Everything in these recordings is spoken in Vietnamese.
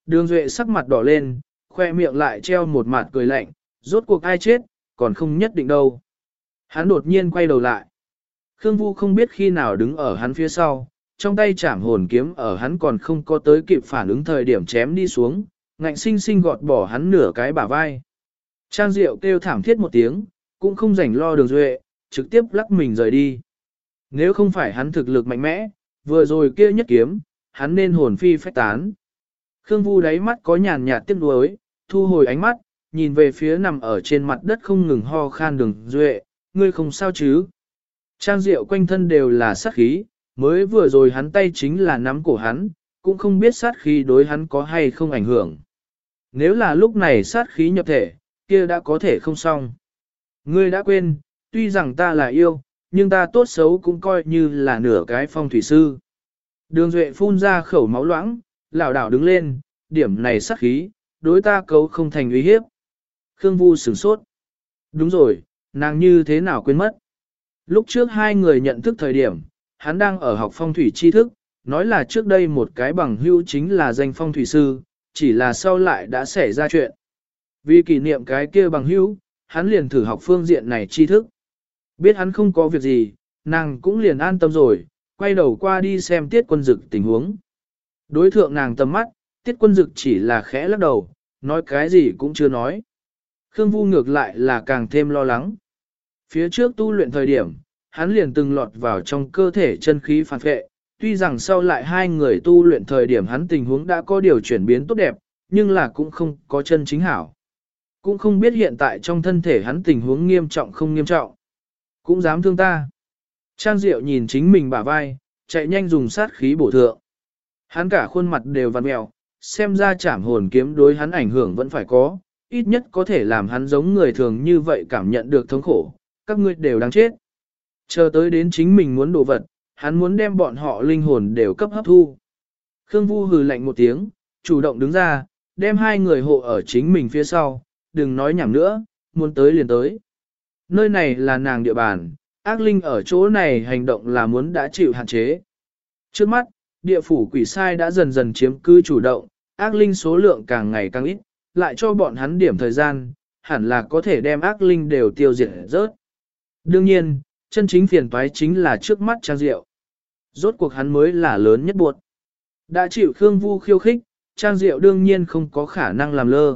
Đường Duệ sắc mặt đỏ lên, khoe miệng lại treo một mặt cười lạnh, rốt cuộc ai chết, còn không nhất định đâu. Hắn đột nhiên quay đầu lại. Khương Vu không biết khi nào đứng ở hắn phía sau, trong tay chảm hồn kiếm ở hắn còn không có tới kịp phản ứng thời điểm chém đi xuống, ngạnh sinh sinh gọt bỏ hắn nửa cái bả vai. Trang Diệu kêu thảm thiết một tiếng, cũng không rảnh lo Đường Duệ, trực tiếp lắc mình rời đi. Nếu không phải hắn thực lực mạnh mẽ, vừa rồi kia nhất kiếm, hắn nên hồn phi phách tán. Khương Vu đáy mắt có nhàn nhạt tiếc nuối, thu hồi ánh mắt, nhìn về phía nằm ở trên mặt đất không ngừng ho khan Đường Duệ, ngươi không sao chứ? Trang Diệu quanh thân đều là sát khí, mới vừa rồi hắn tay chính là nắm cổ hắn, cũng không biết sát khí đối hắn có hay không ảnh hưởng. Nếu là lúc này sát khí nhập thể, kia đã có thể không xong. Ngươi đã quên, tuy rằng ta là yêu, nhưng ta tốt xấu cũng coi như là nửa cái phong thủy sư. Đường Duệ phun ra khẩu máu loãng, lảo đảo đứng lên, điểm này sát khí, đối ta cấu không thành uy hiếp. Khương Vu sửng sốt. Đúng rồi, nàng như thế nào quên mất. Lúc trước hai người nhận thức thời điểm, hắn đang ở học phong thủy tri thức, nói là trước đây một cái bằng hữu chính là danh phong thủy sư, chỉ là sau lại đã xảy ra chuyện. Vì kỷ niệm cái kia bằng hữu, hắn liền thử học phương diện này tri thức. Biết hắn không có việc gì, nàng cũng liền an tâm rồi, quay đầu qua đi xem Tiết Quân Dực tình huống. Đối thượng nàng tầm mắt, Tiết Quân Dực chỉ là khẽ lắc đầu, nói cái gì cũng chưa nói. Khương Vu ngược lại là càng thêm lo lắng. Phía trước tu luyện thời điểm, hắn liền từng lọt vào trong cơ thể chân khí phản vệ, tuy rằng sau lại hai người tu luyện thời điểm hắn tình huống đã có điều chuyển biến tốt đẹp, nhưng là cũng không có chân chính hảo. Cũng không biết hiện tại trong thân thể hắn tình huống nghiêm trọng không nghiêm trọng. Cũng dám thương ta. Trang Diệu nhìn chính mình bả vai, chạy nhanh dùng sát khí bổ thượng. Hắn cả khuôn mặt đều vằn mèo, xem ra chảm hồn kiếm đối hắn ảnh hưởng vẫn phải có, ít nhất có thể làm hắn giống người thường như vậy cảm nhận được thống khổ, các ngươi đều đáng chết. Chờ tới đến chính mình muốn đồ vật, hắn muốn đem bọn họ linh hồn đều cấp hấp thu. Khương Vu hừ lạnh một tiếng, chủ động đứng ra, đem hai người hộ ở chính mình phía sau, đừng nói nhảm nữa, muốn tới liền tới. Nơi này là nàng địa bàn, ác linh ở chỗ này hành động là muốn đã chịu hạn chế. Trước mắt, địa phủ quỷ sai đã dần dần chiếm cứ chủ động, ác linh số lượng càng ngày càng ít, lại cho bọn hắn điểm thời gian, hẳn là có thể đem ác linh đều tiêu diệt rớt. Đương nhiên, chân chính phiền toái chính là trước mắt Trang Diệu. Rốt cuộc hắn mới là lớn nhất buộc. Đã chịu Khương Vu khiêu khích, Trang Diệu đương nhiên không có khả năng làm lơ.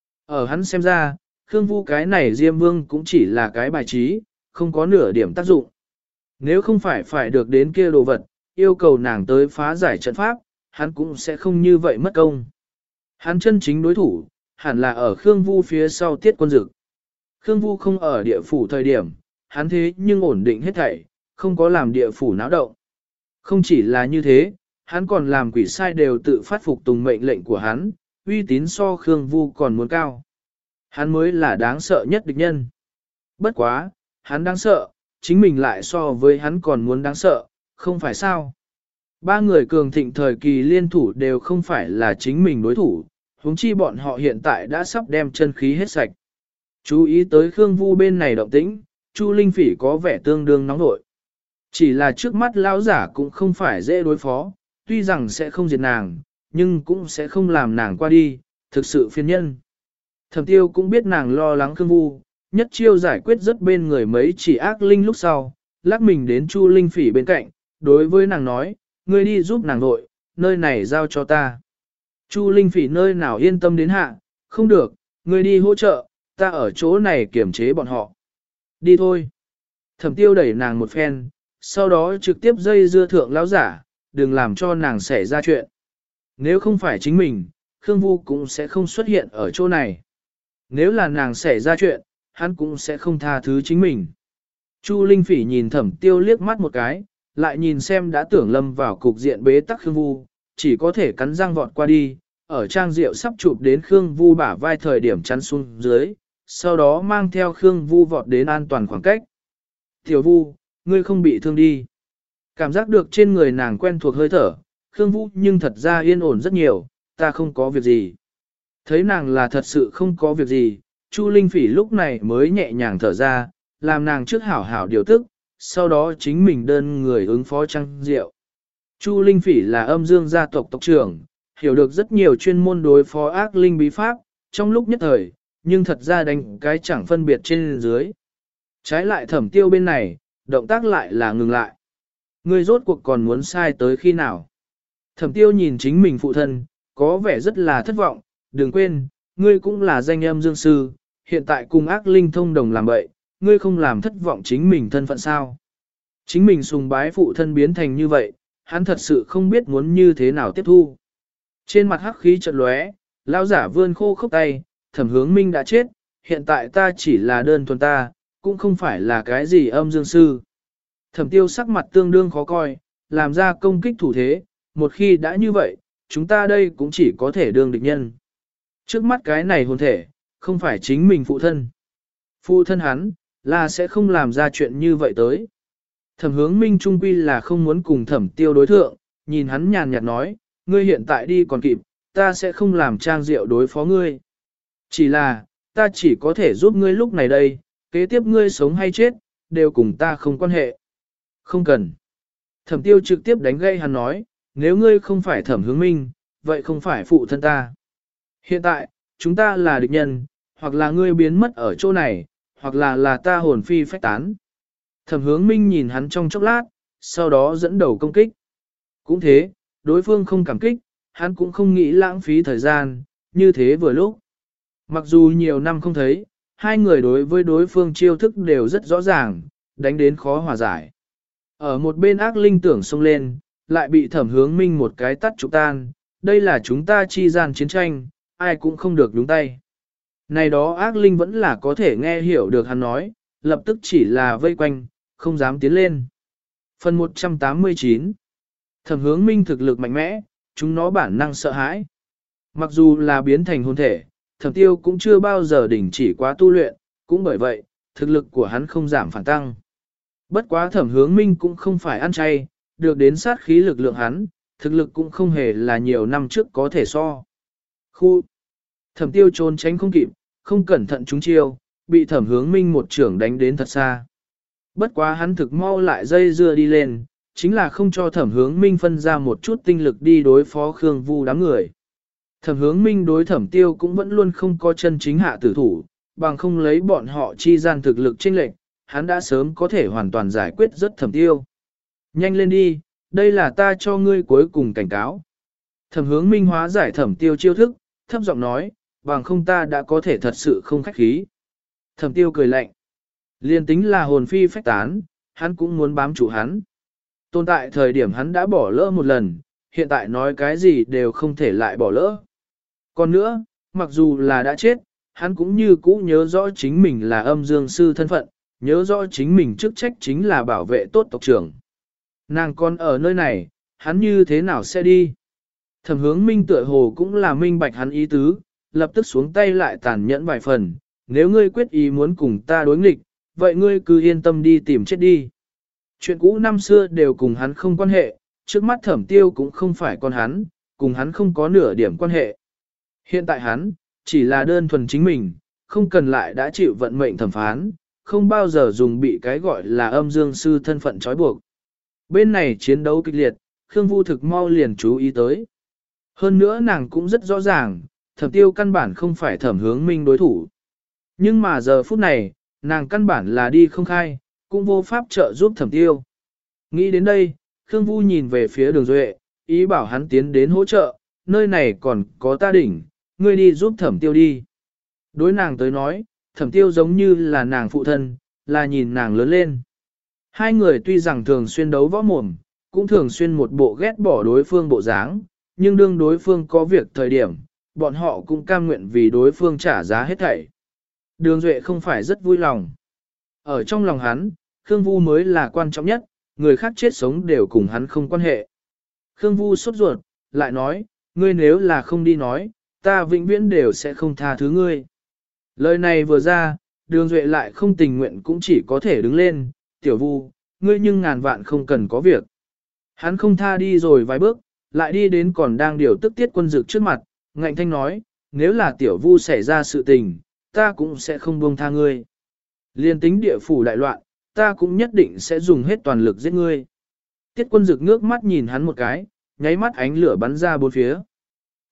Ở hắn xem ra, Khương Vu cái này Diêm Vương cũng chỉ là cái bài trí, không có nửa điểm tác dụng. Nếu không phải được đến kia đồ vật, yêu cầu nàng tới phá giải trận pháp, hắn cũng sẽ không như vậy mất công. Hắn chân chính đối thủ, hẳn là ở Khương Vu phía sau Tiết Quân Dực. Khương Vu không ở địa phủ thời điểm, hắn thế nhưng ổn định hết thảy, không có làm địa phủ náo động. Không chỉ là như thế, hắn còn làm quỷ sai đều tự phát phục tùng mệnh lệnh của hắn, uy tín so Khương Vu còn muốn cao. Hắn mới là đáng sợ nhất địch nhân. Bất quá, hắn đáng sợ, chính mình lại so với hắn còn muốn đáng sợ, không phải sao. Ba người cường thịnh thời kỳ liên thủ đều không phải là chính mình đối thủ, huống chi bọn họ hiện tại đã sắp đem chân khí hết sạch. Chú ý tới Khương Vu bên này động tĩnh, Chu Linh Phỉ có vẻ tương đương nóng nội. Chỉ là trước mắt lão giả cũng không phải dễ đối phó, tuy rằng sẽ không diệt nàng, nhưng cũng sẽ không làm nàng qua đi, thực sự phiền nhân. Thẩm Tiêu cũng biết nàng lo lắng Khương Vu, nhất chiêu giải quyết rất bên người mấy chỉ ác linh lúc sau, lắc mình đến Chu Linh Phỉ bên cạnh, đối với nàng nói, ngươi đi giúp nàng nội, nơi này giao cho ta. Chu Linh Phỉ nơi nào yên tâm đến hạ, không được, ngươi đi hỗ trợ, ta ở chỗ này kiểm chế bọn họ. Đi thôi. Thẩm Tiêu đẩy nàng một phen, sau đó trực tiếp dây dưa thượng lão giả, đừng làm cho nàng xảy ra chuyện. Nếu không phải chính mình, Khương Vu cũng sẽ không xuất hiện ở chỗ này. Nếu là nàng xảy ra chuyện, hắn cũng sẽ không tha thứ chính mình. Chu Linh Phỉ nhìn Thẩm Tiêu liếc mắt một cái, lại nhìn xem đã tưởng lâm vào cục diện bế tắc Khương Vu, chỉ có thể cắn răng vọt qua đi, ở Trang Diệu sắp chụp đến Khương Vu bả vai thời điểm chắn xuống dưới, sau đó mang theo Khương Vu vọt đến an toàn khoảng cách. Tiểu Vu, ngươi không bị thương đi. Cảm giác được trên người nàng quen thuộc hơi thở, Khương Vu nhưng thật ra yên ổn rất nhiều, ta không có việc gì. Thấy nàng là thật sự không có việc gì, Chu Linh Phỉ lúc này mới nhẹ nhàng thở ra, làm nàng trước hảo hảo điều tức, sau đó chính mình đơn người ứng phó Trang Diệu. Chu Linh Phỉ là âm dương gia tộc tộc trưởng, hiểu được rất nhiều chuyên môn đối phó ác linh bí pháp, trong lúc nhất thời, nhưng thật ra đánh cái chẳng phân biệt trên dưới. Trái lại Thẩm Tiêu bên này, động tác lại là ngừng lại. Ngươi rốt cuộc còn muốn sai tới khi nào? Thẩm Tiêu nhìn chính mình phụ thân, có vẻ rất là thất vọng, đừng quên, ngươi cũng là danh âm dương sư, hiện tại cùng ác linh thông đồng làm bậy, ngươi không làm thất vọng chính mình thân phận sao? Chính mình sùng bái phụ thân biến thành như vậy, hắn thật sự không biết muốn như thế nào tiếp thu. Trên mặt hắc khí chợt lóe, lão giả vươn khô khốc tay, Thẩm Hướng Minh đã chết, hiện tại ta chỉ là đơn thuần ta, cũng không phải là cái gì âm dương sư. Thẩm Tiêu sắc mặt tương đương khó coi, làm ra công kích thủ thế, một khi đã như vậy, chúng ta đây cũng chỉ có thể đương địch nhân. Trước mắt cái này hồn thể, không phải chính mình phụ thân. Phụ thân hắn, là sẽ không làm ra chuyện như vậy tới. Thẩm Hướng Minh trung quy là không muốn cùng Thẩm Tiêu đối thượng, nhìn hắn nhàn nhạt nói, ngươi hiện tại đi còn kịp, ta sẽ không làm trang diệu đối phó ngươi. Chỉ là, ta chỉ có thể giúp ngươi lúc này đây, kế tiếp ngươi sống hay chết, đều cùng ta không quan hệ. Không cần. Thẩm Tiêu trực tiếp đánh gây hắn nói, nếu ngươi không phải Thẩm Hướng Minh, vậy không phải phụ thân ta. Hiện tại, chúng ta là địch nhân, hoặc là ngươi biến mất ở chỗ này, hoặc là ta hồn phi phách tán. Thẩm Hướng Minh nhìn hắn trong chốc lát, sau đó dẫn đầu công kích. Cũng thế, đối phương không cảm kích, hắn cũng không nghĩ lãng phí thời gian, như thế vừa lúc. Mặc dù nhiều năm không thấy, hai người đối với đối phương chiêu thức đều rất rõ ràng, đánh đến khó hòa giải. Ở một bên ác linh tưởng xông lên, lại bị Thẩm Hướng Minh một cái tắt trục tan, đây là chúng ta chi gian chiến tranh, ai cũng không được nhúng tay. Này đó ác linh vẫn là có thể nghe hiểu được hắn nói, lập tức chỉ là vây quanh, không dám tiến lên. Phần 189 Thẩm Hướng Minh thực lực mạnh mẽ, chúng nó bản năng sợ hãi. Mặc dù là biến thành hồn thể, Thẩm Tiêu cũng chưa bao giờ đỉnh chỉ quá tu luyện, cũng bởi vậy, thực lực của hắn không giảm phản tăng. Bất quá Thẩm Hướng Minh cũng không phải ăn chay, được đến sát khí lực lượng hắn, thực lực cũng không hề là nhiều năm trước có thể so. Khu Thẩm Tiêu trốn tránh không kịp, không cẩn thận trúng chiêu, bị Thẩm Hướng Minh một trưởng đánh đến thật xa. Bất quá hắn thực mau lại dây dưa đi lên, chính là không cho Thẩm Hướng Minh phân ra một chút tinh lực đi đối phó Khương Vu đám người. Thẩm Hướng Minh đối Thẩm Tiêu cũng vẫn luôn không có chân chính hạ tử thủ, bằng không lấy bọn họ chi gian thực lực chênh lệch, hắn đã sớm có thể hoàn toàn giải quyết rất Thẩm Tiêu. Nhanh lên đi, đây là ta cho ngươi cuối cùng cảnh cáo. Thẩm Hướng Minh hóa giải Thẩm Tiêu chiêu thức, thấp giọng nói, bằng không ta đã có thể thật sự không khách khí. Thẩm Tiêu cười lạnh. Liên tính là hồn phi phách tán, hắn cũng muốn bám trụ hắn. Tồn tại thời điểm hắn đã bỏ lỡ một lần, hiện tại nói cái gì đều không thể lại bỏ lỡ. Còn nữa, mặc dù là đã chết, hắn cũng như cũ nhớ rõ chính mình là âm dương sư thân phận, nhớ rõ chính mình chức trách chính là bảo vệ tốt tộc trưởng. Nàng còn ở nơi này, hắn như thế nào sẽ đi? Thẩm Hướng Minh tựa hồ cũng là minh bạch hắn ý tứ, lập tức xuống tay lại tàn nhẫn vài phần, nếu ngươi quyết ý muốn cùng ta đối nghịch, vậy ngươi cứ yên tâm đi tìm chết đi. Chuyện cũ năm xưa đều cùng hắn không quan hệ, trước mắt Thẩm Tiêu cũng không phải con hắn, cùng hắn không có nửa điểm quan hệ. Hiện tại hắn, chỉ là đơn thuần chính mình, không cần lại đã chịu vận mệnh thẩm phán, không bao giờ dùng bị cái gọi là âm dương sư thân phận trói buộc. Bên này chiến đấu kịch liệt, Khương Vu thực mau liền chú ý tới. Hơn nữa nàng cũng rất rõ ràng, Thẩm Tiêu căn bản không phải Thẩm Hướng Minh đối thủ. Nhưng mà giờ phút này, nàng căn bản là đi không khai, cũng vô pháp trợ giúp Thẩm Tiêu. Nghĩ đến đây, Khương Vu nhìn về phía Đường Duệ, ý bảo hắn tiến đến hỗ trợ, nơi này còn có ta đỉnh, ngươi đi giúp Thẩm Tiêu đi. Đối nàng tới nói, Thẩm Tiêu giống như là nàng phụ thân, là nhìn nàng lớn lên. Hai người tuy rằng thường xuyên đấu võ mồm, cũng thường xuyên một bộ ghét bỏ đối phương bộ dáng, nhưng đương đối phương có việc thời điểm, bọn họ cũng cam nguyện vì đối phương trả giá hết thảy. Đường Duệ không phải rất vui lòng. Ở trong lòng hắn, Khương Vu mới là quan trọng nhất, người khác chết sống đều cùng hắn không quan hệ. Khương Vu sốt ruột, lại nói, ngươi nếu là không đi nói, ta vĩnh viễn đều sẽ không tha thứ ngươi. Lời này vừa ra, Đường Duệ lại không tình nguyện cũng chỉ có thể đứng lên, Tiểu Vu, ngươi nhưng ngàn vạn không cần có việc. Hắn không tha đi rồi vài bước, lại đi đến còn đang điều tức Tiết Quân Dực trước mặt, ngạnh thanh nói, nếu là Tiểu Vu xảy ra sự tình, ta cũng sẽ không buông tha ngươi. Liên tính địa phủ đại loạn, ta cũng nhất định sẽ dùng hết toàn lực giết ngươi. Tiết Quân Dực ngước mắt nhìn hắn một cái, nháy mắt ánh lửa bắn ra bốn phía.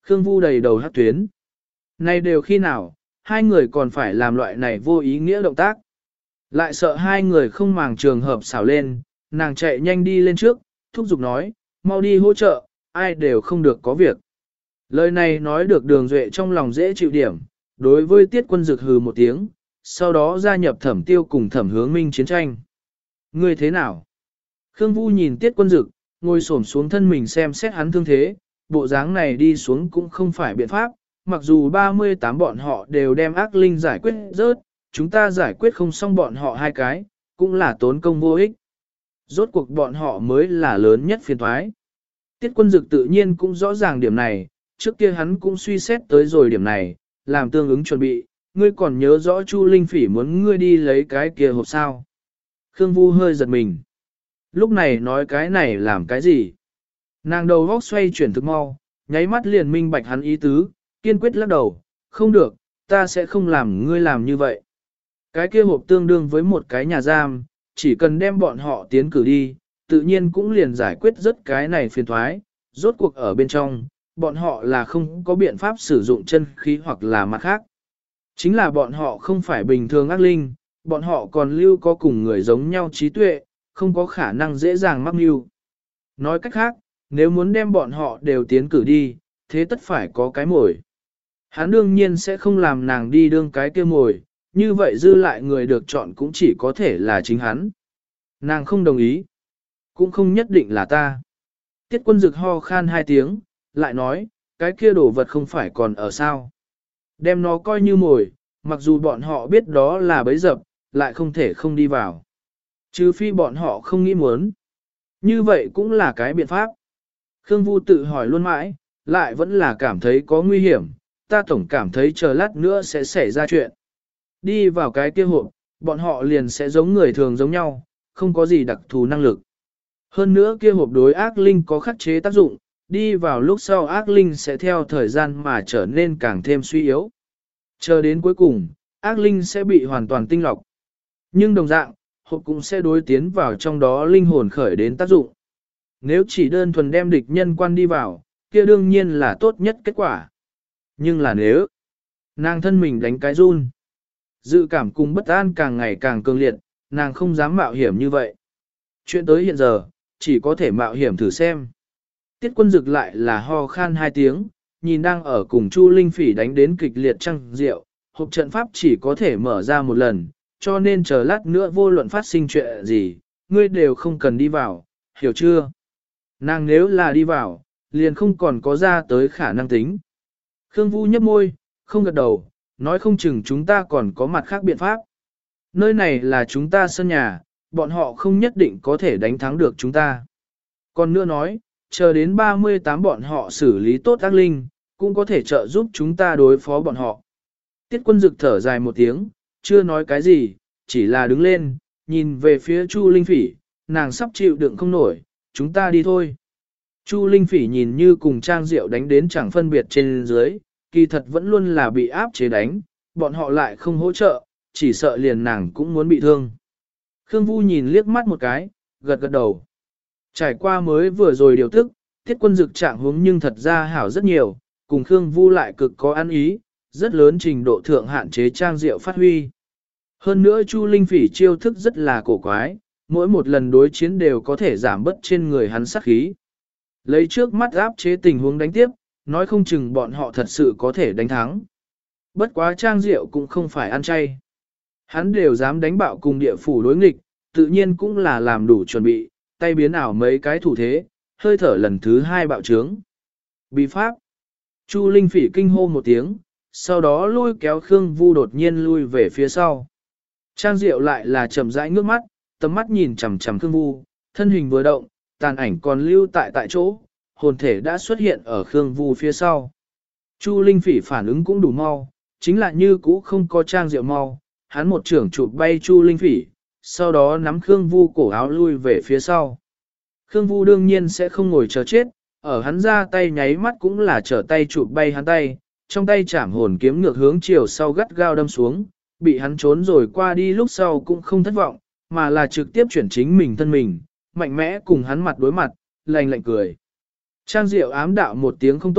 Khương Vu đầy đầu hắc tuyến. Này đều khi nào, hai người còn phải làm loại này vô ý nghĩa động tác. Lại sợ hai người không màng trường hợp xảo lên, nàng chạy nhanh đi lên trước, thúc giục nói, mau đi hỗ trợ, ai đều không được có việc. Lời này nói được Đường Duệ trong lòng dễ chịu điểm, đối với Tiết Quân Dực hừ một tiếng, sau đó gia nhập Thẩm Tiêu cùng Thẩm Hướng Minh chiến tranh. Ngươi thế nào? Khương Vu nhìn Tiết Quân Dực, ngồi xổm xuống thân mình xem xét hắn thương thế, bộ dáng này đi xuống cũng không phải biện pháp, mặc dù 38 bọn họ đều đem ác linh giải quyết rớt, chúng ta giải quyết không xong bọn họ hai cái, cũng là tốn công vô ích. Rốt cuộc bọn họ mới là lớn nhất phiền toái. Tiết Quân Dực tự nhiên cũng rõ ràng điểm này, trước kia hắn cũng suy xét tới rồi điểm này, làm tương ứng chuẩn bị, ngươi còn nhớ rõ Chu Linh Phỉ muốn ngươi đi lấy cái kia hộp sao. Khương Vu hơi giật mình. Lúc này nói cái này làm cái gì? Nàng đầu góc xoay chuyển thực mau, nháy mắt liền minh bạch hắn ý tứ, kiên quyết lắc đầu, không được, ta sẽ không làm ngươi làm như vậy. Cái kia hộp tương đương với một cái nhà giam, chỉ cần đem bọn họ tiến cử đi, tự nhiên cũng liền giải quyết rất cái này phiền thoái, rốt cuộc ở bên trong, bọn họ là không có biện pháp sử dụng chân khí hoặc là mặt khác. Chính là bọn họ không phải bình thường ác linh, bọn họ còn lưu có cùng người giống nhau trí tuệ, không có khả năng dễ dàng mắc mưu. Nói cách khác, nếu muốn đem bọn họ đều tiến cử đi, thế tất phải có cái mồi. Hắn đương nhiên sẽ không làm nàng đi đương cái kia mồi, như vậy dư lại người được chọn cũng chỉ có thể là chính hắn. Nàng không đồng ý, cũng không nhất định là ta. Tiết Quân Dực ho khan hai tiếng, lại nói, cái kia đồ vật không phải còn ở sao. Đem nó coi như mồi, mặc dù bọn họ biết đó là bẫy dập, lại không thể không đi vào. Trừ phi bọn họ không nghĩ muốn. Như vậy cũng là cái biện pháp. Khương Vu tự hỏi luôn mãi, lại vẫn là cảm thấy có nguy hiểm, ta tổng cảm thấy chờ lát nữa sẽ xảy ra chuyện. Đi vào cái kia hộp, bọn họ liền sẽ giống người thường giống nhau, không có gì đặc thù năng lực. Hơn nữa kia hộp đối ác linh có khắc chế tác dụng, đi vào lúc sau ác linh sẽ theo thời gian mà trở nên càng thêm suy yếu. Chờ đến cuối cùng, ác linh sẽ bị hoàn toàn tinh lọc. Nhưng đồng dạng, hộp cũng sẽ đối tiến vào trong đó linh hồn khởi đến tác dụng. Nếu chỉ đơn thuần đem địch nhân quan đi vào, kia đương nhiên là tốt nhất kết quả. Nhưng là nếu nàng thân mình đánh cái run, dự cảm cùng bất an càng ngày càng cường liệt, nàng không dám mạo hiểm như vậy. Chuyện tới hiện giờ, chỉ có thể mạo hiểm thử xem. Tiết Quân Dực lại là ho khan hai tiếng, nhìn đang ở cùng Chu Linh Phỉ đánh đến kịch liệt trăng rượu, hộp trận pháp chỉ có thể mở ra một lần, cho nên chờ lát nữa vô luận phát sinh chuyện gì, ngươi đều không cần đi vào, hiểu chưa? Nàng nếu là đi vào, liền không còn có ra tới khả năng tính. Khương Vu nhấp môi, không gật đầu, nói không chừng chúng ta còn có mặt khác biện pháp. Nơi này là chúng ta sân nhà, bọn họ không nhất định có thể đánh thắng được chúng ta. Còn nữa nói, chờ đến 38 bọn họ xử lý tốt ác linh, cũng có thể trợ giúp chúng ta đối phó bọn họ. Tiết Quân Dực thở dài một tiếng, chưa nói cái gì, chỉ là đứng lên, nhìn về phía Chu Linh Phỉ, nàng sắp chịu đựng không nổi, chúng ta đi thôi. Chu Linh Phỉ nhìn như cùng Trang Diệu đánh đến chẳng phân biệt trên dưới, kỳ thật vẫn luôn là bị áp chế đánh, bọn họ lại không hỗ trợ, chỉ sợ liền nàng cũng muốn bị thương. Khương Vu nhìn liếc mắt một cái, gật gật đầu. Trải qua mới vừa rồi điều tức, Tiết Quân Dực trạng huống nhưng thật ra hảo rất nhiều, cùng Khương Vu lại cực có ăn ý, rất lớn trình độ thượng hạn chế Trang Diệu phát huy. Hơn nữa Chu Linh Phỉ chiêu thức rất là cổ quái, mỗi một lần đối chiến đều có thể giảm bớt trên người hắn sát khí. Lấy trước mắt áp chế tình huống đánh tiếp, nói không chừng bọn họ thật sự có thể đánh thắng. Bất quá Trang Diệu cũng không phải ăn chay. Hắn đều dám đánh bạo cùng địa phủ đối nghịch, tự nhiên cũng là làm đủ chuẩn bị, tay biến ảo mấy cái thủ thế, hơi thở lần thứ hai bạo trướng. Bí pháp. Chu Linh Phỉ kinh hô một tiếng, sau đó lôi kéo Khương Vu đột nhiên lui về phía sau. Trang Diệu lại là chậm rãi ngước mắt, tầm mắt nhìn chằm chằm Khương Vu, thân hình vừa động, tàn ảnh còn lưu tại chỗ, hồn thể đã xuất hiện ở Khương Vu phía sau. Chu Linh Phỉ phản ứng cũng đủ mau, chính là như cũ không có Trang Diệu mau, hắn một trưởng chụp bay Chu Linh Phỉ, sau đó nắm Khương Vu cổ áo lui về phía sau. Khương Vu đương nhiên sẽ không ngồi chờ chết, ở hắn ra tay nháy mắt cũng là trở tay chụp bay hắn tay, trong tay chảm hồn kiếm ngược hướng chiều sau gắt gao đâm xuống, bị hắn trốn rồi qua đi lúc sau cũng không thất vọng, mà là trực tiếp chuyển chính mình thân mình, mạnh mẽ cùng hắn mặt đối mặt, lạnh lạnh cười. Trang Diệu ám đạo một tiếng không tốt,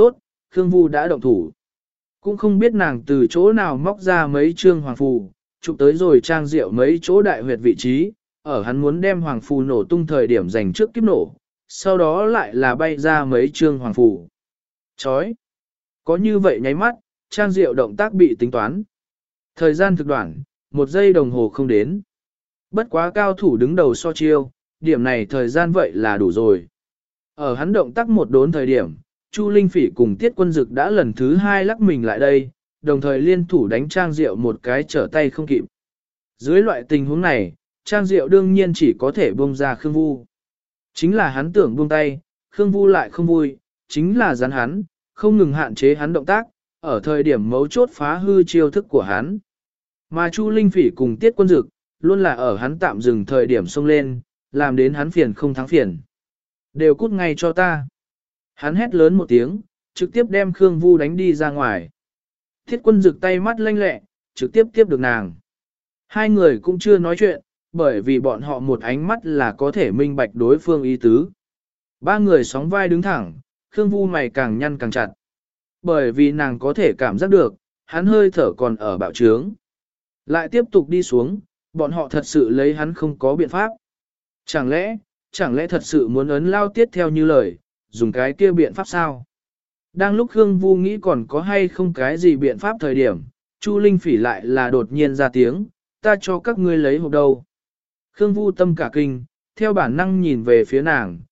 Khương Vu đã động thủ. Cũng không biết nàng từ chỗ nào móc ra mấy trương hoàng phù, chụp tới rồi trang diệu mấy chỗ đại huyệt vị trí, ở hắn muốn đem hoàng phù nổ tung thời điểm dành trước kiếp nổ, sau đó lại là bay ra mấy trương hoàng phù. Chói! Có như vậy nháy mắt, trang diệu động tác bị tính toán. Thời gian thực đoạn, 1 giây đồng hồ không đến. Bất quá cao thủ đứng đầu so chiêu, điểm này thời gian vậy là đủ rồi. Ở hắn động tác một đốn thời điểm, Chu Linh Phỉ cùng Tiết Quân Dực đã lần thứ 2 lắc mình lại đây, đồng thời liên thủ đánh Trang Diệu một cái trở tay không kịp. Dưới loại tình huống này, Trang Diệu đương nhiên chỉ có thể buông ra Khương Vu. Chính là hắn tưởng buông tay, Khương Vu lại không vui, chính là gián hắn, không ngừng hạn chế hắn động tác, ở thời điểm mấu chốt phá hư chiêu thức của hắn. Mà Chu Linh Phỉ cùng Tiết Quân Dực, luôn là ở hắn tạm dừng thời điểm xông lên, làm đến hắn phiền không thắng phiền. Đều cút ngay cho ta. Hắn hét lớn một tiếng, trực tiếp đem Khương Vu đánh đi ra ngoài. Tiết Quân Dực tay mắt lanh lẹ, trực tiếp tiếp được nàng. Hai người cũng chưa nói chuyện, bởi vì bọn họ một ánh mắt là có thể minh bạch đối phương ý tứ. Ba người sóng vai đứng thẳng, Khương Vu mày càng nhăn càng chặt. Bởi vì nàng có thể cảm giác được, hắn hơi thở còn ở bạo trướng. Lại tiếp tục đi xuống, bọn họ thật sự lấy hắn không có biện pháp. Chẳng lẽ thật sự muốn ấn lao tiết theo như lời, dùng cái kia biện pháp sao? Đang lúc Khương Vu nghĩ còn có hay không cái gì biện pháp thời điểm, Chu Linh Phỉ lại là đột nhiên ra tiếng, ta cho các ngươi lấy hộp đâu. Khương Vu tâm cả kinh, theo bản năng nhìn về phía nàng,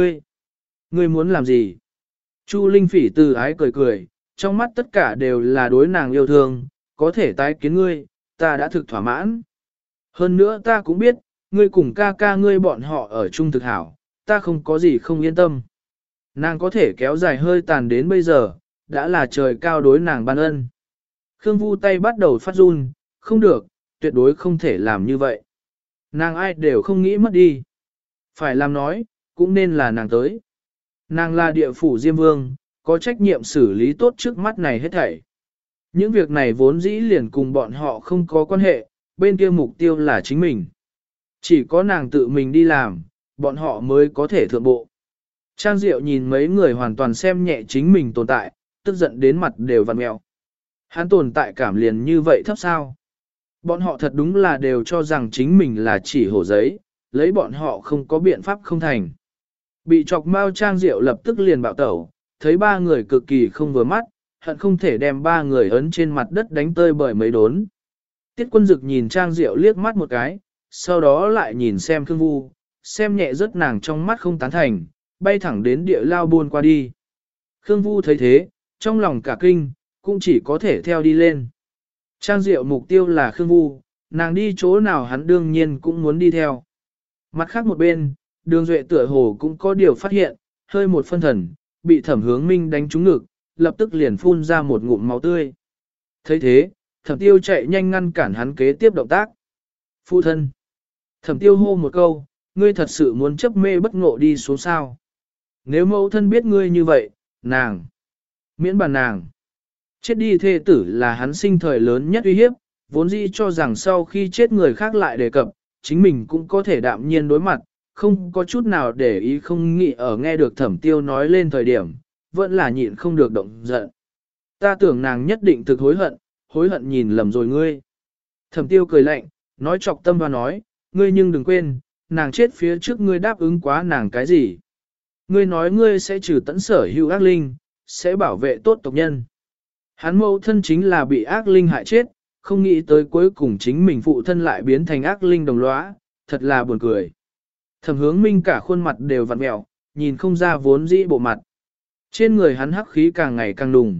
ngươi muốn làm gì? Chu Linh Phỉ từ ái cười cười, trong mắt tất cả đều là đối nàng yêu thương, có thể tái kiến ngươi, ta đã thực thỏa mãn. Hơn nữa ta cũng biết, ngươi cùng ca ca ngươi bọn họ ở chung thực hảo, ta không có gì không yên tâm. Nàng có thể kéo dài hơi tàn đến bây giờ, đã là trời cao đối nàng ban ân. Khương Vu tay bắt đầu phát run, không được, tuyệt đối không thể làm như vậy. Nàng ai đều không nghĩ mất đi. Phải làm nói, cũng nên là nàng tới. Nàng là địa phủ Diêm Vương, có trách nhiệm xử lý tốt trước mắt này hết thảy. Những việc này vốn dĩ liền cùng bọn họ không có quan hệ, bên kia mục tiêu là chính mình. Chỉ có nàng tự mình đi làm, bọn họ mới có thể thượng bộ. Trang Diệu nhìn mấy người hoàn toàn xem nhẹ chính mình tồn tại, tức giận đến mặt đều vặn mèo. Hắn tồn tại cảm liền như vậy thấp sao? Bọn họ thật đúng là đều cho rằng chính mình là chỉ hổ giấy, lấy bọn họ không có biện pháp không thành. Bị chọc mau Trang Diệu lập tức liền bạo tẩu, thấy ba người cực kỳ không vừa mắt, hận không thể đem ba người ấn trên mặt đất đánh tơi bởi mấy đốn. Tiết Quân Dực nhìn Trang Diệu liếc mắt một cái, sau đó lại nhìn xem Khương Vu, xem nhẹ rớt nàng trong mắt không tán thành, bay thẳng đến địa lao buôn qua đi. Khương Vu thấy thế, trong lòng cả kinh, cũng chỉ có thể theo đi lên. Trang Diệu mục tiêu là Khương Vu, nàng đi chỗ nào hắn đương nhiên cũng muốn đi theo. Mặt khác một bên, Đường Duệ tựa hồ cũng có điều phát hiện, hơi một phân thần, bị Thẩm Hướng Minh đánh trúng ngực, lập tức liền phun ra một ngụm máu tươi. Thấy thế, Thẩm Tiêu chạy nhanh ngăn cản hắn kế tiếp động tác. Phụ thân. Thẩm Tiêu hô một câu, ngươi thật sự muốn chấp mê bất ngộ đi xuống sao? Nếu mẫu thân biết ngươi như vậy, nàng. Miễn bàn nàng. Chết đi thê tử là hắn sinh thời lớn nhất uy hiếp, vốn dĩ cho rằng sau khi chết người khác lại đề cập, chính mình cũng có thể đạm nhiên đối mặt, không có chút nào để ý không nghĩ ở nghe được Thẩm Tiêu nói lên thời điểm, vẫn là nhịn không được động giận. Ta tưởng nàng nhất định thực hối hận nhìn lầm rồi ngươi. Thẩm Tiêu cười lạnh, nói chọc tâm và nói, ngươi nhưng đừng quên, nàng chết phía trước ngươi đáp ứng quá nàng cái gì. Ngươi nói ngươi sẽ trừ tận sở hữu ác linh, sẽ bảo vệ tốt tộc nhân. Hắn mẫu thân chính là bị ác linh hại chết, không nghĩ tới cuối cùng chính mình phụ thân lại biến thành ác linh đồng lõa, thật là buồn cười. Thẩm Hướng Minh cả khuôn mặt đều vặn mẹo, nhìn không ra vốn dĩ bộ mặt. Trên người hắn hắc khí càng ngày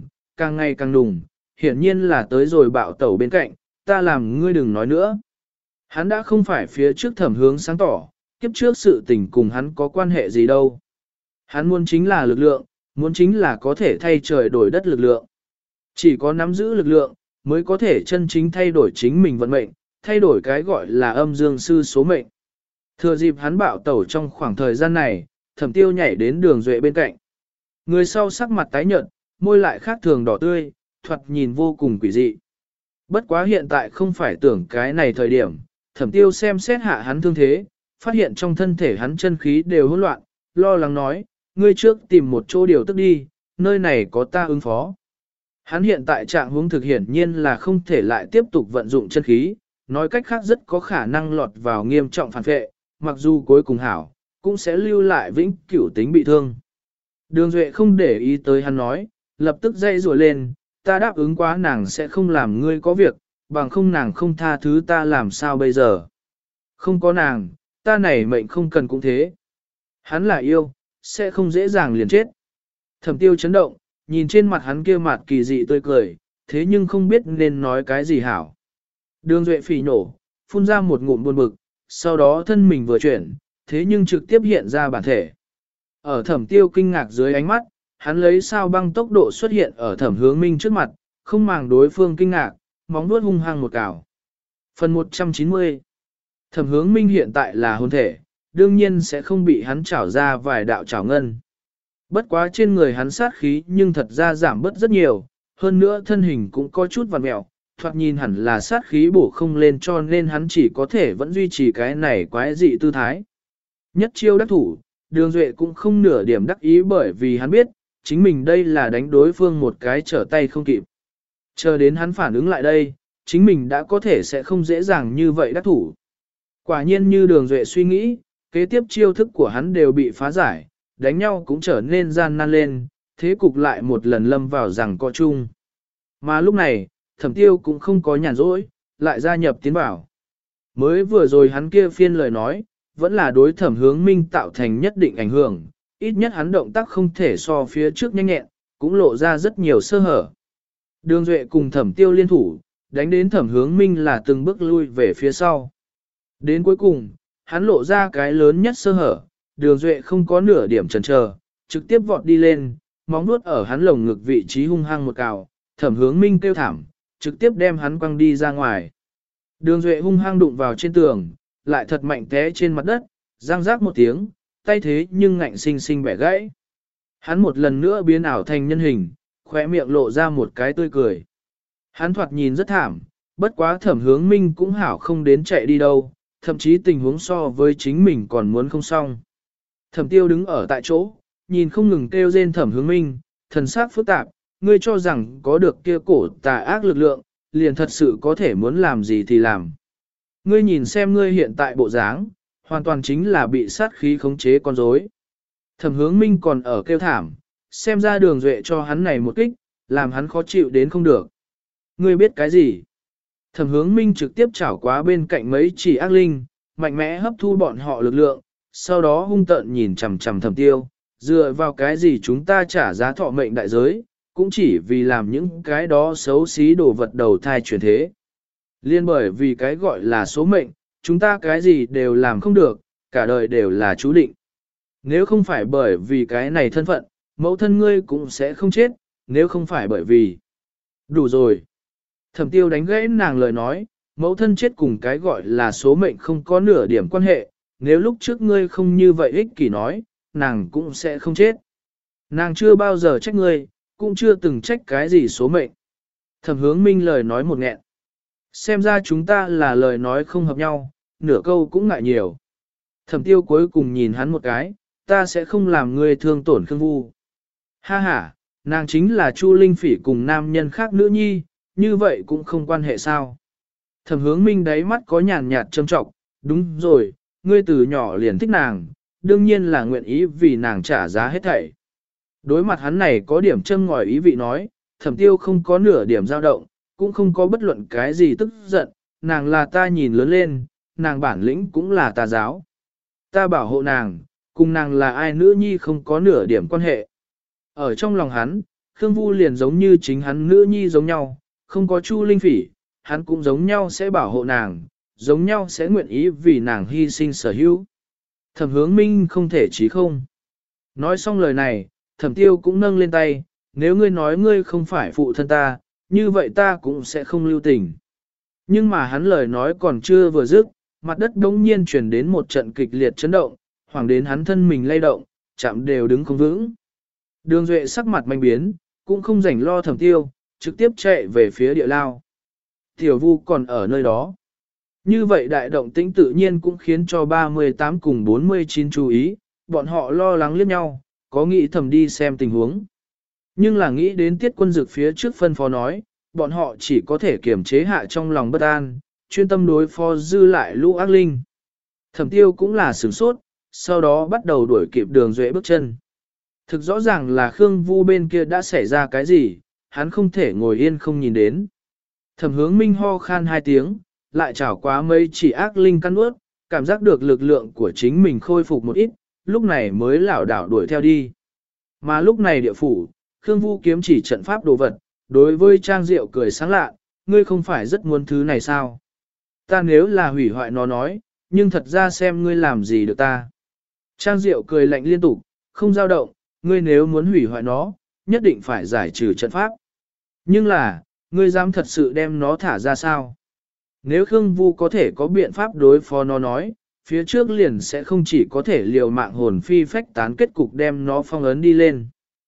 càng đùng, hiển nhiên là tới rồi bạo tẩu bên cạnh, ta làm ngươi đừng nói nữa. Hắn đã không phải phía trước Thẩm Hướng sáng tỏ, kiếp trước sự tình cùng hắn có quan hệ gì đâu. Hắn muốn chính là lực lượng, muốn chính là có thể thay trời đổi đất lực lượng. Chỉ có nắm giữ lực lượng, mới có thể chân chính thay đổi chính mình vận mệnh, thay đổi cái gọi là âm dương sư số mệnh. Thừa dịp hắn bạo tẩu trong khoảng thời gian này, Thẩm Tiêu nhảy đến Đường Duệ bên cạnh. Người sau sắc mặt tái nhợt, môi lại khác thường đỏ tươi, thoạt nhìn vô cùng quỷ dị. Bất quá hiện tại không phải tưởng cái này thời điểm, Thẩm Tiêu xem xét hạ hắn thương thế, phát hiện trong thân thể hắn chân khí đều hỗn loạn, lo lắng nói, ngươi trước tìm một chỗ điều tức đi, nơi này có ta ứng phó. Hắn hiện tại trạng huống thực hiển nhiên là không thể lại tiếp tục vận dụng chân khí, nói cách khác rất có khả năng lọt vào nghiêm trọng phản vệ, mặc dù cuối cùng hảo, cũng sẽ lưu lại vĩnh cửu tính bị thương. Đường Duệ không để ý tới hắn nói, lập tức dậy rùa lên, ta đáp ứng quá nàng sẽ không làm ngươi có việc, bằng không nàng không tha thứ ta làm sao bây giờ. Không có nàng, ta này mệnh không cần cũng thế. Hắn là yêu, sẽ không dễ dàng liền chết. Thẩm Tiêu chấn động, nhìn trên mặt hắn kia mặt kỳ dị tươi cười, thế nhưng không biết nên nói cái gì hảo. Đường Duệ phỉ nổ, phun ra một ngụm buồn bực, sau đó thân mình vừa chuyển, thế nhưng trực tiếp hiện ra bản thể. Ở Thẩm Tiêu kinh ngạc dưới ánh mắt, hắn lấy sao băng tốc độ xuất hiện ở Thẩm Hướng Minh trước mặt, không màng đối phương kinh ngạc, móng vuốt hung hăng một cào. Phần 190. Thẩm Hướng Minh hiện tại là hồn thể, đương nhiên sẽ không bị hắn trảo ra vài đạo trảo ngân. Bất quá trên người hắn sát khí nhưng thật ra giảm bớt rất nhiều, hơn nữa thân hình cũng có chút vằn mẹo, thoạt nhìn hẳn là sát khí bổ không lên cho nên hắn chỉ có thể vẫn duy trì cái này quái dị tư thái. Nhất chiêu đắc thủ, Đường Duệ cũng không nửa điểm đắc ý bởi vì hắn biết, chính mình đây là đánh đối phương một cái trở tay không kịp. Chờ đến hắn phản ứng lại đây, chính mình đã có thể sẽ không dễ dàng như vậy đắc thủ. Quả nhiên như Đường Duệ suy nghĩ, kế tiếp chiêu thức của hắn đều bị phá giải, đánh nhau cũng trở nên gian nan lên, thế cục lại một lần lâm vào rằng co chung. Mà lúc này, Thẩm Tiêu cũng không có nhàn rỗi, lại gia nhập tiến bảo. Mới vừa rồi hắn kia phiên lời nói, vẫn là đối Thẩm Hướng Minh tạo thành nhất định ảnh hưởng, ít nhất hắn động tác không thể so phía trước nhanh nhẹn, cũng lộ ra rất nhiều sơ hở. Đường Duệ cùng Thẩm Tiêu liên thủ, đánh đến Thẩm Hướng Minh là từng bước lui về phía sau. Đến cuối cùng, hắn lộ ra cái lớn nhất sơ hở, Đường Duệ không có nửa điểm chần chờ, trực tiếp vọt đi lên, móng vuốt ở hắn lồng ngực vị trí hung hăng một cào, Thẩm Hướng Minh kêu thảm, trực tiếp đem hắn quăng đi ra ngoài. Đường Duệ hung hăng đụng vào trên tường, lại thật mạnh té trên mặt đất, răng rác một tiếng, tay thế nhưng ngạnh sinh sinh bẻ gãy. Hắn một lần nữa biến ảo thành nhân hình, khóe miệng lộ ra một cái tươi cười. Hắn thoạt nhìn rất thảm, bất quá Thẩm Hướng Minh cũng hảo không đến chạy đi đâu, thậm chí tình huống so với chính mình còn muốn không xong. Thẩm Tiêu đứng ở tại chỗ, nhìn không ngừng kêu rên Thẩm Hướng Minh, thần sắc phức tạp, ngươi cho rằng có được kia cổ tà ác lực lượng, liền thật sự có thể muốn làm gì thì làm. Ngươi nhìn xem ngươi hiện tại bộ dáng, hoàn toàn chính là bị sát khí khống chế con rối. Thẩm Hướng Minh còn ở kêu thảm, xem ra Đường Duệ cho hắn này một kích, làm hắn khó chịu đến không được. Ngươi biết cái gì? Thẩm Hướng Minh trực tiếp chảo quá bên cạnh mấy chỉ ác linh, mạnh mẽ hấp thu bọn họ lực lượng, sau đó hung tợn nhìn chằm chằm Thẩm Tiêu, dựa vào cái gì chúng ta trả giá thọ mệnh đại giới, cũng chỉ vì làm những cái đó xấu xí đồ vật đầu thai chuyển thế. Liên bởi vì cái gọi là số mệnh, chúng ta cái gì đều làm không được, cả đời đều là chú định. Nếu không phải bởi vì cái này thân phận, mẫu thân ngươi cũng sẽ không chết, nếu không phải bởi vì... Đủ rồi. Thẩm Tiêu đánh gãy nàng lời nói, mẫu thân chết cùng cái gọi là số mệnh không có nửa điểm quan hệ, nếu lúc trước ngươi không như vậy ích kỷ nói, nàng cũng sẽ không chết. Nàng chưa bao giờ trách ngươi, cũng chưa từng trách cái gì số mệnh. Thẩm Hướng Minh lời nói một nghẹn. Xem ra chúng ta là lời nói không hợp nhau, nửa câu cũng ngại nhiều. Thẩm Tiêu cuối cùng nhìn hắn một cái, ta sẽ không làm ngươi thương tổn Khương Vu. Ha ha, nàng chính là Chu Linh Phỉ cùng nam nhân khác nữ nhi, như vậy cũng không quan hệ sao. Thẩm Hướng Minh đáy mắt có nhàn nhạt châm trọng, đúng rồi, ngươi từ nhỏ liền thích nàng, đương nhiên là nguyện ý vì nàng trả giá hết thảy. Đối mặt hắn này có điểm châm ngòi ý vị nói, Thẩm Tiêu không có nửa điểm dao động, cũng không có bất luận cái gì tức giận, nàng là ta nhìn lớn lên, nàng bản lĩnh cũng là ta giáo. Ta bảo hộ nàng, cùng nàng là ai nữ nhi không có nửa điểm quan hệ. Ở trong lòng hắn, Khương Vu liền giống như chính hắn nữ nhi giống nhau, không có Chu Linh Phỉ, hắn cũng giống nhau sẽ bảo hộ nàng, giống nhau sẽ nguyện ý vì nàng hy sinh sở hữu. Thẩm Hướng Minh không thể chí không. Nói xong lời này, Thẩm Tiêu cũng nâng lên tay, nếu ngươi nói ngươi không phải phụ thân ta, như vậy ta cũng sẽ không lưu tình. Nhưng mà hắn lời nói còn chưa vừa dứt, mặt đất đống nhiên chuyển đến một trận kịch liệt chấn động, hoảng đến hắn thân mình lay động, chạm đều đứng không vững. Đường Duệ sắc mặt manh biến, cũng không rảnh lo Thẩm Tiêu, trực tiếp chạy về phía địa lao. Tiểu Vu còn ở nơi đó. Như vậy đại động tĩnh tự nhiên cũng khiến cho 38 cùng 49 chú ý, bọn họ lo lắng liếc nhau, có nghĩ thầm đi xem tình huống. Nhưng là nghĩ đến Tiết Quân Dực phía trước phân phó nói, bọn họ chỉ có thể kiềm chế hạ trong lòng bất an, chuyên tâm đối phó dư lại lũ ác linh. Thẩm Tiêu cũng là sửng sốt, sau đó bắt đầu đuổi kịp Đường Duệ bước chân. Thực rõ ràng là Khương Vu bên kia đã xảy ra cái gì, hắn không thể ngồi yên không nhìn đến. Thẩm Hướng Minh ho khan 2 tiếng, lại chảo quá mấy chỉ ác linh căn ướt, cảm giác được lực lượng của chính mình khôi phục một ít, lúc này mới lảo đảo đuổi theo đi. Mà lúc này địa phủ, Khương Vu kiếm chỉ trận pháp đồ vật, đối với Trang Diệu cười sáng lạ, ngươi không phải rất muốn thứ này sao? Ta nếu là hủy hoại nó nói, nhưng thật ra xem ngươi làm gì được ta. Trang Diệu cười lạnh liên tục, không dao động, ngươi nếu muốn hủy hoại nó, nhất định phải giải trừ trận pháp. Nhưng là, ngươi dám thật sự đem nó thả ra sao? Nếu Khương Vu có thể có biện pháp đối phó nó nói, phía trước liền sẽ không chỉ có thể liều mạng hồn phi phách tán kết cục đem nó phong ấn đi lên.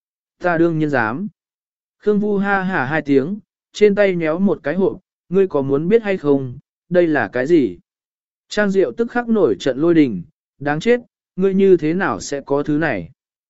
Ta đương nhiên dám. Khương Vu ha hả 2 tiếng, trên tay nhéo một cái hộp, ngươi có muốn biết hay không, đây là cái gì? Trang Diệu tức khắc nổi trận lôi đình, đáng chết, ngươi như thế nào sẽ có thứ này?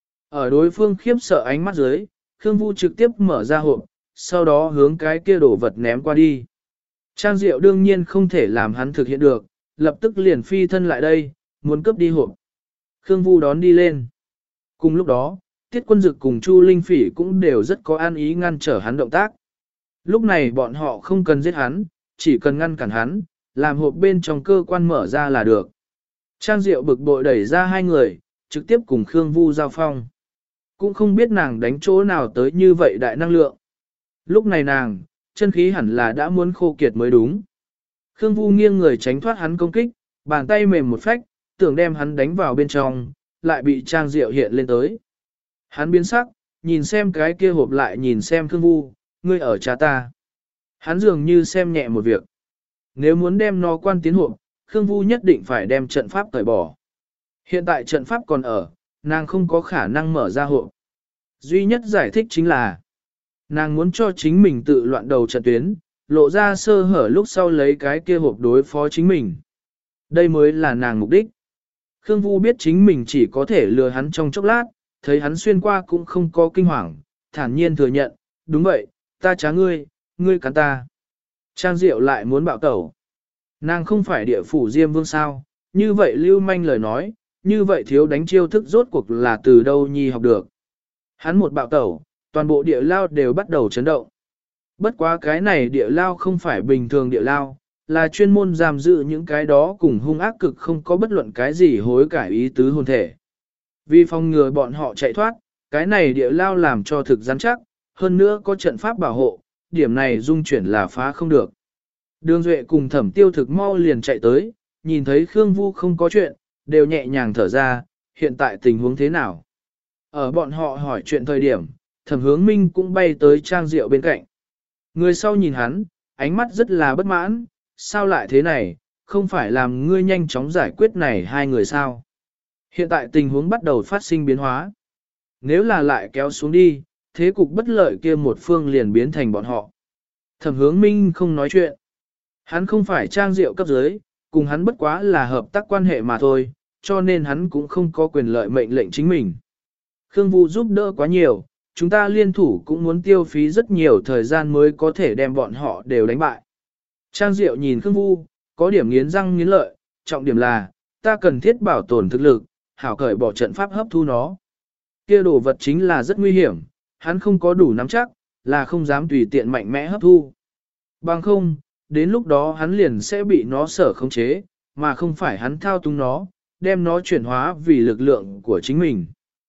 Ở đối phương khiếp sợ ánh mắt dưới, Khương Vu trực tiếp mở ra hộp, sau đó hướng cái kia đổ vật ném qua đi. Trang Diệu đương nhiên không thể làm hắn thực hiện được, lập tức liền phi thân lại đây, muốn cướp đi hộp. Khương Vu đón đi lên. Cùng lúc đó, Tiết Quân Dực cùng Chu Linh Phỉ cũng đều rất có an ý ngăn trở hắn động tác. Lúc này bọn họ không cần giết hắn, chỉ cần ngăn cản hắn, làm hộp bên trong cơ quan mở ra là được. Trang Diệu bực bội đẩy ra 2 người, trực tiếp cùng Khương Vu giao phong. Cũng không biết nàng đánh chỗ nào tới như vậy đại năng lượng. Lúc này nàng, chân khí hẳn là đã muốn khô kiệt mới đúng. Khương Vu nghiêng người tránh thoát hắn công kích, bàn tay mềm một phách, tưởng đem hắn đánh vào bên trong, lại bị Trang Diệu hiện lên tới. Hắn biến sắc, nhìn xem cái kia hộp lại nhìn xem Khương Vu, ngươi ở cha ta. Hắn dường như xem nhẹ một việc. Nếu muốn đem nó quan tiến hộp, Khương Vu nhất định phải đem trận pháp tẩy bỏ. Hiện tại trận pháp còn ở, nàng không có khả năng mở ra hộp. Duy nhất giải thích chính là, nàng muốn cho chính mình tự loạn đầu trận tuyến, lộ ra sơ hở lúc sau lấy cái kia hộp đối phó chính mình. Đây mới là nàng mục đích. Khương Vu biết chính mình chỉ có thể lừa hắn trong chốc lát, thấy hắn xuyên qua cũng không có kinh hoàng, thản nhiên thừa nhận, đúng vậy, ta trá ngươi, ngươi cắn ta. Trang Diệu lại muốn bạo tẩu. Nàng không phải địa phủ Diêm Vương sao, như vậy lưu manh lời nói, như vậy thiếu đánh chiêu thức rốt cuộc là từ đâu nhi học được. Hắn một bạo tẩu, toàn bộ địa lao đều bắt đầu chấn động. Bất quá cái này địa lao không phải bình thường địa lao, là chuyên môn giam giữ những cái đó cùng hung ác cực không có bất luận cái gì hối cải ý tứ hồn thể. Vì phòng ngừa bọn họ chạy thoát, cái này địa lao làm cho thực rắn chắc, hơn nữa có trận pháp bảo hộ, điểm này dung chuyển là phá không được. Đường Duệ cùng Thẩm Tiêu thực mau liền chạy tới, nhìn thấy Khương Vu không có chuyện, đều nhẹ nhàng thở ra, hiện tại tình huống thế nào. Ở bọn họ hỏi chuyện thời điểm, Thẩm Hướng Minh cũng bay tới Trang Diệu bên cạnh. Người sau nhìn hắn, ánh mắt rất là bất mãn, sao lại thế này, không phải làm ngươi nhanh chóng giải quyết này 2 người sao. Hiện tại tình huống bắt đầu phát sinh biến hóa. Nếu là lại kéo xuống đi, thế cục bất lợi kia một phương liền biến thành bọn họ. Thẩm Hướng Minh không nói chuyện. Hắn không phải Trang Diệu cấp dưới, cùng hắn bất quá là hợp tác quan hệ mà thôi, cho nên hắn cũng không có quyền lợi mệnh lệnh chính mình. Khương Vu giúp đỡ quá nhiều, chúng ta liên thủ cũng muốn tiêu phí rất nhiều thời gian mới có thể đem bọn họ đều đánh bại. Trang Diệu nhìn Khương Vu, có điểm nghiến răng nghiến lợi, trọng điểm là, ta cần thiết bảo tồn thực lực, hảo cởi bỏ trận pháp hấp thu nó. Kia đồ vật chính là rất nguy hiểm, hắn không có đủ nắm chắc, là không dám tùy tiện mạnh mẽ hấp thu. Bằng không, đến lúc đó hắn liền sẽ bị nó sở khống chế, mà không phải hắn thao túng nó, đem nó chuyển hóa vì lực lượng của chính mình.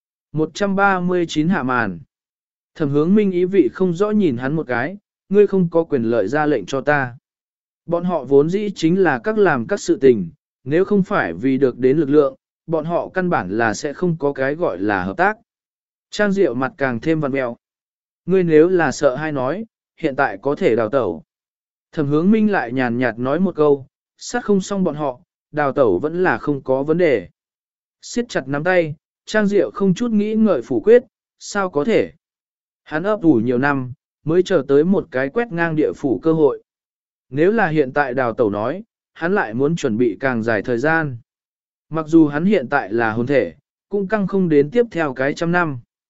139 hạ màn. Thẩm Hướng Minh ý vị không rõ nhìn hắn một cái, ngươi không có quyền lợi ra lệnh cho ta. Bọn họ vốn dĩ chính là các làm các sự tình, nếu không phải vì được đến lực lượng, bọn họ căn bản là sẽ không có cái gọi là hợp tác. Trang Diệu mặt càng thêm vằn mèo. Ngươi nếu là sợ hay nói, hiện tại có thể đào tẩu. Thẩm Hướng Minh lại nhàn nhạt nói một câu, sát không xong bọn họ, đào tẩu vẫn là không có vấn đề. Siết chặt nắm tay, Trang Diệu không chút nghĩ ngợi phủ quyết, sao có thể. Hắn ấp ủ nhiều năm, mới chờ tới một cái quét ngang địa phủ cơ hội. Nếu là hiện tại đào tẩu nói, hắn lại muốn chuẩn bị càng dài thời gian. Mặc dù hắn hiện tại là hồn thể, cũng căng không đến tiếp theo cái 100 năm.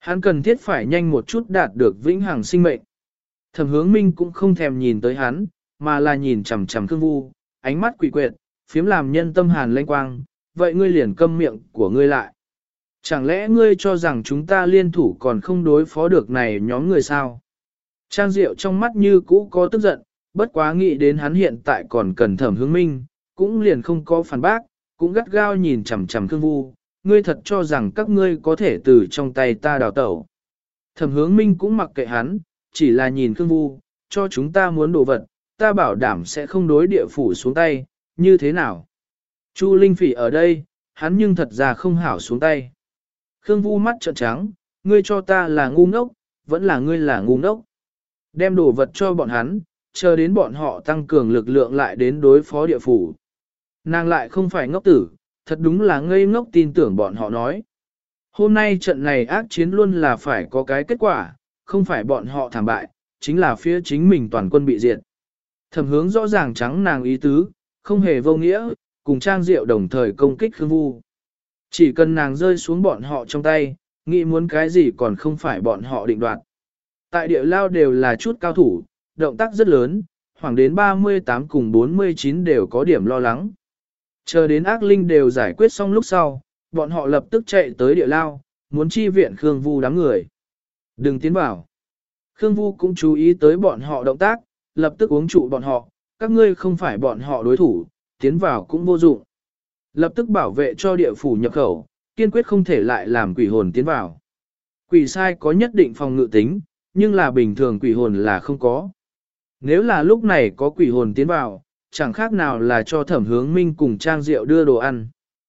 Hắn cần thiết phải nhanh một chút đạt được vĩnh hằng sinh mệnh. Thẩm Hướng Minh cũng không thèm nhìn tới hắn, mà là nhìn chằm chằm Khương Vu, ánh mắt quỷ quyệt, phiếm làm nhân tâm hàn lanh quang, vậy ngươi liền câm miệng của ngươi lại. Chẳng lẽ ngươi cho rằng chúng ta liên thủ còn không đối phó được này nhóm người sao? Trang Diệu trong mắt như cũ có tức giận, bất quá nghĩ đến hắn hiện tại còn cần Thẩm Hướng Minh, cũng liền không có phản bác, cũng gắt gao nhìn chằm chằm Khương Vu, ngươi thật cho rằng các ngươi có thể từ trong tay ta đào tẩu. Thẩm Hướng Minh cũng mặc kệ hắn, chỉ là nhìn Khương Vu, cho chúng ta muốn đồ vật, ta bảo đảm sẽ không đối địa phủ xuống tay, như thế nào? Chu Linh Phỉ ở đây, hắn nhưng thật ra không hảo xuống tay. Khương Vu mắt trợn trắng, ngươi cho ta là ngu ngốc, vẫn là ngươi là ngu ngốc. Đem đồ vật cho bọn hắn, chờ đến bọn họ tăng cường lực lượng lại đến đối phó địa phủ. Nàng lại không phải ngốc tử, thật đúng là ngây ngốc tin tưởng bọn họ nói. Hôm nay trận này ác chiến luôn là phải có cái kết quả, không phải bọn họ thảm bại, chính là phía chính mình toàn quân bị diệt. Thẩm Hướng rõ ràng trắng nàng ý tứ, không hề vô nghĩa, cùng Trang Diệu đồng thời công kích Khương Vu. Chỉ cần nàng rơi xuống bọn họ trong tay, nghĩ muốn cái gì còn không phải bọn họ định đoạt. Tại địa lao đều là chút cao thủ, động tác rất lớn, khoảng đến 38 cùng 49 đều có điểm lo lắng. Chờ đến ác linh đều giải quyết xong lúc sau, bọn họ lập tức chạy tới địa lao, muốn chi viện Khương Vu đám người. Đừng tiến vào. Khương Vu cũng chú ý tới bọn họ động tác, lập tức uống trụ bọn họ, các ngươi không phải bọn họ đối thủ, tiến vào cũng vô dụng. Lập tức bảo vệ cho địa phủ nhập khẩu, kiên quyết không thể lại làm quỷ hồn tiến vào. Quỷ sai có nhất định phòng ngự tính, nhưng là bình thường quỷ hồn là không có. Nếu là lúc này có quỷ hồn tiến vào, chẳng khác nào là cho Thẩm Hướng Minh cùng Trang Diệu đưa đồ ăn.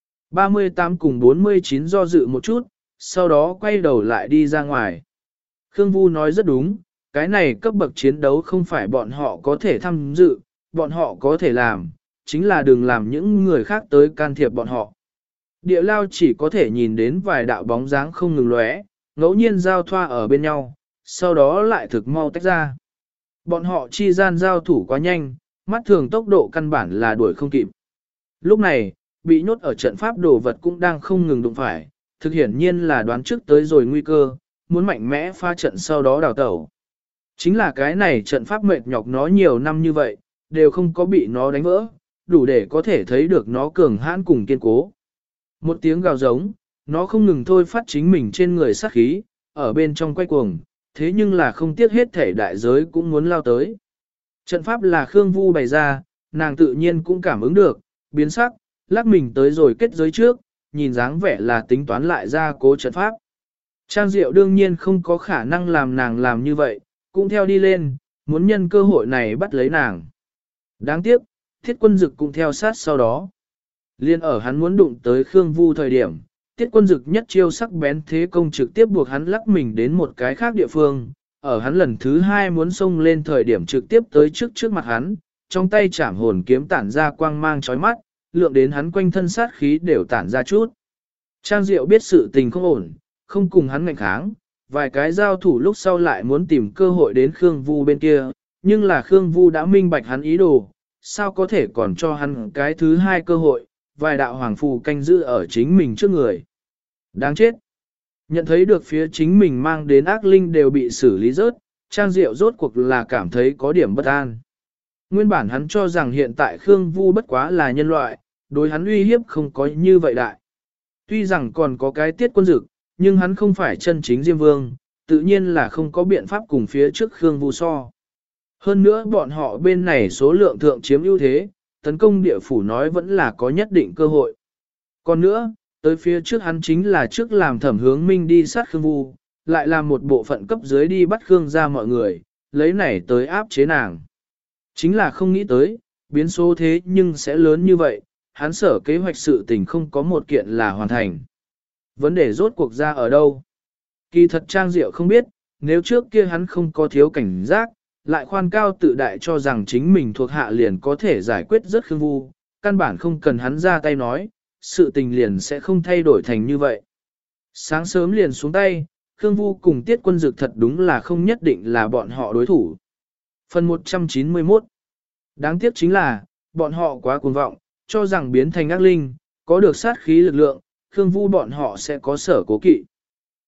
38 cùng 49 do dự một chút, sau đó quay đầu lại đi ra ngoài. Khương Vu nói rất đúng, cái này cấp bậc chiến đấu không phải bọn họ có thể tham dự, bọn họ có thể làm, chính là đừng làm những người khác tới can thiệp bọn họ. Địa lao chỉ có thể nhìn đến vài đạo bóng dáng không ngừng lóe, ngẫu nhiên giao thoa ở bên nhau, sau đó lại thực mau tách ra. Bọn họ chi gian giao thủ quá nhanh, mắt thường tốc độ căn bản là đuổi không kịp. Lúc này, bị nhốt ở trận pháp đồ vật cũng đang không ngừng đụng phải, thực hiển nhiên là đoán trước tới rồi nguy cơ, muốn mạnh mẽ pha trận sau đó đào tẩu. Chính là cái này trận pháp mệt nhọc nó nhiều năm như vậy, đều không có bị nó đánh vỡ, đủ để có thể thấy được nó cường hãn cùng kiên cố. Một tiếng gào giống, nó không ngừng thôi phát chính mình trên người sát khí, ở bên trong quay cuồng, thế nhưng là không tiếc hết thể đại giới cũng muốn lao tới. Trận pháp là Khương Vu bày ra, nàng tự nhiên cũng cảm ứng được, biến sắc, lắc mình tới rồi kết giới trước, nhìn dáng vẻ là tính toán lại ra cố trận pháp. Trang Diệu đương nhiên không có khả năng làm nàng làm như vậy, cũng theo đi lên, muốn nhân cơ hội này bắt lấy nàng. Đáng tiếc, Thiết Quân Dực cũng theo sát sau đó. Liên ở hắn muốn đụng tới Khương Vu thời điểm, Thiết Quân Dực nhất chiêu sắc bén thế công trực tiếp buộc hắn lắc mình đến một cái khác địa phương, ở hắn lần thứ hai muốn xông lên thời điểm trực tiếp tới trước mặt hắn, trong tay chảm hồn kiếm tản ra quang mang chói mắt, lượng đến hắn quanh thân sát khí đều tản ra chút. Trang Diệu biết sự tình không ổn, không cùng hắn ngạnh kháng, vài cái giao thủ lúc sau lại muốn tìm cơ hội đến Khương Vu bên kia, nhưng là Khương Vu đã minh bạch hắn ý đồ, sao có thể còn cho hắn cái thứ hai cơ hội, vài đạo hoàng phù canh giữ ở chính mình trước người. Đáng chết! Nhận thấy được phía chính mình mang đến ác linh đều bị xử lý rớt, Trang Diệu rốt cuộc là cảm thấy có điểm bất an. Nguyên bản hắn cho rằng hiện tại Khương Vu bất quá là nhân loại, đối hắn uy hiếp không có như vậy đại. Tuy rằng còn có cái Tiết Quân Dực, nhưng hắn không phải chân chính Diêm Vương, tự nhiên là không có biện pháp cùng phía trước Khương Vu so. Hơn nữa bọn họ bên này số lượng thượng chiếm ưu thế, tấn công địa phủ nói vẫn là có nhất định cơ hội. Còn nữa, tới phía trước hắn chính là trước làm Thẩm Hướng Minh đi sát Khương Vu, lại làm một bộ phận cấp dưới đi bắt Khương ra mọi người, lấy này tới áp chế nàng. Chính là không nghĩ tới, biến số thế nhưng sẽ lớn như vậy, hắn sở kế hoạch sự tình không có một kiện là hoàn thành. Vấn đề rốt cuộc ra ở đâu? Kỳ thật Trang Diệu không biết, nếu trước kia hắn không có thiếu cảnh giác, lại khoan cao tự đại cho rằng chính mình thuộc hạ liền có thể giải quyết rất Khương Vu, căn bản không cần hắn ra tay nói, sự tình liền sẽ không thay đổi thành như vậy. Sáng sớm liền xuống tay, Khương Vu cùng Tiết Quân Dực thật đúng là không nhất định là bọn họ đối thủ. Phần 191 đáng tiếc chính là, bọn họ quá cuồng vọng, cho rằng biến thành ác linh, có được sát khí lực lượng, Khương Vu bọn họ sẽ có sở cố kỵ.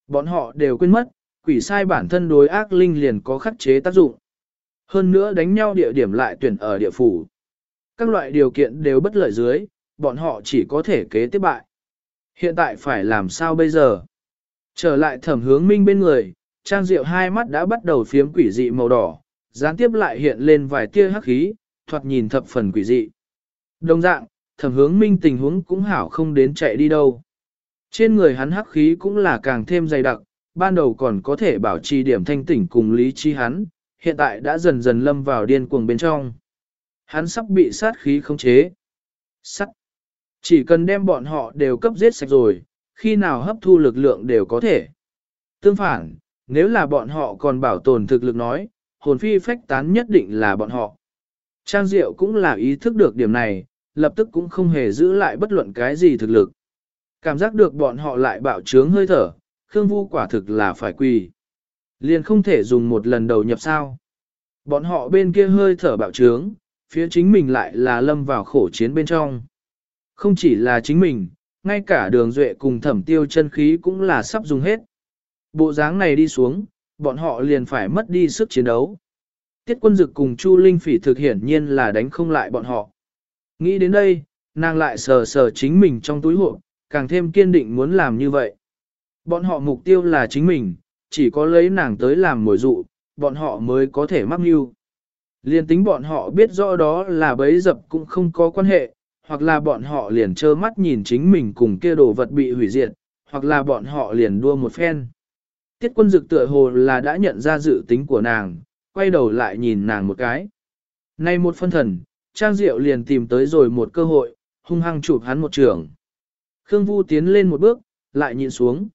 Bọn họ đều quên mất, quỷ sai bản thân đối ác linh liền có khắc chế tác dụng. Hơn nữa đánh nhau địa điểm lại tuyển ở địa phủ. Các loại điều kiện đều bất lợi dưới, bọn họ chỉ có thể kế tiếp bại. Hiện tại phải làm sao bây giờ? Trở lại Thẩm Hướng Minh bên người, Trang Diệu hai mắt đã bắt đầu phiếm quỷ dị màu đỏ, gián tiếp lại hiện lên vài tia hắc khí, thoạt nhìn thập phần quỷ dị. Đồng dạng, Thẩm Hướng Minh tình huống cũng hảo không đến chạy đi đâu. Trên người hắn hắc khí cũng là càng thêm dày đặc, ban đầu còn có thể bảo trì điểm thanh tỉnh cùng lý trí hắn, hiện tại đã dần dần lâm vào điên cuồng bên trong. Hắn sắp bị sát khí khống chế. Sắt. Chỉ cần đem bọn họ đều cấp giết sạch rồi, khi nào hấp thu lực lượng đều có thể. Tương phản, nếu là bọn họ còn bảo tồn thực lực nói, hồn phi phách tán nhất định là bọn họ. Trang Diệu cũng là ý thức được điểm này, lập tức cũng không hề giữ lại bất luận cái gì thực lực. Cảm giác được bọn họ lại bạo trướng hơi thở, Khương Vu quả thực là phải quỳ. Liền không thể dùng một lần đầu nhập sao. Bọn họ bên kia hơi thở bạo trướng, phía chính mình lại là lâm vào khổ chiến bên trong. Không chỉ là chính mình, ngay cả Đường Duệ cùng Thẩm Tiêu chân khí cũng là sắp dùng hết. Bộ dáng này đi xuống, bọn họ liền phải mất đi sức chiến đấu. Tiết Quân Dực cùng Chu Linh Phỉ thực hiển nhiên là đánh không lại bọn họ. Nghĩ đến đây, nàng lại sờ sờ chính mình trong túi hộp, càng thêm kiên định muốn làm như vậy. Bọn họ mục tiêu là chính mình, chỉ có lấy nàng tới làm mồi dụ, bọn họ mới có thể mắc mưu. Liên tính bọn họ biết rõ đó là bẫy dập cũng không có quan hệ, hoặc là bọn họ liền trơ mắt nhìn chính mình cùng kia đồ vật bị hủy diệt, hoặc là bọn họ liền đua một phen. Tiết Quân Dực tựa hồ là đã nhận ra dự tính của nàng, quay đầu lại nhìn nàng một cái. Nay một phân thần, Trang Diệu liền tìm tới rồi một cơ hội, hung hăng chụp hắn một trường. Khương Vu tiến lên một bước, lại nhìn xuống.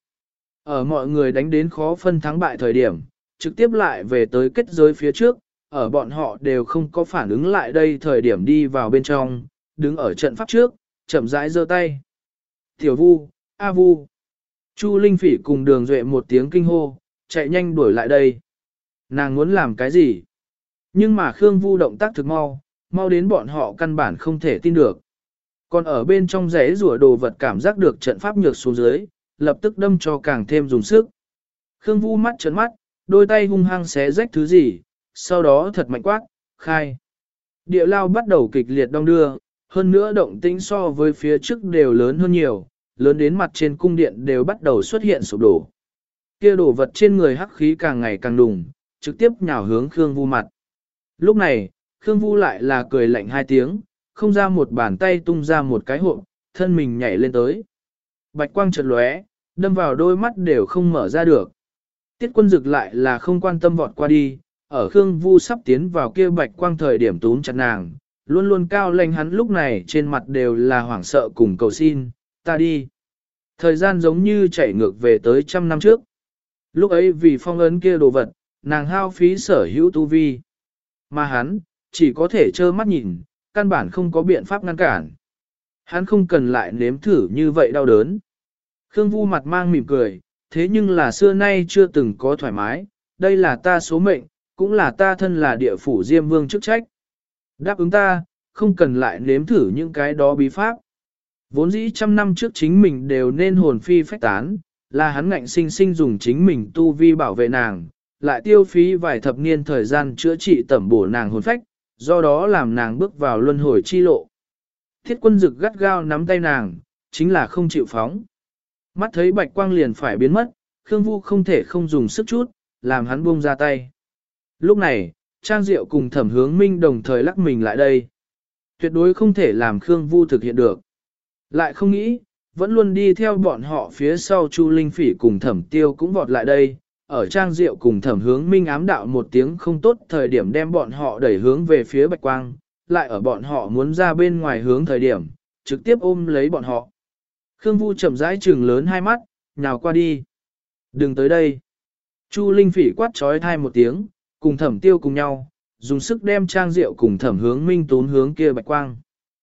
Ở mọi người đánh đến khó phân thắng bại thời điểm, trực tiếp lại về tới kết giới phía trước, ở bọn họ đều không có phản ứng lại đây thời điểm đi vào bên trong, đứng ở trận pháp trước, chậm rãi giơ tay. Tiểu Vu, A Vu. Chu Linh Phỉ cùng Đường Duệ một tiếng kinh hô, chạy nhanh đuổi lại đây. Nàng muốn làm cái gì? Nhưng mà Khương Vu động tác thực mau, mau đến bọn họ căn bản không thể tin được. Còn ở bên trong rẽ rùa đồ vật cảm giác được trận pháp nhược xuống dưới, lập tức đâm cho càng thêm dùng sức. Khương Vu mắt trợn mắt, đôi tay hung hăng xé rách thứ gì, sau đó thật mạnh quát, khai. Địa lao bắt đầu kịch liệt đong đưa, hơn nữa động tĩnh so với phía trước đều lớn hơn nhiều, lớn đến mặt trên cung điện đều bắt đầu xuất hiện sụp đổ. Kia đổ vật trên người hắc khí càng ngày càng đùng, trực tiếp nhào hướng Khương Vu mặt. Lúc này, Khương Vu lại là cười lạnh hai tiếng, không ra một bàn tay tung ra một cái hộp, thân mình nhảy lên tới. Bạch quang chợt lóe, đâm vào đôi mắt đều không mở ra được. Tiết Quân Dực lại là không quan tâm vọt qua đi, ở Khương Vu sắp tiến vào kia bạch quang thời điểm túm chặt nàng, luôn luôn cao lanh hắn lúc này trên mặt đều là hoảng sợ cùng cầu xin, ta đi. Thời gian giống như chạy ngược về tới 100 năm trước. Lúc ấy vì phong ấn kia đồ vật, nàng hao phí sở hữu tu vi. Mà hắn, chỉ có thể trơ mắt nhìn, căn bản không có biện pháp ngăn cản. Hắn không cần lại nếm thử như vậy đau đớn. Khương Vu mặt mang mỉm cười, thế nhưng là xưa nay chưa từng có thoải mái, đây là ta số mệnh, cũng là ta thân là địa phủ Diêm Vương chức trách. Đáp ứng ta, không cần lại nếm thử những cái đó bí pháp. Vốn dĩ 100 năm trước chính mình đều nên hồn phi phách tán, là hắn ngạnh sinh sinh dùng chính mình tu vi bảo vệ nàng, lại tiêu phí vài thập niên thời gian chữa trị tẩm bổ nàng hồn phách, do đó làm nàng bước vào luân hồi chi lộ. Thiết Quân Dực gắt gao nắm tay nàng, chính là không chịu phóng. Mắt thấy bạch quang liền phải biến mất, Khương Vu không thể không dùng sức chút, làm hắn buông ra tay. Lúc này, Trang Diệu cùng Thẩm Hướng Minh đồng thời lắc mình lại đây. Tuyệt đối không thể làm Khương Vu thực hiện được. Lại không nghĩ, vẫn luôn đi theo bọn họ phía sau Chu Linh Phỉ cùng Thẩm Tiêu cũng vọt lại đây. Ở Trang Diệu cùng Thẩm Hướng Minh ám đạo một tiếng không tốt thời điểm đem bọn họ đẩy hướng về phía bạch quang, lại ở bọn họ muốn ra bên ngoài hướng thời điểm, trực tiếp ôm lấy bọn họ. Khương Vu chậm rãi trừng lớn hai mắt, nhào qua đi. Đừng tới đây. Chu Linh Phỉ quát trói thai một tiếng, cùng Thẩm Tiêu cùng nhau, dùng sức đem Trang Diệu cùng Thẩm Hướng Minh tốn hướng kia bạch quang.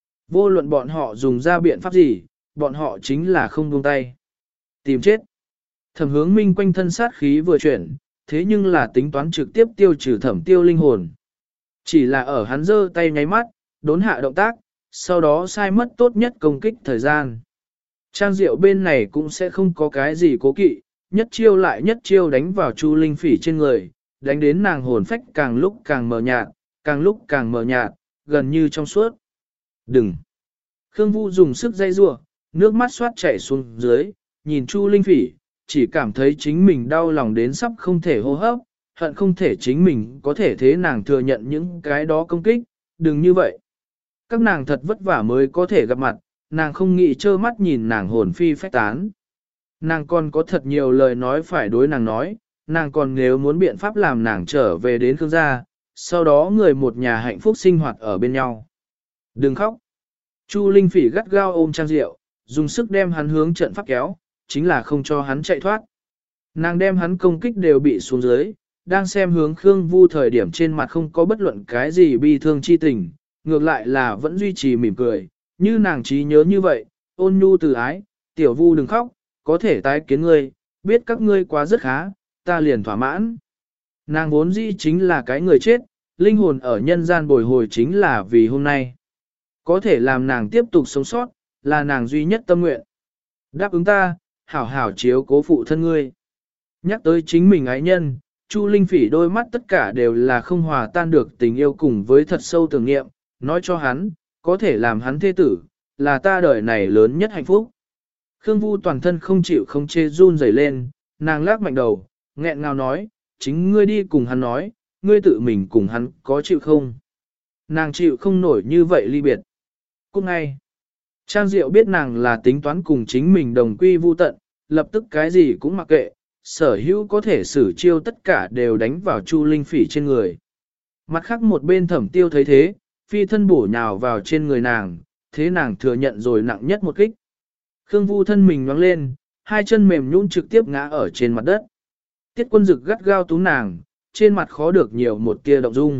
Vô luận bọn họ dùng ra biện pháp gì, bọn họ chính là không buông tay. Tìm chết. Thẩm Hướng Minh quanh thân sát khí vừa chuyển, thế nhưng là tính toán trực tiếp tiêu trừ Thẩm Tiêu linh hồn. Chỉ là ở hắn giơ tay nháy mắt, đốn hạ động tác, sau đó sai mất tốt nhất công kích thời gian. Trang Diệu bên này cũng sẽ không có cái gì cố kỵ, nhất chiêu lại nhất chiêu đánh vào Chu Linh Phỉ trên người, đánh đến nàng hồn phách càng lúc càng mờ nhạt, càng lúc càng mờ nhạt, gần như trong suốt. Đừng! Khương Vu dùng sức dây rua, nước mắt xoát chảy xuống dưới, nhìn Chu Linh Phỉ, chỉ cảm thấy chính mình đau lòng đến sắp không thể hô hấp, hận không thể chính mình có thể thế nàng thừa nhận những cái đó công kích, đừng như vậy. Các nàng thật vất vả mới có thể gặp mặt, nàng không nghĩ trơ mắt nhìn nàng hồn phi phách tán. Nàng còn có thật nhiều lời nói phải đối nàng nói, nàng còn nếu muốn biện pháp làm nàng trở về đến Khương gia, sau đó người một nhà hạnh phúc sinh hoạt ở bên nhau. Đừng khóc. Chu Linh Phỉ gắt gao ôm Trang Diệu, dùng sức đem hắn hướng trận pháp kéo, chính là không cho hắn chạy thoát. Nàng đem hắn công kích đều bị xuống dưới, đang xem hướng Khương Vu thời điểm trên mặt không có bất luận cái gì bi thương chi tình, ngược lại là vẫn duy trì mỉm cười, như nàng trí nhớ như vậy, ôn nhu từ ái, tiểu Vu đừng khóc, có thể tái kiến ngươi, biết các ngươi quá rất khá, ta liền thỏa mãn. Nàng vốn dĩ chính là cái người chết, linh hồn ở nhân gian bồi hồi chính là vì hôm nay. Có thể làm nàng tiếp tục sống sót, là nàng duy nhất tâm nguyện. Đáp ứng ta, hảo hảo chiếu cố phụ thân ngươi. Nhắc tới chính mình ái nhân, Chu Linh Phỉ đôi mắt tất cả đều là không hòa tan được tình yêu cùng với thật sâu tưởng niệm, nói cho hắn, có thể làm hắn thế tử, là ta đời này lớn nhất hạnh phúc. Khương Vu toàn thân không chịu không chê run rẩy lên, nàng lắc mạnh đầu, nghẹn ngào nói, chính ngươi đi cùng hắn nói, ngươi tự mình cùng hắn có chịu không? Nàng chịu không nổi như vậy ly biệt. Cũng ngay, Trang Diệu biết nàng là tính toán cùng chính mình đồng quy vu tận, lập tức cái gì cũng mặc kệ, sở hữu có thể xử chiêu tất cả đều đánh vào Chu Linh Phỉ trên người. Mặt khác một bên Thẩm Tiêu thấy thế, phi thân bổ nhào vào trên người nàng, thế nàng thừa nhận rồi nặng nhất một kích. Khương Vu thân mình nhoáng lên, hai chân mềm nhũn trực tiếp ngã ở trên mặt đất. Tiết Quân Dực gắt gao túm nàng, trên mặt khó được nhiều một tia động dung.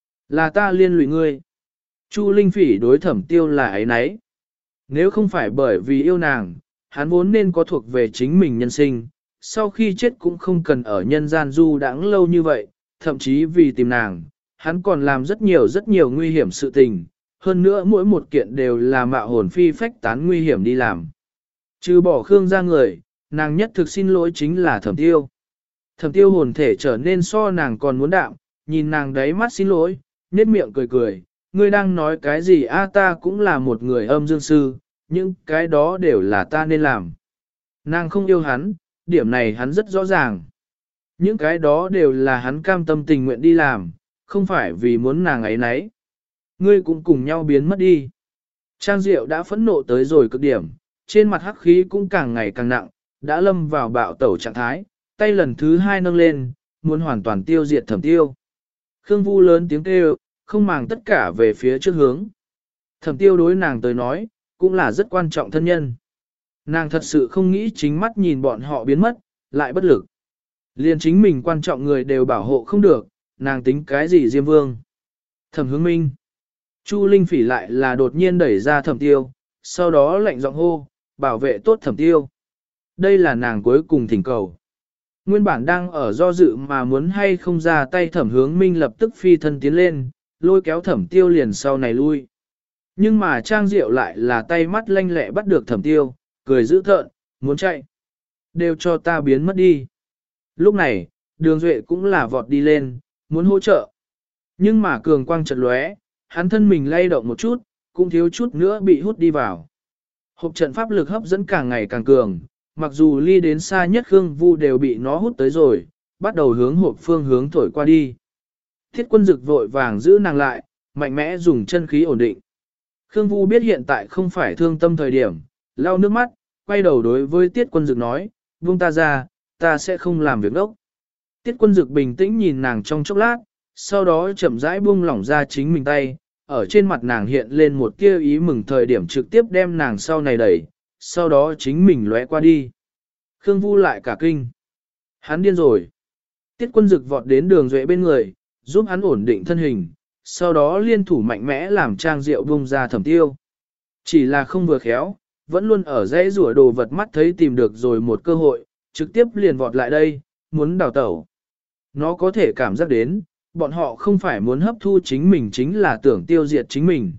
Là ta liên lụy ngươi. Chu Linh Phỉ đối Thẩm Tiêu là ấy nấy. Nếu không phải bởi vì yêu nàng, hắn vốn nên có thuộc về chính mình nhân sinh, sau khi chết cũng không cần ở nhân gian du đãng lâu như vậy, thậm chí vì tìm nàng, hắn còn làm rất nhiều nguy hiểm sự tình, hơn nữa mỗi một kiện đều là mạo hồn phi phách tán nguy hiểm đi làm. Trừ bỏ Khương ra người, nàng nhất thực xin lỗi chính là Thẩm Tiêu. Thẩm Tiêu hồn thể trở nên so nàng còn muốn đạm, nhìn nàng đáy mắt xin lỗi, nhếch miệng cười cười, ngươi đang nói cái gì a, ta cũng là một người âm dương sư, nhưng cái đó đều là ta nên làm. Nàng không yêu hắn, điểm này hắn rất rõ ràng. Những cái đó đều là hắn cam tâm tình nguyện đi làm, không phải vì muốn nàng ấy nấy. Ngươi cũng cùng nhau biến mất đi. Trang Diệu đã phẫn nộ tới rồi cực điểm, trên mặt hắc khí cũng càng ngày càng nặng, đã lâm vào bạo tẩu trạng thái, tay lần thứ hai nâng lên, muốn hoàn toàn tiêu diệt Thẩm Tiêu. Khương Vu lớn tiếng kêu, không màng tất cả về phía trước hướng. Thẩm Tiêu đối nàng tới nói, cũng là rất quan trọng thân nhân. Nàng thật sự không nghĩ chính mắt nhìn bọn họ biến mất, lại bất lực. Liên chính mình quan trọng người đều bảo hộ không được, nàng tính cái gì Diêm Vương. Thẩm Hướng Minh. Chu Linh Phỉ lại là đột nhiên đẩy ra Thẩm Tiêu, sau đó lạnh giọng hô, bảo vệ tốt Thẩm Tiêu. Đây là nàng cuối cùng thỉnh cầu. Nguyên bản đang ở do dự mà muốn hay không ra tay Thẩm Hướng Minh lập tức phi thân tiến lên, lôi kéo Thẩm Tiêu liền sau này lui. Nhưng mà Trang Diệu lại là tay mắt lanh lẹ bắt được Thẩm Tiêu, cười dữ thợn, muốn chạy. Đều cho ta biến mất đi. Lúc này, Đường Duệ cũng là vọt đi lên, muốn hỗ trợ. Nhưng mà cường quang chợt lóe, hắn thân mình lay động một chút, cũng thiếu chút nữa bị hút đi vào. Hộp trận pháp lực hấp dẫn càng ngày càng cường, mặc dù ly đến xa nhất Khương Vu đều bị nó hút tới rồi, bắt đầu hướng hộp phương hướng thổi qua đi. Thiết Quân Dực vội vàng giữ nàng lại, mạnh mẽ dùng chân khí ổn định. Khương Vu biết hiện tại không phải thương tâm thời điểm, lau nước mắt, quay đầu đối với Tiết Quân Dực nói, buông ta ra, ta sẽ không làm việc đốc. Tiết Quân Dực bình tĩnh nhìn nàng trong chốc lát, sau đó chậm rãi buông lỏng ra chính mình tay, ở trên mặt nàng hiện lên một tia ý mừng thời điểm trực tiếp đem nàng sau này đẩy, sau đó chính mình lóe qua đi. Khương Vu lại cả kinh. Hắn điên rồi. Tiết Quân Dực vọt đến Đường Duệ bên người, giúp hắn ổn định thân hình, sau đó liên thủ mạnh mẽ làm Trang Diệu buông ra Thẩm Tiêu. Chỉ là không vừa khéo, vẫn luôn ở dãy rủa đồ vật mắt thấy tìm được rồi một cơ hội, trực tiếp liền vọt lại đây, muốn đào tẩu. Nó có thể cảm giác đến, bọn họ không phải muốn hấp thu chính mình chính là tưởng tiêu diệt chính mình.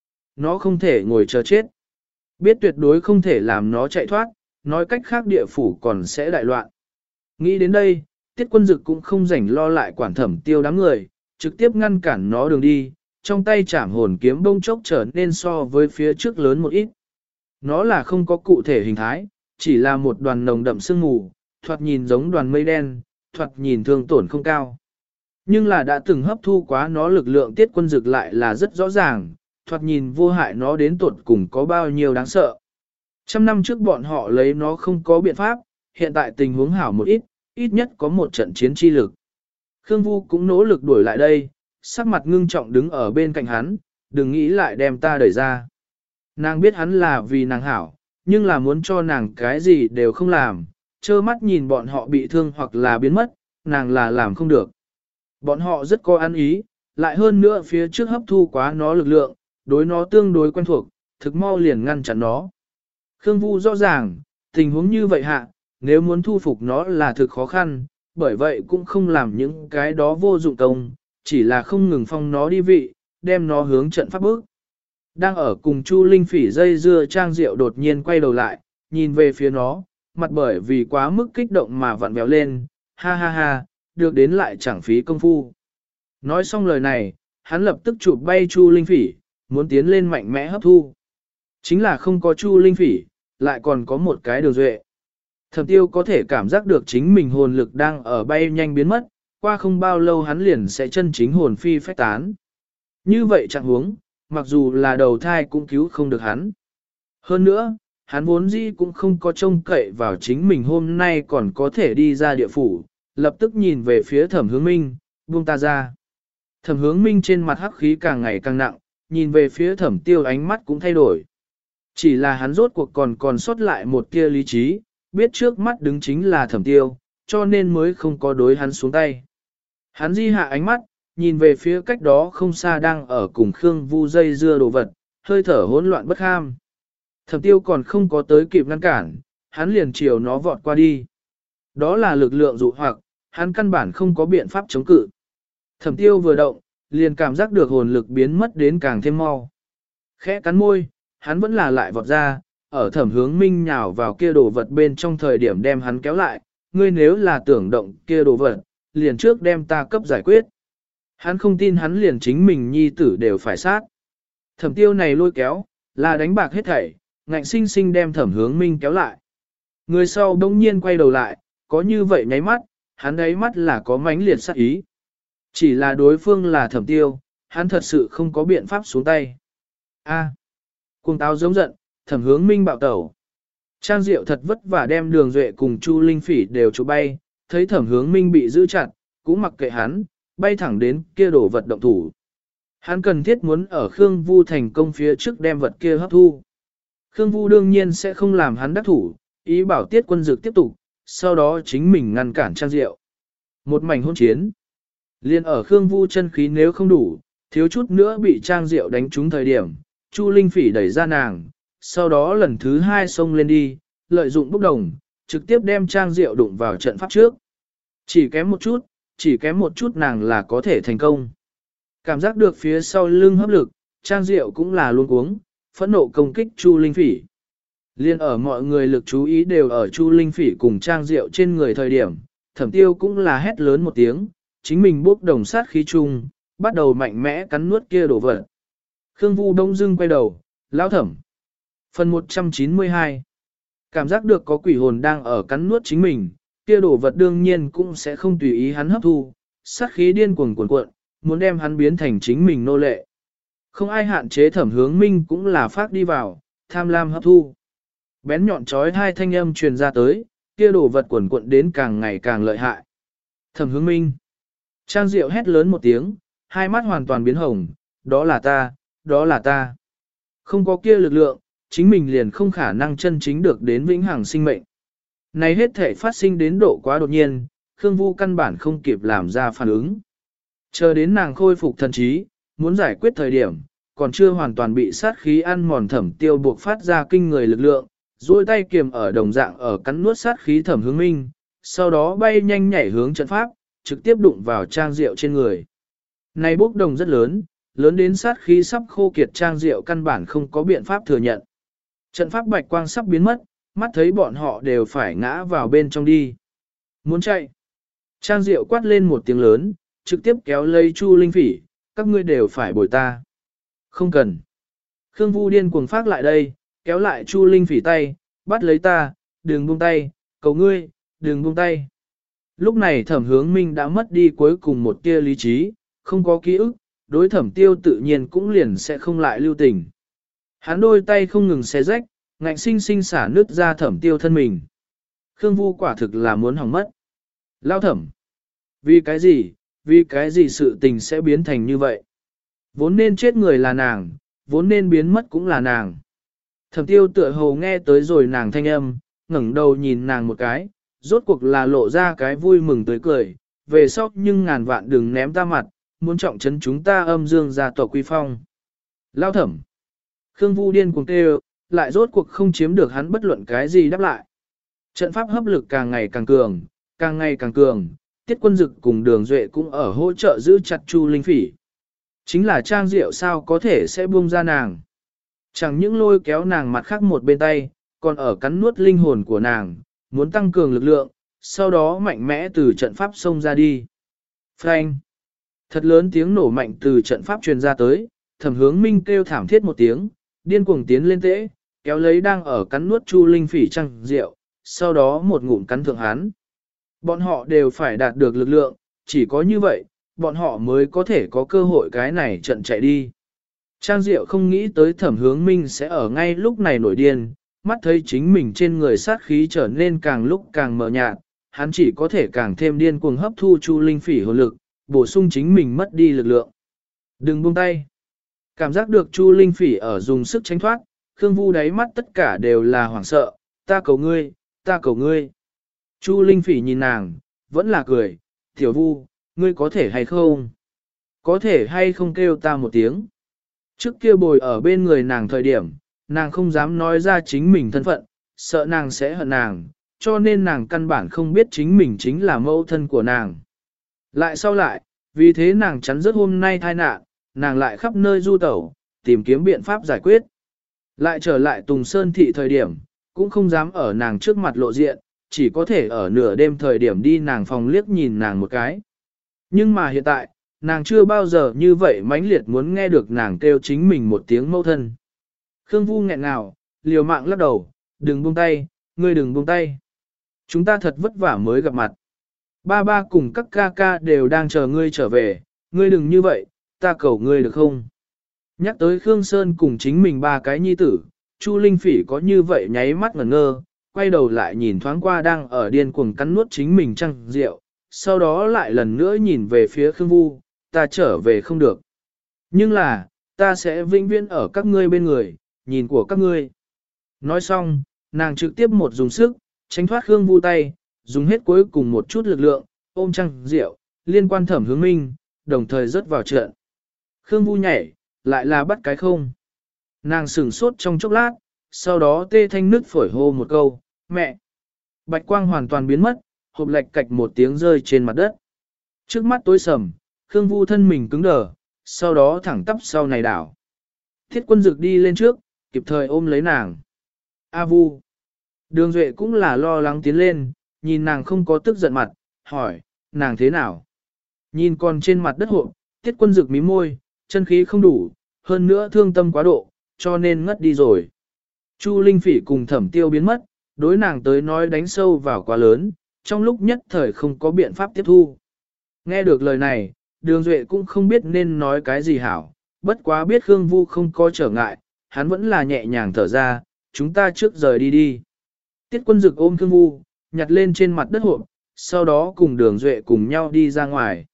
Nó không thể ngồi chờ chết. Biết tuyệt đối không thể làm nó chạy thoát, nói cách khác địa phủ còn sẽ đại loạn. Nghĩ đến đây, Tiết Quân Dực cũng không rảnh lo lại quản Thẩm Tiêu đám người, trực tiếp ngăn cản nó đường đi, trong tay chảm hồn kiếm bông chốc trở nên so với phía trước lớn một ít. Nó là không có cụ thể hình thái, chỉ là một đoàn nồng đậm sương mù, thoạt nhìn giống đoàn mây đen, thoạt nhìn thương tổn không cao. Nhưng là đã từng hấp thu quá nó lực lượng Tiết Quân Dực lại là rất rõ ràng, thoạt nhìn vô hại nó đến tuột cùng có bao nhiêu đáng sợ. Trăm năm trước bọn họ lấy nó không có biện pháp, hiện tại tình huống hảo một ít, ít nhất có một trận chiến chi lực. Khương Vu cũng nỗ lực đuổi lại đây, sắc mặt ngưng trọng đứng ở bên cạnh hắn, đừng nghĩ lại đem ta đẩy ra. Nàng biết hắn là vì nàng hảo, nhưng là muốn cho nàng cái gì đều không làm, trơ mắt nhìn bọn họ bị thương hoặc là biến mất, nàng là làm không được. Bọn họ rất có ăn ý, lại hơn nữa phía trước hấp thu quá nó lực lượng, đối nó tương đối quen thuộc, thực mau liền ngăn chặn nó. Khương Vu rõ ràng, tình huống như vậy hạ, nếu muốn thu phục nó là thực khó khăn, bởi vậy cũng không làm những cái đó vô dụng công, chỉ là không ngừng phong nó đi vị, đem nó hướng trận pháp bước. Đang ở cùng Chu Linh Phỉ dây dưa Trang Diệu đột nhiên quay đầu lại, nhìn về phía nó, mặt bởi vì quá mức kích động mà vặn vẹo lên, ha ha ha, được đến lại chẳng phí công phu. Nói xong lời này, hắn lập tức chụp bay Chu Linh Phỉ, muốn tiến lên mạnh mẽ hấp thu. Chính là không có Chu Linh Phỉ, lại còn có một cái đường duệ. Thẩm Tiêu có thể cảm giác được chính mình hồn lực đang ở bay nhanh biến mất, qua không bao lâu hắn liền sẽ chân chính hồn phi phách tán. Như vậy chẳng huống, mặc dù là đầu thai cũng cứu không được hắn. Hơn nữa, hắn vốn dĩ cũng không có trông cậy vào chính mình hôm nay còn có thể đi ra địa phủ, lập tức nhìn về phía Thẩm Hướng Minh, buông ta ra. Thẩm Hướng Minh trên mặt hắc khí càng ngày càng nặng, nhìn về phía Thẩm Tiêu ánh mắt cũng thay đổi. Chỉ là hắn rốt cuộc còn sót lại một tia lý trí, biết trước mắt đứng chính là Thẩm Tiêu, cho nên mới không có đối hắn xuống tay. Hắn di hạ ánh mắt, nhìn về phía cách đó không xa đang ở cùng Khương Vu dây dưa đồ vật, hơi thở hỗn loạn bất ham. Thẩm Tiêu còn không có tới kịp ngăn cản, hắn liền chiều nó vọt qua đi. Đó là lực lượng dụ hoặc, hắn căn bản không có biện pháp chống cự. Thẩm Tiêu vừa động, liền cảm giác được hồn lực biến mất đến càng thêm mau. Khẽ cắn môi, hắn vẫn là lại vọt ra, ở Thẩm Hướng Minh nhào vào kia đồ vật bên trong thời điểm đem hắn kéo lại, ngươi nếu là tưởng động kia đồ vật, liền trước đem ta cấp giải quyết. Hắn không tin hắn liền chính mình nhi tử đều phải sát. Thẩm Tiêu này lôi kéo, là đánh bạc hết thảy, ngạnh sinh sinh đem Thẩm Hướng Minh kéo lại. Người sau đông nhiên quay đầu lại, có như vậy nháy mắt, hắn đáy mắt là có mãnh liệt sát ý. Chỉ là đối phương là Thẩm Tiêu, hắn thật sự không có biện pháp xuống tay. A, cuồng táo giống giận, Thẩm Hướng Minh bạo tẩu. Trang Diệu thật vất vả đem Đường Duệ cùng Chu Linh Phỉ đều chụp bay, thấy Thẩm Hướng Minh bị giữ chặt, cũng mặc kệ hắn, bay thẳng đến kia đổ vật động thủ. Hắn cần thiết muốn ở Khương Vu thành công phía trước đem vật kia hấp thu. Khương Vu đương nhiên sẽ không làm hắn đắc thủ, ý bảo Tiết Quân Dực tiếp tục, sau đó chính mình ngăn cản Trang Diệu. Một mảnh hỗn chiến. Liên ở Khương Vu chân khí nếu không đủ, thiếu chút nữa bị Trang Diệu đánh trúng thời điểm, Chu Linh Phỉ đẩy ra nàng, sau đó lần thứ hai xông lên đi, lợi dụng bốc đồng, trực tiếp đem Trang Diệu đụng vào trận pháp trước. Chỉ kém một chút nàng là có thể thành công. Cảm giác được phía sau lưng hấp lực, Trang Diệu cũng là luôn cuống, phẫn nộ công kích Chu Linh Phỉ. Liên ở mọi người lực chú ý đều ở Chu Linh Phỉ cùng Trang Diệu trên người thời điểm, Thẩm Tiêu cũng là hét lớn một tiếng, chính mình bốc đồng sát khí chung, bắt đầu mạnh mẽ cắn nuốt kia đổ vật. Khương Vu đông dưng quay đầu, lão Thẩm. Phần 192. Cảm giác được có quỷ hồn đang ở cắn nuốt chính mình, kia đổ vật đương nhiên cũng sẽ không tùy ý hắn hấp thu, sát khí điên cuồng cuộn cuộn, muốn đem hắn biến thành chính mình nô lệ. Không ai hạn chế Thẩm Hướng Minh cũng là phát đi vào, tham lam hấp thu. Bén nhọn chói hai thanh âm truyền ra tới, kia đổ vật cuộn cuộn đến càng ngày càng lợi hại. Thẩm Hướng Minh. Trang Diệu hét lớn một tiếng, hai mắt hoàn toàn biến hồng, đó là ta, đó là ta. Không có kia lực lượng, chính mình liền không khả năng chân chính được đến vĩnh hằng sinh mệnh. Này hết thể phát sinh đến độ quá đột nhiên, Khương Vu căn bản không kịp làm ra phản ứng. Chờ đến nàng khôi phục thần trí, muốn giải quyết thời điểm, còn chưa hoàn toàn bị sát khí ăn mòn Thẩm Tiêu buộc phát ra kinh người lực lượng, duỗi tay kiềm ở đồng dạng ở cắn nuốt sát khí Thẩm Hướng Minh, sau đó bay nhanh nhảy hướng trận pháp, trực tiếp đụng vào Trang Diệu trên người. Này bốc đồng rất lớn, lớn đến sát khí sắp khô kiệt Trang Diệu căn bản không có biện pháp thừa nhận. Trận pháp bạch quang sắp biến mất, mắt thấy bọn họ đều phải ngã vào bên trong đi. Muốn chạy. Trang Diệu quát lên một tiếng lớn, trực tiếp kéo lấy Chu Linh Phỉ, các ngươi đều phải bồi ta. Không cần. Khương Vu điên cuồng phát lại đây, kéo lại Chu Linh Phỉ tay, bắt lấy ta, đừng buông tay, cầu ngươi, đừng buông tay. Lúc này Thẩm Hướng Minh đã mất đi cuối cùng một tia lý trí, không có ký ức, đối Thẩm Tiêu tự nhiên cũng liền sẽ không lại lưu tình. Hắn đôi tay không ngừng xé rách, ngạnh sinh sinh xả nứt ra Thẩm Tiêu thân mình. Khương Vu quả thực là muốn hỏng mất. Lao Thẩm. Vì cái gì sự tình sẽ biến thành như vậy? Vốn nên chết người là nàng, vốn nên biến mất cũng là nàng. Thẩm Tiêu tựa hồ nghe tới rồi nàng thanh âm, ngẩng đầu nhìn nàng một cái, rốt cuộc là lộ ra cái vui mừng tươi cười, về sau nhưng ngàn vạn đừng ném ta mặt, muốn trọng trấn chúng ta âm dương gia tộc quy phong. Lao Thẩm. Khương Vu điên cuồng kêu, lại rốt cuộc không chiếm được hắn bất luận cái gì đáp lại. Trận pháp hấp lực càng ngày càng cường, càng ngày càng cường, Tiết Quân Dực cùng Đường Duệ cũng ở hỗ trợ giữ chặt Chu Linh Phỉ. Chính là Trang Diệu sao có thể sẽ buông ra nàng. Chẳng những lôi kéo nàng mặt khác một bên tay, còn ở cắn nuốt linh hồn của nàng, muốn tăng cường lực lượng, sau đó mạnh mẽ từ trận pháp xông ra đi. Phanh! Thật lớn tiếng nổ mạnh từ trận pháp truyền ra tới, Thẩm Hướng Minh kêu thảm thiết một tiếng, điên cuồng tiến lên tễ, kéo lấy đang ở cắn nuốt Chu Linh Phỉ Trang Diệu, sau đó một ngụm cắn thượng hắn. Bọn họ đều phải đạt được lực lượng, chỉ có như vậy, bọn họ mới có thể có cơ hội cái này trận chạy đi. Trang Diệu không nghĩ tới Thẩm Hướng Minh sẽ ở ngay lúc này nổi điên, mắt thấy chính mình trên người sát khí trở nên càng lúc càng mờ nhạt, hắn chỉ có thể càng thêm điên cuồng hấp thu Chu Linh Phỉ hồn lực, bổ sung chính mình mất đi lực lượng. Đừng buông tay. Cảm giác được Chu Linh Phỉ ở dùng sức tránh thoát, Khương Vu đáy mắt tất cả đều là hoảng sợ, ta cầu ngươi, ta cầu ngươi. Chu Linh Phỉ nhìn nàng, vẫn là cười, Tiểu Vu, ngươi có thể hay không? Có thể hay không kêu ta một tiếng? Trước kia bồi ở bên người nàng thời điểm, nàng không dám nói ra chính mình thân phận, sợ nàng sẽ hận nàng, cho nên nàng căn bản không biết chính mình chính là mẫu thân của nàng. Lại sau lại, vì thế nàng chắn rớt hôm nay tai nạn, nàng lại khắp nơi du tẩu, tìm kiếm biện pháp giải quyết. Lại trở lại Tùng Sơn thị thời điểm, cũng không dám ở nàng trước mặt lộ diện, chỉ có thể ở nửa đêm thời điểm đi nàng phòng liếc nhìn nàng một cái. Nhưng mà hiện tại, nàng chưa bao giờ như vậy mãnh liệt muốn nghe được nàng kêu chính mình một tiếng mẫu thân. Khương Vu nghẹn ngào, liều mạng lắc đầu, đừng buông tay, ngươi đừng buông tay. Chúng ta thật vất vả mới gặp mặt. Ba ba cùng các ca ca đều đang chờ ngươi trở về, ngươi đừng như vậy, ta cầu ngươi được không? Nhắc tới Khương Sơn cùng chính mình ba cái nhi tử, Chu Linh Phỉ có như vậy nháy mắt ngẩn ngơ, quay đầu lại nhìn thoáng qua đang ở điên cuồng cắn nuốt chính mình Trang Diệu, sau đó lại lần nữa nhìn về phía Khương Vu, ta trở về không được. Nhưng là, ta sẽ vĩnh viễn ở các ngươi bên người, nhìn của các ngươi. Nói xong, nàng trực tiếp một dùng sức, tránh thoát Khương Vu tay, dùng hết cuối cùng một chút lực lượng, ôm Trang Diệu, liên quan Thẩm Hướng Minh, đồng thời rớt vào trận. Khương Vu nhảy, lại là bắt cái không. Nàng sửng sốt trong chốc lát, sau đó tê thanh nức phổi hô một câu, mẹ. Bạch quang hoàn toàn biến mất, hộp lạch cạch một tiếng rơi trên mặt đất. Trước mắt tối sầm, Khương Vu thân mình cứng đờ, sau đó thẳng tắp sau này đảo. Thiết Quân Dực đi lên trước, kịp thời ôm lấy nàng. A Vu. Đường Duệ cũng là lo lắng tiến lên, nhìn nàng không có tức giận mặt, hỏi, nàng thế nào? Nhìn còn trên mặt đất hộp, Thiết Quân Dực mím môi, chân khí không đủ, hơn nữa thương tâm quá độ, cho nên ngất đi rồi. Chu Linh Phỉ cùng Thẩm Tiêu biến mất, đối nàng tới nói đánh sâu vào quá lớn, trong lúc nhất thời không có biện pháp tiếp thu. Nghe được lời này, Đường Duệ cũng không biết nên nói cái gì hảo, bất quá biết Khương Vu không có trở ngại, hắn vẫn là nhẹ nhàng thở ra, chúng ta trước rời đi đi. Tiết Quân Dực ôm Khương Vu, nhặt lên trên mặt đất hộp, sau đó cùng Đường Duệ cùng nhau đi ra ngoài.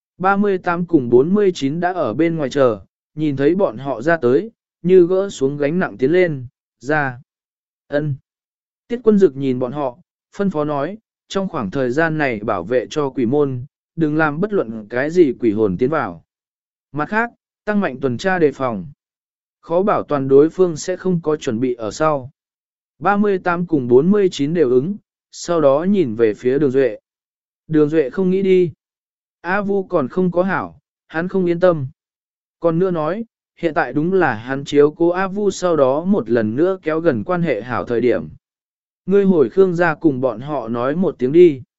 38 cùng 49 đã ở bên ngoài chờ, nhìn thấy bọn họ ra tới, như gỡ xuống gánh nặng tiến lên, ra. Ân. Tiết Quân Dực nhìn bọn họ, phân phó nói, trong khoảng thời gian này bảo vệ cho quỷ môn, đừng làm bất luận cái gì quỷ hồn tiến vào. Mặt khác, tăng mạnh tuần tra đề phòng. Khó bảo toàn đối phương sẽ không có chuẩn bị ở sau. 38 cùng 49 đều ứng, sau đó nhìn về phía Đường Duệ. Đường Duệ không nghĩ đi. A Vu còn không có hảo, hắn không yên tâm. Còn nữa nói, hiện tại đúng là hắn chiếu cố A Vu sau đó một lần nữa kéo gần quan hệ hảo thời điểm. Ngươi hồi Khương gia cùng bọn họ nói một tiếng đi.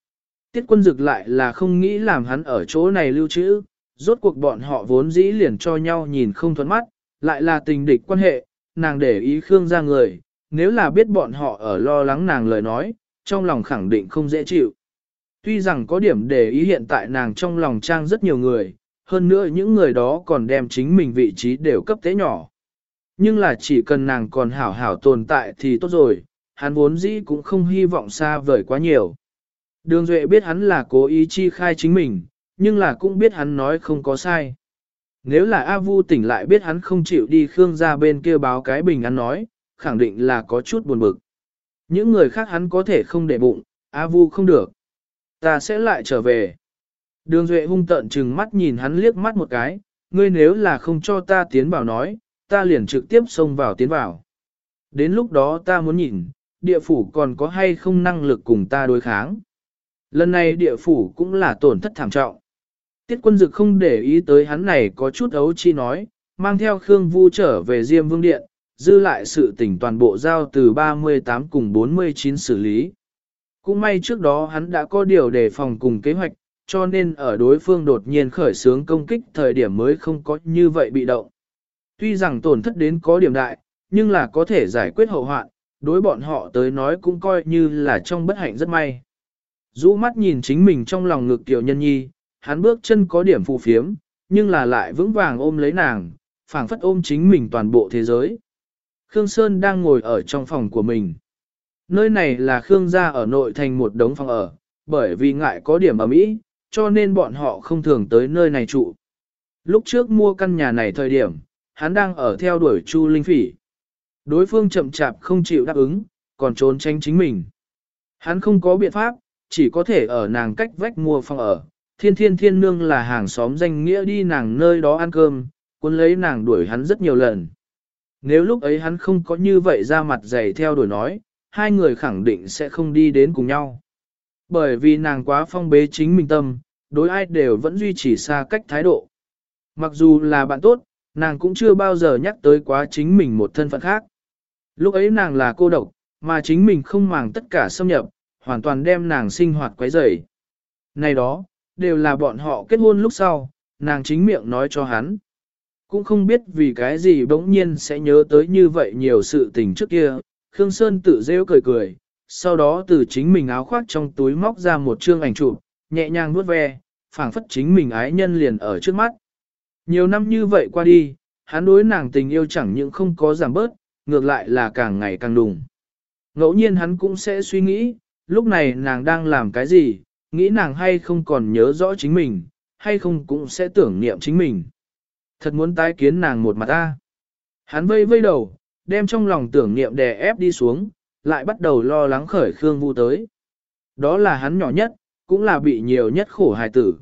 Tiết Quân Dực lại là không nghĩ làm hắn ở chỗ này lưu trữ, rốt cuộc bọn họ vốn dĩ liền cho nhau nhìn không thuận mắt, lại là tình địch quan hệ, nàng để ý Khương gia người, nếu là biết bọn họ ở lo lắng nàng lời nói, trong lòng khẳng định không dễ chịu. Tuy rằng có điểm để ý hiện tại nàng trong lòng trang rất nhiều người, hơn nữa những người đó còn đem chính mình vị trí đều cấp tế nhỏ. Nhưng là chỉ cần nàng còn hảo hảo tồn tại thì tốt rồi, hắn vốn dĩ cũng không hy vọng xa vời quá nhiều. Đường Duệ biết hắn là cố ý chi khai chính mình, nhưng là cũng biết hắn nói không có sai. Nếu là A Vu tỉnh lại biết hắn không chịu đi Khương gia bên kia báo cái bình an nói, khẳng định là có chút buồn bực. Những người khác hắn có thể không để bụng, A Vu không được. Ta sẽ lại trở về. Đường Duệ hung tợn trừng mắt nhìn hắn liếc mắt một cái, ngươi nếu là không cho ta tiến vào nói, ta liền trực tiếp xông vào tiến vào. Đến lúc đó ta muốn nhìn, địa phủ còn có hay không năng lực cùng ta đối kháng. Lần này địa phủ cũng là tổn thất thảm trọng. Tiết Quân Dực không để ý tới hắn này có chút ấu chi nói, mang theo Khương Vu trở về Diêm Vương Điện, dư lại sự tình toàn bộ giao từ 38 cùng 49 xử lý. Cũng may trước đó hắn đã có điều đề phòng cùng kế hoạch, cho nên ở đối phương đột nhiên khởi xướng công kích thời điểm mới không có như vậy bị động. Tuy rằng tổn thất đến có điểm đại, nhưng là có thể giải quyết hậu hoạn, đối bọn họ tới nói cũng coi như là trong bất hạnh rất may. Dũ mắt nhìn chính mình trong lòng ngực Tiểu Nhân Nhi, hắn bước chân có điểm phù phiếm, nhưng là lại vững vàng ôm lấy nàng, phảng phất ôm chính mình toàn bộ thế giới. Khương Sơn đang ngồi ở trong phòng của mình. Nơi này là Khương gia ở nội thành một đống phòng ở, bởi vì ngại có điểm ở Mỹ, cho nên bọn họ không thường tới nơi này trụ. Lúc trước mua căn nhà này thời điểm, hắn đang ở theo đuổi Chu Linh Phỉ. Đối phương chậm chạp không chịu đáp ứng, còn trốn tránh chính mình. Hắn không có biện pháp, chỉ có thể ở nàng cách vách mua phòng ở. Thiên nương là hàng xóm danh nghĩa đi nàng nơi đó ăn cơm, cuốn lấy nàng đuổi hắn rất nhiều lần. Nếu lúc ấy hắn không có như vậy ra mặt dày theo đuổi nói, hai người khẳng định sẽ không đi đến cùng nhau. Bởi vì nàng quá phong bế chính mình tâm, đối ai đều vẫn duy trì xa cách thái độ. Mặc dù là bạn tốt, nàng cũng chưa bao giờ nhắc tới quá chính mình một thân phận khác. Lúc ấy nàng là cô độc, mà chính mình không màng tất cả xâm nhập, hoàn toàn đem nàng sinh hoạt quấy rầy. Này đó, đều là bọn họ kết hôn lúc sau, nàng chính miệng nói cho hắn. Cũng không biết vì cái gì bỗng nhiên sẽ nhớ tới như vậy nhiều sự tình trước kia, Khương Sơn tự rêu cười cười, sau đó từ chính mình áo khoác trong túi móc ra một chương ảnh chụp, nhẹ nhàng vuốt ve, phảng phất chính mình ái nhân liền ở trước mắt. Nhiều năm như vậy qua đi, hắn đối nàng tình yêu chẳng những không có giảm bớt, ngược lại là càng ngày càng đùng. Ngẫu nhiên hắn cũng sẽ suy nghĩ, lúc này nàng đang làm cái gì, nghĩ nàng hay không còn nhớ rõ chính mình, hay không cũng sẽ tưởng niệm chính mình. Thật muốn tái kiến nàng một mặt ta. Hắn vây vây đầu, đem trong lòng tưởng niệm đè ép đi xuống, lại bắt đầu lo lắng khởi Khương Vu tới. Đó là hắn nhỏ nhất, cũng là bị nhiều nhất khổ hài tử.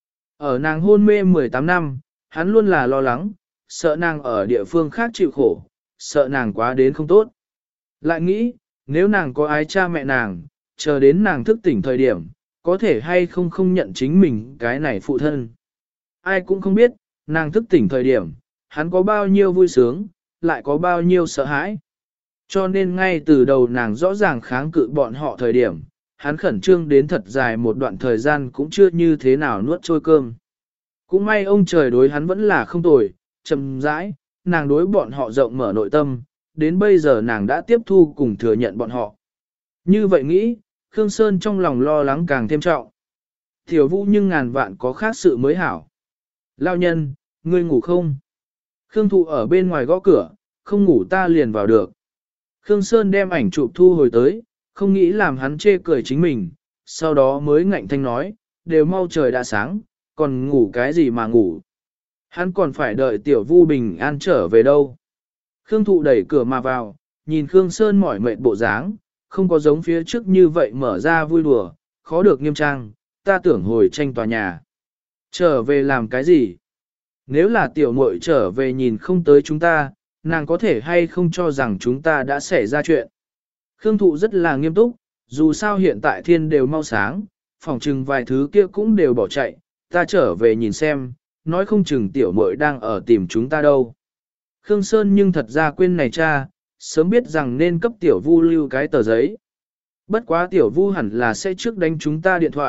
Ở nàng hôn mê 18 năm, hắn luôn là lo lắng, sợ nàng ở địa phương khác chịu khổ, sợ nàng quá đến không tốt. Lại nghĩ, nếu nàng có ái cha mẹ nàng, chờ đến nàng thức tỉnh thời điểm, có thể hay không không nhận chính mình cái này phụ thân. Ai cũng không biết, nàng thức tỉnh thời điểm, hắn có bao nhiêu vui sướng, lại có bao nhiêu sợ hãi. Cho nên ngay từ đầu nàng rõ ràng kháng cự bọn họ thời điểm, hắn khẩn trương đến thật dài một đoạn thời gian cũng chưa như thế nào nuốt trôi cơm. Cũng may ông trời đối hắn vẫn là không tồi, chậm rãi, nàng đối bọn họ rộng mở nội tâm, đến bây giờ nàng đã tiếp thu cùng thừa nhận bọn họ. Như vậy nghĩ, Khương Sơn trong lòng lo lắng càng thêm trọng. Tiểu Vũ nhưng ngàn vạn có khác sự mới hảo. Lao nhân, ngươi ngủ không? Khương Thụ ở bên ngoài gõ cửa, không ngủ ta liền vào được. Khương Sơn đem ảnh chụp thu hồi tới, không nghĩ làm hắn chê cười chính mình, sau đó mới ngạnh thanh nói, đều mau trời đã sáng, còn ngủ cái gì mà ngủ. Hắn còn phải đợi Tiểu Vu bình an trở về đâu. Khương Thụ đẩy cửa mà vào, nhìn Khương Sơn mỏi mệt bộ dáng, không có giống phía trước như vậy mở ra vui đùa, khó được nghiêm trang, ta tưởng hồi tranh tòa nhà. Trở về làm cái gì? Nếu là tiểu muội trở về nhìn không tới chúng ta, nàng có thể hay không cho rằng chúng ta đã xảy ra chuyện. Khương Thụ rất là nghiêm túc, dù sao hiện tại thiên đều mau sáng, phòng chừng vài thứ kia cũng đều bỏ chạy, ta trở về nhìn xem, nói không chừng tiểu muội đang ở tìm chúng ta đâu. Khương Sơn nhưng thật ra quên này cha, sớm biết rằng nên cấp tiểu Vu lưu cái tờ giấy. Bất quá tiểu Vu hẳn là sẽ trước đánh chúng ta điện thoại,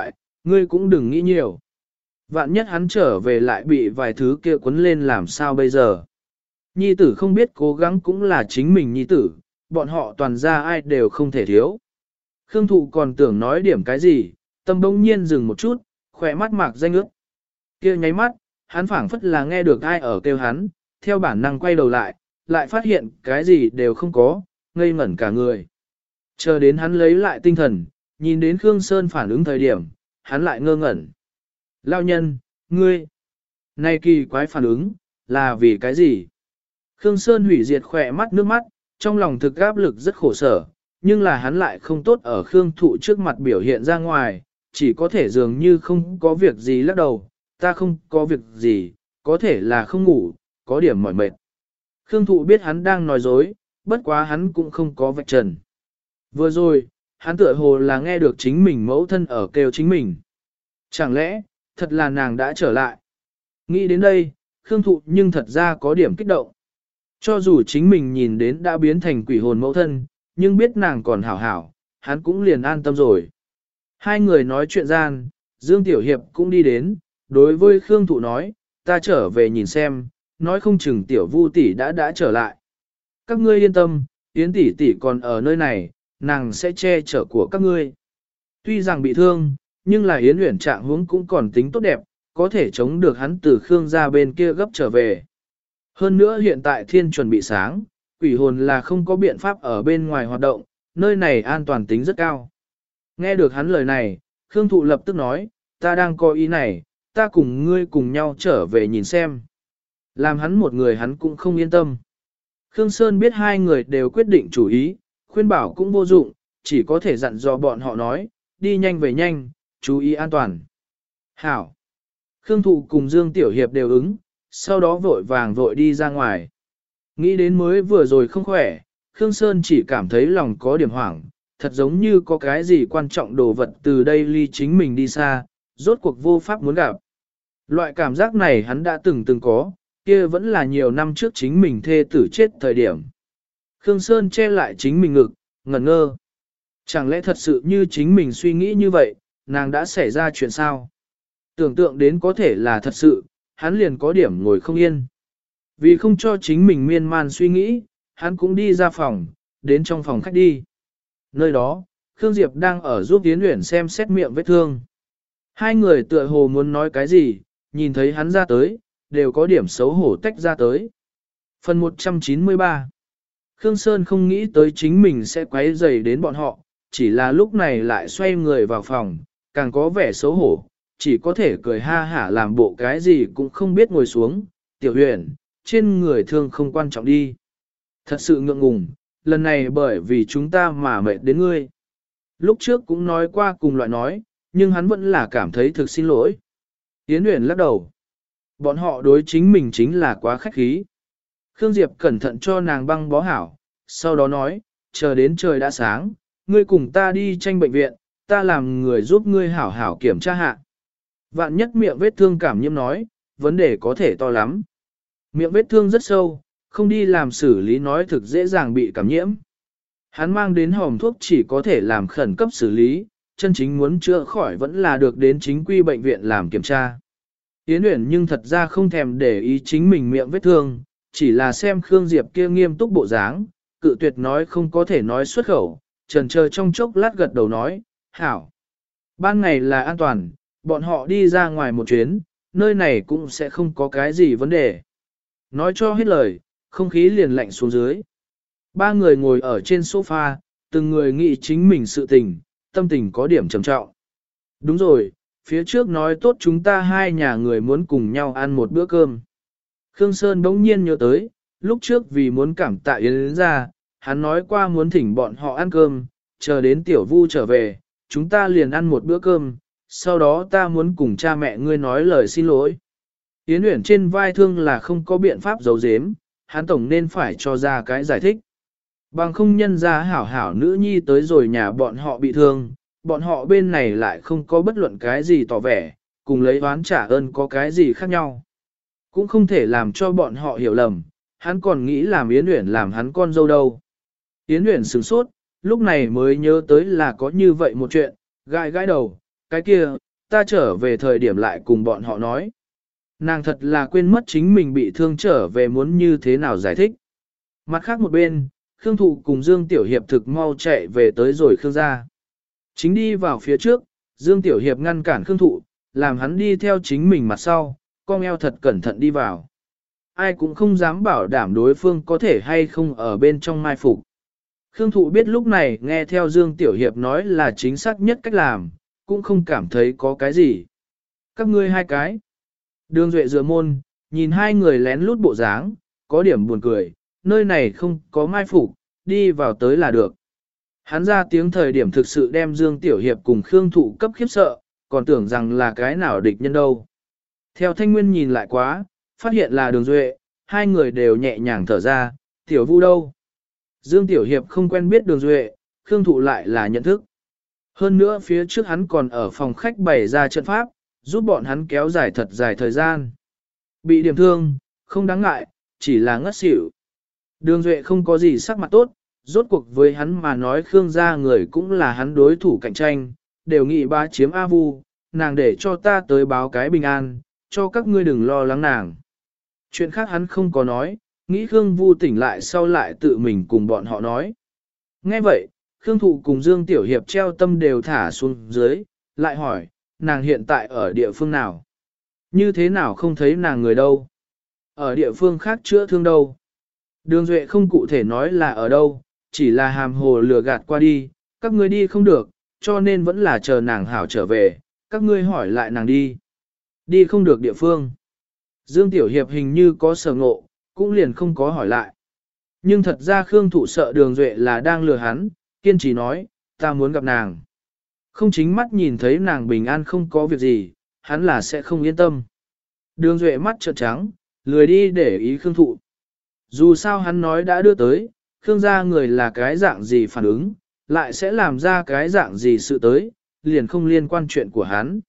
Ngươi cũng đừng nghĩ nhiều. Vạn nhất hắn trở về lại bị vài thứ kia quấn lên làm sao bây giờ. Nhi tử không biết cố gắng cũng là chính mình nhi tử, bọn họ toàn ra ai đều không thể thiếu. Khương Thụ còn tưởng nói điểm cái gì, tâm bỗng nhiên dừng một chút, khỏe mắt mạc danh ướt. Kia nháy mắt, hắn phảng phất là nghe được ai ở kêu hắn, theo bản năng quay đầu lại phát hiện cái gì đều không có, ngây ngẩn cả người. Chờ đến hắn lấy lại tinh thần, nhìn đến Khương Sơn phản ứng thời điểm, hắn lại ngơ ngẩn. Lao nhân, ngươi, này kỳ quái phản ứng, là vì cái gì? Khương Sơn hủy diệt khỏe mắt nước mắt, trong lòng thực áp lực rất khổ sở, nhưng là hắn lại không tốt ở Khương Thụ trước mặt biểu hiện ra ngoài, chỉ có thể dường như không có việc gì lắc đầu, ta không có việc gì, có thể là không ngủ, có điểm mỏi mệt. Khương Thụ biết hắn đang nói dối, bất quá hắn cũng không có vạch trần. Vừa rồi, hắn tựa hồ là nghe được chính mình mẫu thân ở kêu chính mình. Chẳng lẽ, thật là nàng đã trở lại? Nghĩ đến đây, Khương Thụ nhưng thật ra có điểm kích động. Cho dù chính mình nhìn đến đã biến thành quỷ hồn mẫu thân, nhưng biết nàng còn hảo hảo, hắn cũng liền an tâm rồi. Hai người nói chuyện gian, Dương Tiểu Hiệp cũng đi đến, đối với Khương Thụ nói, ta trở về nhìn xem, nói không chừng Tiểu Vu tỷ đã trở lại. Các ngươi yên tâm, Yến tỷ tỷ còn ở nơi này, nàng sẽ che chở của các ngươi. Tuy rằng bị thương, nhưng là Yến Uyển trạng huống cũng còn tính tốt đẹp, có thể chống được hắn từ Khương gia bên kia gấp trở về. Hơn nữa hiện tại thiên chuẩn bị sáng, quỷ hồn là không có biện pháp ở bên ngoài hoạt động, nơi này an toàn tính rất cao. Nghe được hắn lời này, Khương Thụ lập tức nói, ta đang có ý này, ta cùng ngươi cùng nhau trở về nhìn xem. Làm hắn một người hắn cũng không yên tâm. Khương Sơn biết hai người đều quyết định chủ ý, khuyên bảo cũng vô dụng, chỉ có thể dặn dò bọn họ nói, đi nhanh về nhanh, chú ý an toàn. Hảo! Khương Thụ cùng Dương Tiểu Hiệp đều ứng, sau đó vội vàng vội đi ra ngoài. Nghĩ đến mới vừa rồi không khỏe, Khương Sơn chỉ cảm thấy lòng có điểm hoảng, thật giống như có cái gì quan trọng đồ vật từ đây ly chính mình đi xa, rốt cuộc vô pháp muốn gặp. Loại cảm giác này hắn đã từng có, kia vẫn là nhiều năm trước chính mình thê tử chết thời điểm. Khương Sơn che lại chính mình ngực, ngẩn ngơ. Chẳng lẽ thật sự như chính mình suy nghĩ như vậy, nàng đã xảy ra chuyện sao? Tưởng tượng đến có thể là thật sự, hắn liền có điểm ngồi không yên. Vì không cho chính mình miên man suy nghĩ, hắn cũng đi ra phòng, đến trong phòng khách đi. Nơi đó, Khương Diệp đang ở giúp Yến Uyển xem xét miệng vết thương. Hai người tựa hồ muốn nói cái gì, nhìn thấy hắn ra tới, đều có điểm xấu hổ tách ra tới. Phần 193 Khương Sơn không nghĩ tới chính mình sẽ quấy rầy đến bọn họ, chỉ là lúc này lại xoay người vào phòng, càng có vẻ xấu hổ, chỉ có thể cười ha hả làm bộ cái gì cũng không biết ngồi xuống. Tiểu Huyền, trên người thương không quan trọng đi. Thật sự ngượng ngùng, lần này bởi vì chúng ta mà mệt đến ngươi. Lúc trước cũng nói qua cùng loại nói, nhưng hắn vẫn là cảm thấy thực xin lỗi. Yến Uyển lắc đầu. Bọn họ đối chính mình chính là quá khách khí. Khương Diệp cẩn thận cho nàng băng bó hảo, sau đó nói, chờ đến trời đã sáng, ngươi cùng ta đi tranh bệnh viện, ta làm người giúp ngươi hảo hảo kiểm tra hạ. Vạn nhất miệng vết thương cảm nhiễm nói, vấn đề có thể to lắm. Miệng vết thương rất sâu, không đi làm xử lý nói thực dễ dàng bị cảm nhiễm. Hắn mang đến hòm thuốc chỉ có thể làm khẩn cấp xử lý, chân chính muốn chữa khỏi vẫn là được đến chính quy bệnh viện làm kiểm tra. Yến Uyển nhưng thật ra không thèm để ý chính mình miệng vết thương, chỉ là xem Khương Diệp kia nghiêm túc bộ dáng, cự tuyệt nói không có thể nói xuất khẩu, chần chờ trong chốc lát gật đầu nói, hảo. Ban ngày là an toàn, bọn họ đi ra ngoài một chuyến, nơi này cũng sẽ không có cái gì vấn đề. Nói cho hết lời, không khí liền lạnh xuống dưới. Ba người ngồi ở trên sofa, từng người nghĩ chính mình sự tình, tâm tình có điểm trầm trọng. Đúng rồi, phía trước nói tốt chúng ta hai nhà người muốn cùng nhau ăn một bữa cơm. Khương Sơn bỗng nhiên nhớ tới, lúc trước vì muốn cảm tạ Yến ra, hắn nói qua muốn thỉnh bọn họ ăn cơm, chờ đến Tiểu Vu trở về, chúng ta liền ăn một bữa cơm, sau đó ta muốn cùng cha mẹ ngươi nói lời xin lỗi. Yến Uyển trên vai thương là không có biện pháp giấu giếm, hắn tổng nên phải cho ra cái giải thích. Bằng không nhân ra hảo hảo nữ nhi tới rồi nhà bọn họ bị thương, bọn họ bên này lại không có bất luận cái gì tỏ vẻ, cùng lấy oán trả ơn có cái gì khác nhau. Cũng không thể làm cho bọn họ hiểu lầm, hắn còn nghĩ làm Yến Uyển làm hắn con dâu đâu. Yến Uyển sửng sốt, lúc này mới nhớ tới là có như vậy một chuyện, gãi gãi đầu, cái kia, ta trở về thời điểm lại cùng bọn họ nói. Nàng thật là quên mất chính mình bị thương trở về muốn như thế nào giải thích. Mặt khác một bên, Khương Thụ cùng Dương Tiểu Hiệp thực mau chạy về tới rồi Khương gia. Chính đi vào phía trước, Dương Tiểu Hiệp ngăn cản Khương Thụ, làm hắn đi theo chính mình mặt sau, cong eo thật cẩn thận đi vào. Ai cũng không dám bảo đảm đối phương có thể hay không ở bên trong mai phục. Khương Thụ biết lúc này nghe theo Dương Tiểu Hiệp nói là chính xác nhất cách làm, cũng không cảm thấy có cái gì. Các ngươi hai cái. Đường Duệ dựa môn, nhìn hai người lén lút bộ dáng, có điểm buồn cười, nơi này không có mai phục, đi vào tới là được. Hắn ra tiếng thời điểm thực sự đem Dương Tiểu Hiệp cùng Khương Thụ cấp khiếp sợ, còn tưởng rằng là cái nào địch nhân đâu. Theo Thanh Nguyên nhìn lại quá, phát hiện là Đường Duệ, hai người đều nhẹ nhàng thở ra, Tiểu Vu đâu? Dương Tiểu Hiệp không quen biết Đường Duệ, Khương Thụ lại là nhận thức. Hơn nữa phía trước hắn còn ở phòng khách bày ra trận pháp, giúp bọn hắn kéo dài thật dài thời gian. Bị điểm thương, không đáng ngại, chỉ là ngất xỉu. Đường Duệ không có gì sắc mặt tốt, rốt cuộc với hắn mà nói Khương gia người cũng là hắn đối thủ cạnh tranh, đều nghĩ bá chiếm A Vu, nàng để cho ta tới báo cái bình an, cho các ngươi đừng lo lắng nàng. Chuyện khác hắn không có nói, nghĩ Khương Vu tỉnh lại sau lại tự mình cùng bọn họ nói. Nghe vậy, Khương Thụ cùng Dương Tiểu Hiệp treo tâm đều thả xuống dưới, lại hỏi, nàng hiện tại ở địa phương nào? Như thế nào không thấy nàng người đâu? Ở địa phương khác chữa thương đâu? Đường Duệ không cụ thể nói là ở đâu, chỉ là hàm hồ lừa gạt qua đi, các ngươi đi không được, cho nên vẫn là chờ nàng hảo trở về, các ngươi hỏi lại nàng đi. Đi không được địa phương. Dương Tiểu Hiệp hình như có sở ngộ, cũng liền không có hỏi lại. Nhưng thật ra Khương Thụ sợ Đường Duệ là đang lừa hắn, kiên trì nói, ta muốn gặp nàng. Không chính mắt nhìn thấy nàng bình an không có việc gì, hắn là sẽ không yên tâm. Đường Duệ mắt trợn trắng, lười đi để ý Khương Thụ. Dù sao hắn nói đã đưa tới, Khương gia người là cái dạng gì phản ứng, lại sẽ làm ra cái dạng gì sự tới, liền không liên quan chuyện của hắn.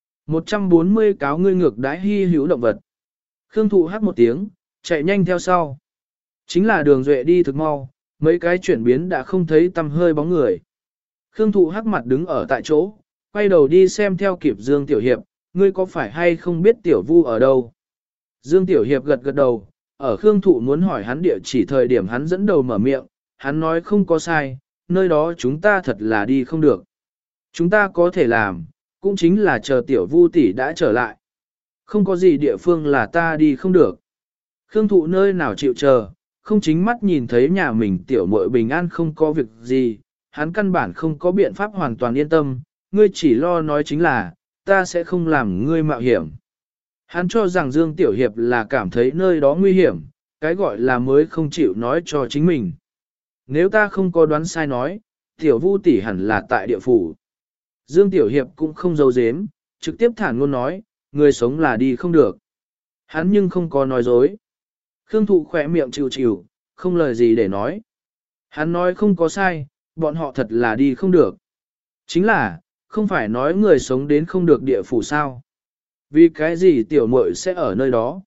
140 cáo ngươi ngược đãi hy hữu động vật. Khương Thụ hát một tiếng, chạy nhanh theo sau. Chính là Đường Duệ đi thực mau, mấy cái chuyển biến đã không thấy tăm hơi bóng người. Khương Thụ hắc mặt đứng ở tại chỗ, quay đầu đi xem theo kịp Dương Tiểu Hiệp, ngươi có phải hay không biết Tiểu Vu ở đâu? Dương Tiểu Hiệp gật gật đầu, ở Khương Thụ muốn hỏi hắn địa chỉ thời điểm hắn dẫn đầu mở miệng, hắn nói không có sai, nơi đó chúng ta thật là đi không được. Chúng ta có thể làm, cũng chính là chờ Tiểu Vu tỷ đã trở lại. Không có gì địa phương là ta đi không được. Khương Thụ nơi nào chịu chờ, không chính mắt nhìn thấy nhà mình tiểu muội bình an không có việc gì, hắn căn bản không có biện pháp hoàn toàn yên tâm, ngươi chỉ lo nói chính là, ta sẽ không làm ngươi mạo hiểm. Hắn cho rằng Dương Tiểu Hiệp là cảm thấy nơi đó nguy hiểm, cái gọi là mới không chịu nói cho chính mình. Nếu ta không có đoán sai nói, Tiểu Vu tỷ hẳn là tại địa phủ. Dương Tiểu Hiệp cũng không giấu giếm, trực tiếp thản ngôn nói, người sống là đi không được. Hắn nhưng không có nói dối. Khương Thụ khỏe miệng chịu chịu, không lời gì để nói. Hắn nói không có sai, bọn họ thật là đi không được. Chính là, không phải nói người sống đến không được địa phủ sao. Vì cái gì tiểu muội sẽ ở nơi đó?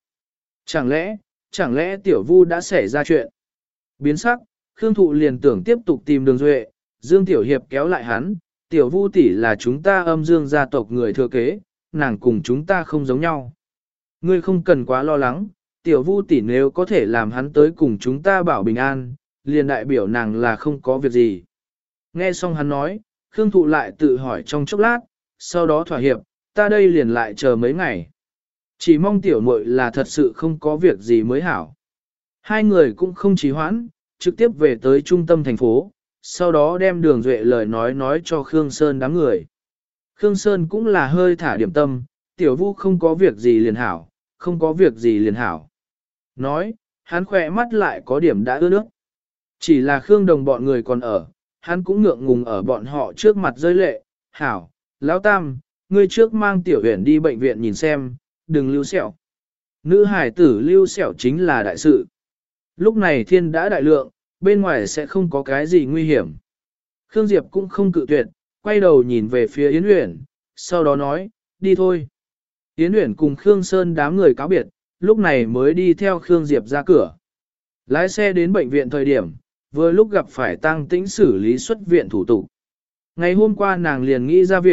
Chẳng lẽ tiểu Vu đã xảy ra chuyện? Biến sắc, Khương Thụ liền tưởng tiếp tục tìm Đường Duệ, Dương Tiểu Hiệp kéo lại hắn, tiểu Vu tỷ là chúng ta âm dương gia tộc người thừa kế, nàng cùng chúng ta không giống nhau. Ngươi không cần quá lo lắng, tiểu Vu tỷ nếu có thể làm hắn tới cùng chúng ta bảo bình an, liền đại biểu nàng là không có việc gì. Nghe xong hắn nói, Khương Thụ lại tự hỏi trong chốc lát, sau đó thỏa hiệp, ta đây liền lại chờ mấy ngày. Chỉ mong tiểu muội là thật sự không có việc gì mới hảo. Hai người cũng không trì hoãn, trực tiếp về tới trung tâm thành phố, sau đó đem Đường Duệ lời nói cho Khương Sơn đám người. Khương Sơn cũng là hơi thả điểm tâm, tiểu Vu không có việc gì liền hảo, không có việc gì liền hảo. Nói, hắn khỏe mắt lại có điểm đã ướt nước. Chỉ là Khương Đồng bọn người còn ở, hắn cũng ngượng ngùng ở bọn họ trước mặt rơi lệ, hảo, lão tam, ngươi trước mang tiểu huyền đi bệnh viện nhìn xem, đừng lưu sẹo. Nữ hải tử lưu sẹo chính là đại sự. Lúc này thiên đã đại lượng, bên ngoài sẽ không có cái gì nguy hiểm. Khương Diệp cũng không cự tuyệt, quay đầu nhìn về phía Yến Uyển, sau đó nói, đi thôi. Yến Uyển cùng Khương Sơn đám người cáo biệt, lúc này mới đi theo Khương Diệp ra cửa. Lái xe đến bệnh viện thời điểm, vừa lúc gặp phải Tăng Tĩnh xử lý xuất viện thủ tục. Ngày hôm qua nàng liền nghĩ ra viện,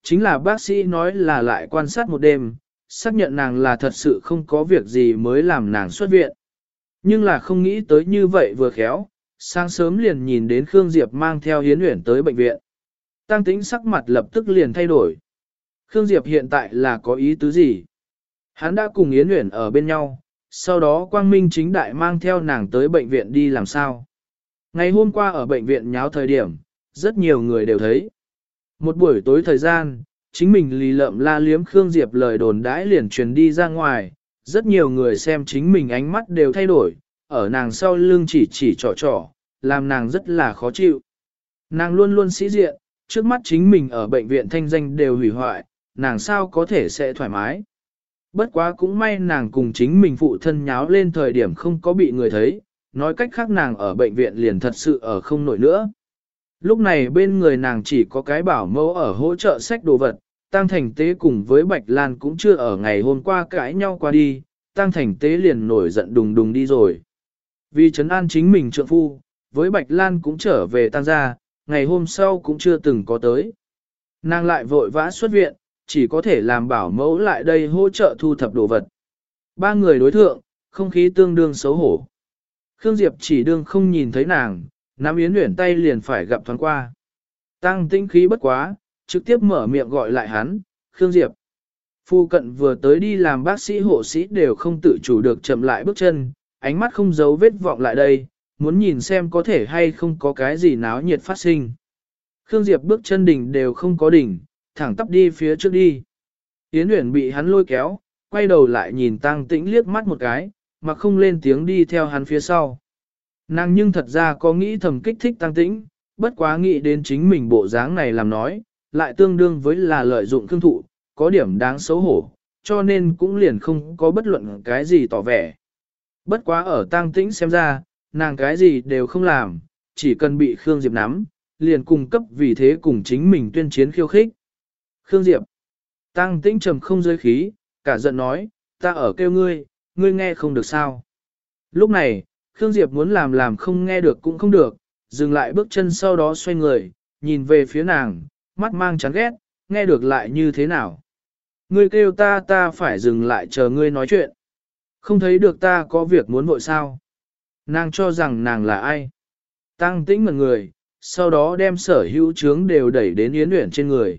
chính là bác sĩ nói là lại quan sát một đêm, xác nhận nàng là thật sự không có việc gì mới làm nàng xuất viện. Nhưng là không nghĩ tới như vậy vừa khéo, sáng sớm liền nhìn đến Khương Diệp mang theo Yến Uyển tới bệnh viện. Tăng Tĩnh sắc mặt lập tức liền thay đổi. Khương Diệp hiện tại là có ý tứ gì? Hắn đã cùng Yến Uyển ở bên nhau, sau đó Quang Minh chính đại mang theo nàng tới bệnh viện đi làm sao? Ngày hôm qua ở bệnh viện nháo thời điểm, rất nhiều người đều thấy. Một buổi tối thời gian, chính mình lì lợm la liếm Khương Diệp lời đồn đãi liền truyền đi ra ngoài, rất nhiều người xem chính mình ánh mắt đều thay đổi, ở nàng sau lưng chỉ trò, làm nàng rất là khó chịu. Nàng luôn luôn sĩ diện, trước mắt chính mình ở bệnh viện thanh danh đều hủy hoại, nàng sao có thể sẽ thoải mái. Bất quá cũng may nàng cùng chính mình phụ thân nháo lên thời điểm không có bị người thấy, nói cách khác nàng ở bệnh viện liền thật sự ở không nổi nữa. Lúc này bên người nàng chỉ có cái bảo mẫu ở hỗ trợ xách đồ vật, Tăng Thành Tế cùng với Bạch Lan cũng chưa ở ngày hôm qua cãi nhau qua đi, Tăng Thành Tế liền nổi giận đùng đùng đi rồi. Vì trấn an chính mình trượng phu, với Bạch Lan cũng trở về Tăng gia, ngày hôm sau cũng chưa từng có tới. Nàng lại vội vã xuất viện, chỉ có thể làm bảo mẫu lại đây hỗ trợ thu thập đồ vật. Ba người đối thượng, không khí tương đương xấu hổ. Khương Diệp chỉ đương không nhìn thấy nàng, nắm Yến Uyển tay liền phải gặp thoáng qua. Tăng Tĩnh khí bất quá, trực tiếp mở miệng gọi lại hắn, Khương Diệp. Phu cận vừa tới đi làm bác sĩ hộ sĩ đều không tự chủ được chậm lại bước chân, ánh mắt không giấu vết vọng lại đây, muốn nhìn xem có thể hay không có cái gì náo nhiệt phát sinh. Khương Diệp bước chân đỉnh đều không có đỉnh, thẳng tắp đi phía trước đi. Yến Uyển bị hắn lôi kéo, quay đầu lại nhìn Tăng Tĩnh liếc mắt một cái, mà không lên tiếng đi theo hắn phía sau. Nàng nhưng thật ra có nghĩ thầm kích thích Tăng Tĩnh, bất quá nghĩ đến chính mình bộ dáng này làm nói, lại tương đương với là lợi dụng Khương Thụ, có điểm đáng xấu hổ, cho nên cũng liền không có bất luận cái gì tỏ vẻ. Bất quá ở Tăng Tĩnh xem ra, nàng cái gì đều không làm, chỉ cần bị Khương Diệp nắm, liền cung cấp vì thế cùng chính mình tuyên chiến khiêu khích. Khương Diệp, Tăng Tĩnh trầm không giới khí, cả giận nói, ta ở kêu ngươi, ngươi nghe không được sao. Lúc này, Khương Diệp muốn làm không nghe được cũng không được, dừng lại bước chân sau đó xoay người, nhìn về phía nàng, mắt mang chán ghét, nghe được lại như thế nào. Ngươi kêu ta phải dừng lại chờ ngươi nói chuyện. Không thấy được ta có việc muốn vội sao. Nàng cho rằng nàng là ai. Tăng Tĩnh ngẩn người, sau đó đem sở hữu chướng đều đẩy đến Yến Uyển trên người.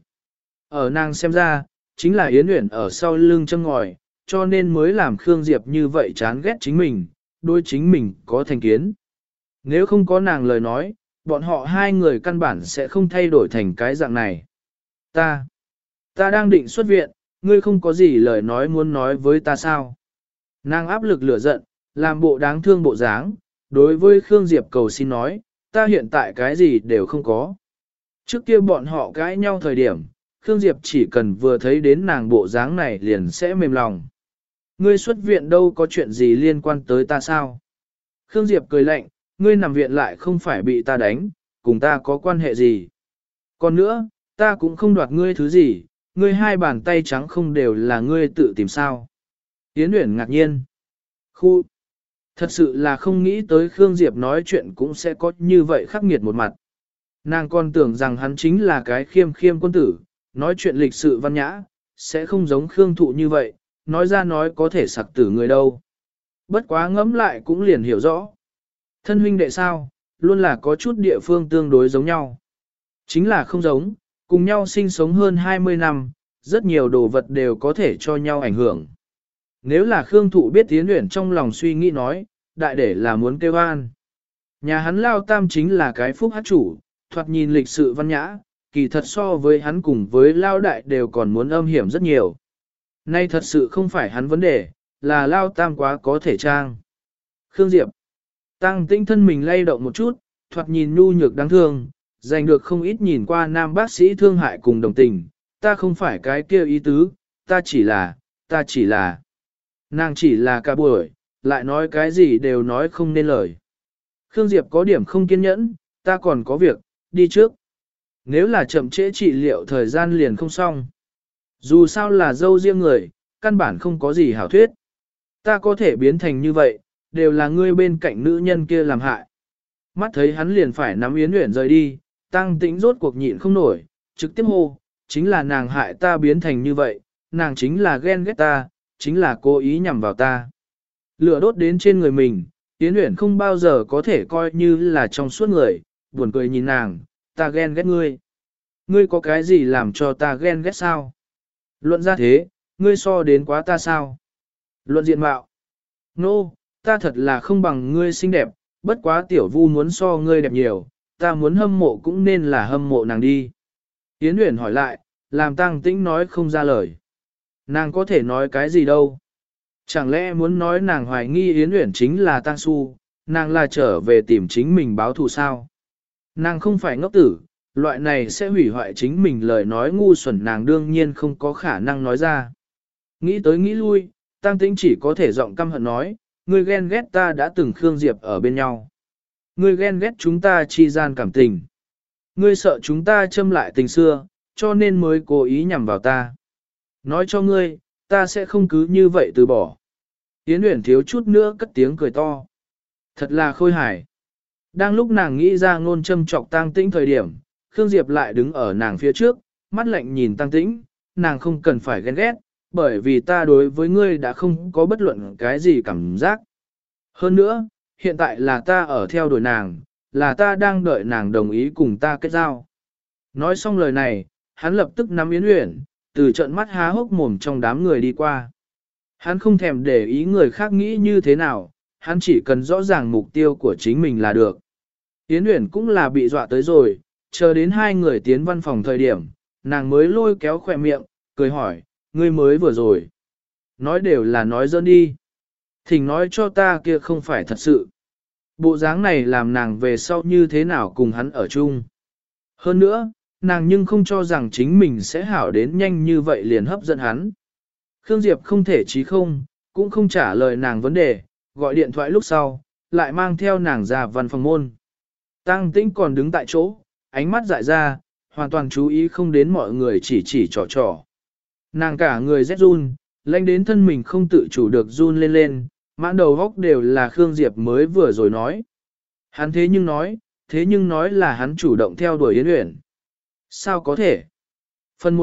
Ở nàng xem ra, chính là Yến Uyển ở sau lưng châm ngòi, cho nên mới làm Khương Diệp như vậy chán ghét chính mình, đối chính mình có thành kiến. Nếu không có nàng lời nói, bọn họ hai người căn bản sẽ không thay đổi thành cái dạng này. Ta đang định xuất viện, ngươi không có gì lời nói muốn nói với ta sao? Nàng áp lực lửa giận, làm bộ đáng thương bộ dáng, đối với Khương Diệp cầu xin nói, ta hiện tại cái gì đều không có. Trước kia bọn họ cãi nhau thời điểm, Khương Diệp chỉ cần vừa thấy đến nàng bộ dáng này liền sẽ mềm lòng. Ngươi xuất viện đâu có chuyện gì liên quan tới ta sao? Khương Diệp cười lạnh, ngươi nằm viện lại không phải bị ta đánh, cùng ta có quan hệ gì. Còn nữa, ta cũng không đoạt ngươi thứ gì, ngươi hai bàn tay trắng không đều là ngươi tự tìm sao. Yến Uyển ngạc nhiên. Khu! Thật sự là không nghĩ tới Khương Diệp nói chuyện cũng sẽ có như vậy khắc nghiệt một mặt. Nàng còn tưởng rằng hắn chính là cái khiêm quân tử, nói chuyện lịch sự văn nhã, sẽ không giống Khương Thụ như vậy, nói ra nói có thể sặc tử người đâu. Bất quá ngẫm lại cũng liền hiểu rõ. Thân huynh đệ sao, luôn là có chút địa phương tương đối giống nhau. Chính là không giống, cùng nhau sinh sống hơn 20 năm, rất nhiều đồ vật đều có thể cho nhau ảnh hưởng. Nếu là Khương Thụ biết Yến Uyển trong lòng suy nghĩ nói, đại để là muốn kêu an. Nhà hắn Lao Tam chính là cái phúc hát chủ, thoạt nhìn lịch sự văn nhã, kỳ thật so với hắn cùng với Lao Đại đều còn muốn âm hiểm rất nhiều. Nay thật sự không phải hắn vấn đề, là Lao Tam quá có thể trang. Khương Diệp, Tăng Tĩnh thân mình lay động một chút, thoạt nhìn nhu nhược đáng thương, giành được không ít nhìn qua nam bác sĩ thương hại cùng đồng tình, ta không phải cái kia ý tứ, ta chỉ là. Nàng chỉ là cả buổi, lại nói cái gì đều nói không nên lời. Khương Diệp có điểm không kiên nhẫn, ta còn có việc, đi trước. Nếu là chậm trễ trị liệu thời gian liền không xong. Dù sao là dâu riêng người, căn bản không có gì hảo thuyết. Ta có thể biến thành như vậy, đều là ngươi bên cạnh nữ nhân kia làm hại. Mắt thấy hắn liền phải nắm Yến Uyển rời đi, Tăng Tĩnh rốt cuộc nhịn không nổi, trực tiếp hô, chính là nàng hại ta biến thành như vậy, nàng chính là ghen ghét ta, chính là cố ý nhằm vào ta. Lửa đốt đến trên người mình, Yến Uyển không bao giờ có thể coi như là trong suốt người, buồn cười nhìn nàng, ta ghen ghét ngươi. Ngươi có cái gì làm cho ta ghen ghét sao? Luận ra thế, ngươi so đến quá ta sao? Luận diện mạo. Nô, ta thật là không bằng ngươi xinh đẹp, bất quá tiểu vu muốn so ngươi đẹp nhiều, ta muốn hâm mộ cũng nên là hâm mộ nàng đi. Yến Uyển hỏi lại, làm Tăng Tĩnh nói không ra lời. Nàng có thể nói cái gì đâu? Chẳng lẽ muốn nói nàng hoài nghi Yến Uyển chính là Tăng Su, nàng là trở về tìm chính mình báo thù sao? Nàng không phải ngốc tử, loại này sẽ hủy hoại chính mình lời nói ngu xuẩn nàng đương nhiên không có khả năng nói ra. Nghĩ tới nghĩ lui, Tăng Tĩnh chỉ có thể giọng căm hận nói, ngươi ghen ghét ta đã từng Khương Diệp ở bên nhau. Ngươi ghen ghét chúng ta chi gian cảm tình. Ngươi sợ chúng ta châm lại tình xưa, cho nên mới cố ý nhằm vào ta. Nói cho ngươi, ta sẽ không cứ như vậy từ bỏ. Yến Uyển thiếu chút nữa cất tiếng cười to. Thật là khôi hài. Đang lúc nàng nghĩ ra ngôn châm trọc Tăng Tĩnh thời điểm, Khương Diệp lại đứng ở nàng phía trước, mắt lạnh nhìn Tăng Tĩnh, nàng không cần phải ghen ghét, bởi vì ta đối với ngươi đã không có bất luận cái gì cảm giác. Hơn nữa, hiện tại là ta ở theo đuổi nàng, là ta đang đợi nàng đồng ý cùng ta kết giao. Nói xong lời này, hắn lập tức nắm Yến Uyển, từ trận mắt há hốc mồm trong đám người đi qua. Hắn không thèm để ý người khác nghĩ như thế nào, hắn chỉ cần rõ ràng mục tiêu của chính mình là được. Yến Uyển cũng là bị dọa tới rồi, chờ đến hai người tiến văn phòng thời điểm, nàng mới lôi kéo khỏe miệng, cười hỏi, ngươi mới vừa rồi. Nói đều là nói dỡn đi. Thỉnh nói cho ta kia không phải thật sự. Bộ dáng này làm nàng về sau như thế nào cùng hắn ở chung. Hơn nữa, nàng nhưng không cho rằng chính mình sẽ hảo đến nhanh như vậy liền hấp dẫn hắn. Khương Diệp không thể chí không, cũng không trả lời nàng vấn đề, gọi điện thoại lúc sau, lại mang theo nàng ra văn phòng môn. Tăng Tĩnh còn đứng tại chỗ, ánh mắt dại ra, hoàn toàn chú ý không đến mọi người chỉ trò trò. Nàng cả người rét run, lạnh đến thân mình không tự chủ được run lên lên, mãn đầu góc đều là Khương Diệp mới vừa rồi nói. Hắn thế nhưng nói là hắn chủ động theo đuổi Yến Uyển. Sao có thể? Phần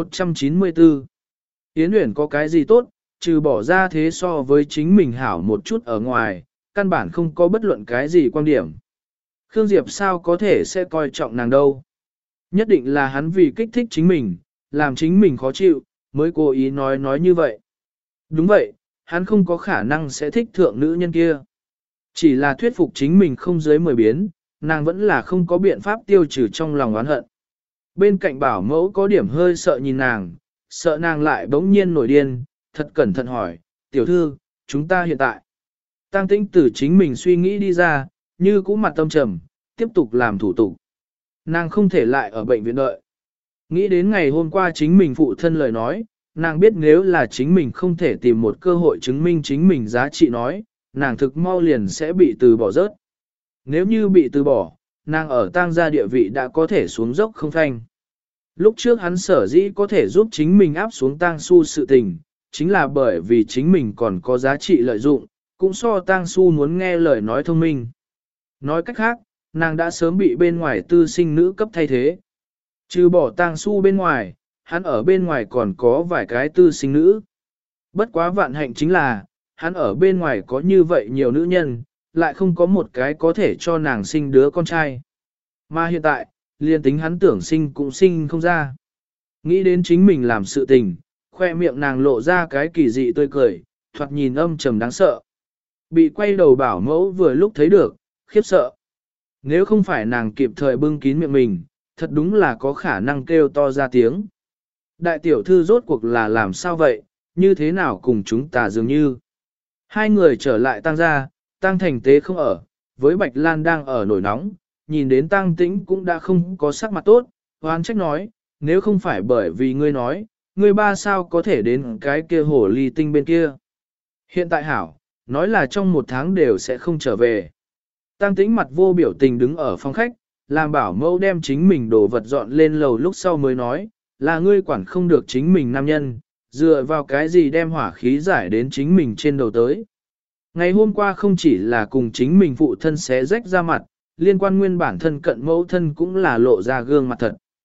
194 Yến Uyển có cái gì tốt, trừ bỏ ra thế so với chính mình hảo một chút ở ngoài, căn bản không có bất luận cái gì quan điểm. Khương Diệp sao có thể sẽ coi trọng nàng đâu? Nhất định là hắn vì kích thích chính mình, làm chính mình khó chịu, mới cố ý nói như vậy. Đúng vậy, hắn không có khả năng sẽ thích thượng nữ nhân kia. Chỉ là thuyết phục chính mình không dưới 10 biến, nàng vẫn là không có biện pháp tiêu trừ trong lòng oán hận. Bên cạnh bảo mẫu có điểm hơi sợ nhìn nàng, sợ nàng lại bỗng nhiên nổi điên, thật cẩn thận hỏi, tiểu thư, chúng ta hiện tại. Tăng Tĩnh từ chính mình suy nghĩ đi ra, như cũ mặt tâm trầm, tiếp tục làm thủ tục. Nàng không thể lại ở bệnh viện đợi. Nghĩ đến ngày hôm qua chính mình phụ thân lời nói, nàng biết nếu là chính mình không thể tìm một cơ hội chứng minh chính mình giá trị nói, nàng thực mau liền sẽ bị từ bỏ rớt. Nếu như bị từ bỏ, nàng ở tang gia địa vị đã có thể xuống dốc không phanh. Lúc trước hắn sở dĩ có thể giúp chính mình áp xuống tang su sự tình, chính là bởi vì chính mình còn có giá trị lợi dụng, cũng so tang su muốn nghe lời nói thông minh. Nói cách khác, nàng đã sớm bị bên ngoài tư sinh nữ cấp thay thế. Trừ bỏ tang su bên ngoài, hắn ở bên ngoài còn có vài cái tư sinh nữ. Bất quá vạn hạnh chính là, hắn ở bên ngoài có như vậy nhiều nữ nhân, lại không có một cái có thể cho nàng sinh đứa con trai. Mà hiện tại, liền tính hắn tưởng sinh cũng sinh không ra. Nghĩ đến chính mình làm sự tình, khoe miệng nàng lộ ra cái kỳ dị tươi cười, thoạt nhìn âm trầm đáng sợ. Bị quay đầu bảo mẫu vừa lúc thấy được, khiếp sợ. Nếu không phải nàng kịp thời bưng kín miệng mình, thật đúng là có khả năng kêu to ra tiếng. Đại tiểu thư rốt cuộc là làm sao vậy, như thế nào cùng chúng ta dường như. Hai người trở lại Tăng gia, Tăng Thành Tế không ở, với Bạch Lan đang ở nổi nóng, nhìn đến Tăng Tĩnh cũng đã không có sắc mặt tốt, hoan trách nói, nếu không phải bởi vì ngươi nói, ngươi ba sao có thể đến cái kia hồ ly tinh bên kia. Hiện tại hảo, nói là trong một tháng đều sẽ không trở về. Tăng Tĩnh mặt vô biểu tình đứng ở phòng khách, làm bảo mẫu đem chính mình đồ vật dọn lên lầu lúc sau mới nói, là ngươi quản không được chính mình nam nhân, dựa vào cái gì đem hỏa khí giải đến chính mình trên đầu tới. Ngày hôm qua không chỉ là cùng chính mình phụ thân xé rách ra mặt, liên quan nguyên bản thân cận mẫu thân cũng là lộ ra gương mặt thật.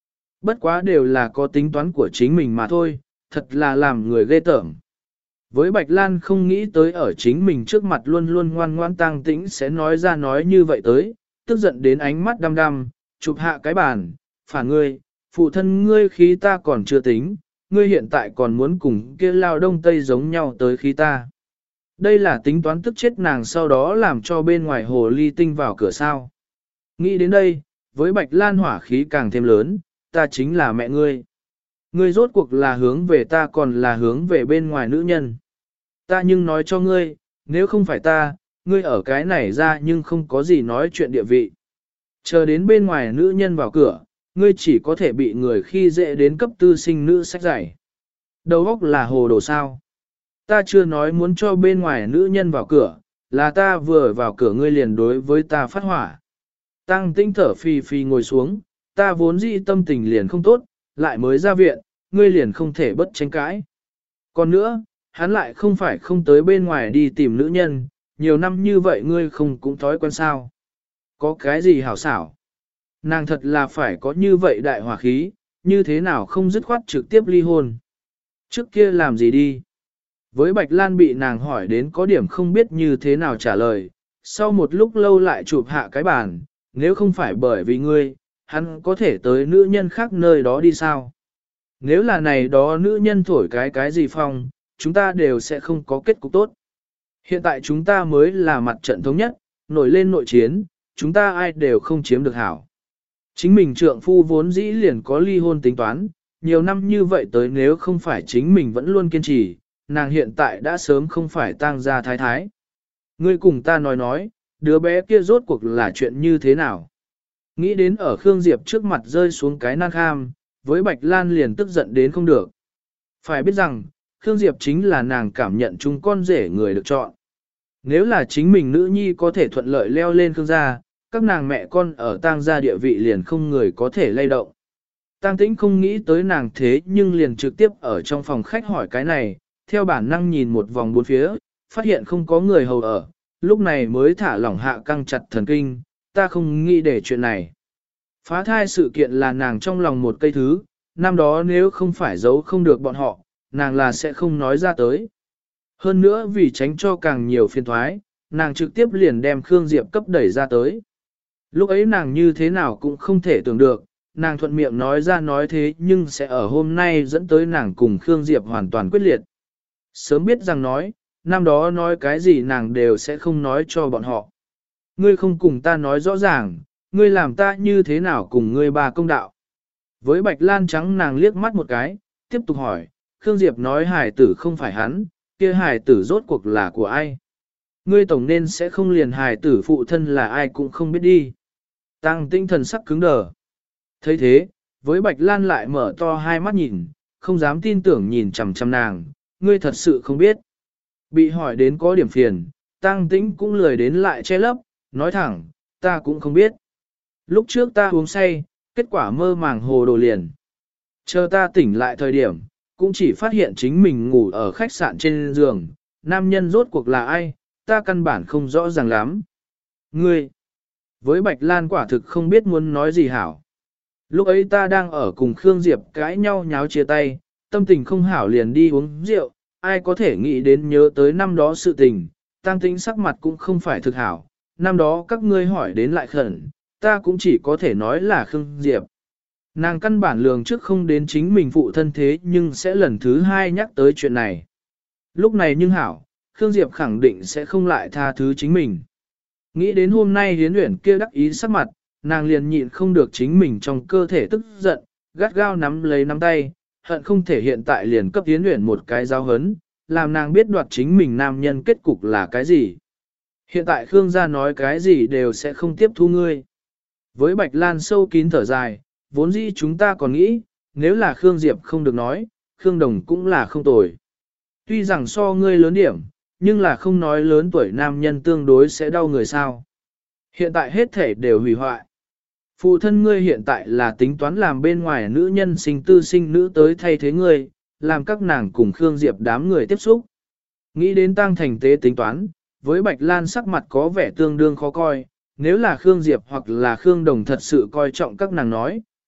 Bất quá đều là có tính toán của chính mình mà thôi, thật là làm người ghê tởm. Với Bạch Lan không nghĩ tới ở chính mình trước mặt luôn luôn ngoan ngoan Tang Tĩnh sẽ nói ra nói như vậy tới, tức giận đến ánh mắt đăm đăm, chụp hạ cái bàn, phản ngươi, phụ thân ngươi khí ta còn chưa tính, ngươi hiện tại còn muốn cùng kia lao đông tây giống nhau tới khí ta. Đây là tính toán tức chết nàng sau đó làm cho bên ngoài hồ ly tinh vào cửa sao. Nghĩ đến đây, với Bạch Lan hỏa khí càng thêm lớn, ta chính là mẹ ngươi. Ngươi rốt cuộc là hướng về ta còn là hướng về bên ngoài nữ nhân. Ta nhưng nói cho ngươi, nếu không phải ta, ngươi ở cái này ra nhưng không có gì nói chuyện địa vị. Chờ đến bên ngoài nữ nhân vào cửa, ngươi chỉ có thể bị người khi dễ đến cấp tư sinh nữ sách giải. Đầu óc là hồ đồ sao. Ta chưa nói muốn cho bên ngoài nữ nhân vào cửa, là ta vừa vào cửa ngươi liền đối với ta phát hỏa. Tăng Tĩnh thở phì phì ngồi xuống, ta vốn dĩ tâm tình liền không tốt, lại mới ra viện, ngươi liền không thể bất tranh cãi. Còn nữa, hắn lại không phải không tới bên ngoài đi tìm nữ nhân, nhiều năm như vậy ngươi không cũng thói quen sao. Có cái gì hảo xảo? Nàng thật là phải có như vậy đại hỏa khí, như thế nào không dứt khoát trực tiếp ly hôn. Trước kia làm gì đi? Với Bạch Lan bị nàng hỏi đến có điểm không biết như thế nào trả lời, sau một lúc lâu lại chụp hạ cái bàn, nếu không phải bởi vì ngươi, hắn có thể tới nữ nhân khác nơi đó đi sao? Nếu là này đó nữ nhân thổi cái gì phong, chúng ta đều sẽ không có kết cục tốt. Hiện tại chúng ta mới là mặt trận thống nhất, nổi lên nội chiến, chúng ta ai đều không chiếm được hảo. Chính mình trượng phu vốn dĩ liền có ly hôn tính toán, nhiều năm như vậy tới nếu không phải chính mình vẫn luôn kiên trì, nàng hiện tại đã sớm không phải tang gia thái thái. Ngươi cùng ta nói, đứa bé kia rốt cuộc là chuyện như thế nào? Nghĩ đến ở Khương Diệp trước mặt rơi xuống cái nan kham, với Bạch Lan liền tức giận đến không được. Phải biết rằng, Khương Diệp chính là nàng cảm nhận chúng con rể người được chọn. Nếu là chính mình nữ nhi có thể thuận lợi leo lên Khương gia, các nàng mẹ con ở tang gia địa vị liền không người có thể lay động. Tang Tĩnh không nghĩ tới nàng thế nhưng liền trực tiếp ở trong phòng khách hỏi cái này, theo bản năng nhìn một vòng bốn phía, phát hiện không có người hầu ở, lúc này mới thả lỏng hạ căng chặt thần kinh, ta không nghĩ để chuyện này. Phá thai sự kiện là nàng trong lòng một cây thứ, năm đó nếu không phải giấu không được bọn họ, nàng là sẽ không nói ra tới. Hơn nữa vì tránh cho càng nhiều phiền thoái, nàng trực tiếp liền đem Khương Diệp cấp đẩy ra tới. Lúc ấy nàng như thế nào cũng không thể tưởng được, nàng thuận miệng nói ra nói thế nhưng sẽ ở hôm nay dẫn tới nàng cùng Khương Diệp hoàn toàn quyết liệt. Sớm biết rằng nói, năm đó nói cái gì nàng đều sẽ không nói cho bọn họ. Ngươi không cùng ta nói rõ ràng, ngươi làm ta như thế nào cùng ngươi bà công đạo. Với Bạch Lan trắng nàng liếc mắt một cái, tiếp tục hỏi, Khương Diệp nói hải tử không phải hắn, kia hải tử rốt cuộc là của ai? Ngươi tổng nên sẽ không liền hải tử phụ thân là ai cũng không biết đi. Tăng tinh thần sắc cứng đờ. thấy thế, với Bạch Lan lại mở to hai mắt nhìn, không dám tin tưởng nhìn chằm chằm nàng, ngươi thật sự không biết. Bị hỏi đến có điểm phiền, Tăng Tĩnh cũng lười đến lại che lấp, nói thẳng, ta cũng không biết. Lúc trước ta uống say, kết quả mơ màng hồ đồ liền. Chờ ta tỉnh lại thời điểm, cũng chỉ phát hiện chính mình ngủ ở khách sạn trên giường, nam nhân rốt cuộc là ai, ta căn bản không rõ ràng lắm. Ngươi, với Bạch Lan quả thực không biết muốn nói gì hảo. Lúc ấy ta đang ở cùng Khương Diệp cãi nhau nháo chia tay, tâm tình không hảo liền đi uống rượu, ai có thể nghĩ đến nhớ tới năm đó sự tình, Tăng Tĩnh sắc mặt cũng không phải thực hảo, năm đó các ngươi hỏi đến lại khẩn, ta cũng chỉ có thể nói là Khương Diệp. Nàng căn bản lường trước không đến chính mình phụ thân thế nhưng sẽ lần thứ hai nhắc tới chuyện này. Lúc này nhưng hảo, Khương Diệp khẳng định sẽ không lại tha thứ chính mình. Nghĩ đến hôm nay Hiến Uyển kia đắc ý sắc mặt, nàng liền nhịn không được chính mình trong cơ thể tức giận, gắt gao nắm lấy nắm tay, hận không thể hiện tại liền cấp Hiến Uyển một cái giáo hấn, làm nàng biết đoạt chính mình nam nhân kết cục là cái gì. Hiện tại Khương gia nói cái gì đều sẽ không tiếp thu ngươi. Với Bạch Lan sâu kín thở dài, vốn dĩ chúng ta còn nghĩ, nếu là Khương Diệp không được nói, Khương Đồng cũng là không tồi. Tuy rằng so ngươi lớn điểm, nhưng là không nói lớn tuổi nam nhân tương đối sẽ đau người sao. Hiện tại hết thể đều hủy hoại. Phụ thân ngươi hiện tại là tính toán làm bên ngoài nữ nhân sinh tư sinh nữ tới thay thế ngươi, làm các nàng cùng Khương Diệp đám người tiếp xúc. Nghĩ đến Tăng Thành tế tính toán, với Bạch Lan sắc mặt có vẻ tương đương khó coi, nếu là Khương Diệp hoặc là Khương Đồng thật sự coi trọng các nàng nói,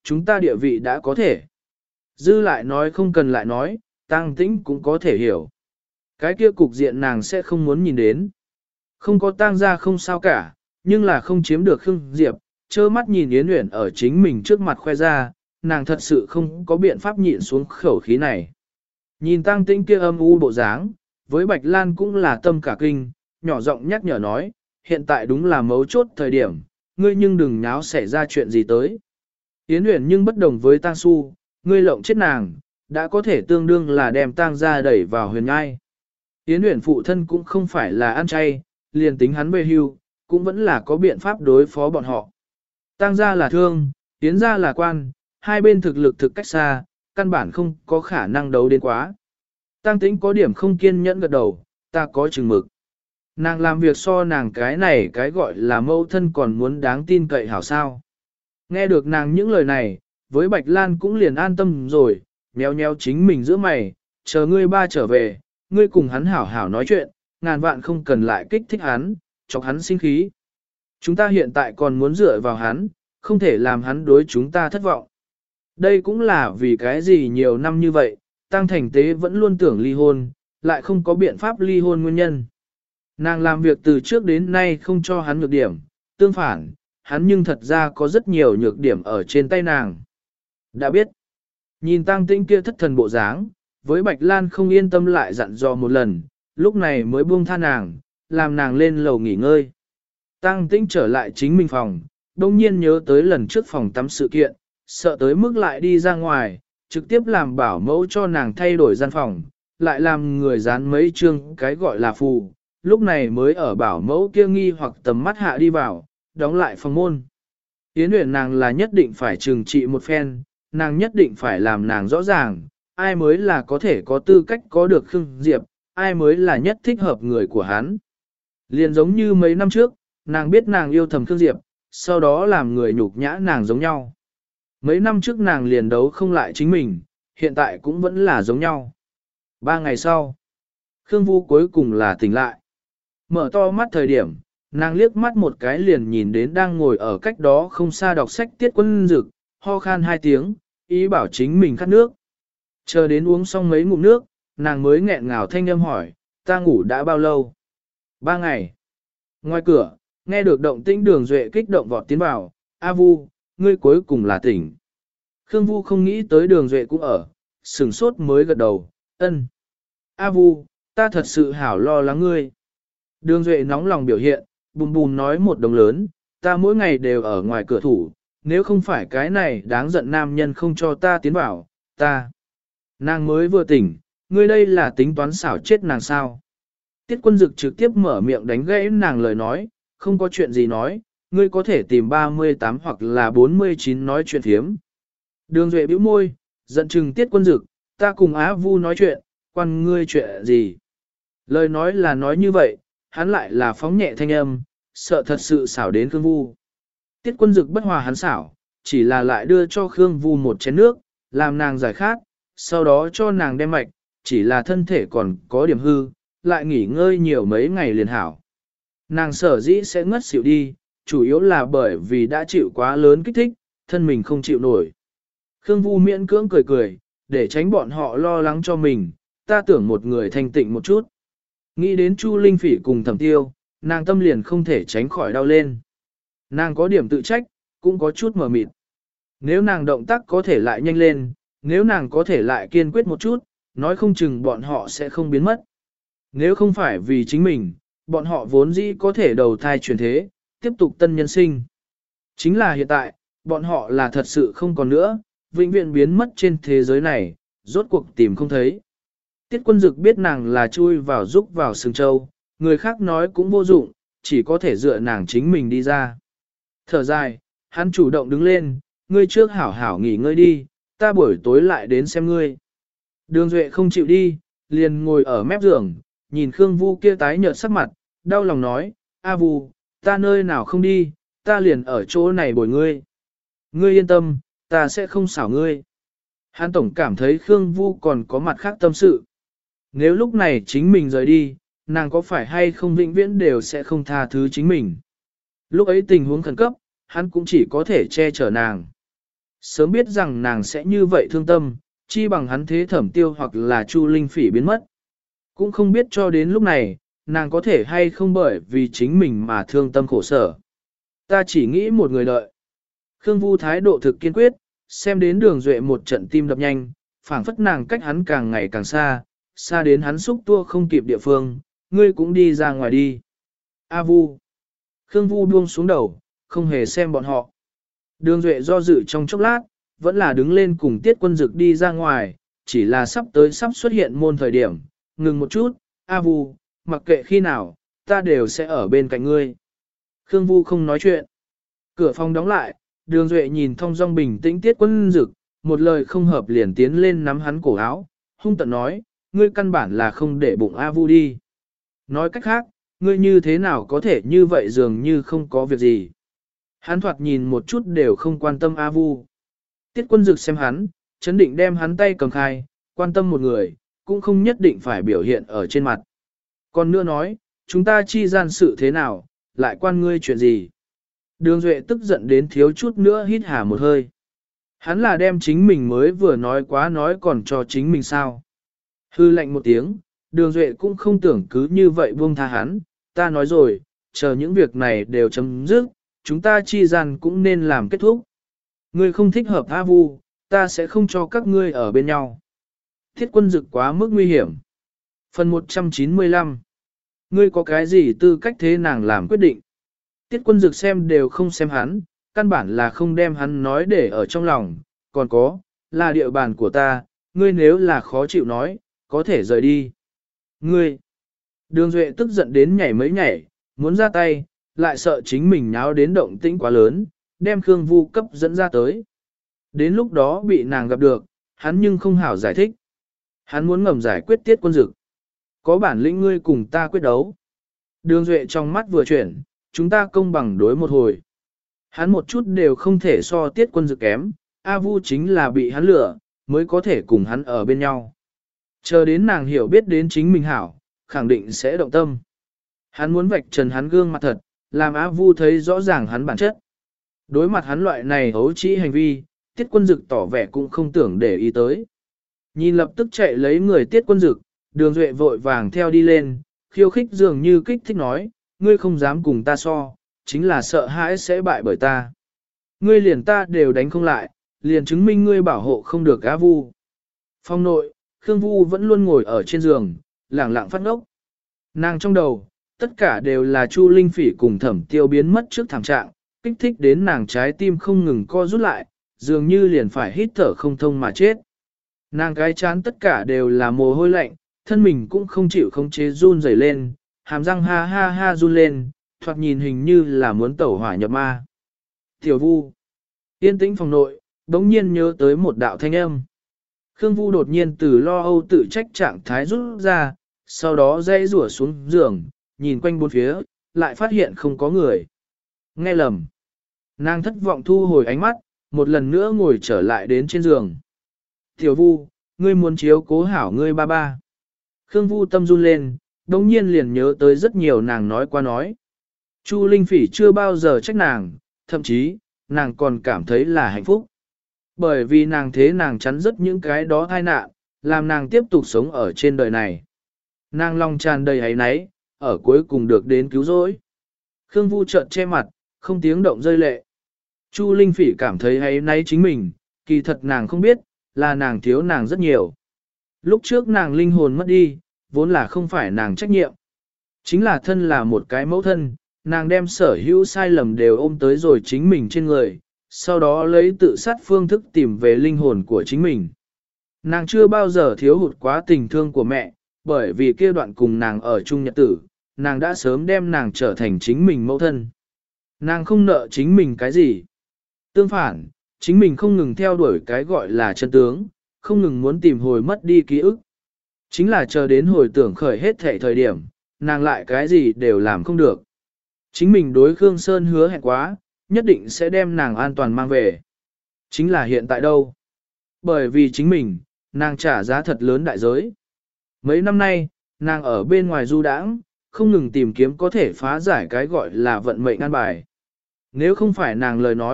chúng ta địa vị đã có thể. Dư lại nói không cần lại nói, Tăng Tĩnh cũng có thể hiểu. Cái kia cục diện nàng sẽ không muốn nhìn đến. Không có tang ra không sao cả, nhưng là không chiếm được Khương Diệp, trơ mắt nhìn Yến Uyển ở chính mình trước mặt khoe ra, nàng thật sự không có biện pháp nhịn xuống khẩu khí này. Nhìn Tăng Tĩnh kia âm u bộ dáng, với Bạch Lan cũng là tâm cả kinh, nhỏ giọng nhắc nhở nói, hiện tại đúng là mấu chốt thời điểm, ngươi nhưng đừng nháo xảy ra chuyện gì tới. Yến Uyển nhưng bất đồng với Tang Su, ngươi lộng chết nàng, đã có thể tương đương là đem Tang gia đẩy vào huyền ngai. Yến Uyển phụ thân cũng không phải là ăn chay, liền tính hắn về hưu, cũng vẫn là có biện pháp đối phó bọn họ. Tang gia là thương, Yến gia là quan, hai bên thực lực thực cách xa, căn bản không có khả năng đấu đến quá. Tang Tĩnh có điểm không kiên nhẫn gật đầu, ta có chừng mực. Nàng làm việc so nàng cái này cái gọi là mẫu thân còn muốn đáng tin cậy hảo sao. Nghe được nàng những lời này, với Bạch Lan cũng liền an tâm rồi, nheo nheo chính mình giữa mày, chờ ngươi ba trở về, ngươi cùng hắn hảo hảo nói chuyện, ngàn vạn không cần lại kích thích hắn, chọc hắn sinh khí. Chúng ta hiện tại còn muốn dựa vào hắn, không thể làm hắn đối chúng ta thất vọng. Đây cũng là vì cái gì nhiều năm như vậy, Tăng Thành Tế vẫn luôn tưởng ly hôn, lại không có biện pháp ly hôn nguyên nhân. Nàng làm việc từ trước đến nay không cho hắn nhược điểm, tương phản, hắn nhưng thật ra có rất nhiều nhược điểm ở trên tay nàng. Đã biết, nhìn Tăng Tĩnh kia thất thần bộ dáng, với Bạch Lan không yên tâm lại dặn dò một lần, lúc này mới buông tha nàng, làm nàng lên lầu nghỉ ngơi. Tăng Tĩnh trở lại chính mình phòng, đông nhiên nhớ tới lần trước phòng tắm sự kiện, sợ tới mức lại đi ra ngoài, trực tiếp làm bảo mẫu cho nàng thay đổi gian phòng, lại làm người dán mấy chương cái gọi là phù, lúc này mới ở bảo mẫu kia nghi hoặc tầm mắt hạ đi vào, đóng lại phòng môn. Yến Uyển nàng là nhất định phải trừng trị một phen, nàng nhất định phải làm nàng rõ ràng, ai mới là có thể có tư cách có được Khương Diệp, ai mới là nhất thích hợp người của hắn. Liền giống như mấy năm trước, nàng biết nàng yêu thầm Khương Diệp, sau đó làm người nhục nhã nàng giống nhau. Mấy năm trước nàng liền đấu không lại chính mình, hiện tại cũng vẫn là giống nhau. 3 ngày sau, Khương Vu cuối cùng là tỉnh lại. Mở to mắt thời điểm, nàng liếc mắt một cái liền nhìn đến đang ngồi ở cách đó không xa đọc sách Tiết Quân Dực, ho khan 2 tiếng, ý bảo chính mình khát nước. Chờ đến uống xong mấy ngụm nước, nàng mới nghẹn ngào thanh âm hỏi, ta ngủ đã bao lâu? 3 ngày. Ngoài cửa, nghe được động tĩnh Đường Duệ kích động vọt tiến vào, A Vu, ngươi cuối cùng là tỉnh. Khương Vu không nghĩ tới Đường Duệ cũng ở, sửng sốt mới gật đầu, ân. A Vu, ta thật sự hảo lo lắng ngươi. Đường Duệ nóng lòng biểu hiện, bùm bùm nói một đồng lớn, ta mỗi ngày đều ở ngoài cửa thủ, nếu không phải cái này đáng giận nam nhân không cho ta tiến vào, ta. Nàng mới vừa tỉnh, ngươi đây là tính toán xảo chết nàng sao. Tiết Quân Dực trực tiếp mở miệng đánh gãy nàng lời nói, không có chuyện gì nói, ngươi có thể tìm 38 hoặc là 49 nói chuyện thiếm. Đường Duệ bĩu môi, giận chừng Tiết Quân Dực, ta cùng Á Vu nói chuyện, quan ngươi chuyện gì. Lời nói là nói như vậy, hắn lại là phóng nhẹ thanh âm, sợ thật sự xảo đến Khương Vu. Tiết Quân Dực bất hòa hắn xảo, chỉ là lại đưa cho Khương Vu một chén nước, làm nàng giải khát, sau đó cho nàng đem mạch, chỉ là thân thể còn có điểm hư, lại nghỉ ngơi nhiều mấy ngày liền hảo. Nàng sở dĩ sẽ ngất xỉu đi, chủ yếu là bởi vì đã chịu quá lớn kích thích, thân mình không chịu nổi. Khương Vu miễn cưỡng cười cười, để tránh bọn họ lo lắng cho mình, ta tưởng một người thanh tịnh một chút. Nghĩ đến Chu Linh Phỉ cùng Thẩm Tiêu, nàng tâm liền không thể tránh khỏi đau lên. Nàng có điểm tự trách, cũng có chút mờ mịt. Nếu nàng động tác có thể lại nhanh lên, nếu nàng có thể lại kiên quyết một chút, nói không chừng bọn họ sẽ không biến mất. Nếu không phải vì chính mình, bọn họ vốn dĩ có thể đầu thai chuyển thế, tiếp tục tân nhân sinh. Chính là hiện tại, bọn họ là thật sự không còn nữa, vĩnh viễn biến mất trên thế giới này, rốt cuộc tìm không thấy. Tiết Quân Dực biết nàng là chui vào rúc vào sừng châu, người khác nói cũng vô dụng, chỉ có thể dựa nàng chính mình đi ra. Thở dài, hắn chủ động đứng lên, ngươi trước hảo hảo nghỉ ngơi đi, ta buổi tối lại đến xem ngươi. Đường Duệ không chịu đi, liền ngồi ở mép giường, nhìn Khương Vu kia tái nhợt sắc mặt, đau lòng nói, A Vu, ta nơi nào không đi, ta liền ở chỗ này bồi ngươi. Ngươi yên tâm, ta sẽ không xảo ngươi. Hắn tổng cảm thấy Khương Vu còn có mặt khác tâm sự. Nếu lúc này chính mình rời đi, nàng có phải hay không vĩnh viễn đều sẽ không tha thứ chính mình. Lúc ấy tình huống khẩn cấp, hắn cũng chỉ có thể che chở nàng. sớm biết rằng nàng sẽ như vậy thương tâm, chi bằng hắn thế Thẩm Tiêu hoặc là Chu Linh Phỉ biến mất. Cũng không biết cho đến lúc này, nàng có thể hay không bởi vì chính mình mà thương tâm khổ sở. Ta chỉ nghĩ một người đợi. Khương Vu thái độ thực kiên quyết, xem đến Đường Duệ một trận tim đập nhanh, phảng phất nàng cách hắn càng ngày càng xa, xa đến hắn xúc tua không kịp địa phương, ngươi cũng đi ra ngoài đi. A Vu. Khương Vu buông xuống đầu, không hề xem bọn họ. Đường Duệ do dự trong chốc lát, vẫn là đứng lên cùng Tiết Quân Dực đi ra ngoài, chỉ là sắp xuất hiện môn thời điểm, ngừng một chút, A Vu, mặc kệ khi nào, ta đều sẽ ở bên cạnh ngươi. Khương Vu không nói chuyện. Cửa phòng đóng lại, Đường Duệ nhìn thong dong bình tĩnh Tiết Quân Dực, một lời không hợp liền tiến lên nắm hắn cổ áo, hung tận nói, ngươi căn bản là không để bụng A Vu đi. Nói cách khác, ngươi như thế nào có thể như vậy dường như không có việc gì. Hắn thoạt nhìn một chút đều không quan tâm A Vu. Tiết Quân Dực xem hắn, chấn định đem hắn tay cầm khai, quan tâm một người, cũng không nhất định phải biểu hiện ở trên mặt. Còn nữa nói, chúng ta chi gian sự thế nào, lại quan ngươi chuyện gì. Đường Duệ tức giận đến thiếu chút nữa hít hà một hơi. Hắn là đem chính mình mới vừa nói quá nói còn cho chính mình sao. Hư lạnh một tiếng, Đường Duệ cũng không tưởng cứ như vậy buông tha hắn, ta nói rồi, chờ những việc này đều chấm dứt, chúng ta chi gian cũng nên làm kết thúc. Ngươi không thích hợp A Vu, ta sẽ không cho các ngươi ở bên nhau. Thiết Quân Dực quá mức nguy hiểm. Phần 195. Ngươi có cái gì tư cách thế nàng làm quyết định? Tiết Quân Dực xem đều không xem hắn, căn bản là không đem hắn nói để ở trong lòng, còn có, là địa bàn của ta, ngươi nếu là khó chịu nói, có thể rời đi. Ngươi! Đường Duệ tức giận đến nhảy mấy nhảy, muốn ra tay, lại sợ chính mình nháo đến động tĩnh quá lớn, đem Khương Vu cấp dẫn ra tới. Đến lúc đó bị nàng gặp được, hắn nhưng không hảo giải thích. Hắn muốn ngầm giải quyết Tiết Quân Dực. Có bản lĩnh ngươi cùng ta quyết đấu. Đường Duệ trong mắt vừa chuyển, chúng ta công bằng đối một hồi. Hắn một chút đều không thể so Tiết Quân Dực kém, A Vu chính là bị hắn lừa, mới có thể cùng hắn ở bên nhau. Chờ đến nàng hiểu biết đến chính mình hảo, khẳng định sẽ động tâm. Hắn muốn vạch trần hắn gương mặt thật, làm A Vu thấy rõ ràng hắn bản chất. Đối mặt hắn loại này hấu trĩ hành vi, Tiết Quân Dực tỏ vẻ cũng không tưởng để ý tới. Nhìn lập tức chạy lấy người Tiết Quân Dực, Đường Duệ vội vàng theo đi lên, khiêu khích dường như kích thích nói, ngươi không dám cùng ta so, chính là sợ hãi sẽ bại bởi ta. Ngươi liền ta đều đánh không lại, liền chứng minh ngươi bảo hộ không được A Vu. Phong nội, Khương Vu vẫn luôn ngồi ở trên giường, lẳng lặng phát ngốc. Nàng trong đầu, tất cả đều là Chu Linh Phỉ cùng Thẩm Tiêu biến mất trước thảm trạng, kích thích đến nàng trái tim không ngừng co rút lại, dường như liền phải hít thở không thông mà chết. Nàng cái chán tất cả đều là mồ hôi lạnh, thân mình cũng không chịu khống chế run rẩy lên, hàm răng ha ha ha run lên, thoạt nhìn hình như là muốn tẩu hỏa nhập ma. Tiểu Vu, yên tĩnh phòng nội, đống nhiên nhớ tới một đạo thanh âm. Khương Vu đột nhiên từ lo âu tự trách trạng thái rút ra, sau đó dây rủa xuống giường, nhìn quanh bốn phía, lại phát hiện không có người. Nghe lầm. Nàng thất vọng thu hồi ánh mắt, một lần nữa ngồi trở lại đến trên giường. Tiểu Vu, ngươi muốn chiếu cố hảo ngươi ba ba. Khương Vu tâm run lên, đồng nhiên liền nhớ tới rất nhiều nàng nói qua nói. Chu Linh Phỉ chưa bao giờ trách nàng, thậm chí, nàng còn cảm thấy là hạnh phúc. Bởi vì nàng thế nàng chắn rất những cái đó tai nạn, làm nàng tiếp tục sống ở trên đời này. Nàng lòng tràn đầy áy náy, ở cuối cùng được đến cứu rỗi. Khương Vu trợn che mặt, không tiếng động rơi lệ. Chu Linh Phỉ cảm thấy áy náy chính mình, kỳ thật nàng không biết, là nàng thiếu nàng rất nhiều. Lúc trước nàng linh hồn mất đi, vốn là không phải nàng trách nhiệm. Chính là thân là một cái mẫu thân, nàng đem sở hữu sai lầm đều ôm tới rồi chính mình trên người, sau đó lấy tự sát phương thức tìm về linh hồn của chính mình. Nàng chưa bao giờ thiếu hụt quá tình thương của mẹ, bởi vì kia đoạn cùng nàng ở chung nhật tử, nàng đã sớm đem nàng trở thành chính mình mẫu thân. Nàng không nợ chính mình cái gì. Tương phản, chính mình không ngừng theo đuổi cái gọi là chân tướng, không ngừng muốn tìm hồi mất đi ký ức. Chính là chờ đến hồi tưởng khởi hết thể thời điểm, nàng lại cái gì đều làm không được. Chính mình đối Khương Sơn hứa hẹn quá, nhất định sẽ đem nàng an toàn mang về. Chính là hiện tại đâu? Bởi vì chính mình, nàng trả giá thật lớn đại giới. Mấy năm nay, nàng ở bên ngoài du đãng, không ngừng tìm kiếm có thể phá giải cái gọi là vận mệnh an bài. Nếu không phải nàng lời nói,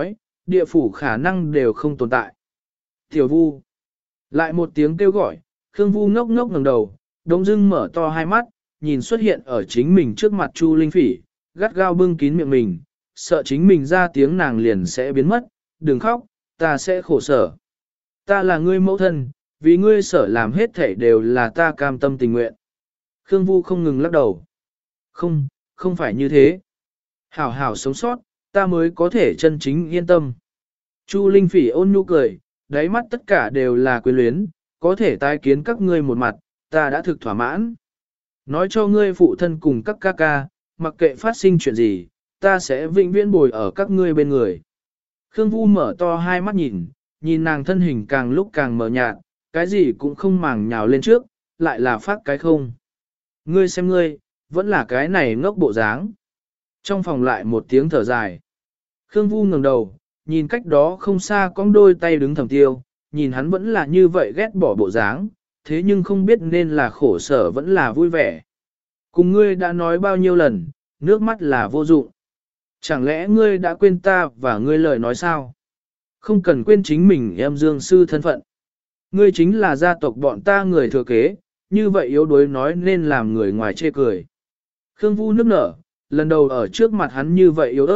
địa phủ khả năng đều không tồn tại. Tiểu Vu. Lại một tiếng kêu gọi, Khương Vu ngốc ngốc ngẩng đầu, đống dưng mở to hai mắt, nhìn xuất hiện ở chính mình trước mặt Chu Linh Phỉ, gắt gao bưng kín miệng mình, sợ chính mình ra tiếng nàng liền sẽ biến mất, đừng khóc, ta sẽ khổ sở. Ta là ngươi mẫu thân, vì ngươi sở làm hết thảy đều là ta cam tâm tình nguyện. Khương Vu không ngừng lắc đầu. Không, không phải như thế. Hảo hảo sống sót, ta mới có thể chân chính yên tâm. Chu Linh Phỉ ôn nhu cười, đáy mắt tất cả đều là quyến luyến, có thể tái kiến các ngươi một mặt, ta đã thực thỏa mãn. Nói cho ngươi phụ thân cùng các ca ca, mặc kệ phát sinh chuyện gì, ta sẽ vĩnh viễn bồi ở các ngươi bên người. Khương Vu mở to hai mắt nhìn nàng thân hình càng lúc càng mờ nhạt, cái gì cũng không màng nhào lên trước, lại là phát cái không. Ngươi xem ngươi, vẫn là cái này ngốc bộ dáng. Trong phòng lại một tiếng thở dài. Khương Vu ngẩng đầu, nhìn cách đó không xa cong đôi tay đứng Thẩm Tiêu, nhìn hắn vẫn là như vậy ghét bỏ bộ dáng, thế nhưng không biết nên là khổ sở vẫn là vui vẻ. Cùng ngươi đã nói bao nhiêu lần, nước mắt là vô dụng. Chẳng lẽ ngươi đã quên ta và ngươi lời nói sao? Không cần quên chính mình em Dương sư thân phận. Ngươi chính là gia tộc bọn ta người thừa kế, như vậy yếu đuối nói nên làm người ngoài chê cười. Khương Vu nức nở, lần đầu ở trước mặt hắn như vậy yếu ớt,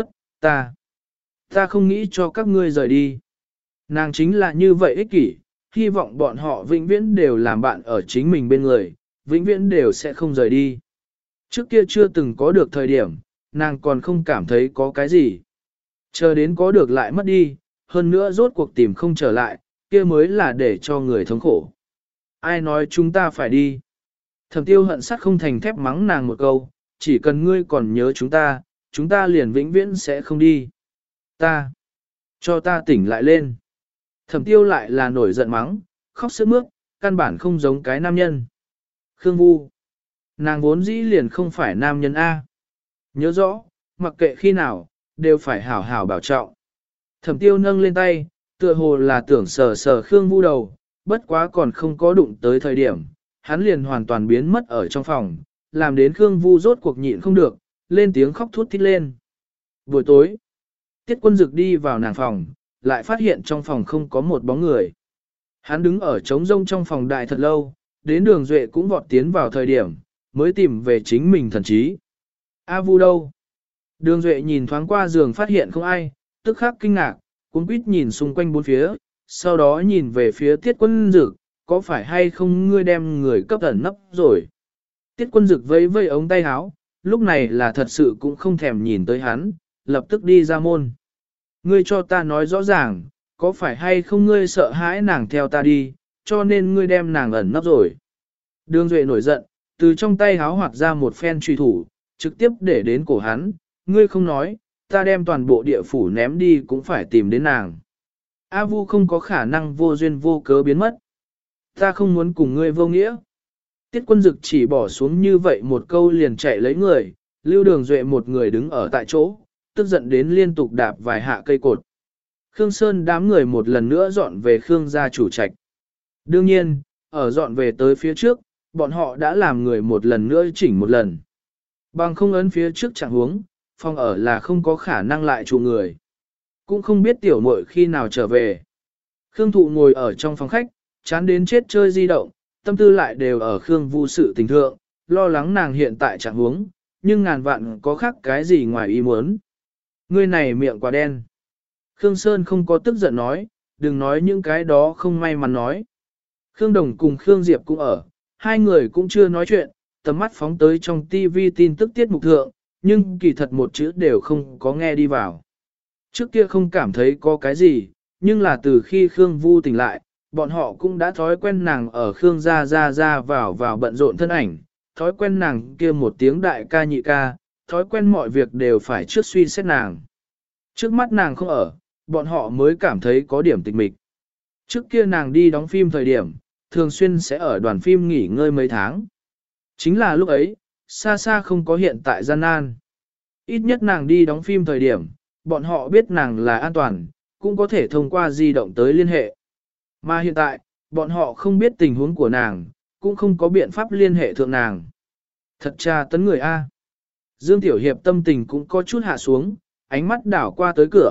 ta không nghĩ cho các ngươi rời đi. Nàng chính là như vậy ích kỷ, hy vọng bọn họ vĩnh viễn đều làm bạn ở chính mình bên người, vĩnh viễn đều sẽ không rời đi. Trước kia chưa từng có được thời điểm, nàng còn không cảm thấy có cái gì. Chờ đến có được lại mất đi, hơn nữa rốt cuộc tìm không trở lại, kia mới là để cho người thống khổ. Ai nói chúng ta phải đi? Thẩm Tiêu hận sắt không thành thép mắng nàng một câu, chỉ cần ngươi còn nhớ chúng ta liền vĩnh viễn sẽ không đi. Cho ta tỉnh lại lên. Thẩm Tiêu lại là nổi giận mắng, khóc sướt mướt, căn bản không giống cái nam nhân. Khương Vu. Nàng vốn dĩ liền không phải nam nhân A. Nhớ rõ, mặc kệ khi nào, đều phải hảo hảo bảo trọng. Thẩm Tiêu nâng lên tay, tựa hồ là tưởng sờ sờ Khương Vu đầu, bất quá còn không có đụng tới thời điểm, hắn liền hoàn toàn biến mất ở trong phòng, làm đến Khương Vu rốt cuộc nhịn không được, lên tiếng khóc thút thít lên. Buổi tối, Tiết Quân Dực đi vào nàng phòng, lại phát hiện trong phòng không có một bóng người. Hắn đứng ở trống rông trong phòng đại thật lâu, đến Đường Duệ cũng vọt tiến vào thời điểm, mới tìm về chính mình thần trí. A Vu đâu? Đường Duệ nhìn thoáng qua giường phát hiện không ai, tức khắc kinh ngạc, cuống quýt nhìn xung quanh bốn phía, sau đó nhìn về phía Tiết Quân Dực, có phải hay không ngươi đem người cấp ẩn nấp rồi? Tiết Quân Dực vẫy vẫy ống tay áo, lúc này là thật sự cũng không thèm nhìn tới hắn, lập tức đi ra môn. Ngươi cho ta nói rõ ràng, có phải hay không ngươi sợ hãi nàng theo ta đi, cho nên ngươi đem nàng ẩn nấp rồi? Đường Duệ nổi giận, từ trong tay háo hoạt ra một phen truy thủ, trực tiếp để đến cổ hắn, ngươi không nói, ta đem toàn bộ địa phủ ném đi cũng phải tìm đến nàng. A Vu không có khả năng vô duyên vô cớ biến mất. Ta không muốn cùng ngươi vô nghĩa. Tiết Quân Dực chỉ bỏ xuống như vậy một câu liền chạy lấy người, Lưu Đường Duệ một người đứng ở tại chỗ, tức giận đến liên tục đạp vài hạ cây cột. Khương Sơn đám người một lần nữa dọn về Khương gia chủ trạch. Đương nhiên, ở dọn về tới phía trước, bọn họ đã làm người một lần nữa chỉnh một lần. Bằng không ấn phía trước chẳng huống, phòng ở là không có khả năng lại trụ người. Cũng không biết tiểu muội khi nào trở về. Khương Thụ ngồi ở trong phòng khách, chán đến chết chơi di động, tâm tư lại đều ở Khương Vu sự tình thượng, lo lắng nàng hiện tại chẳng huống, nhưng ngàn vạn có khác cái gì ngoài ý muốn. Ngươi này miệng quá đen. Khương Sơn không có tức giận nói, đừng nói những cái đó không may mắn nói. Khương Đồng cùng Khương Diệp cũng ở, hai người cũng chưa nói chuyện, tầm mắt phóng tới trong TV tin tức tiết mục thượng, nhưng kỳ thật một chữ đều không có nghe đi vào. Trước kia không cảm thấy có cái gì, nhưng là từ khi Khương Vu tỉnh lại, bọn họ cũng đã thói quen nàng ở Khương gia ra vào bận rộn thân ảnh, thói quen nàng kia một tiếng đại ca nhị ca, thói quen mọi việc đều phải trước suy xét nàng. Trước mắt nàng không ở, bọn họ mới cảm thấy có điểm tịch mịch. Trước kia nàng đi đóng phim thời điểm, thường xuyên sẽ ở đoàn phim nghỉ ngơi mấy tháng. Chính là lúc ấy, xa xa không có hiện tại gian nan. Ít nhất nàng đi đóng phim thời điểm, bọn họ biết nàng là an toàn, cũng có thể thông qua di động tới liên hệ. Mà hiện tại, bọn họ không biết tình huống của nàng, cũng không có biện pháp liên hệ thượng nàng. Thật tra tấn người A. Dương Tiểu Hiệp tâm tình cũng có chút hạ xuống, ánh mắt đảo qua tới cửa,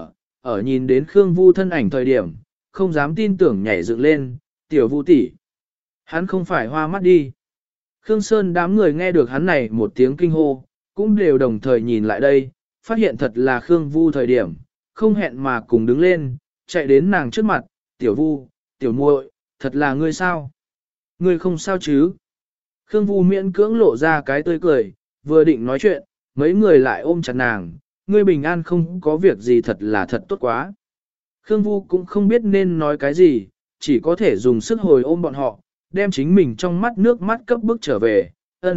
ở nhìn đến Khương Vu thân ảnh thời điểm, không dám tin tưởng nhảy dựng lên, tiểu Vu tỷ, hắn không phải hoa mắt đi. Khương Sơn đám người nghe được hắn này một tiếng kinh hô, cũng đều đồng thời nhìn lại đây, phát hiện thật là Khương Vu thời điểm, không hẹn mà cùng đứng lên, chạy đến nàng trước mặt, tiểu Vu, tiểu muội, thật là ngươi sao? Ngươi không sao chứ? Khương Vu miễn cưỡng lộ ra cái tươi cười, vừa định nói chuyện, mấy người lại ôm chặt nàng, ngươi bình an không có việc gì thật là thật tốt quá. Khương Vu cũng không biết nên nói cái gì, chỉ có thể dùng sức hồi ôm bọn họ, đem chính mình trong mắt nước mắt cấp bước trở về,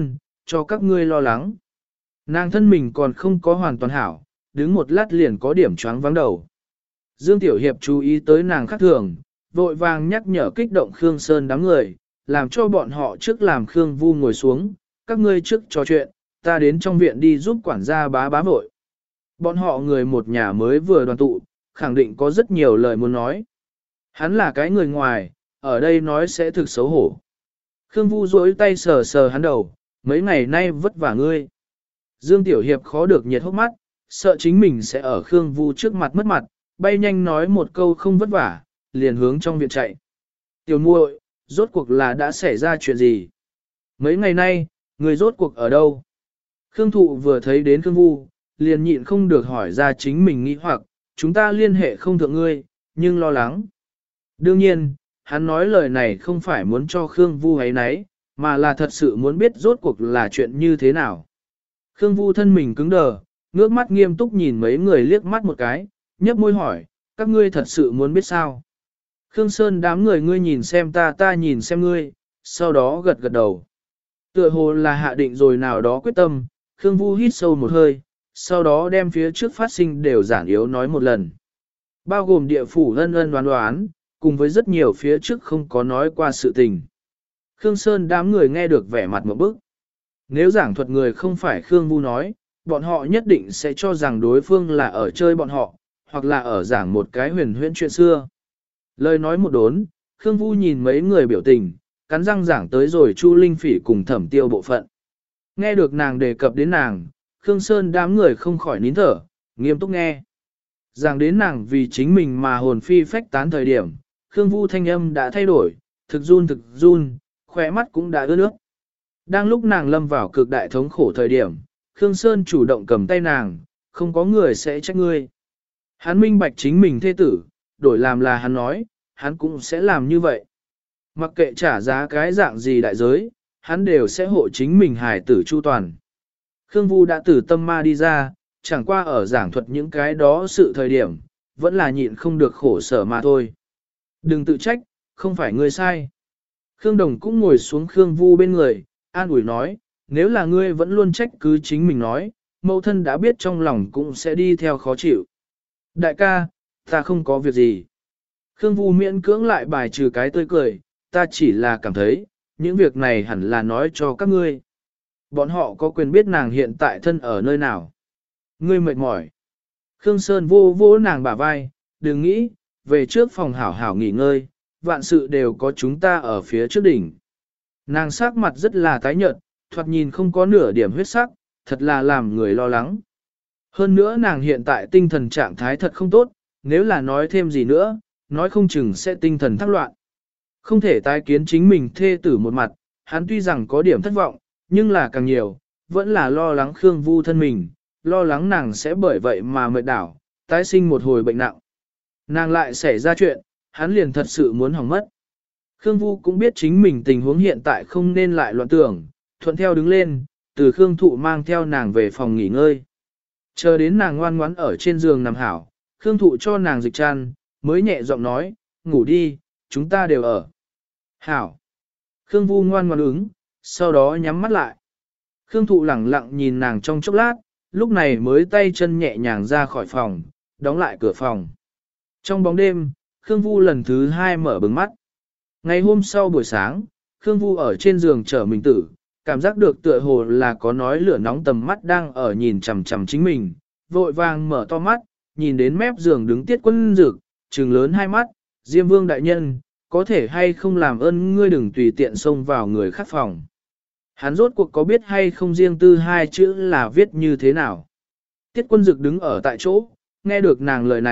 cho các ngươi lo lắng. Nàng thân mình còn không có hoàn toàn hảo, đứng một lát liền có điểm choáng vắng đầu. Dương Tiểu Hiệp chú ý tới nàng khác thường, vội vàng nhắc nhở kích động Khương Sơn đám người, làm cho bọn họ trước làm Khương Vu ngồi xuống, các ngươi trước trò chuyện, ta đến trong viện đi giúp quản gia bá bá vội. Bọn họ người một nhà mới vừa đoàn tụ, khẳng định có rất nhiều lời muốn nói. Hắn là cái người ngoài, ở đây nói sẽ thực xấu hổ. Khương Vu duỗi tay sờ sờ hắn đầu, mấy ngày nay vất vả ngươi. Dương Tiểu Hiệp khó được nhiệt hốc mắt, sợ chính mình sẽ ở Khương Vu trước mặt mất mặt, bay nhanh nói một câu không vất vả, liền hướng trong viện chạy. Tiểu muội, rốt cuộc là đã xảy ra chuyện gì? Mấy ngày nay, người rốt cuộc ở đâu? Khương Thụ vừa thấy đến Khương Vu, liền nhịn không được hỏi ra chính mình nghĩ hoặc, chúng ta liên hệ không thượng ngươi, nhưng lo lắng. Đương nhiên, hắn nói lời này không phải muốn cho Khương Vu ấy nấy, mà là thật sự muốn biết rốt cuộc là chuyện như thế nào. Khương Vu thân mình cứng đờ, ngước mắt nghiêm túc nhìn mấy người liếc mắt một cái, nhấp môi hỏi, các ngươi thật sự muốn biết sao? Khương Sơn đám người ngươi nhìn xem ta nhìn xem ngươi, sau đó gật gật đầu. Tựa hồ là hạ định rồi nào đó quyết tâm, Khương Vu hít sâu một hơi, sau đó đem phía trước phát sinh đều giản yếu nói một lần. Bao gồm địa phủ ân ân đoán đoán, cùng với rất nhiều phía trước không có nói qua sự tình. Khương Sơn đám người nghe được vẻ mặt một bức. Nếu giảng thuật người không phải Khương Vu nói, bọn họ nhất định sẽ cho rằng đối phương là ở chơi bọn họ, hoặc là ở giảng một cái huyền huyễn chuyện xưa. Lời nói một đốn, Khương Vu nhìn mấy người biểu tình, cắn răng giảng tới rồi Chu Linh Phỉ cùng Thẩm Tiêu bộ phận. Nghe được nàng đề cập đến nàng, Khương Sơn đám người không khỏi nín thở, nghiêm túc nghe. Giảng đến nàng vì chính mình mà hồn phi phách tán thời điểm, Khương Vu thanh âm đã thay đổi, thực run, khóe mắt cũng đã ướt nước. Đang lúc nàng lâm vào cực đại thống khổ thời điểm, Khương Sơn chủ động cầm tay nàng, không có người sẽ trách ngươi. Hắn minh bạch chính mình thê tử, đổi làm là hắn nói, hắn cũng sẽ làm như vậy. Mặc kệ trả giá cái dạng gì đại giới, hắn đều sẽ hộ chính mình hài tử chu toàn. Khương Vu đã từ tâm ma đi ra, chẳng qua ở giảng thuật những cái đó sự thời điểm, vẫn là nhịn không được khổ sở mà thôi. Đừng tự trách, không phải ngươi sai. Khương Đồng cũng ngồi xuống Khương Vu bên người, an ủi nói, nếu là ngươi vẫn luôn trách cứ chính mình nói, mẫu thân đã biết trong lòng cũng sẽ đi theo khó chịu. Đại ca, ta không có việc gì. Khương Vu miễn cưỡng lại bài trừ cái tươi cười, ta chỉ là cảm thấy, những việc này hẳn là nói cho các ngươi. Bọn họ có quyền biết nàng hiện tại thân ở nơi nào. Ngươi mệt mỏi. Khương Sơn vô vô nàng bả vai, đừng nghĩ, về trước phòng hảo hảo nghỉ ngơi, vạn sự đều có chúng ta ở phía trước đỉnh. Nàng sắc mặt rất là tái nhợt, thoạt nhìn không có nửa điểm huyết sắc, thật là làm người lo lắng. Hơn nữa nàng hiện tại tinh thần trạng thái thật không tốt, nếu là nói thêm gì nữa, nói không chừng sẽ tinh thần thắc loạn. Không thể tái kiến chính mình thê tử một mặt, hắn tuy rằng có điểm thất vọng, nhưng là càng nhiều, vẫn là lo lắng Khương Vu thân mình, lo lắng nàng sẽ bởi vậy mà mệt đảo, tái sinh một hồi bệnh nặng. Nàng lại xảy ra chuyện, hắn liền thật sự muốn hỏng mất. Khương Vu cũng biết chính mình tình huống hiện tại không nên lại loạn tưởng, thuận theo đứng lên, từ Khương Thụ mang theo nàng về phòng nghỉ ngơi. Chờ đến nàng ngoan ngoãn ở trên giường nằm hảo, Khương Thụ cho nàng dịch chăn, mới nhẹ giọng nói, ngủ đi, chúng ta đều ở. Hảo. Khương Vu ngoan ngoãn ứng, sau đó nhắm mắt lại. Khương Thụ lẳng lặng nhìn nàng trong chốc lát, lúc này mới tay chân nhẹ nhàng ra khỏi phòng, đóng lại cửa phòng. Trong bóng đêm, Khương Vu lần thứ hai mở bừng mắt. Ngày hôm sau buổi sáng, Khương Vu ở trên giường chờ mình tử, cảm giác được tựa hồ là có nói lửa nóng tầm mắt đang ở nhìn chằm chằm chính mình, vội vàng mở to mắt, nhìn đến mép giường đứng Tiết Quân Dực, trừng lớn hai mắt, Diêm Vương đại nhân, có thể hay không làm ơn ngươi đừng tùy tiện xông vào người khác phòng. Hắn rốt cuộc có biết hay không riêng tư hai chữ là viết như thế nào. Tiết Quân Dực đứng ở tại chỗ, nghe được nàng lời này,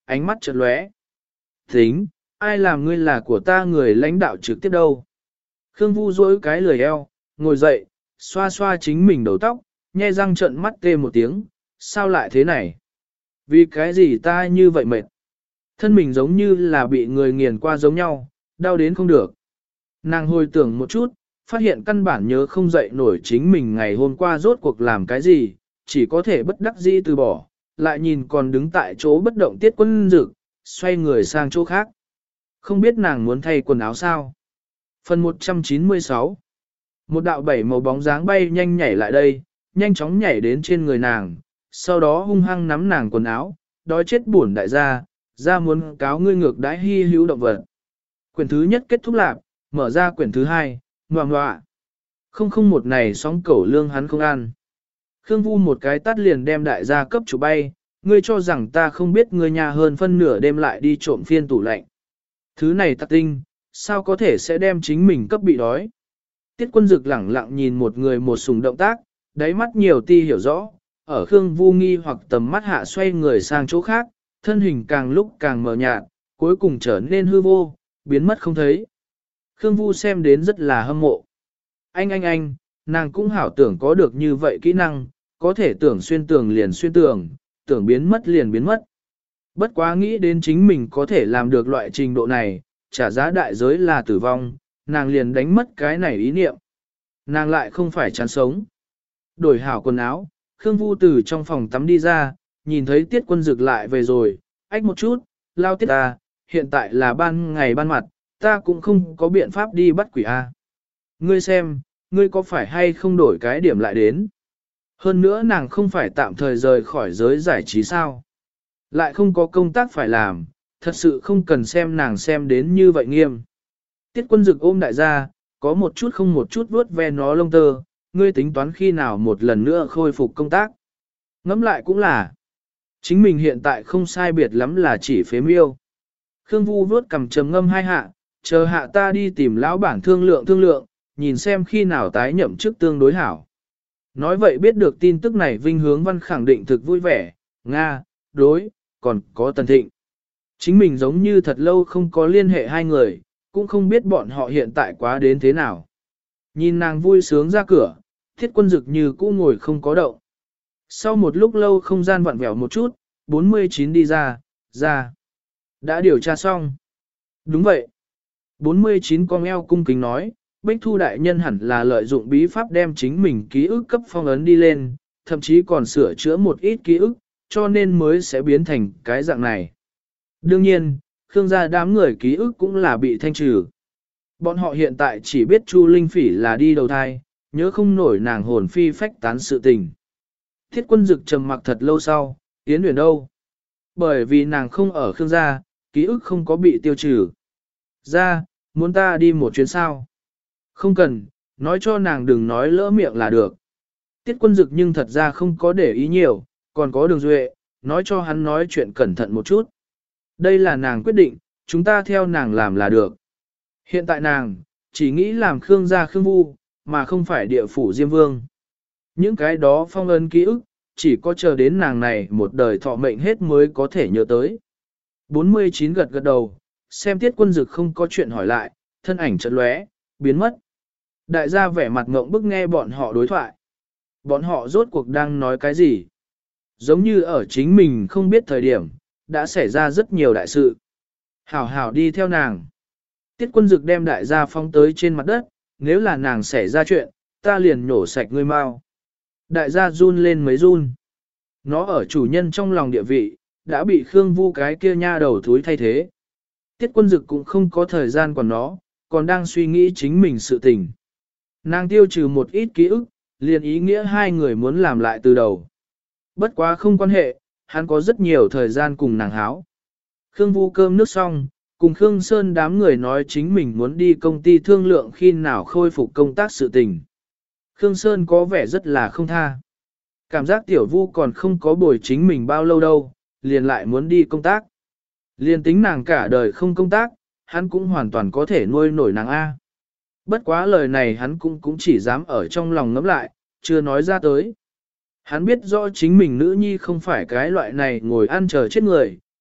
ánh mắt chợt lóe. Tính, ai làm ngươi là của ta người lãnh đạo trực tiếp đâu. Khương Vu duỗi cái lười eo, ngồi dậy, xoa xoa chính mình đầu tóc, nhe răng trợn mắt tê một tiếng, sao lại thế này? Vì cái gì ta như vậy mệt? Thân mình giống như là bị người nghiền qua giống nhau, đau đến không được. Nàng hồi tưởng một chút, phát hiện căn bản nhớ không dậy nổi chính mình ngày hôm qua rốt cuộc làm cái gì, chỉ có thể bất đắc dĩ từ bỏ, lại nhìn còn đứng tại chỗ bất động Tiết Quân Dực, xoay người sang chỗ khác. Không biết nàng muốn thay quần áo sao? Phần 196. Một đạo bảy màu bóng dáng bay nhanh nhảy lại đây, nhanh chóng nhảy đến trên người nàng, sau đó hung hăng nắm nàng quần áo, đói chết buồn đại gia, ra muốn cáo ngươi ngược đãi hy hữu động vật. Quyển thứ nhất kết thúc lạc, mở ra quyển thứ hai, ngoạ ngoạ. Một này sóng cẩu lương hắn không ăn. Khương Vu một cái tắt liền đem đại gia cấp chủ bay, ngươi cho rằng ta không biết ngươi nhà hơn phân nửa đêm lại đi trộm phiên tủ lạnh. Thứ này tặc tinh, sao có thể sẽ đem chính mình cấp bị đói. Tiết Quân Dực lẳng lặng nhìn một người một sùng động tác, đáy mắt nhiều ti hiểu rõ, ở Khương Vu nghi hoặc tầm mắt hạ xoay người sang chỗ khác, thân hình càng lúc càng mờ nhạt, cuối cùng trở nên hư vô, biến mất không thấy. Khương Vu xem đến rất là hâm mộ. Anh, nàng cũng hảo tưởng có được như vậy kỹ năng, có thể tưởng xuyên tường liền xuyên tường, tưởng biến mất liền biến mất. Bất quá nghĩ đến chính mình có thể làm được loại trình độ này, trả giá đại giới là tử vong, nàng liền đánh mất cái này ý niệm. Nàng lại không phải chán sống. Đổi hảo quần áo, Khương Vu từ trong phòng tắm đi ra, nhìn thấy Tiết Quân Dực lại về rồi, ách một chút, lao Tiết ta, hiện tại là ban ngày ban mặt, ta cũng không có biện pháp đi bắt quỷ A. Ngươi xem, ngươi có phải hay không đổi cái điểm lại đến. Hơn nữa nàng không phải tạm thời rời khỏi giới giải trí sao. Lại không có công tác phải làm, thật sự không cần xem nàng xem đến như vậy nghiêm. Tiết Quân Dực ôm đại gia, có một chút không một chút vuốt ve nó lông tơ, ngươi tính toán khi nào một lần nữa khôi phục công tác. Ngẫm lại cũng là, chính mình hiện tại không sai biệt lắm là chỉ phế miêu. Khương Vu vuốt cầm trầm ngâm hai hạ, chờ hạ ta đi tìm lão bản thương lượng, nhìn xem khi nào tái nhậm chức tương đối hảo. Nói vậy biết được tin tức này Vinh Hướng Văn khẳng định thực vui vẻ, Nga, đối, còn có Tần Thịnh. Chính mình giống như thật lâu không có liên hệ hai người, cũng không biết bọn họ hiện tại quá đến thế nào. Nhìn nàng vui sướng ra cửa, Thiết Quân Dực như cũ ngồi không có động. Sau một lúc lâu không gian vặn vẹo một chút, 49 đi ra. Đã điều tra xong. Đúng vậy. 49 con eo cung kính nói, Bích Thu đại nhân hẳn là lợi dụng bí pháp đem chính mình ký ức cấp phong ấn đi lên, thậm chí còn sửa chữa một ít ký ức, cho nên mới sẽ biến thành cái dạng này. Đương nhiên, Khương gia đám người ký ức cũng là bị thanh trừ. Bọn họ hiện tại chỉ biết Chu Linh Phỉ là đi đầu thai, nhớ không nổi nàng hồn phi phách tán sự tình. Thiết Quân Dực trầm mặc thật lâu sau, Yến Huyền đâu? Bởi vì nàng không ở Khương gia, ký ức không có bị tiêu trừ. Ra, muốn ta đi một chuyến sao? Không cần, nói cho nàng đừng nói lỡ miệng là được. Tiết Quân Dực nhưng thật ra không có để ý nhiều, còn có Đường Duệ, nói cho hắn nói chuyện cẩn thận một chút. Đây là nàng quyết định, chúng ta theo nàng làm là được. Hiện tại nàng, chỉ nghĩ làm Khương gia Khương Vu, mà không phải địa phủ Diêm Vương. Những cái đó phong ấn ký ức, chỉ có chờ đến nàng này một đời thọ mệnh hết mới có thể nhớ tới. 49 gật gật đầu, xem Tiết Quân Dực không có chuyện hỏi lại, thân ảnh chợt lóe, biến mất. Đại gia vẻ mặt ngộng bức nghe bọn họ đối thoại. Bọn họ rốt cuộc đang nói cái gì? Giống như ở chính mình không biết thời điểm, đã xảy ra rất nhiều đại sự. Hảo hảo đi theo nàng. Tiết Quân Dực đem đại gia phóng tới trên mặt đất, nếu là nàng xảy ra chuyện, ta liền nhổ sạch ngươi mau. Đại gia run lên mấy run. Nó ở chủ nhân trong lòng địa vị, đã bị Khương Vu cái kia nha đầu thúi thay thế. Tiết Quân Dực cũng không có thời gian còn nó, còn đang suy nghĩ chính mình sự tình. Nàng tiêu trừ một ít ký ức, liền ý nghĩa hai người muốn làm lại từ đầu. Bất quá không quan hệ, hắn có rất nhiều thời gian cùng nàng háo. Khương Vu cơm nước xong, cùng Khương Sơn đám người nói chính mình muốn đi công ty thương lượng khi nào khôi phục công tác sự tình. Khương Sơn có vẻ rất là không tha. Cảm giác tiểu Vu còn không có bồi chính mình bao lâu đâu, liền lại muốn đi công tác. Liền tính nàng cả đời không công tác, hắn cũng hoàn toàn có thể nuôi nổi nàng A. Bất quá lời này hắn cũng chỉ dám ở trong lòng ngẫm lại, chưa nói ra tới. Hắn biết rõ chính mình nữ nhi không phải cái loại này ngồi ăn chờ chết người,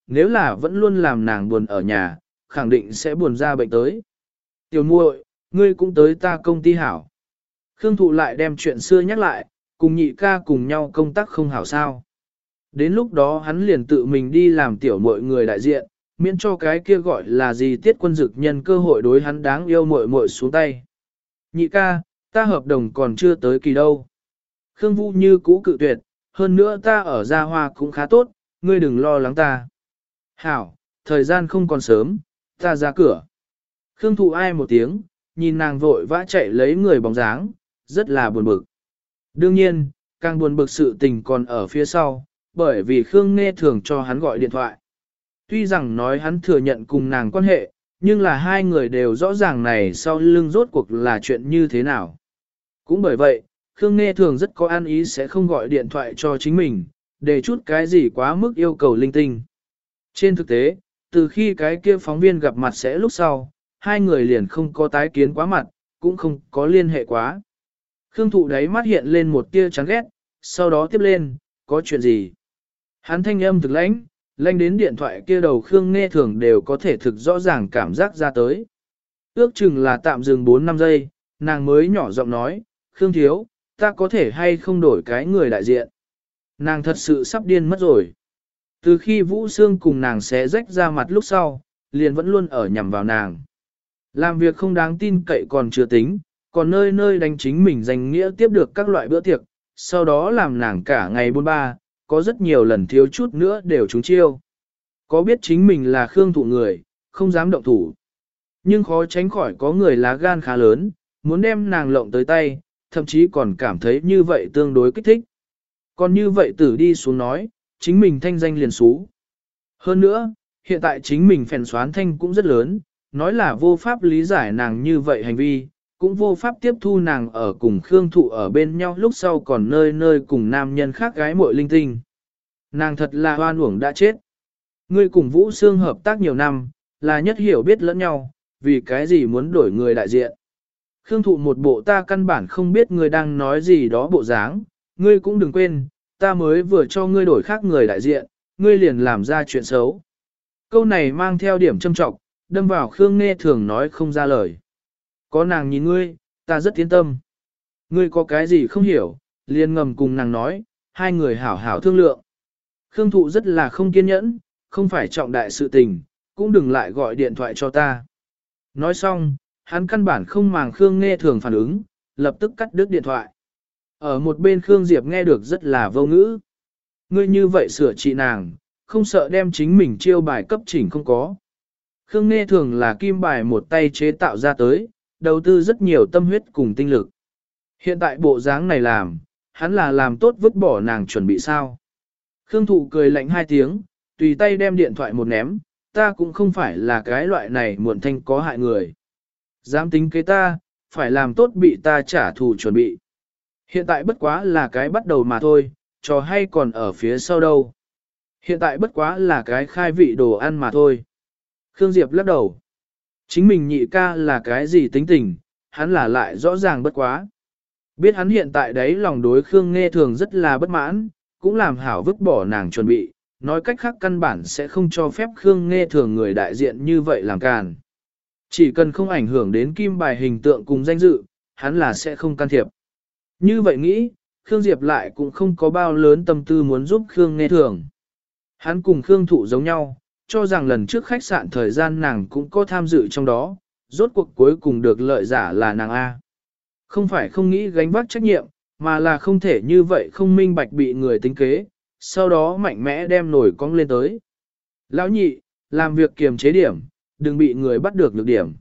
nếu là vẫn luôn làm nàng buồn ở nhà, khẳng định sẽ buồn ra bệnh tới. Tiểu muội, ngươi cũng tới ta công ty hảo. Khương Thụ lại đem chuyện xưa nhắc lại, cùng nhị ca cùng nhau công tác không hảo sao. Đến lúc đó hắn liền tự mình đi làm tiểu muội người đại diện, miễn cho cái kia gọi là gì tiết quân dực nhân cơ hội đối hắn đáng yêu muội muội xuống tay. Nhị ca, ta hợp đồng còn chưa tới kỳ đâu. Khương Vũ như cũ cự tuyệt, hơn nữa ta ở Gia Hoa cũng khá tốt, ngươi đừng lo lắng ta. Hảo, thời gian không còn sớm, ta ra cửa. Khương Thụ ai một tiếng, nhìn nàng vội vã chạy lấy người bóng dáng, rất là buồn bực. Đương nhiên, càng buồn bực sự tình còn ở phía sau, bởi vì Khương Nghe thường cho hắn gọi điện thoại. Tuy rằng nói hắn thừa nhận cùng nàng quan hệ, nhưng là hai người đều rõ ràng này sau lưng rốt cuộc là chuyện như thế nào. Cũng bởi vậy, Khương Nghe thường rất có an ý sẽ không gọi điện thoại cho chính mình, để chút cái gì quá mức yêu cầu linh tinh. Trên thực tế, từ khi cái kia phóng viên gặp mặt sẽ lúc sau, hai người liền không có tái kiến quá mặt, cũng không có liên hệ quá. Khương Thụ đáy mắt hiện lên một tia chán ghét, sau đó tiếp lên, có chuyện gì? Hắn thanh âm thực lãnh, lãnh đến điện thoại kia đầu Khương Nghe thường đều có thể thực rõ ràng cảm giác ra tới. Ước chừng là tạm dừng 4-5 giây, nàng mới nhỏ giọng nói, Khương thiếu, ta có thể hay không đổi cái người đại diện. Nàng thật sự sắp điên mất rồi. Từ khi Vũ Sương cùng nàng xé rách ra mặt lúc sau, liền vẫn luôn ở nhằm vào nàng. Làm việc không đáng tin cậy còn chưa tính, còn nơi nơi đánh chính mình danh nghĩa tiếp được các loại bữa tiệc, sau đó làm nàng cả ngày buôn ba, có rất nhiều lần thiếu chút nữa đều trúng chiêu. Có biết chính mình là Khương Thụ người, không dám động thủ. Nhưng khó tránh khỏi có người lá gan khá lớn, muốn đem nàng lộng tới tay, thậm chí còn cảm thấy như vậy tương đối kích thích. Còn như vậy tử đi xuống nói, chính mình thanh danh liền xú. Hơn nữa, hiện tại chính mình phèn xoán thanh cũng rất lớn, nói là vô pháp lý giải nàng như vậy hành vi, cũng vô pháp tiếp thu nàng ở cùng Khương Thụ ở bên nhau lúc sau còn nơi nơi cùng nam nhân khác gái muội linh tinh. Nàng thật là hoan uổng đã chết. Ngươi cùng Vũ Sương hợp tác nhiều năm, là nhất hiểu biết lẫn nhau, vì cái gì muốn đổi người đại diện. Khương Thụ một bộ ta căn bản không biết ngươi đang nói gì đó bộ dáng, ngươi cũng đừng quên, ta mới vừa cho ngươi đổi khác người đại diện, ngươi liền làm ra chuyện xấu. Câu này mang theo điểm châm trọng, đâm vào Khương Nghe thường nói không ra lời. Có nàng nhìn ngươi, ta rất yên tâm. Ngươi có cái gì không hiểu, liền ngầm cùng nàng nói, hai người hảo hảo thương lượng. Khương Thụ rất là không kiên nhẫn, không phải trọng đại sự tình, cũng đừng lại gọi điện thoại cho ta. Nói xong, hắn căn bản không màng Khương Nghe thường phản ứng, lập tức cắt đứt điện thoại. Ở một bên Khương Diệp nghe được rất là vô ngữ. Ngươi như vậy sửa trị nàng, không sợ đem chính mình chiêu bài cấp chỉnh không có. Khương Nghe thường là kim bài một tay chế tạo ra tới, đầu tư rất nhiều tâm huyết cùng tinh lực. Hiện tại bộ dáng này làm, hắn là làm tốt vứt bỏ nàng chuẩn bị sao. Khương Thụ cười lạnh hai tiếng, tùy tay đem điện thoại một ném, ta cũng không phải là cái loại này muộn thanh có hại người. Dám tính kế ta, phải làm tốt bị ta trả thù chuẩn bị. Hiện tại bất quá là cái bắt đầu mà thôi, trò hay còn ở phía sau đâu. Hiện tại bất quá là cái khai vị đồ ăn mà thôi. Khương Diệp lắc đầu. Chính mình nhị ca là cái gì tính tình, hắn là lại rõ ràng bất quá. Biết hắn hiện tại đấy lòng đối Khương Nghe thường rất là bất mãn, cũng làm hảo vứt bỏ nàng chuẩn bị, nói cách khác căn bản sẽ không cho phép Khương Nghe thường người đại diện như vậy làm càn. Chỉ cần không ảnh hưởng đến kim bài hình tượng cùng danh dự, hắn là sẽ không can thiệp. Như vậy nghĩ, Khương Diệp lại cũng không có bao lớn tâm tư muốn giúp Khương Nghe thường. Hắn cùng Khương Thụ giống nhau, cho rằng lần trước khách sạn thời gian nàng cũng có tham dự trong đó, rốt cuộc cuối cùng được lợi giả là nàng A. Không phải không nghĩ gánh vác trách nhiệm, mà là không thể như vậy không minh bạch bị người tính kế, sau đó mạnh mẽ đem nổi cong lên tới. Lão nhị, làm việc kiềm chế điểm, đừng bị người bắt được nhược điểm.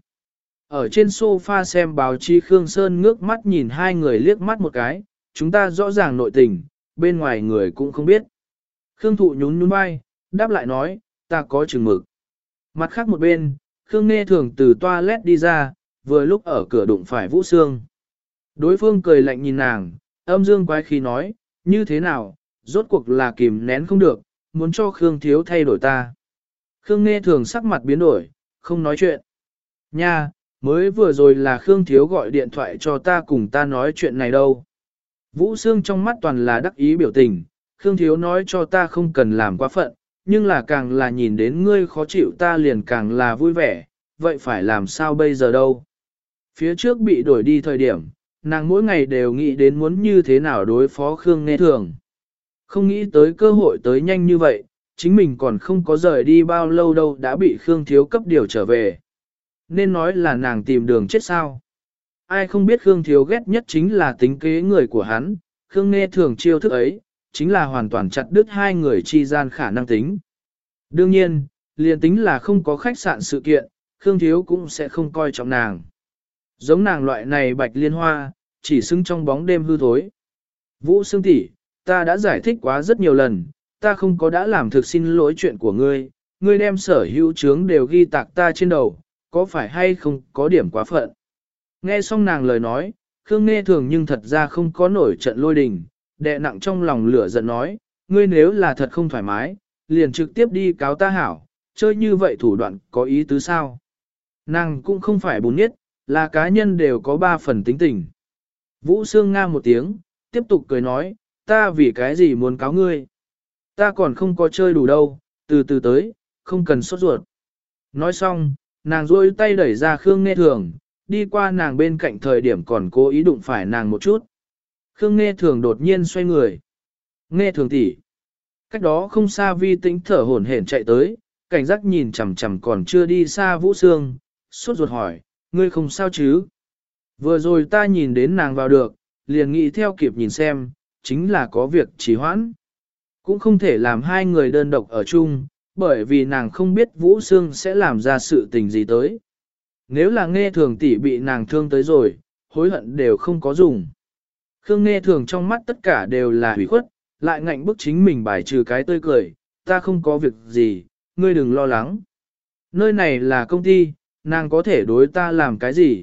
Ở trên sofa xem báo chí Khương Sơn ngước mắt nhìn hai người liếc mắt một cái, chúng ta rõ ràng nội tình, bên ngoài người cũng không biết. Khương Thụ nhún nhún vai, đáp lại nói, ta có chừng mực. Mặt khác một bên, Khương Nghe thường từ toilet đi ra, vừa lúc ở cửa đụng phải Vũ Sương. Đối phương cười lạnh nhìn nàng, âm dương quái khí nói, như thế nào, rốt cuộc là kìm nén không được, muốn cho Khương thiếu thay đổi ta. Khương Nghe thường sắc mặt biến đổi, không nói chuyện. Nha, mới vừa rồi là Khương thiếu gọi điện thoại cho ta cùng ta nói chuyện này đâu. Vũ Sương trong mắt toàn là đắc ý biểu tình, Khương thiếu nói cho ta không cần làm quá phận, nhưng là càng là nhìn đến ngươi khó chịu ta liền càng là vui vẻ, vậy phải làm sao bây giờ đâu. Phía trước bị đổi đi thời điểm, nàng mỗi ngày đều nghĩ đến muốn như thế nào đối phó Khương Nghe Thường. Không nghĩ tới cơ hội tới nhanh như vậy, chính mình còn không có rời đi bao lâu đâu đã bị Khương Thiếu cấp điều trở về. Nên nói là nàng tìm đường chết sao. Ai không biết Khương Thiếu ghét nhất chính là tính kế người của hắn, Khương Nghe Thường chiêu thức ấy, chính là hoàn toàn chặt đứt hai người chi gian khả năng tính. Đương nhiên, liền tính là không có khách sạn sự kiện, Khương Thiếu cũng sẽ không coi trọng nàng. Giống nàng loại này bạch liên hoa, chỉ xứng trong bóng đêm hư thối. Vũ Sương tỷ, ta đã giải thích quá rất nhiều lần, ta không có đã làm thực xin lỗi chuyện của ngươi, ngươi đem sở hữu chướng đều ghi tạc ta trên đầu, có phải hay không có điểm quá phận. Nghe xong nàng lời nói, Khương Nghe Thường nhưng thật ra không có nổi trận lôi đình, đè nặng trong lòng lửa giận nói, ngươi nếu là thật không thoải mái, liền trực tiếp đi cáo ta hảo, chơi như vậy thủ đoạn có ý tứ sao. Nàng cũng không phải bùn nhất, là cá nhân đều có ba phần tính tình. Vũ Sương nga một tiếng, tiếp tục cười nói, ta vì cái gì muốn cáo ngươi. Ta còn không có chơi đủ đâu, từ từ tới, không cần sốt ruột. Nói xong, nàng duỗi tay đẩy ra Khương Nghe Thường, đi qua nàng bên cạnh thời điểm còn cố ý đụng phải nàng một chút. Khương Nghe Thường đột nhiên xoay người. Nghe Thường tỷ. Cách đó không xa Vi Tĩnh thở hổn hển chạy tới, cảnh giác nhìn chằm chằm còn chưa đi xa Vũ Sương, sốt ruột hỏi, ngươi không sao chứ? Vừa rồi ta nhìn đến nàng vào được, liền nghĩ theo kịp nhìn xem, chính là có việc trì hoãn. Cũng không thể làm hai người đơn độc ở chung, bởi vì nàng không biết Vũ Sương sẽ làm ra sự tình gì tới. Nếu là Nghe Thường tỷ bị nàng thương tới rồi, hối hận đều không có dùng. Khương Nghe Thường trong mắt tất cả đều là hủy khuất, lại ngạnh bức chính mình bài trừ cái tươi cười, ta không có việc gì, ngươi đừng lo lắng. Nơi này là công ty, nàng có thể đối ta làm cái gì?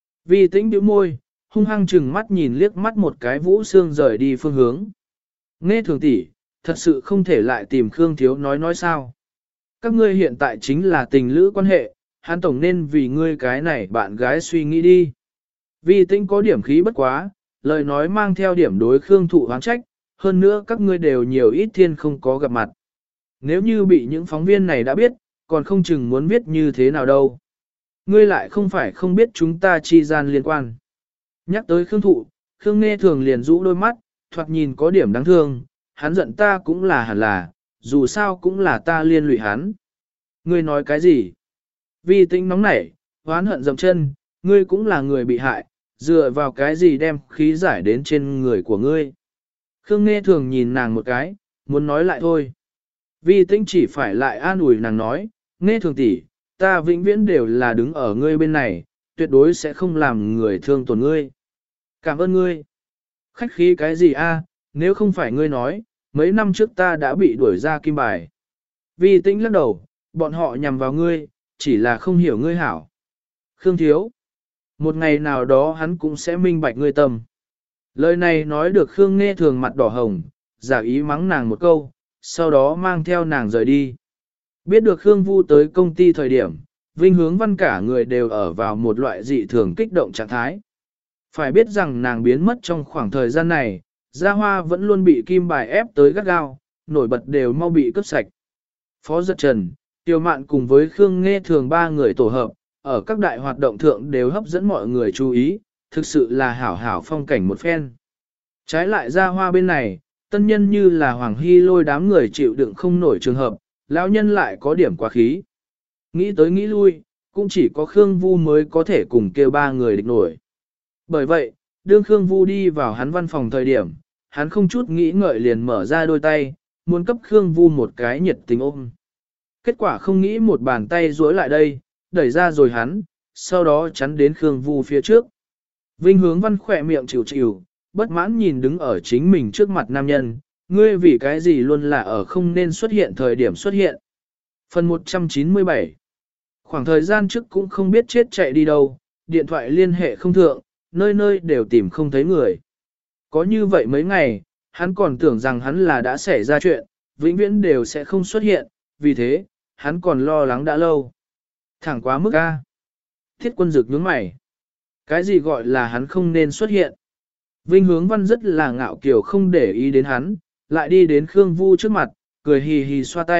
Vi Tĩnh bĩu môi, hung hăng chừng mắt nhìn liếc mắt một cái Vũ Sương rời đi phương hướng. Nghe Thường tỷ, thật sự không thể lại tìm Khương Thiếu nói sao. Các ngươi hiện tại chính là tình lữ quan hệ, hắn tổng nên vì ngươi cái này bạn gái suy nghĩ đi. Vi Tĩnh có điểm khí bất quá, lời nói mang theo điểm đối Khương Thụ hoán trách, hơn nữa các ngươi đều nhiều ít thiên không có gặp mặt. Nếu như bị những phóng viên này đã biết, còn không chừng muốn biết như thế nào đâu. Ngươi lại không phải không biết chúng ta chi gian liên quan. Nhắc tới Khương Thụ, Khương Nghe Thường liền rũ đôi mắt, thoạt nhìn có điểm đáng thương, hắn giận ta cũng là hẳn là, dù sao cũng là ta liên lụy hắn. Ngươi nói cái gì? Vi Tĩnh nóng nảy, hoán hận dậm chân, ngươi cũng là người bị hại, dựa vào cái gì đem khí giải đến trên người của ngươi. Khương Nghe Thường nhìn nàng một cái, muốn nói lại thôi. Vi Tĩnh chỉ phải lại an ủi nàng nói, Nghe Thường tỷ, ta vĩnh viễn đều là đứng ở ngươi bên này, tuyệt đối sẽ không làm người thương tổn ngươi. Cảm ơn ngươi. Khách khí cái gì a? Nếu không phải ngươi nói, mấy năm trước ta đã bị đuổi ra kim bài. Vi Tĩnh lắc đầu, bọn họ nhằm vào ngươi, chỉ là không hiểu ngươi hảo. Khương Thiếu. Một ngày nào đó hắn cũng sẽ minh bạch ngươi tâm. Lời này nói được Khương Nghe Thường mặt đỏ hồng, giả ý mắng nàng một câu, sau đó mang theo nàng rời đi. Biết được Khương Vu tới công ty thời điểm, Vinh Hướng Văn cả người đều ở vào một loại dị thường kích động trạng thái. Phải biết rằng nàng biến mất trong khoảng thời gian này, Gia Hoa vẫn luôn bị kim bài ép tới gắt gao, nổi bật đều mau bị cướp sạch. Phó Giật Trần, Tiêu Mạn cùng với Khương Nghe Thường ba người tổ hợp, ở các đại hoạt động thượng đều hấp dẫn mọi người chú ý, thực sự là hảo hảo phong cảnh một phen. Trái lại Gia Hoa bên này, tân nhân như là Hoàng Hy lôi đám người chịu đựng không nổi trường hợp, lão nhân lại có điểm quá khí. Nghĩ tới nghĩ lui, cũng chỉ có Khương Vu mới có thể cùng kêu ba người địch nổi. Bởi vậy, đương Khương Vu đi vào hắn văn phòng thời điểm, hắn không chút nghĩ ngợi liền mở ra đôi tay, muốn cấp Khương Vu một cái nhiệt tình ôm. Kết quả không nghĩ một bàn tay duỗi lại đây, đẩy ra rồi hắn, sau đó chắn đến Khương Vu phía trước. Vinh Hướng Văn khỏe miệng chịu chịu, bất mãn nhìn đứng ở chính mình trước mặt nam nhân, ngươi vì cái gì luôn là ở không nên xuất hiện thời điểm xuất hiện. Phần 197. Khoảng thời gian trước cũng không biết chết chạy đi đâu, điện thoại liên hệ không thượng, nơi nơi đều tìm không thấy người. Có như vậy mấy ngày, hắn còn tưởng rằng hắn là đã xảy ra chuyện, vĩnh viễn đều sẽ không xuất hiện, vì thế, hắn còn lo lắng đã lâu. Thẳng quá mức a. Thiết Quân Dực nhướng mày. Cái gì gọi là hắn không nên xuất hiện? Vinh Hướng Văn rất là ngạo kiều không để ý đến hắn, lại đi đến Khương Vu trước mặt, cười hì hì xoa tay,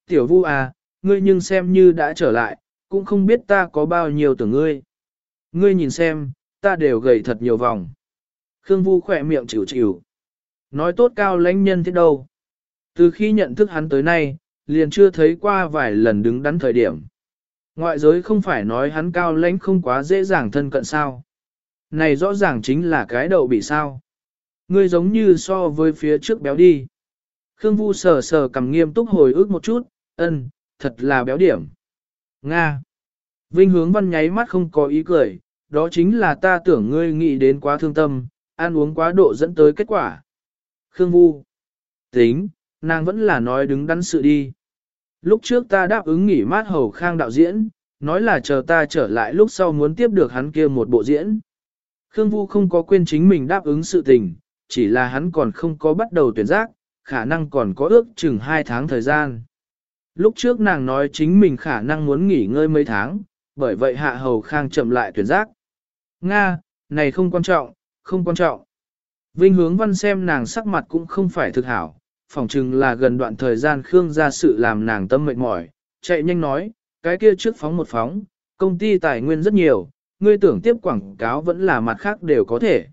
Tiểu Vu à, ngươi nhưng xem như đã trở lại, cũng không biết ta có bao nhiêu tưởng ngươi. Ngươi nhìn xem, ta đều gầy thật nhiều vòng. Khương Vu khỏe miệng chịu chịu. Nói tốt Cao Lãnh nhân thế đâu. Từ khi nhận thức hắn tới nay, liền chưa thấy qua vài lần đứng đắn thời điểm. Ngoại giới không phải nói hắn Cao Lãnh không quá dễ dàng thân cận sao. Này rõ ràng chính là cái đậu bị sao. Ngươi giống như so với phía trước béo đi. Khương Vu sờ sờ cầm nghiêm túc hồi ức một chút, thật là béo điểm. Nga. Vinh Hướng Văn nháy mắt không có ý cười, đó chính là ta tưởng ngươi nghĩ đến quá thương tâm, ăn uống quá độ dẫn tới kết quả. Khương Vu. Tính, nàng vẫn là nói đứng đắn sự đi. Lúc trước ta đáp ứng nghỉ mát Hầu Khang đạo diễn, nói là chờ ta trở lại lúc sau muốn tiếp được hắn kia một bộ diễn. Khương Vu không có quên chính mình đáp ứng sự tình, chỉ là hắn còn không có bắt đầu tuyển giác, khả năng còn có ước chừng 2 tháng thời gian. Lúc trước nàng nói chính mình khả năng muốn nghỉ ngơi mấy tháng, bởi vậy Hạ Hầu Khang chậm lại tuyển giác. Nga, này không quan trọng, không quan trọng. Vinh Hướng Văn xem nàng sắc mặt cũng không phải thực hảo, phỏng chừng là gần đoạn thời gian Khương ra sự làm nàng tâm mệt mỏi, chạy nhanh nói, cái kia trước phóng một phóng, công ty tài nguyên rất nhiều, ngươi tưởng tiếp quảng cáo vẫn là mặt khác đều có thể.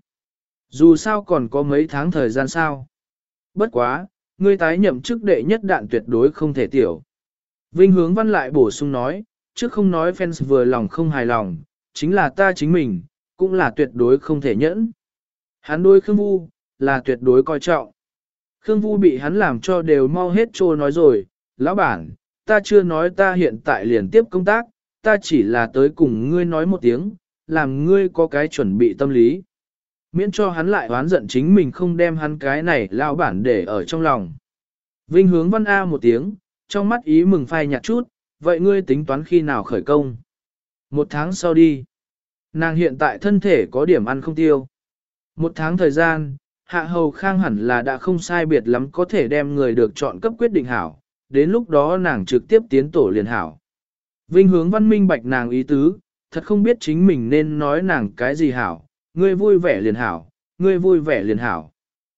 Dù sao còn có mấy tháng thời gian sao. Bất quá, ngươi tái nhậm chức đệ nhất đạn tuyệt đối không thể tiểu. Vinh Hướng Văn lại bổ sung nói, trước không nói fans vừa lòng không hài lòng, chính là ta chính mình, cũng là tuyệt đối không thể nhẫn. Hắn đối Khương Vu, là tuyệt đối coi trọng. Khương Vu bị hắn làm cho đều mau hết trô nói rồi, lão bản, ta chưa nói ta hiện tại liền tiếp công tác, ta chỉ là tới cùng ngươi nói một tiếng, làm ngươi có cái chuẩn bị tâm lý. Miễn cho hắn lại oán giận chính mình không đem hắn cái này lão bản để ở trong lòng. Vinh Hướng Văn A một tiếng, trong mắt ý mừng phai nhạt chút, vậy ngươi tính toán khi nào khởi công? 1 tháng sau đi. Nàng hiện tại thân thể có điểm ăn không tiêu. 1 tháng thời gian, Hạ Hầu Khang hẳn là đã không sai biệt lắm có thể đem người được chọn cấp quyết định hảo, đến lúc đó nàng trực tiếp tiến tổ liền hảo. Vinh Hướng Văn minh bạch nàng ý tứ, thật không biết chính mình nên nói nàng cái gì hảo, ngươi vui vẻ liền hảo, ngươi vui vẻ liền hảo.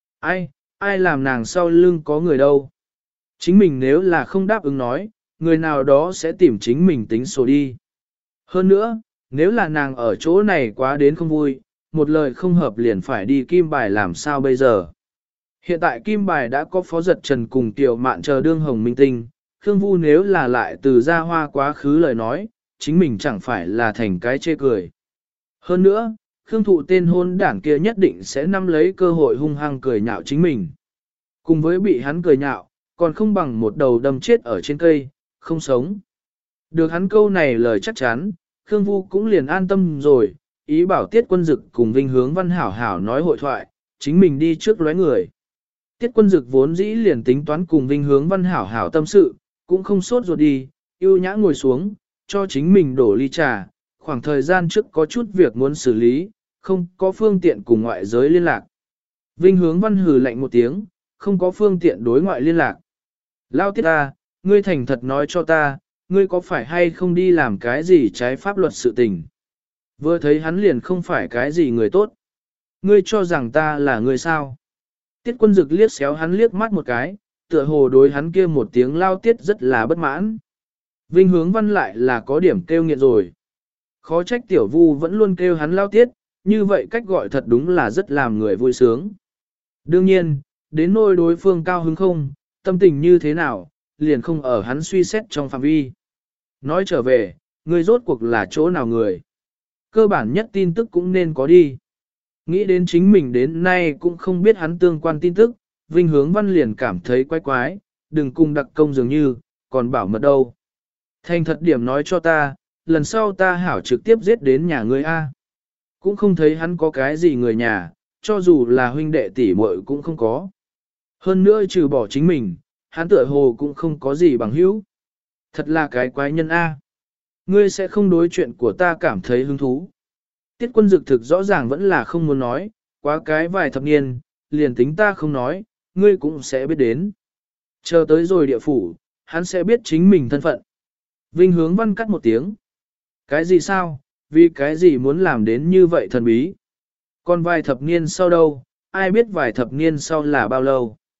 Ai làm nàng sau lưng có người đâu. Chính mình nếu là không đáp ứng nói, người nào đó sẽ tìm chính mình tính sổ đi. Hơn nữa, nếu là nàng ở chỗ này quá đến không vui, một lời không hợp liền phải đi Kim Bài làm sao bây giờ. Hiện tại Kim Bài đã có Phó Giật Trần cùng Tiểu Mạn chờ đương hồng minh tinh, Khương Vu nếu là lại từ gia hoa quá khứ lời nói, chính mình chẳng phải là thành cái chê cười. Hơn nữa, Khương Thụ tên hôn đảng kia nhất định sẽ nắm lấy cơ hội hung hăng cười nhạo chính mình. Cùng với bị hắn cười nhạo, còn không bằng một đầu đâm chết ở trên cây, không sống. Được hắn câu này lời chắc chắn, Khương Vu cũng liền an tâm rồi, ý bảo Tiết Quân Dực cùng Vinh Hướng Văn hảo hảo nói hội thoại, chính mình đi trước lóe người. Tiết Quân Dực vốn dĩ liền tính toán cùng Vinh Hướng Văn hảo hảo tâm sự, cũng không sốt ruột đi, yêu nhã ngồi xuống, cho chính mình đổ ly trà, khoảng thời gian trước có chút việc muốn xử lý, không có phương tiện cùng ngoại giới liên lạc. Vinh Hướng Văn hừ lạnh một tiếng, không có phương tiện đối ngoại liên lạc. Lao Tiết ta, ngươi thành thật nói cho ta, ngươi có phải hay không đi làm cái gì trái pháp luật sự tình? Vừa thấy hắn liền không phải cái gì người tốt. Ngươi cho rằng ta là người sao? Tiết Quân Dực liếc xéo hắn liếc mắt một cái, tựa hồ đối hắn kia một tiếng Lao Tiết rất là bất mãn. Vinh Hướng Văn lại là có điểm kêu nghiện rồi. Khó trách Tiểu Vu vẫn luôn kêu hắn Lao Tiết, như vậy cách gọi thật đúng là rất làm người vui sướng. Đương nhiên, đến nỗi đối phương cao hứng không, tâm tình như thế nào, liền không ở hắn suy xét trong phạm vi. Nói trở về, người rốt cuộc là chỗ nào người? Cơ bản nhất tin tức cũng nên có đi. Nghĩ đến chính mình đến nay cũng không biết hắn tương quan tin tức, Vinh Hướng Văn liền cảm thấy quái quái, đừng cùng đặc công dường như, còn bảo mật đâu. Thành thật điểm nói cho ta, lần sau ta hảo trực tiếp giết đến nhà ngươi A. Cũng không thấy hắn có cái gì người nhà, cho dù là huynh đệ tỷ muội cũng không có. Hơn nữa trừ bỏ chính mình, hắn tựa hồ cũng không có gì bằng hữu. Thật là cái quái nhân A. Ngươi sẽ không đối chuyện của ta cảm thấy hứng thú. Tiết Quân Dực thực rõ ràng vẫn là không muốn nói, quá cái vài thập niên, liền tính ta không nói, ngươi cũng sẽ biết đến. Chờ tới rồi địa phủ, hắn sẽ biết chính mình thân phận. Vinh Hướng Văn cắt một tiếng. Cái gì sao, vì cái gì muốn làm đến như vậy thần bí? Còn vài thập niên sau đâu, ai biết vài thập niên sau là bao lâu?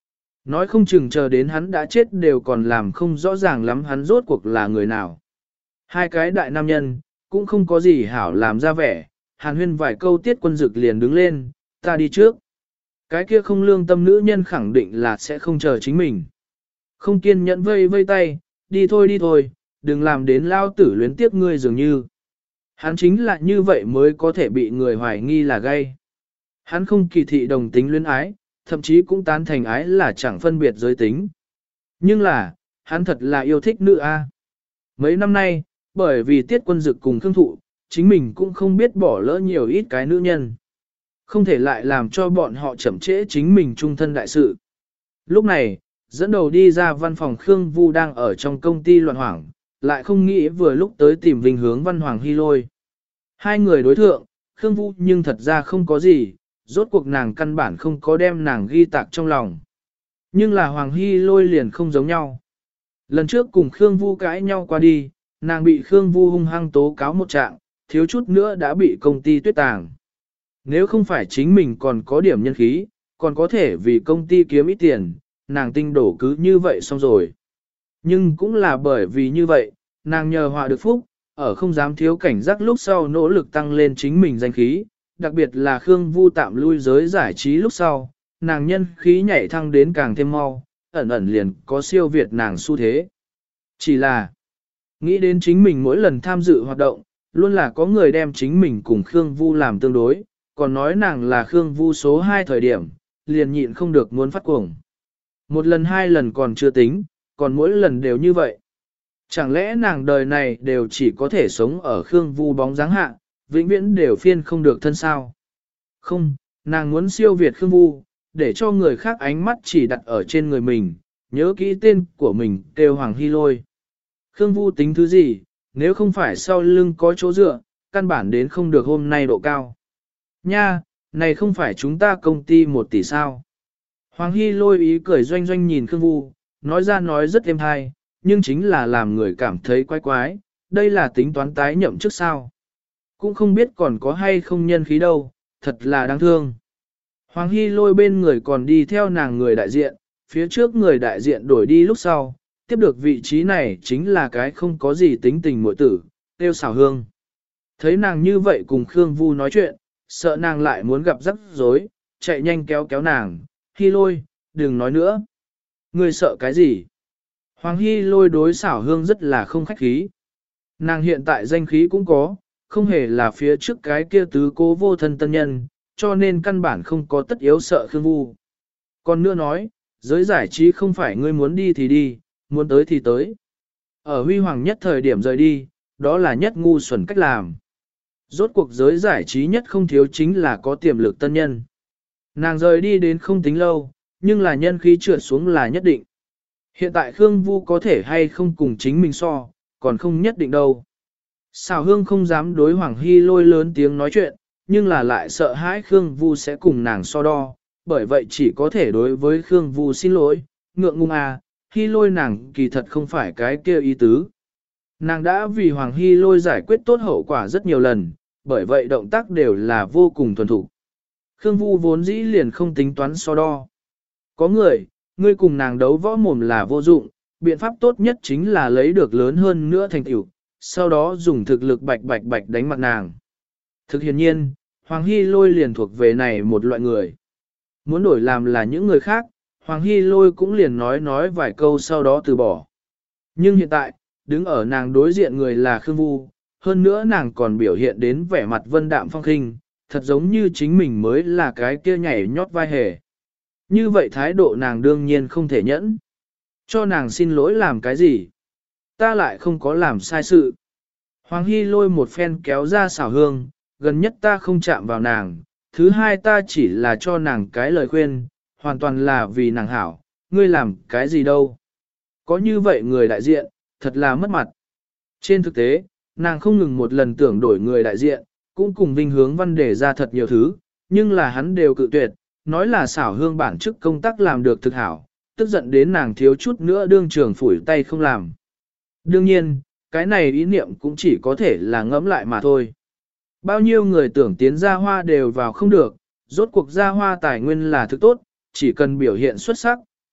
Nói không chừng chờ đến hắn đã chết đều còn làm không rõ ràng lắm hắn rốt cuộc là người nào. Hai cái đại nam nhân, cũng không có gì hảo làm ra vẻ, hàn huyên vài câu Tiết Quân Dực liền đứng lên, ta đi trước. Cái kia không lương tâm nữ nhân khẳng định là sẽ không chờ chính mình. Không kiên nhẫn vây vây tay, đi thôi, đừng làm đến lao tử luyến tiếc ngươi dường như. Hắn chính là như vậy mới có thể bị người hoài nghi là gay. Hắn không kỳ thị đồng tính luyến ái, thậm chí cũng tán thành ái là chẳng phân biệt giới tính. Nhưng là, hắn thật là yêu thích nữ A. Mấy năm nay, bởi vì Tiết Quân Dực cùng Khương Thụ, chính mình cũng không biết bỏ lỡ nhiều ít cái nữ nhân. Không thể lại làm cho bọn họ chậm trễ chính mình trung thân đại sự. Lúc này, dẫn đầu đi ra văn phòng Khương Vu đang ở trong công ty loạn hoảng, lại không nghĩ vừa lúc tới tìm Vinh hướng Văn Hoàng Hy Lôi. Hai người đối thượng, Khương Vu nhưng thật ra không có gì, rốt cuộc nàng căn bản không có đem nàng ghi tạc trong lòng. Nhưng là Hoàng Hy Lôi liền không giống nhau. Lần trước cùng Khương Vu cãi nhau qua đi, nàng bị Khương Vu hung hăng tố cáo một trạng, thiếu chút nữa đã bị công ty tuyết tàng. Nếu không phải chính mình còn có điểm nhân khí, còn có thể vì công ty kiếm ít tiền, nàng tinh đổ cứ như vậy xong rồi. Nhưng cũng là bởi vì như vậy, nàng nhờ họa được phúc, ở không dám thiếu cảnh giác lúc sau nỗ lực tăng lên chính mình danh khí, đặc biệt là Khương Vu tạm lui giới giải trí lúc sau, nàng nhân khí nhảy thăng đến càng thêm mau, ẩn ẩn liền có siêu việt nàng xu thế. Chỉ là, nghĩ đến chính mình mỗi lần tham dự hoạt động, luôn là có người đem chính mình cùng Khương Vu làm tương đối, còn nói nàng là Khương Vu số 2 thời điểm, liền nhịn không được muốn phát cuồng. Một lần hai lần còn chưa tính, còn mỗi lần đều như vậy. Chẳng lẽ nàng đời này đều chỉ có thể sống ở Khương Vu bóng dáng hạ, vĩnh viễn đều phiên không được thân sao? Không, nàng muốn siêu việt Khương Vu, để cho người khác ánh mắt chỉ đặt ở trên người mình, nhớ kỹ tên của mình kêu Hoàng Hy Lôi. Khương Vu tính thứ gì, nếu không phải sau lưng có chỗ dựa, căn bản đến không được hôm nay độ cao. Nha, này không phải chúng ta công ty 1 tỷ sao? Hoàng Hy Lôi ý cười doanh doanh nhìn Khương Vu, nói ra nói rất êm hay, nhưng chính là làm người cảm thấy quái quái, đây là tính toán tái nhậm trước sao. Cũng không biết còn có hay không nhân khí đâu, thật là đáng thương. Hoàng Hy Lôi bên người còn đi theo nàng người đại diện, phía trước người đại diện đổi đi lúc sau, tiếp được vị trí này chính là cái không có gì tính tình muội tử, tiêu xảo hương. Thấy nàng như vậy cùng Khương Vu nói chuyện, sợ nàng lại muốn gặp rắc rối, chạy nhanh kéo kéo nàng, Hy Lôi, đừng nói nữa. Ngươi sợ cái gì? Hoàng Hy Lôi đối xảo hương rất là không khách khí. Nàng hiện tại danh khí cũng có, không hề là phía trước cái kia tứ cố vô thân tân nhân, cho nên căn bản không có tất yếu sợ Khương Vu. Còn nữa nói, giới giải trí không phải ngươi muốn đi thì đi, muốn tới thì tới. Ở huy hoàng nhất thời điểm rời đi, đó là nhất ngu xuẩn cách làm. Rốt cuộc giới giải trí nhất không thiếu chính là có tiềm lực tân nhân. Nàng rời đi đến không tính lâu, nhưng là nhân khí trượt xuống là nhất định. Hiện tại Khương Vu có thể hay không cùng chính mình so, còn không nhất định đâu. Xào Hương không dám đối Hoàng Hy Lôi lớn tiếng nói chuyện, nhưng là lại sợ hãi Khương Vu sẽ cùng nàng so đo, bởi vậy chỉ có thể đối với Khương Vu xin lỗi, ngượng ngùng à, Hy Lôi nàng kỳ thật không phải cái kia ý tứ. Nàng đã vì Hoàng Hy Lôi giải quyết tốt hậu quả rất nhiều lần, bởi vậy động tác đều là vô cùng thuần thục. Khương Vu vốn dĩ liền không tính toán so đo. Có người, ngươi cùng nàng đấu võ mồm là vô dụng, biện pháp tốt nhất chính là lấy được lớn hơn nữa thành tựu, sau đó dùng thực lực bạch bạch bạch đánh mặt nàng. Thực hiện nhiên, Hoàng Hy Lôi liền thuộc về này một loại người. Muốn đổi làm là những người khác, Hoàng Hy Lôi cũng liền nói vài câu sau đó từ bỏ. Nhưng hiện tại, đứng ở nàng đối diện người là Khương Vu, hơn nữa nàng còn biểu hiện đến vẻ mặt vân đạm phong khinh, thật giống như chính mình mới là cái kia nhảy nhót vai hề. Như vậy thái độ nàng đương nhiên không thể nhẫn. Cho nàng xin lỗi làm cái gì? Ta lại không có làm sai sự. Hoàng Hy Lôi một phen kéo ra xảo hương, gần nhất ta không chạm vào nàng, thứ hai ta chỉ là cho nàng cái lời khuyên, hoàn toàn là vì nàng hảo, ngươi làm cái gì đâu. Có như vậy người đại diện, thật là mất mặt. Trên thực tế, nàng không ngừng một lần tưởng đổi người đại diện, cũng cùng Vinh Hướng Văn đề ra thật nhiều thứ, nhưng là hắn đều cự tuyệt, nói là xảo hương bản chức công tác làm được thực hảo, tức giận đến nàng thiếu chút nữa đương trường phủi tay không làm. Đương nhiên, cái này ý niệm cũng chỉ có thể là ngẫm lại mà thôi. Bao nhiêu người tưởng tiến ra hoa đều vào không được, rốt cuộc ra hoa tài nguyên là thứ tốt, chỉ cần biểu hiện xuất sắc,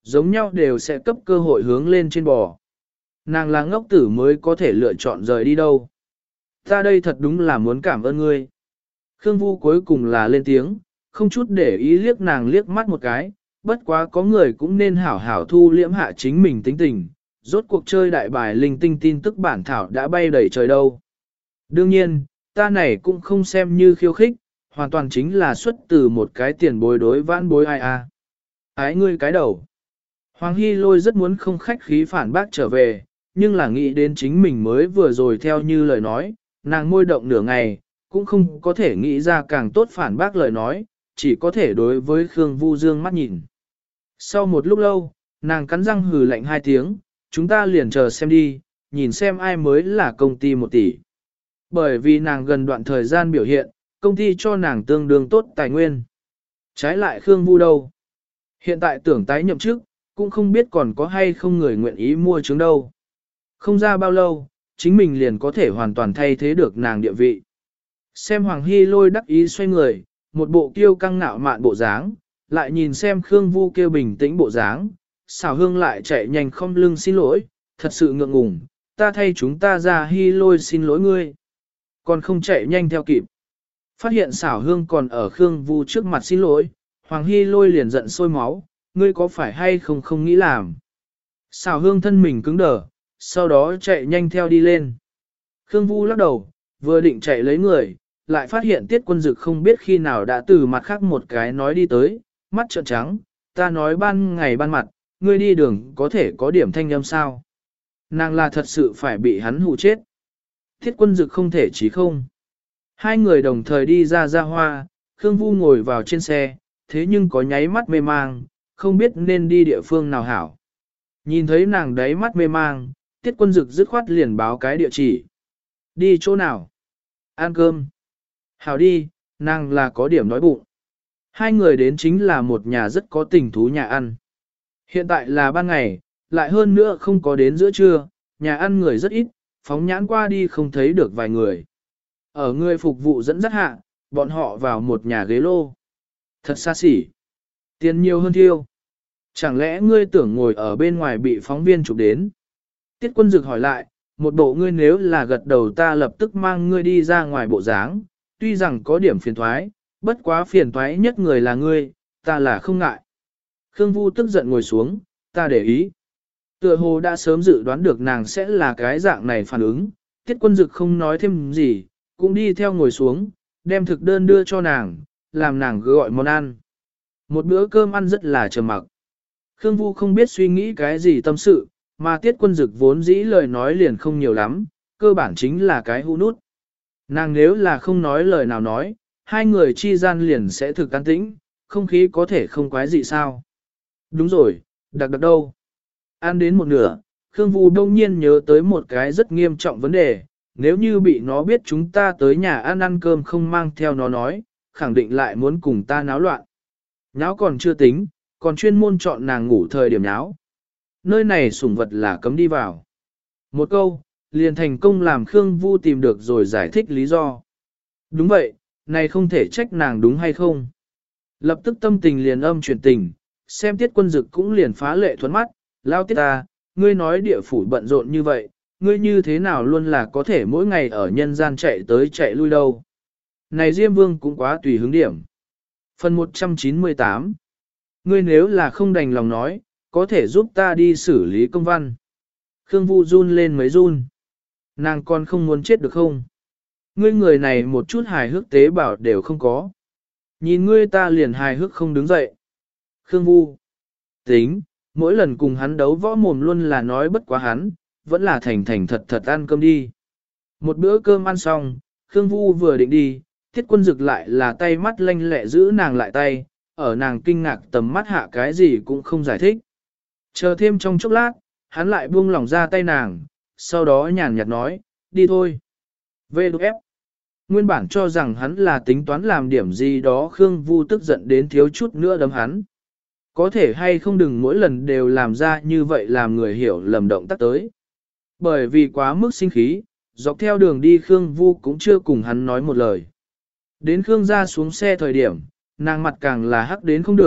giống nhau đều sẽ cấp cơ hội hướng lên trên bò. Nàng là ngốc tử mới có thể lựa chọn rời đi đâu. Ta đây thật đúng là muốn cảm ơn ngươi. Khương Vu cuối cùng là lên tiếng, không chút để ý liếc nàng liếc mắt một cái, bất quá có người cũng nên hảo hảo thu liễm hạ chính mình tính tình, rốt cuộc chơi đại bài linh tinh tin tức bản thảo đã bay đầy trời đâu. Đương nhiên, ta này cũng không xem như khiêu khích, hoàn toàn chính là xuất từ một cái tiền bối đối vãn bối ai a. Ái ngươi cái đầu. Hoàng Hy Lôi rất muốn không khách khí phản bác trở về, nhưng là nghĩ đến chính mình mới vừa rồi theo như lời nói, nàng môi động nửa ngày, cũng không có thể nghĩ ra càng tốt phản bác lời nói, chỉ có thể đối với Khương Vu dương mắt nhìn. Sau một lúc lâu, nàng cắn răng hừ lạnh hai tiếng, chúng ta liền chờ xem đi, nhìn xem ai mới là công ty 1 tỷ. Bởi vì nàng gần đoạn thời gian biểu hiện, công ty cho nàng tương đương tốt tài nguyên. Trái lại Khương Vu đâu? Hiện tại tưởng tái nhậm chức, cũng không biết còn có hay không người nguyện ý mua trứng đâu. Không ra bao lâu, chính mình liền có thể hoàn toàn thay thế được nàng địa vị. Xem Hoàng Hy Lôi đắc ý xoay người, một bộ kiêu căng ngạo mạn bộ dáng, lại nhìn xem Khương Vu kêu bình tĩnh bộ dáng, xảo hương lại chạy nhanh không lưng xin lỗi, thật sự ngượng ngùng, ta thay chúng ta ra Hy Lôi xin lỗi ngươi. Còn không chạy nhanh theo kịp. Phát hiện xảo hương còn ở Khương Vu trước mặt xin lỗi, Hoàng Hy Lôi liền giận sôi máu, ngươi có phải hay không nghĩ làm. Xảo hương thân mình cứng đờ, sau đó chạy nhanh theo đi lên. Khương Vu lắc đầu, vừa định chạy lấy người, lại phát hiện Tiết Quân Dực không biết khi nào đã từ mặt khác một cái nói đi tới, mắt trợn trắng, ta nói ban ngày ban mặt, ngươi đi đường có thể có điểm thanh âm sao. Nàng là thật sự phải bị hắn hù chết. Tiết Quân Dực không thể chí không. Hai người đồng thời đi ra hoa, Khương Vu ngồi vào trên xe, thế nhưng có nháy mắt mê mang, không biết nên đi địa phương nào hảo. Nhìn thấy nàng đáy mắt mê mang, Tiết Quân Dực dứt khoát liền báo cái địa chỉ. Đi chỗ nào? Ăn cơm. Hảo đi, nàng là có điểm đói bụng. Hai người đến chính là một nhà rất có tình thú nhà ăn. Hiện tại là ban ngày, lại hơn nữa không có đến giữa trưa, nhà ăn người rất ít, phóng nhãn qua đi không thấy được vài người. Ở người phục vụ dẫn dắt hạ, bọn họ vào một nhà ghế lô. Thật xa xỉ. Tiền nhiều hơn thiêu. Chẳng lẽ ngươi tưởng ngồi ở bên ngoài bị phóng viên chụp đến? Tiết Quân Dực hỏi lại, một bộ ngươi nếu là gật đầu ta lập tức mang ngươi đi ra ngoài bộ dáng, tuy rằng có điểm phiền thoái, bất quá phiền thoái nhất người là ngươi, ta là không ngại. Khương Vu tức giận ngồi xuống, ta để ý. Tựa hồ đã sớm dự đoán được nàng sẽ là cái dạng này phản ứng, Tiết Quân Dực không nói thêm gì, cũng đi theo ngồi xuống, đem thực đơn đưa cho nàng, làm nàng gọi món ăn. Một bữa cơm ăn rất là trầm mặc. Khương Vu không biết suy nghĩ cái gì tâm sự, mà Tiết Quân Dực vốn dĩ lời nói liền không nhiều lắm, cơ bản chính là cái hũ nút. Nàng nếu là không nói lời nào nói, hai người chi gian liền sẽ thực an tĩnh, không khí có thể không quái gì sao. Đúng rồi, đặc đâu. Ăn đến một nửa, Khương Vu đông nhiên nhớ tới một cái rất nghiêm trọng vấn đề, nếu như bị nó biết chúng ta tới nhà ăn cơm không mang theo nó nói, khẳng định lại muốn cùng ta náo loạn. Nháo còn chưa tính, còn chuyên môn chọn nàng ngủ thời điểm nháo. Nơi này sủng vật là cấm đi vào. Một câu, liền thành công làm Khương Vu tìm được rồi giải thích lý do. Đúng vậy, này không thể trách nàng đúng hay không. Lập tức tâm tình liền âm chuyển tình, xem Tiết Quân Dực cũng liền phá lệ thuẫn mắt, lao Tiết ta, ngươi nói địa phủ bận rộn như vậy, ngươi như thế nào luôn là có thể mỗi ngày ở nhân gian chạy tới chạy lui đâu. Này Diêm Vương cũng quá tùy hứng điểm. Phần 198. Ngươi nếu là không đành lòng nói, có thể giúp ta đi xử lý công văn. Khương Vu run lên mấy run. Nàng còn không muốn chết được không? Ngươi người này một chút hài hước tế bảo đều không có. Nhìn ngươi ta liền hài hước không đứng dậy. Khương Vu. Tính, mỗi lần cùng hắn đấu võ mồm luôn là nói bất quá hắn, vẫn là thành thành thật thật ăn cơm đi. Một bữa cơm ăn xong, Khương Vu vừa định đi, Tiết Quân Dực lại là tay mắt lanh lẹ giữ nàng lại tay, ở nàng kinh ngạc tầm mắt hạ cái gì cũng không giải thích. Chờ thêm trong chốc lát, hắn lại buông lỏng ra tay nàng, sau đó nhàn nhạt nói, đi thôi. VF. Nguyên bản cho rằng hắn là tính toán làm điểm gì đó Khương Vu tức giận đến thiếu chút nữa đấm hắn. Có thể hay không đừng mỗi lần đều làm ra như vậy làm người hiểu lầm động tác tới. Bởi vì quá mức sinh khí, dọc theo đường đi Khương Vu cũng chưa cùng hắn nói một lời. Đến Khương ra xuống xe thời điểm, nàng mặt càng là hắc đến không được,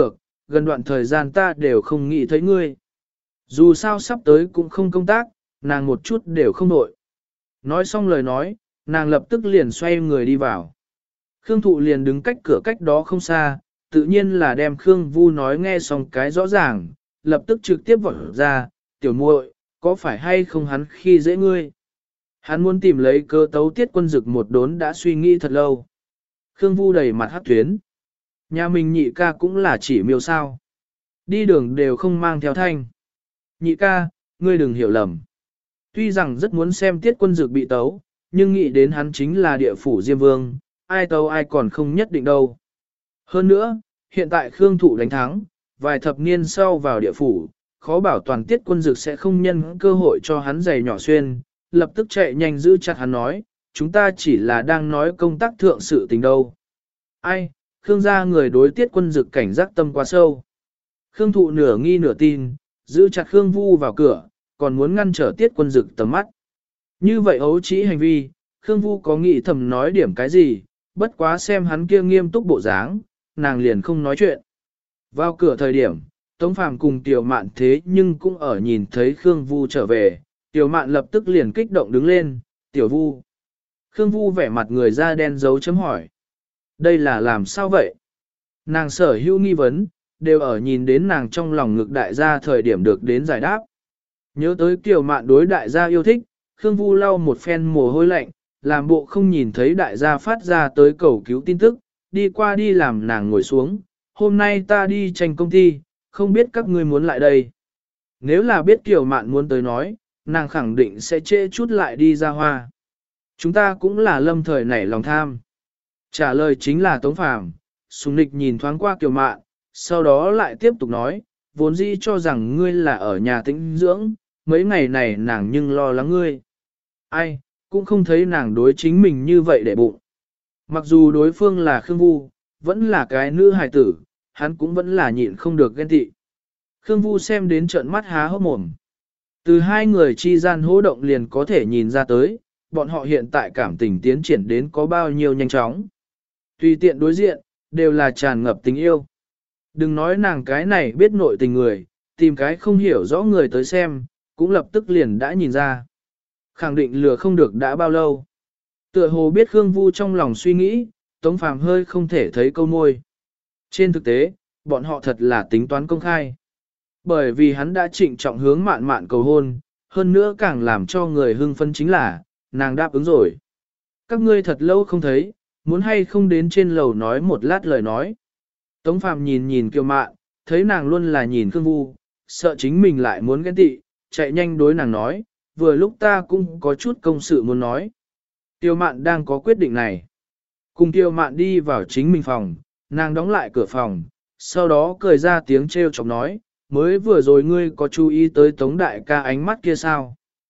gần đoạn thời gian ta đều không nghĩ thấy ngươi. Dù sao sắp tới cũng không công tác, nàng một chút đều không nội. Nói xong lời nói, nàng lập tức liền xoay người đi vào. Khương Thụ liền đứng cách cửa cách đó không xa, tự nhiên là đem Khương Vu nói nghe xong cái rõ ràng, lập tức trực tiếp vọt ra, tiểu muội, có phải hay không hắn khi dễ ngươi? Hắn muốn tìm lấy cơ tấu Tiết Quân Dực một đốn đã suy nghĩ thật lâu. Khương Vu đầy mặt hắc tuyến. Nhà mình nhị ca cũng là chỉ miêu sao. Đi đường đều không mang theo thanh. Nhị ca, ngươi đừng hiểu lầm. Tuy rằng rất muốn xem Tiết Quân Dực bị tấu, nhưng nghĩ đến hắn chính là địa phủ Diêm Vương, ai tấu ai còn không nhất định đâu. Hơn nữa, hiện tại Khương Thụ đánh thắng, vài thập niên sau vào địa phủ, khó bảo toàn Tiết Quân Dực sẽ không nhân cơ hội cho hắn giày nhỏ xuyên, lập tức chạy nhanh giữ chặt hắn nói, chúng ta chỉ là đang nói công tác thượng sự tình đâu. Ai, Khương gia người đối Tiết Quân Dực cảnh giác tâm quá sâu. Khương Thụ nửa nghi nửa tin, giữ chặt Khương Vu vào cửa, còn muốn ngăn trở Tiết Quân Dực tầm mắt. Như vậy ấu trĩ hành vi, Khương Vu có nghĩ thầm nói điểm cái gì, bất quá xem hắn kia nghiêm túc bộ dáng, nàng liền không nói chuyện. Vào cửa thời điểm, Tống Phàm cùng Tiểu Mạn thế nhưng cũng ở nhìn thấy Khương Vu trở về, Tiểu Mạn lập tức liền kích động đứng lên, Tiểu Vu. Khương Vu vẻ mặt người da đen dấu chấm hỏi. Đây là làm sao vậy? Nàng sở hữu nghi vấn, đều ở nhìn đến nàng trong lòng ngực đại gia thời điểm được đến giải đáp. Nhớ tới Tiểu Mạn đối đại gia yêu thích, Khương Vu lau một phen mồ hôi lạnh, làm bộ không nhìn thấy đại gia phát ra tới cầu cứu tin tức, đi qua đi làm nàng ngồi xuống. Hôm nay ta đi tranh công ty, không biết các ngươi muốn lại đây. Nếu là biết Tiểu Mạn muốn tới nói, nàng khẳng định sẽ trễ chút lại đi ra hoa. Chúng ta cũng là lâm thời nảy lòng tham. Trả lời chính là Tống Phàm. Sùng Nịch nhìn thoáng qua Tiểu Mạn, sau đó lại tiếp tục nói, vốn dĩ cho rằng ngươi là ở nhà tĩnh dưỡng, mấy ngày này nàng nhưng lo lắng ngươi. Ai, cũng không thấy nàng đối chính mình như vậy để bụng. Mặc dù đối phương là Khương Vu, vẫn là cái nữ hài tử, hắn cũng vẫn là nhịn không được ghen tị. Khương Vu xem đến trợn mắt há hốc mồm. Từ hai người chi gian hô động liền có thể nhìn ra tới, bọn họ hiện tại cảm tình tiến triển đến có bao nhiêu nhanh chóng. Tùy tiện đối diện, đều là tràn ngập tình yêu. Đừng nói nàng cái này biết nội tình người, tìm cái không hiểu rõ người tới xem, cũng lập tức liền đã nhìn ra. Khẳng định lừa không được đã bao lâu. Tựa hồ biết Khương Vu trong lòng suy nghĩ, Tống Phàm hơi không thể thấy câu môi. Trên thực tế, bọn họ thật là tính toán công khai. Bởi vì hắn đã trịnh trọng hướng Mạn Mạn cầu hôn, hơn nữa càng làm cho người hưng phấn chính là, nàng đáp ứng rồi. Các ngươi thật lâu không thấy, muốn hay không đến trên lầu nói một lát lời nói. Tống Phàm nhìn nhìn Kiều Mạn, thấy nàng luôn là nhìn Khương Vu, sợ chính mình lại muốn ghen tị, chạy nhanh đối nàng nói, vừa lúc ta cũng có chút công sự muốn nói. Tiêu Mạn đang có quyết định này. Cùng Tiêu Mạn đi vào chính mình phòng, nàng đóng lại cửa phòng, sau đó cười ra tiếng trêu chọc nói, mới vừa rồi ngươi có chú ý tới Tống đại ca ánh mắt kia sao?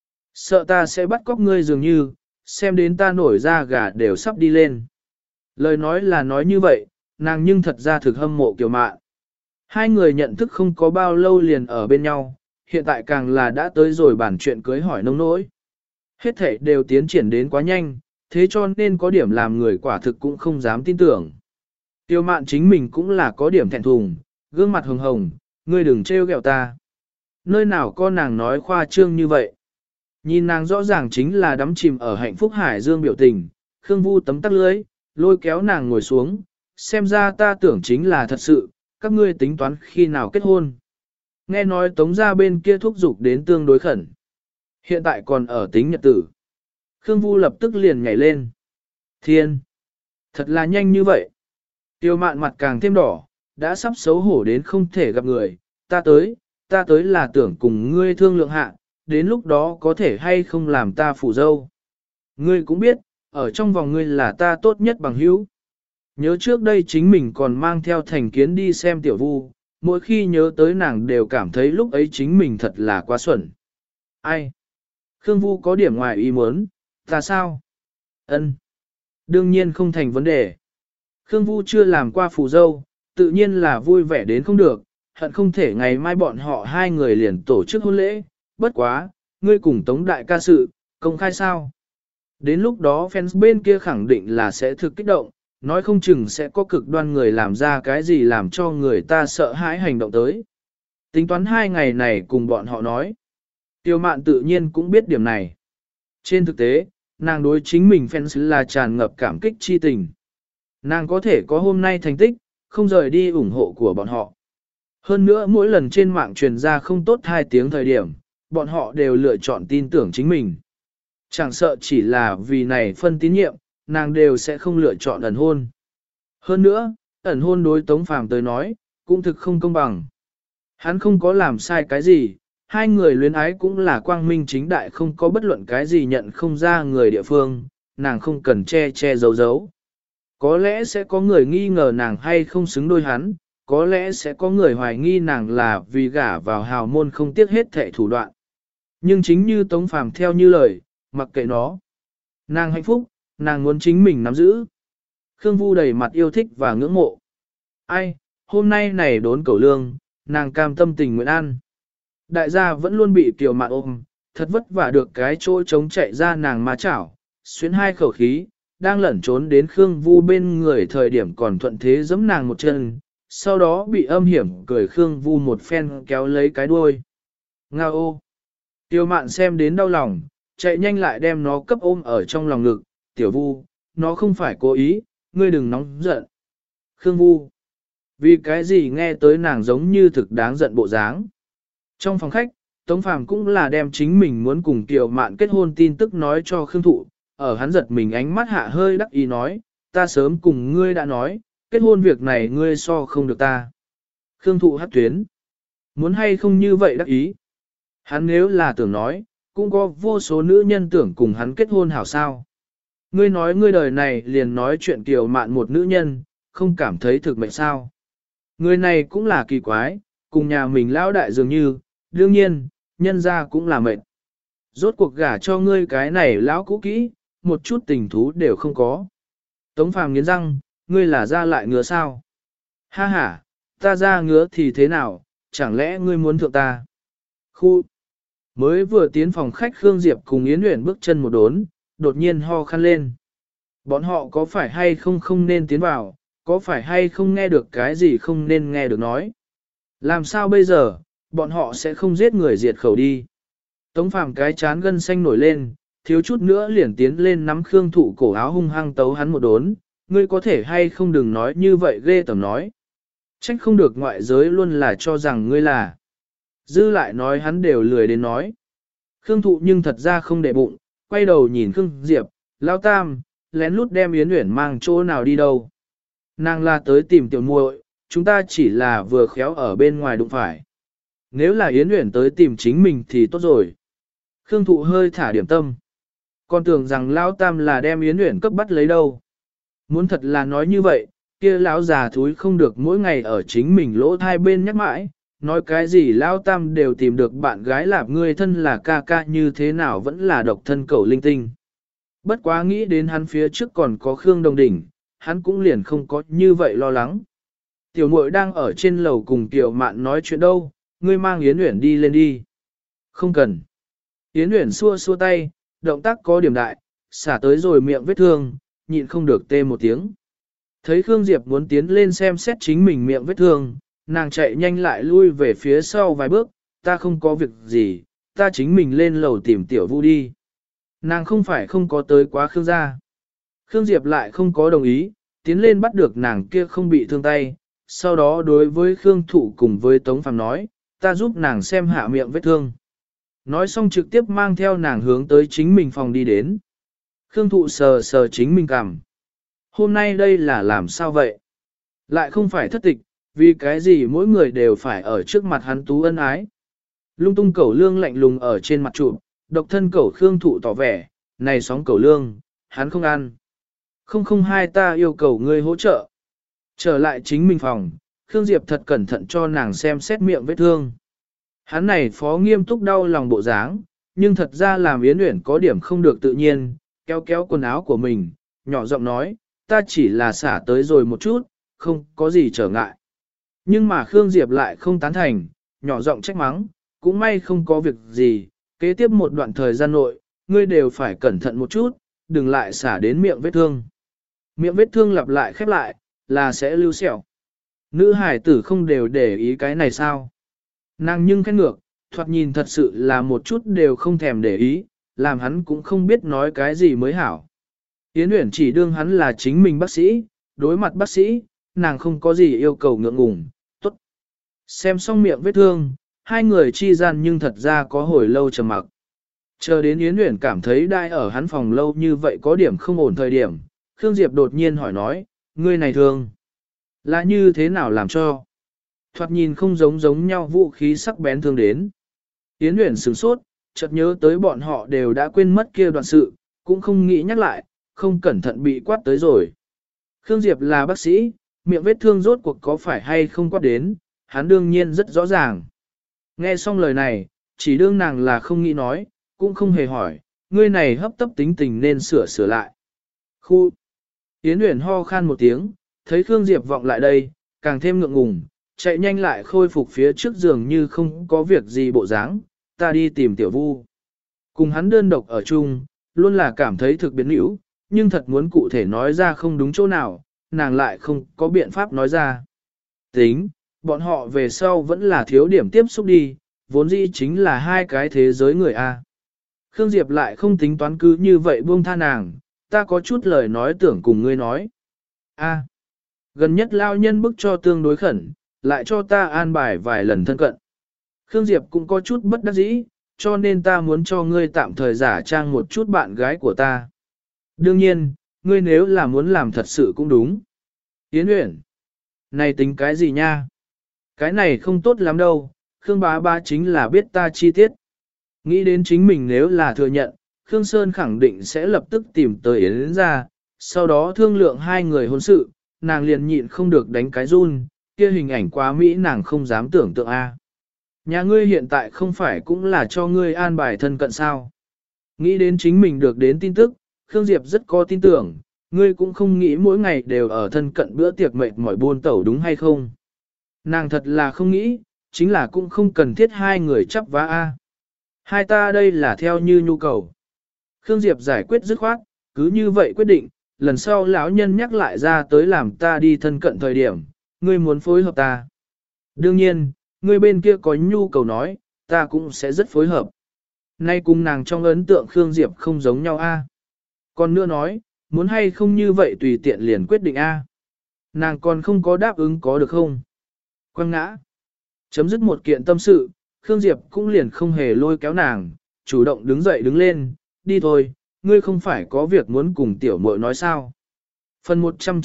Sợ ta sẽ bắt cóc ngươi dường như, xem đến ta nổi da gà đều sắp đi lên. Lời nói là nói như vậy, nàng nhưng thật ra thực hâm mộ Kiều Mạn. Hai người nhận thức không có bao lâu liền ở bên nhau, hiện tại càng là đã tới rồi bản chuyện cưới hỏi nông nỗi. Hết thể đều tiến triển đến quá nhanh, thế cho nên có điểm làm người quả thực cũng không dám tin tưởng. Tiêu Mạn chính mình cũng là có điểm thẹn thùng, gương mặt hồng hồng, ngươi đừng trêu ghẹo ta. Nơi nào có nàng nói khoa trương như vậy. Nhìn nàng rõ ràng chính là đắm chìm ở hạnh phúc hải dương biểu tình, Khương Vu tấm tắc lưới, lôi kéo nàng ngồi xuống, xem ra ta tưởng chính là thật sự, các ngươi tính toán khi nào kết hôn. Nghe nói Tống gia bên kia thúc giục đến tương đối khẩn. Hiện tại còn ở tính nhật tử. Khương Vu lập tức liền nhảy lên. Thiên! Thật là nhanh như vậy. Tiêu Mạn mặt càng thêm đỏ, đã sắp xấu hổ đến không thể gặp người. Ta tới là tưởng cùng ngươi thương lượng hạ, đến lúc đó có thể hay không làm ta phụ dâu. Ngươi cũng biết, ở trong vòng ngươi là ta tốt nhất bằng hữu. Nhớ trước đây chính mình còn mang theo thành kiến đi xem tiểu Vu, mỗi khi nhớ tới nàng đều cảm thấy lúc ấy chính mình thật là quá xuẩn. Ai? Khương Vu có điểm ngoài ý muốn, ta sao? Ân, đương nhiên không thành vấn đề. Khương Vu chưa làm qua phù dâu, tự nhiên là vui vẻ đến không được, hận không thể ngày mai bọn họ hai người liền tổ chức hôn lễ, bất quá, ngươi cùng Tống đại ca sự, công khai sao? Đến lúc đó fans bên kia khẳng định là sẽ thực kích động, nói không chừng sẽ có cực đoan người làm ra cái gì làm cho người ta sợ hãi hành động tới. Tính toán 2 ngày này cùng bọn họ nói. Tiêu mạn tự nhiên cũng biết điểm này. Trên thực tế, nàng đối chính mình fans là tràn ngập cảm kích chi tình. Nàng có thể có hôm nay thành tích, không rời đi ủng hộ của bọn họ. Hơn nữa mỗi lần trên mạng truyền ra không tốt 2 tiếng thời điểm, bọn họ đều lựa chọn tin tưởng chính mình. Chẳng sợ chỉ là vì này phân tín nhiệm, nàng đều sẽ không lựa chọn ẩn hôn. Hơn nữa, ẩn hôn đối Tống Phàm tới nói, cũng thực không công bằng. Hắn không có làm sai cái gì, hai người luyến ái cũng là quang minh chính đại, không có bất luận cái gì nhận không ra người địa phương, nàng không cần che che giấu giấu. Có lẽ sẽ có người nghi ngờ nàng hay không xứng đôi hắn, có lẽ sẽ có người hoài nghi nàng là vì gả vào hào môn không tiếc hết thệ thủ đoạn. Nhưng chính như Tống Phàm theo như lời, mặc kệ nó. Nàng hạnh phúc, nàng muốn chính mình nắm giữ. Khương Vu đầy mặt yêu thích và ngưỡng mộ. Ai, hôm nay này đốn cẩu lương, nàng cam tâm tình nguyện ăn. Đại gia vẫn luôn bị Kiều Mạn ôm, thật vất vả được cái chỗ trống chạy ra nàng má chảo, xuyến 2 khẩu khí, đang lẩn trốn đến Khương Vu bên người thời điểm còn thuận thế giẫm nàng một chân, sau đó bị âm hiểm cười Khương Vu một phen kéo lấy cái đuôi. Ngao ô! Tiêu Mạn xem đến đau lòng, chạy nhanh lại đem nó cấp ôm ở trong lòng ngực, Tiểu Vu, nó không phải cố ý, ngươi đừng nóng giận. Khương Vu! Vì cái gì nghe tới nàng giống như thực đáng giận bộ dáng. Trong phòng khách, Tống Phàm cũng là đem chính mình muốn cùng Kiều Mạn kết hôn tin tức nói cho Khương Thụ, ở hắn giật mình ánh mắt hạ hơi đắc ý nói, ta sớm cùng ngươi đã nói, kết hôn việc này ngươi so không được ta. Khương Thụ hắt tuyến. Muốn hay không như vậy đắc ý. Hắn nếu là tưởng nói, cũng có vô số nữ nhân tưởng cùng hắn kết hôn hảo sao. Ngươi nói ngươi đời này liền nói chuyện Kiều Mạn một nữ nhân, không cảm thấy thực mệnh sao. Người này cũng là kỳ quái, cùng nhà mình lão đại dường như, đương nhiên, nhân ra cũng là mệnh. Rốt cuộc gả cho ngươi cái này lão cũ kỹ, một chút tình thú đều không có. Tống Phàm nghiến răng, ngươi là ra lại ngứa sao? Ha ha, ta ra ngứa thì thế nào, chẳng lẽ ngươi muốn thượng ta? Khu! Mới vừa tiến phòng khách Khương Diệp cùng Yến Uyển bước chân một đốn, đột nhiên ho khăn lên. Bọn họ có phải hay không nên tiến vào, có phải hay không nghe được cái gì không nên nghe được nói. Làm sao bây giờ, bọn họ sẽ không giết người diệt khẩu đi. Tống Phàm cái chán gân xanh nổi lên, thiếu chút nữa liền tiến lên nắm Khương Thụ cổ áo hung hăng tấu hắn một đốn, ngươi có thể hay không đừng nói như vậy ghê tởm nói. Trách không được ngoại giới luôn là cho rằng ngươi là. Dư lại nói hắn đều lười đến nói. Khương Thụ nhưng thật ra không để bụng, quay đầu nhìn Khương Diệp, Lao Tam, lén lút đem Yến Uyển mang chỗ nào đi đâu. Nàng là tới tìm tiểu muội, chúng ta chỉ là vừa khéo ở bên ngoài đụng phải. Nếu là Yến Uyển tới tìm chính mình thì tốt rồi. Khương Thụ hơi thả điểm tâm. Còn tưởng rằng Lão Tam là đem Yến Uyển cấp bắt lấy đâu. Muốn thật là nói như vậy, kia lão già thúi không được mỗi ngày ở chính mình lỗ thai bên nhắc mãi, nói cái gì Lão Tam đều tìm được bạn gái lạp ngươi thân là ca ca như thế nào vẫn là độc thân cẩu linh tinh. Bất quá nghĩ đến hắn phía trước còn có Khương Đồng Đỉnh, hắn cũng liền không có như vậy lo lắng. Tiểu muội đang ở trên lầu cùng Tiểu Mạn nói chuyện đâu, ngươi mang Yến Uyển đi lên đi. Không cần. Yến Uyển xua xua tay, động tác có điểm đại, xả tới rồi miệng vết thương, nhịn không được tê một tiếng. Thấy Khương Diệp muốn tiến lên xem xét chính mình miệng vết thương, nàng chạy nhanh lại lui về phía sau vài bước, ta không có việc gì, ta chính mình lên lầu tìm Tiểu Vu đi. Nàng không phải không có tới quá Khương gia. Khương Diệp lại không có đồng ý, tiến lên bắt được nàng kia không bị thương tay, sau đó đối với Khương Thụ cùng với Tống Phàm nói, ta giúp nàng xem hạ miệng vết thương. Nói xong trực tiếp mang theo nàng hướng tới chính mình phòng đi đến. Khương Thụ sờ sờ chính mình cằm. Hôm nay đây là làm sao vậy? Lại không phải thất tịch, vì cái gì mỗi người đều phải ở trước mặt hắn tú ân ái. Lung tung cẩu lương lạnh lùng ở trên mặt trụ, độc thân cẩu Khương Thụ tỏ vẻ, này sóng cẩu lương, hắn không ăn. 002 ta yêu cầu ngươi hỗ trợ. Trở lại chính mình phòng, Khương Diệp thật cẩn thận cho nàng xem xét miệng vết thương. Hắn này phó nghiêm túc đau lòng bộ dáng, nhưng thật ra làm Yến Uyển có điểm không được tự nhiên, kéo kéo quần áo của mình, nhỏ giọng nói, ta chỉ là xả tới rồi một chút, không có gì trở ngại. Nhưng mà Khương Diệp lại không tán thành, nhỏ giọng trách mắng, cũng may không có việc gì, kế tiếp một đoạn thời gian nội, ngươi đều phải cẩn thận một chút, đừng lại xả đến miệng vết thương. Miệng vết thương lặp lại khép lại, là sẽ lưu sẹo. Nữ hải tử không đều để ý cái này sao? Nàng nhưng khen ngược, thoạt nhìn thật sự là một chút đều không thèm để ý, làm hắn cũng không biết nói cái gì mới hảo. Yến Uyển chỉ đương hắn là chính mình bác sĩ, đối mặt bác sĩ, nàng không có gì yêu cầu ngượng ngùng, tốt. Xem xong miệng vết thương, hai người chi gian nhưng thật ra có hồi lâu trầm mặc. Chờ đến Yến Uyển cảm thấy đai ở hắn phòng lâu như vậy có điểm không ổn thời điểm, Khương Diệp đột nhiên hỏi nói, ngươi này thương, là như thế nào làm cho? Thoạt nhìn không giống nhau vũ khí sắc bén thương đến. Yến Uyển sửng sốt, chợt nhớ tới bọn họ đều đã quên mất kia đoạn sự, cũng không nghĩ nhắc lại, không cẩn thận bị quát tới rồi. Khương Diệp là bác sĩ, miệng vết thương rốt cuộc có phải hay không quát đến, hắn đương nhiên rất rõ ràng. Nghe xong lời này, chỉ đương nàng là không nghĩ nói, cũng không hề hỏi, ngươi này hấp tấp tính tình nên sửa lại. Khu! Yến Uyển ho khan một tiếng, thấy Khương Diệp vọng lại đây, càng thêm ngượng ngùng, chạy nhanh lại khôi phục phía trước giường như không có việc gì bộ dáng, ta đi tìm Tiểu Vu. Cùng hắn đơn độc ở chung, luôn là cảm thấy thực biến hữu, nhưng thật muốn cụ thể nói ra không đúng chỗ nào, nàng lại không có biện pháp nói ra. Tính, bọn họ về sau vẫn là thiếu điểm tiếp xúc đi, vốn dĩ chính là hai cái thế giới người A. Khương Diệp lại không tính toán cứ như vậy buông tha nàng, ta có chút lời nói tưởng cùng ngươi nói. A. Gần nhất lao nhân bức cho tương đối khẩn, lại cho ta an bài vài lần thân cận. Khương Diệp cũng có chút bất đắc dĩ, cho nên ta muốn cho ngươi tạm thời giả trang một chút bạn gái của ta. Đương nhiên, ngươi nếu là muốn làm thật sự cũng đúng. Yến Uyển, này tính cái gì nha? Cái này không tốt lắm đâu, Khương bá bá chính là biết ta chi tiết. Nghĩ đến chính mình nếu là thừa nhận, Khương Sơn khẳng định sẽ lập tức tìm tới Yến ra, sau đó thương lượng hai người hôn sự, nàng liền nhịn không được đánh cái run, kia hình ảnh quá Mỹ nàng không dám tưởng tượng a. Nhà ngươi hiện tại không phải cũng là cho ngươi an bài thân cận sao. Nghĩ đến chính mình được đến tin tức, Khương Diệp rất có tin tưởng, ngươi cũng không nghĩ mỗi ngày đều ở thân cận bữa tiệc mệt mỏi buôn tẩu đúng hay không. Nàng thật là không nghĩ, chính là cũng không cần thiết hai người chấp vá a. Hai ta đây là theo như nhu cầu. Khương Diệp giải quyết dứt khoát, cứ như vậy quyết định, lần sau lão nhân nhắc lại ra tới làm ta đi thân cận thời điểm, ngươi muốn phối hợp ta. Đương nhiên, ngươi bên kia có nhu cầu nói, ta cũng sẽ rất phối hợp. Nay cùng nàng trong ấn tượng Khương Diệp không giống nhau a. Còn nữa nói, muốn hay không như vậy tùy tiện liền quyết định a. Nàng còn không có đáp ứng có được không? Quăng ngã. Chấm dứt một kiện tâm sự, Khương Diệp cũng liền không hề lôi kéo nàng, chủ động đứng dậy đứng lên, đi thôi, ngươi không phải có việc muốn cùng tiểu muội nói sao. Phần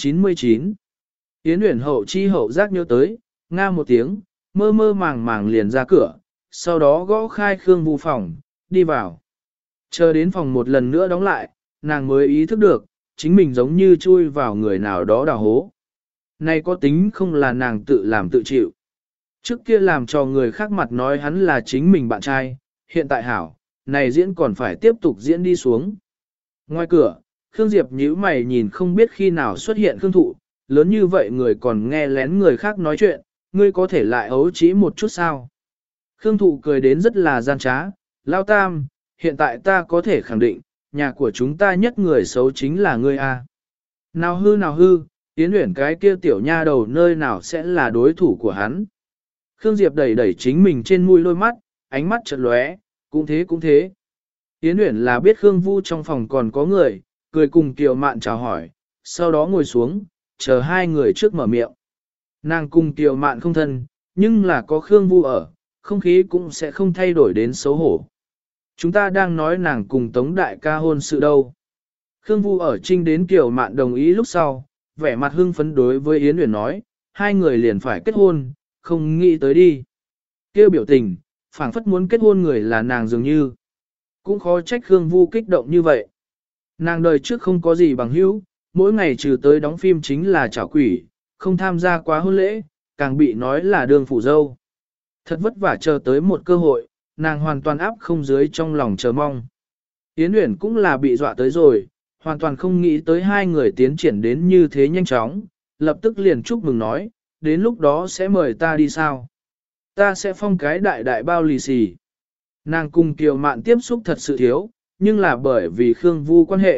199 Yến Uyển hậu chi hậu giác nhớ tới, nga một tiếng, mơ mơ màng màng liền ra cửa, sau đó gõ khai Khương Vu phòng, đi vào. Chờ đến phòng một lần nữa đóng lại, nàng mới ý thức được, chính mình giống như chui vào người nào đó đào hố. Này có tính không là nàng tự làm tự chịu. Trước kia làm cho người khác mặt nói hắn là chính mình bạn trai, hiện tại hảo, này diễn còn phải tiếp tục diễn đi xuống. Ngoài cửa, Khương Diệp nhíu mày nhìn không biết khi nào xuất hiện Khương Thụ, lớn như vậy người còn nghe lén người khác nói chuyện, ngươi có thể lại ấu trĩ một chút sao. Khương Thụ cười đến rất là gian trá, Lao Tam, hiện tại ta có thể khẳng định, nhà của chúng ta nhất người xấu chính là ngươi a. Nào hư, Yến Uyển cái kia tiểu nha đầu nơi nào sẽ là đối thủ của hắn. Khương Diệp đẩy đẩy chính mình trên mũi đôi mắt, ánh mắt chợt lóe, cũng thế. Yến Uyển là biết Khương Vu trong phòng còn có người, cười cùng Kiều Mạn chào hỏi, sau đó ngồi xuống, chờ hai người trước mở miệng. Nàng cùng Kiều Mạn không thân, nhưng là có Khương Vu ở, không khí cũng sẽ không thay đổi đến xấu hổ. Chúng ta đang nói nàng cùng Tống Đại ca hôn sự đâu. Khương Vu ở trinh đến Kiều Mạn đồng ý lúc sau, vẻ mặt hưng phấn đối với Yến Uyển nói, hai người liền phải kết hôn, không nghĩ tới đi. Kêu biểu tình, phảng phất muốn kết hôn người là nàng dường như. Cũng khó trách Khương Vu kích động như vậy. Nàng đời trước không có gì bằng hữu, mỗi ngày trừ tới đóng phim chính là chảo quỷ, không tham gia quá hôn lễ, càng bị nói là đường phủ dâu. Thật vất vả chờ tới một cơ hội, nàng hoàn toàn áp không dưới trong lòng chờ mong. Yến Uyển cũng là bị dọa tới rồi, hoàn toàn không nghĩ tới hai người tiến triển đến như thế nhanh chóng, lập tức liền chúc mừng nói, đến lúc đó sẽ mời ta đi sao? Ta sẽ phong cái đại bao lì xì. Nàng cùng Kiều Mạn tiếp xúc thật sự thiếu, nhưng là bởi vì Khương Vu quan hệ,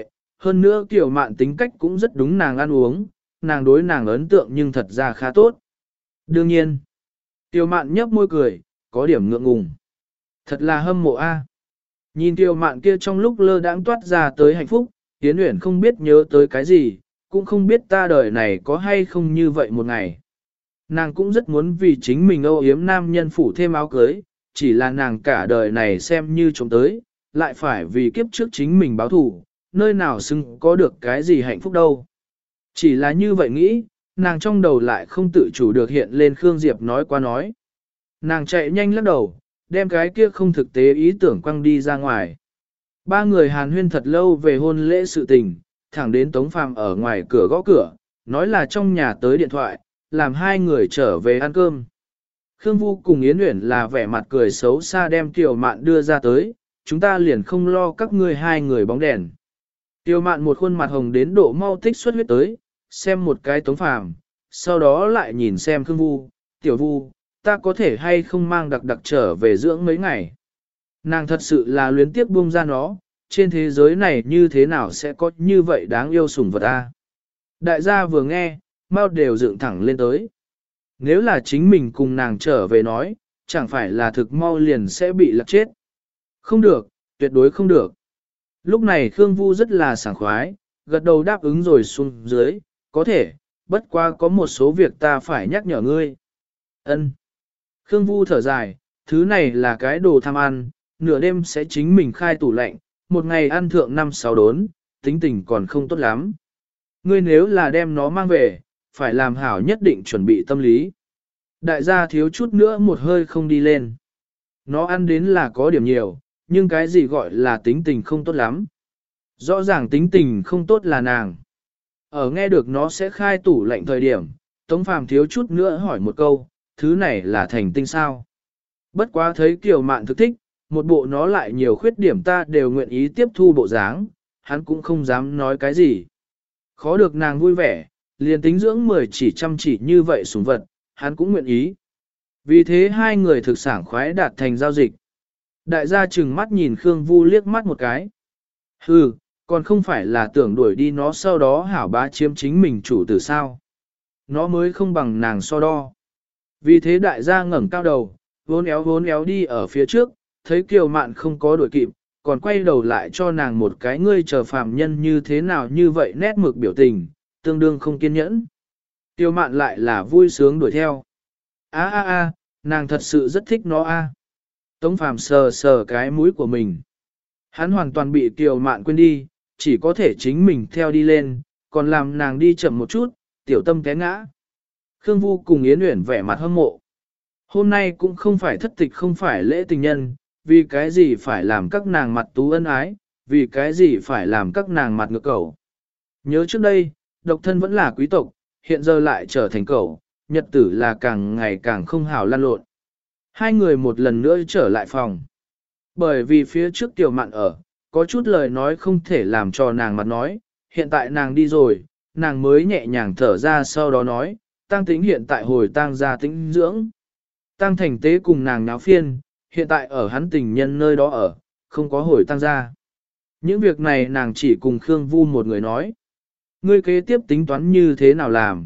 Hơn nữa Kiều Mạn tính cách cũng rất đúng nàng ăn uống, nàng đối nàng ấn tượng nhưng thật ra khá tốt. Đương nhiên, Kiều Mạn nhấp môi cười, có điểm ngượng ngùng. Thật là hâm mộ a. Nhìn Kiều Mạn kia trong lúc lơ đãng toát ra tới hạnh phúc, Yến Uyển không biết nhớ tới cái gì, cũng không biết ta đời này có hay không như vậy một ngày. Nàng cũng rất muốn vì chính mình âu yếm nam nhân phủ thêm áo cưới, chỉ là nàng cả đời này xem như trông tới, lại phải vì kiếp trước chính mình báo thù, nơi nào xứng có được cái gì hạnh phúc đâu. Chỉ là như vậy nghĩ, nàng trong đầu lại không tự chủ được hiện lên Khương Diệp nói qua nói. Nàng chạy nhanh lắc đầu, đem cái kia không thực tế ý tưởng quăng đi ra ngoài. Ba người hàn huyên thật lâu về hôn lễ sự tình, thẳng đến Tống Phàm ở ngoài cửa gõ cửa, nói là trong nhà tới điện thoại, làm hai người trở về ăn cơm. Khương Vu cùng Yến Uyển là vẻ mặt cười xấu xa đem Tiểu Mạn đưa ra tới, chúng ta liền không lo các ngươi hai người bóng đèn. Tiểu Mạn một khuôn mặt hồng đến độ mau tích xuất huyết tới, xem một cái Tống Phàm, sau đó lại nhìn xem Khương Vu, Tiểu Vu, ta có thể hay không mang đặc đặc trở về dưỡng mấy ngày. Nàng thật sự là luyến tiếc buông ra nó, trên thế giới này như thế nào sẽ có như vậy đáng yêu sủng vật a? Đại gia vừa nghe, mau đều dựng thẳng lên tới. Nếu là chính mình cùng nàng trở về nói, chẳng phải là thực mau liền sẽ bị lạc chết. Không được, tuyệt đối không được. Lúc này Khương Vu rất là sảng khoái, gật đầu đáp ứng rồi xuống dưới, có thể, bất qua có một số việc ta phải nhắc nhở ngươi. Ân. Khương Vu thở dài, thứ này là cái đồ tham ăn, nửa đêm sẽ chính mình khai tủ lạnh, một ngày ăn thượng 5-6 đốn, tính tình còn không tốt lắm. Ngươi nếu là đem nó mang về, phải làm hảo nhất định chuẩn bị tâm lý. Đại gia thiếu chút nữa một hơi không đi lên. Nó ăn đến là có điểm nhiều, nhưng cái gì gọi là tính tình không tốt lắm. Rõ ràng tính tình không tốt là nàng. Ở nghe được nó sẽ khai tủ lạnh thời điểm, Tống Phàm thiếu chút nữa hỏi một câu, thứ này là thành tinh sao? Bất quá thấy Kiều Mạn thực thích, một bộ nó lại nhiều khuyết điểm ta đều nguyện ý tiếp thu bộ dáng, hắn cũng không dám nói cái gì. Khó được nàng vui vẻ, liền tính dưỡng 10 chỉ chăm chỉ như vậy sủng vật, hắn cũng nguyện ý. Vì thế hai người thực sảng khoái đạt thành giao dịch. Đại gia chừng mắt nhìn Khương Vu liếc mắt một cái. Hừ, còn không phải là tưởng đuổi đi nó sau đó hảo bá chiếm chính mình chủ tử sao. Nó mới không bằng nàng so đo. Vì thế đại gia ngẩng cao đầu, vốn éo đi ở phía trước, thấy Kiều Mạn không có đuổi kịp, còn quay đầu lại cho nàng một cái ngươi chờ phàm nhân như thế nào như vậy nét mực biểu tình, tương đương không kiên nhẫn. Kiều Mạn lại là vui sướng đuổi theo. Nàng thật sự rất thích nó a. Tống Phàm sờ sờ cái mũi của mình. Hắn hoàn toàn bị Kiều Mạn quên đi, chỉ có thể chính mình theo đi lên, còn làm nàng đi chậm một chút, tiểu tâm té ngã. Khương Vu cùng Yến Uyển vẻ mặt hâm mộ. Hôm nay cũng không phải thất tịch không phải lễ tình nhân, vì cái gì phải làm các nàng mặt tú ân ái, vì cái gì phải làm các nàng mặt ngược cẩu. Nhớ trước đây, độc thân vẫn là quý tộc, hiện giờ lại trở thành cẩu, nhật tử là càng ngày càng không hảo lan lộn. Hai người một lần nữa trở lại phòng. Bởi vì phía trước Tiểu Mạn ở, có chút lời nói không thể làm cho nàng mặt nói, hiện tại nàng đi rồi, nàng mới nhẹ nhàng thở ra sau đó nói, Tăng Tĩnh hiện tại hồi tang gia tĩnh dưỡng. Tăng Thành Tế cùng nàng náo phiên, hiện tại ở hắn tình nhân nơi đó ở, không có hồi tang gia. Những việc này nàng chỉ cùng Khương Vu một người nói. Ngươi kế tiếp tính toán như thế nào làm?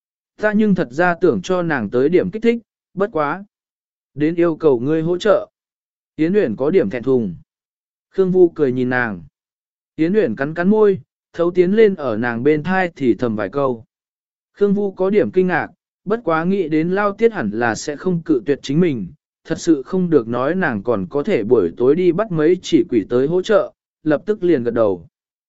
Ta nhưng thật ra tưởng cho nàng tới điểm kích thích, bất quá. Đến yêu cầu ngươi hỗ trợ. Yến Uyển có điểm thẹn thùng. Khương Vu cười nhìn nàng. Yến Uyển cắn cắn môi, thấu tiến lên ở nàng bên thai thì thầm vài câu. Khương Vu có điểm kinh ngạc, bất quá nghĩ đến Lao Tiết hẳn là sẽ không cự tuyệt chính mình, thật sự không được nói nàng còn có thể buổi tối đi bắt mấy chỉ quỷ tới hỗ trợ, lập tức liền gật đầu.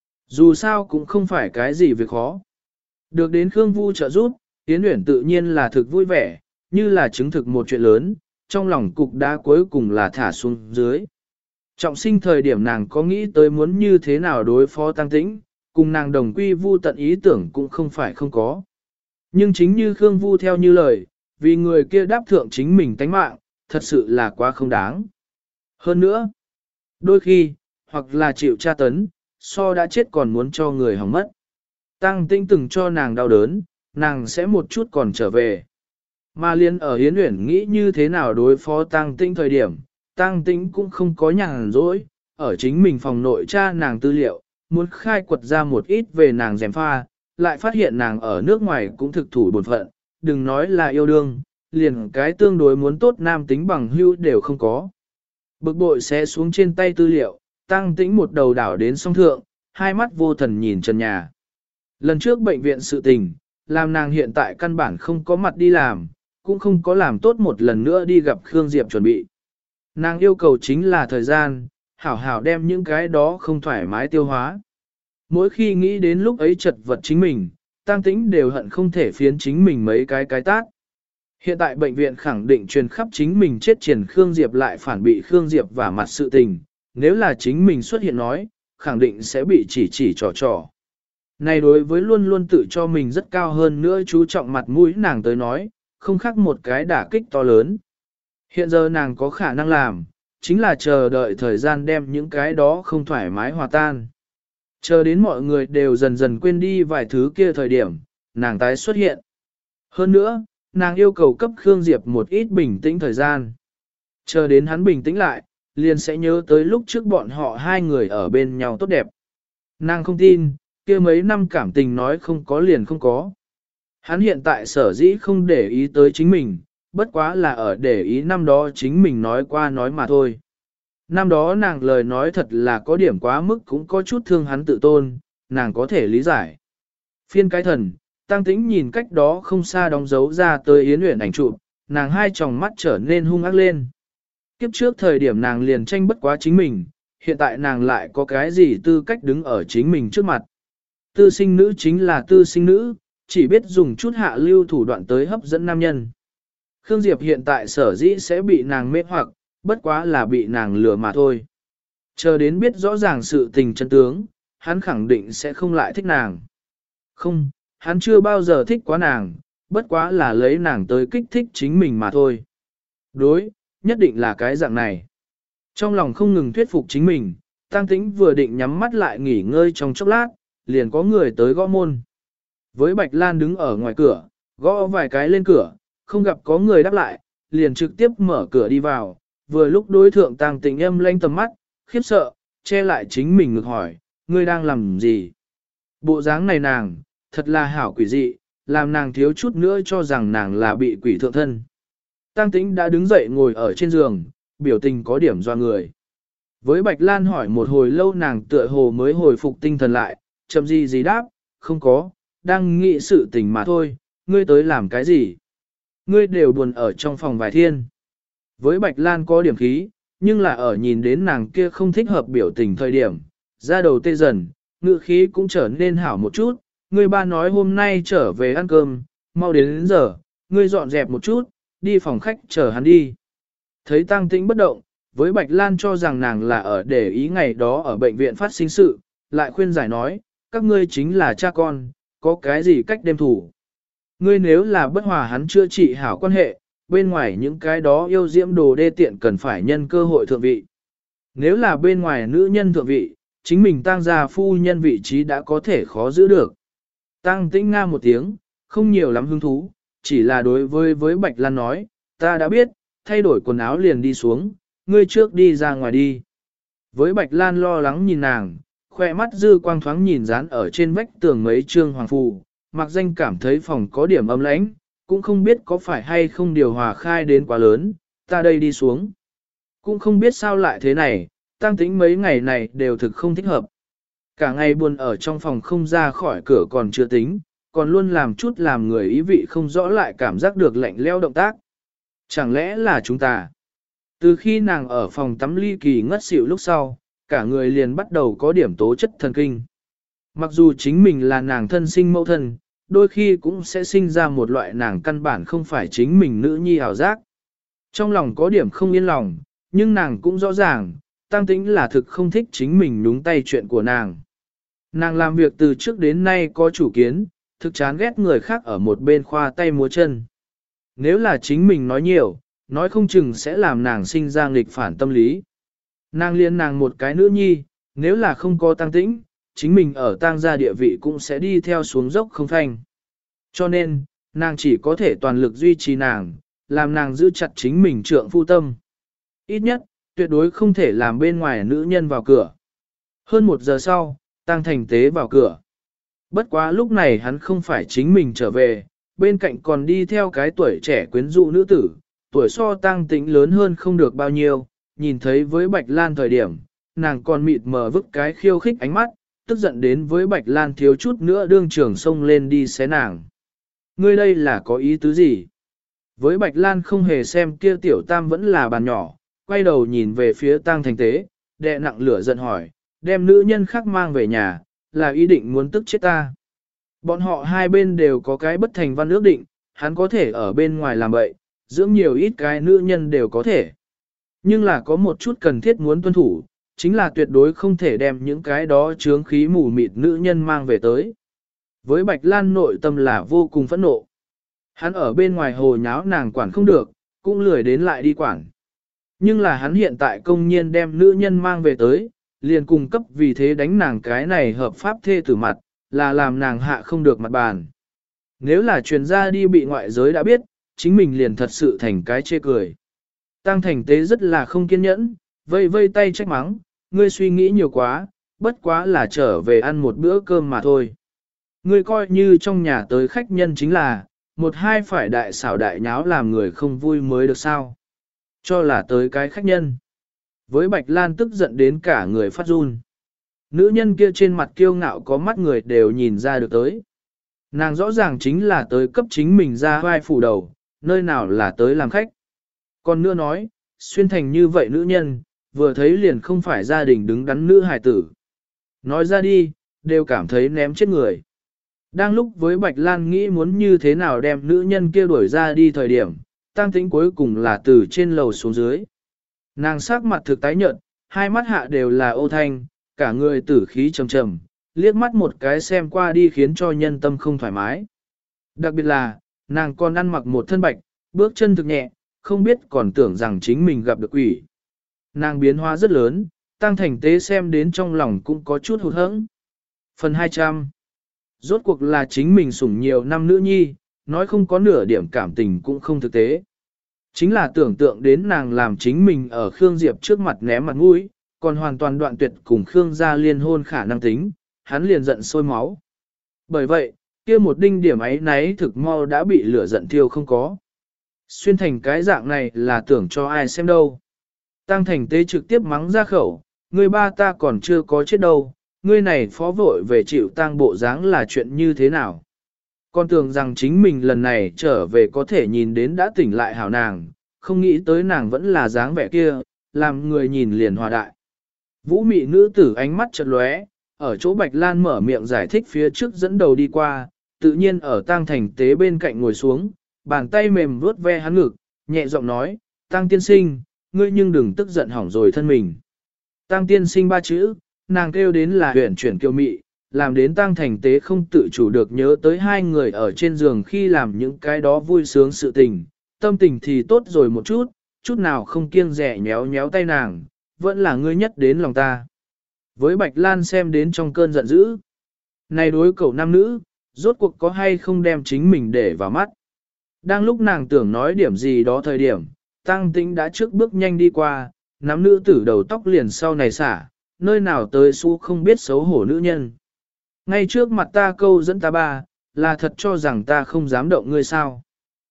Dù sao cũng không phải cái gì việc khó. Được đến Khương Vu trợ giúp, Yến Uyển tự nhiên là thực vui vẻ, như là chứng thực một chuyện lớn, trong lòng cục đá cuối cùng là thả xuống dưới. Trọng sinh thời điểm nàng có nghĩ tới muốn như thế nào đối phó Tăng Tĩnh, cùng nàng đồng quy vu tận ý tưởng cũng không phải không có. Nhưng chính như Khương Vu theo như lời, vì người kia đáp thượng chính mình tánh mạng, thật sự là quá không đáng. Hơn nữa, đôi khi, hoặc là chịu tra tấn, so đã chết còn muốn cho người hỏng mất. Tăng Tĩnh từng cho nàng đau đớn, nàng sẽ một chút còn trở về. Mà liên ở Yến Uyển nghĩ như thế nào đối phó Tăng Tĩnh thời điểm, Tăng Tĩnh cũng không có nhàn rỗi, ở chính mình phòng nội tra nàng tư liệu, muốn khai quật ra một ít về nàng gièm pha, lại phát hiện nàng ở nước ngoài cũng thực thủ bổn phận, đừng nói là yêu đương, liền cái tương đối muốn tốt nam tính bằng hữu đều không có. Bực bội sẽ xuống trên tay tư liệu, Tăng Tĩnh một đầu đảo đến song thượng, hai mắt vô thần nhìn trần nhà. Lần trước bệnh viện sự tình, làm nàng hiện tại căn bản không có mặt đi làm, cũng không có làm tốt một lần nữa đi gặp Khương Diệp chuẩn bị. Nàng yêu cầu chính là thời gian, hảo hảo đem những cái đó không thoải mái tiêu hóa. Mỗi khi nghĩ đến lúc ấy chật vật chính mình, Tăng Tĩnh đều hận không thể phiến chính mình mấy cái tát. Hiện tại bệnh viện khẳng định truyền khắp chính mình chết triển Khương Diệp lại phản bị Khương Diệp vả mặt sự tình, nếu là chính mình xuất hiện nói, khẳng định sẽ bị chỉ trò. Này đối với luôn luôn tự cho mình rất cao hơn nữa chú trọng mặt mũi nàng tới nói, không khác một cái đả kích to lớn. Hiện giờ nàng có khả năng làm, chính là chờ đợi thời gian đem những cái đó không thoải mái hòa tan. Chờ đến mọi người đều dần dần quên đi vài thứ kia thời điểm, nàng tái xuất hiện. Hơn nữa, nàng yêu cầu cấp Khương Diệp một ít bình tĩnh thời gian. Chờ đến hắn bình tĩnh lại, liền sẽ nhớ tới lúc trước bọn họ hai người ở bên nhau tốt đẹp. Nàng không tin, kia mấy năm cảm tình nói không có liền không có. Hắn hiện tại sở dĩ không để ý tới chính mình, bất quá là ở để ý năm đó chính mình nói qua nói mà thôi. Năm đó nàng lời nói thật là có điểm quá mức cũng có chút thương hắn tự tôn, nàng có thể lý giải. Phiên cái thần, Tăng Tĩnh nhìn cách đó không xa đóng dấu ra tới Yến Uyển ảnh chụp, nàng hai tròng mắt trở nên hung ác lên. Kiếp trước thời điểm nàng liền tranh bất quá chính mình, hiện tại nàng lại có cái gì tư cách đứng ở chính mình trước mặt. Tư sinh nữ chính là tư sinh nữ, chỉ biết dùng chút hạ lưu thủ đoạn tới hấp dẫn nam nhân. Khương Diệp hiện tại sở dĩ sẽ bị nàng mê hoặc, bất quá là bị nàng lừa mà thôi. Chờ đến biết rõ ràng sự tình chân tướng, hắn khẳng định sẽ không lại thích nàng. Không, hắn chưa bao giờ thích quá nàng, bất quá là lấy nàng tới kích thích chính mình mà thôi. Đối, nhất định là cái dạng này. Trong lòng không ngừng thuyết phục chính mình, Tăng Tĩnh vừa định nhắm mắt lại nghỉ ngơi trong chốc lát, liền có người tới gõ môn. Với Bạch Lan đứng ở ngoài cửa, gõ vài cái lên cửa, không gặp có người đáp lại, liền trực tiếp mở cửa đi vào, vừa lúc đối thượng Tăng Tĩnh âm lanh tầm mắt, khiếp sợ, che lại chính mình ngực hỏi, ngươi đang làm gì? Bộ dáng này nàng, thật là hảo quỷ dị, làm nàng thiếu chút nữa cho rằng nàng là bị quỷ thượng thân. Tăng Tĩnh đã đứng dậy ngồi ở trên giường, biểu tình có điểm doa người. Với Bạch Lan hỏi một hồi lâu nàng tựa hồ mới hồi phục tinh thần lại, chậm gì đáp, không có, đang nghĩ sự tình mà thôi, ngươi tới làm cái gì? Ngươi đều buồn ở trong phòng vài thiên. Với Bạch Lan có điểm khí, nhưng là ở nhìn đến nàng kia không thích hợp biểu tình thời điểm, ra đầu tê dần, ngữ khí cũng trở nên hảo một chút, ngươi ba nói hôm nay trở về ăn cơm, mau đến giờ, ngươi dọn dẹp một chút, đi phòng khách chờ hắn đi. Thấy Tăng Tĩnh bất động, với Bạch Lan cho rằng nàng là ở để ý ngày đó ở bệnh viện phát sinh sự, lại khuyên giải nói, các ngươi chính là cha con, có cái gì cách đêm thủ. Ngươi nếu là bất hòa hắn chữa trị hảo quan hệ, bên ngoài những cái đó yêu diễm đồ đê tiện cần phải nhân cơ hội thượng vị. Nếu là bên ngoài nữ nhân thượng vị, chính mình Tăng gia phu nhân vị trí đã có thể khó giữ được. Tăng Tĩnh nga một tiếng, không nhiều lắm hứng thú, chỉ là đối với Bạch Lan nói, ta đã biết, thay đổi quần áo liền đi xuống, ngươi trước đi ra ngoài đi. Với Bạch Lan lo lắng nhìn nàng, khoe mắt dư quang thoáng nhìn dán ở trên vách tường mấy trương hoàng phù, mặc danh cảm thấy phòng có điểm âm lãnh, cũng không biết có phải hay không điều hòa khai đến quá lớn, ta đây đi xuống. Cũng không biết sao lại thế này, Tăng Tĩnh mấy ngày này đều thực không thích hợp. Cả ngày buồn ở trong phòng không ra khỏi cửa còn chưa tính, còn luôn làm chút làm người ý vị không rõ lại cảm giác được lạnh leo động tác. Chẳng lẽ là chúng ta? Từ khi nàng ở phòng tắm ly kỳ ngất xỉu lúc sau, cả người liền bắt đầu có điểm tố chất thần kinh. Mặc dù chính mình là nàng thân sinh mẫu thân, đôi khi cũng sẽ sinh ra một loại nàng căn bản không phải chính mình nữ nhi ảo giác. Trong lòng có điểm không yên lòng, nhưng nàng cũng rõ ràng, Tăng Tĩnh là thực không thích chính mình nhúng tay chuyện của nàng. Nàng làm việc từ trước đến nay có chủ kiến, thực chán ghét người khác ở một bên khoa tay múa chân. Nếu là chính mình nói nhiều, nói không chừng sẽ làm nàng sinh ra nghịch phản tâm lý. Nàng liên nàng một cái nữ nhi, nếu là không có Tăng Tĩnh, chính mình ở Tăng gia địa vị cũng sẽ đi theo xuống dốc không thanh. Cho nên, nàng chỉ có thể toàn lực duy trì nàng, làm nàng giữ chặt chính mình trượng phu tâm. Ít nhất, tuyệt đối không thể làm bên ngoài nữ nhân vào cửa. Hơn 1 giờ sau, Tăng Thành Tế vào cửa. Bất quá lúc này hắn không phải chính mình trở về, bên cạnh còn đi theo cái tuổi trẻ quyến rũ nữ tử, tuổi so Tăng Tĩnh lớn hơn không được bao nhiêu, nhìn thấy với Bạch Lan thời điểm, nàng còn mịt mờ vứt cái khiêu khích ánh mắt, tức giận đến với Bạch Lan thiếu chút nữa đương trường xông lên đi xé nàng. Ngươi đây là có ý tứ gì? Với Bạch Lan không hề xem kia tiểu tam vẫn là bàn nhỏ, quay đầu nhìn về phía Tăng Thành Tế, đè nặng lửa giận hỏi, đem nữ nhân khác mang về nhà, là ý định muốn tức chết ta. Bọn họ hai bên đều có cái bất thành văn ước định, hắn có thể ở bên ngoài làm bậy, dưỡng nhiều ít cái nữ nhân đều có thể. Nhưng là có một chút cần thiết muốn tuân thủ, chính là tuyệt đối không thể đem những cái đó chướng khí mù mịt nữ nhân mang về tới. Với Bạch Lan nội tâm là vô cùng phẫn nộ. Hắn ở bên ngoài hồ nháo nàng quản không được, cũng lười đến lại đi quản. Nhưng là hắn hiện tại công nhiên đem nữ nhân mang về tới, liền cung cấp vì thế đánh nàng cái này hợp pháp thê tử mặt, là làm nàng hạ không được mặt bàn. Nếu là truyền ra đi bị ngoại giới đã biết, chính mình liền thật sự thành cái chê cười. Tăng Thành Tế rất là không kiên nhẫn, vây vây tay trách mắng, ngươi suy nghĩ nhiều quá, bất quá là trở về ăn một bữa cơm mà thôi. Ngươi coi như trong nhà tới khách nhân chính là, một hai phải đại xảo đại nháo làm người không vui mới được sao. Cho là tới cái khách nhân. Với Bạch Lan tức giận đến cả người phát run. Nữ nhân kia trên mặt kiêu ngạo có mắt người đều nhìn ra được tới. Nàng rõ ràng chính là tới cấp chính mình ra vai phủ đầu, nơi nào là tới làm khách. Còn nữa nói, xuyên thành như vậy nữ nhân, vừa thấy liền không phải gia đình đứng đắn nữ hài tử. Nói ra đi, đều cảm thấy ném chết người. Đang lúc với Bạch Lan nghĩ muốn như thế nào đem nữ nhân kia đuổi ra đi thời điểm, Tăng Tĩnh cuối cùng là từ trên lầu xuống dưới. Nàng sắc mặt thực tái nhợt, hai mắt hạ đều là ô thanh, cả người tử khí trầm trầm, liếc mắt một cái xem qua đi khiến cho nhân tâm không thoải mái. Đặc biệt là, nàng còn ăn mặc một thân bạch, bước chân thực nhẹ, không biết còn tưởng rằng chính mình gặp được quỷ. Nàng biến hóa rất lớn, Tăng Thành Tế xem đến trong lòng cũng có chút hụt hẫng. Phần 200. Rốt cuộc là chính mình sủng nhiều năm nữ nhi, nói không có nửa điểm cảm tình cũng không thực tế. Chính là tưởng tượng đến nàng làm chính mình ở Khương Diệp trước mặt ném mặt mũi, còn hoàn toàn đoạn tuyệt cùng Khương gia liên hôn khả năng tính, hắn liền giận sôi máu. Bởi vậy, kia một đinh điểm ấy náy thực mau đã bị lửa giận thiêu không có. Xuyên thành cái dạng này là tưởng cho ai xem đâu. Tăng Thành Tế trực tiếp mắng ra khẩu, người ba ta còn chưa có chết đâu, ngươi này phó vội về chịu tang bộ dáng là chuyện như thế nào. Con tưởng rằng chính mình lần này trở về có thể nhìn đến đã tỉnh lại hảo nàng, không nghĩ tới nàng vẫn là dáng vẻ kia, làm người nhìn liền hòa đại. Vũ mị nữ tử ánh mắt chợt lóe, ở chỗ Bạch Lan mở miệng giải thích phía trước dẫn đầu đi qua, tự nhiên ở Tăng Thành Tế bên cạnh ngồi xuống, bàn tay mềm vuốt ve hắn ngực, nhẹ giọng nói, Tăng tiên sinh, ngươi nhưng đừng tức giận hỏng rồi thân mình. Tăng tiên sinh ba chữ, nàng kêu đến là huyền chuyển kiêu mị, làm đến Tăng Thành Tế không tự chủ được nhớ tới hai người ở trên giường khi làm những cái đó vui sướng sự tình, tâm tình thì tốt rồi một chút, chút nào không kiêng dè nhéo nhéo tay nàng, vẫn là ngươi nhất đến lòng ta. Với Bạch Lan xem đến trong cơn giận dữ, này đối cậu nam nữ, rốt cuộc có hay không đem chính mình để vào mắt. Đang lúc nàng tưởng nói điểm gì đó thời điểm, Tăng Tĩnh đã trước bước nhanh đi qua, nắm nữ tử đầu tóc liền sau này xả, nơi nào tới su không biết xấu hổ nữ nhân. Ngay trước mặt ta câu dẫn ta ba, là thật cho rằng ta không dám động ngươi sao.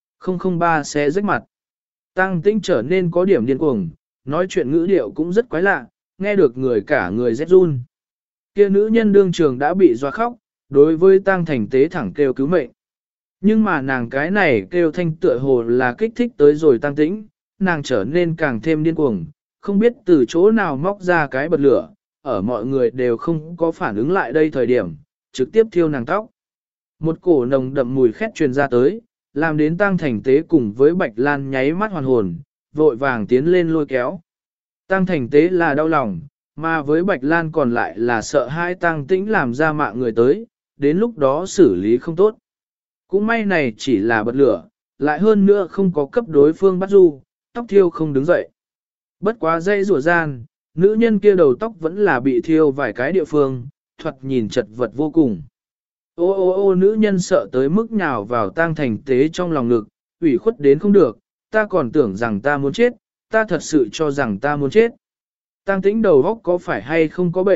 003 sẽ rách mặt. Tăng Tĩnh trở nên có điểm điên cuồng, nói chuyện ngữ điệu cũng rất quái lạ, nghe được người cả người rét run. Kia nữ nhân đương trường đã bị doa khóc, đối với Tăng Thành Tế thẳng kêu cứu mệnh. Nhưng mà nàng cái này kêu thanh tựa hồ là kích thích tới rồi Tăng Tĩnh, nàng trở nên càng thêm điên cuồng, không biết từ chỗ nào móc ra cái bật lửa, ở mọi người đều không có phản ứng lại đây thời điểm, trực tiếp thiêu nàng tóc. Một cổ nồng đậm mùi khét truyền ra tới, làm đến Tăng Thành Tế cùng với Bạch Lan nháy mắt hoàn hồn, vội vàng tiến lên lôi kéo. Tăng Thành Tế là đau lòng, mà với Bạch Lan còn lại là sợ hai Tăng Tĩnh làm ra mạng người tới, đến lúc đó xử lý không tốt. Cũng may này chỉ là bật lửa, lại hơn nữa không có cấp đối phương bắt du, tóc thiêu không đứng dậy. Bất quá dây rùa gian, nữ nhân kia đầu tóc vẫn là bị thiêu vài cái địa phương, thoạt nhìn chật vật vô cùng. Ô ô ô nữ nhân sợ tới mức nhào vào Tăng Thành Tế trong lòng ngực, ủy khuất đến không được, ta còn tưởng rằng ta muốn chết, ta thật sự cho rằng ta muốn chết. Tăng Tĩnh đầu óc có phải hay không có bệnh,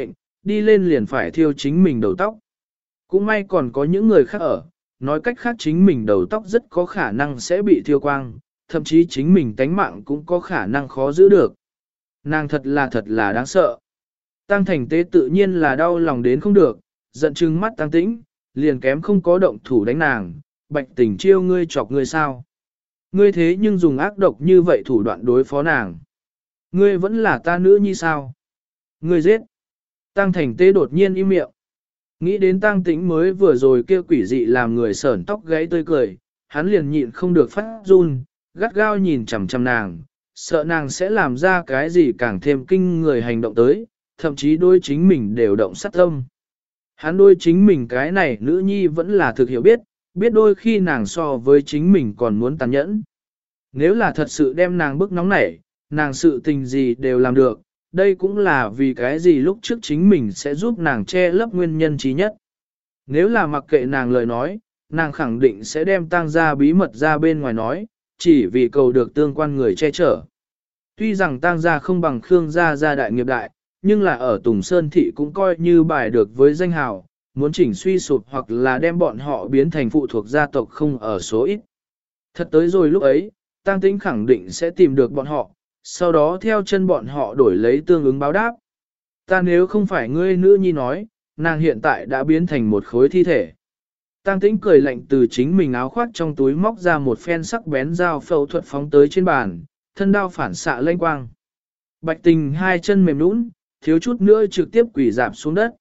đi lên liền phải thiêu chính mình đầu tóc. Cũng may còn có những người khác ở, nói cách khác chính mình đầu tóc rất có khả năng sẽ bị thiêu quang, thậm chí chính mình tánh mạng cũng có khả năng khó giữ được. Nàng thật là đáng sợ. Tăng Thành Tế tự nhiên là đau lòng đến không được, giận chừng mắt Tăng Tĩnh, liền kém không có động thủ đánh nàng, Bạch Tình chiêu ngươi chọc ngươi sao. Ngươi thế nhưng dùng ác độc như vậy thủ đoạn đối phó nàng. Ngươi vẫn là ta nữ nhi sao? Ngươi giết. Tăng Thành Tế đột nhiên im miệng. Nghĩ đến Tăng Tĩnh mới vừa rồi kia quỷ dị làm người sởn tóc gáy tươi cười, hắn liền nhịn không được phát run, gắt gao nhìn chằm chằm nàng, sợ nàng sẽ làm ra cái gì càng thêm kinh người hành động tới, thậm chí đôi chính mình đều động sát tâm. Hắn đôi chính mình cái này nữ nhi vẫn là thực hiểu biết, biết đôi khi nàng so với chính mình còn muốn tàn nhẫn. Nếu là thật sự đem nàng bức nóng nảy, nàng sự tình gì đều làm được, đây cũng là vì cái gì lúc trước chính mình sẽ giúp nàng che lấp nguyên nhân trí nhất. Nếu là mặc kệ nàng lời nói, nàng khẳng định sẽ đem tang ra bí mật ra bên ngoài nói, chỉ vì cầu được tương quan người che chở. Tuy rằng tang gia không bằng Khương gia gia đại nghiệp đại, nhưng là ở Tùng Sơn Thị cũng coi như bài được với danh hào, muốn chỉnh suy sụp hoặc là đem bọn họ biến thành phụ thuộc gia tộc không ở số ít. Thật tới rồi lúc ấy, Tang Tĩnh khẳng định sẽ tìm được bọn họ, sau đó theo chân bọn họ đổi lấy tương ứng báo đáp. Ta nếu không phải ngươi nữ nhi nói, nàng hiện tại đã biến thành một khối thi thể. Tang Tĩnh cười lạnh từ chính mình áo khoác trong túi móc ra một phen sắc bén dao phẫu thuật phóng tới trên bàn, thân đao phản xạ lênh quang. Bạch Tình hai chân mềm nhũn, thiếu chút nữa trực tiếp quỳ dạp xuống đất.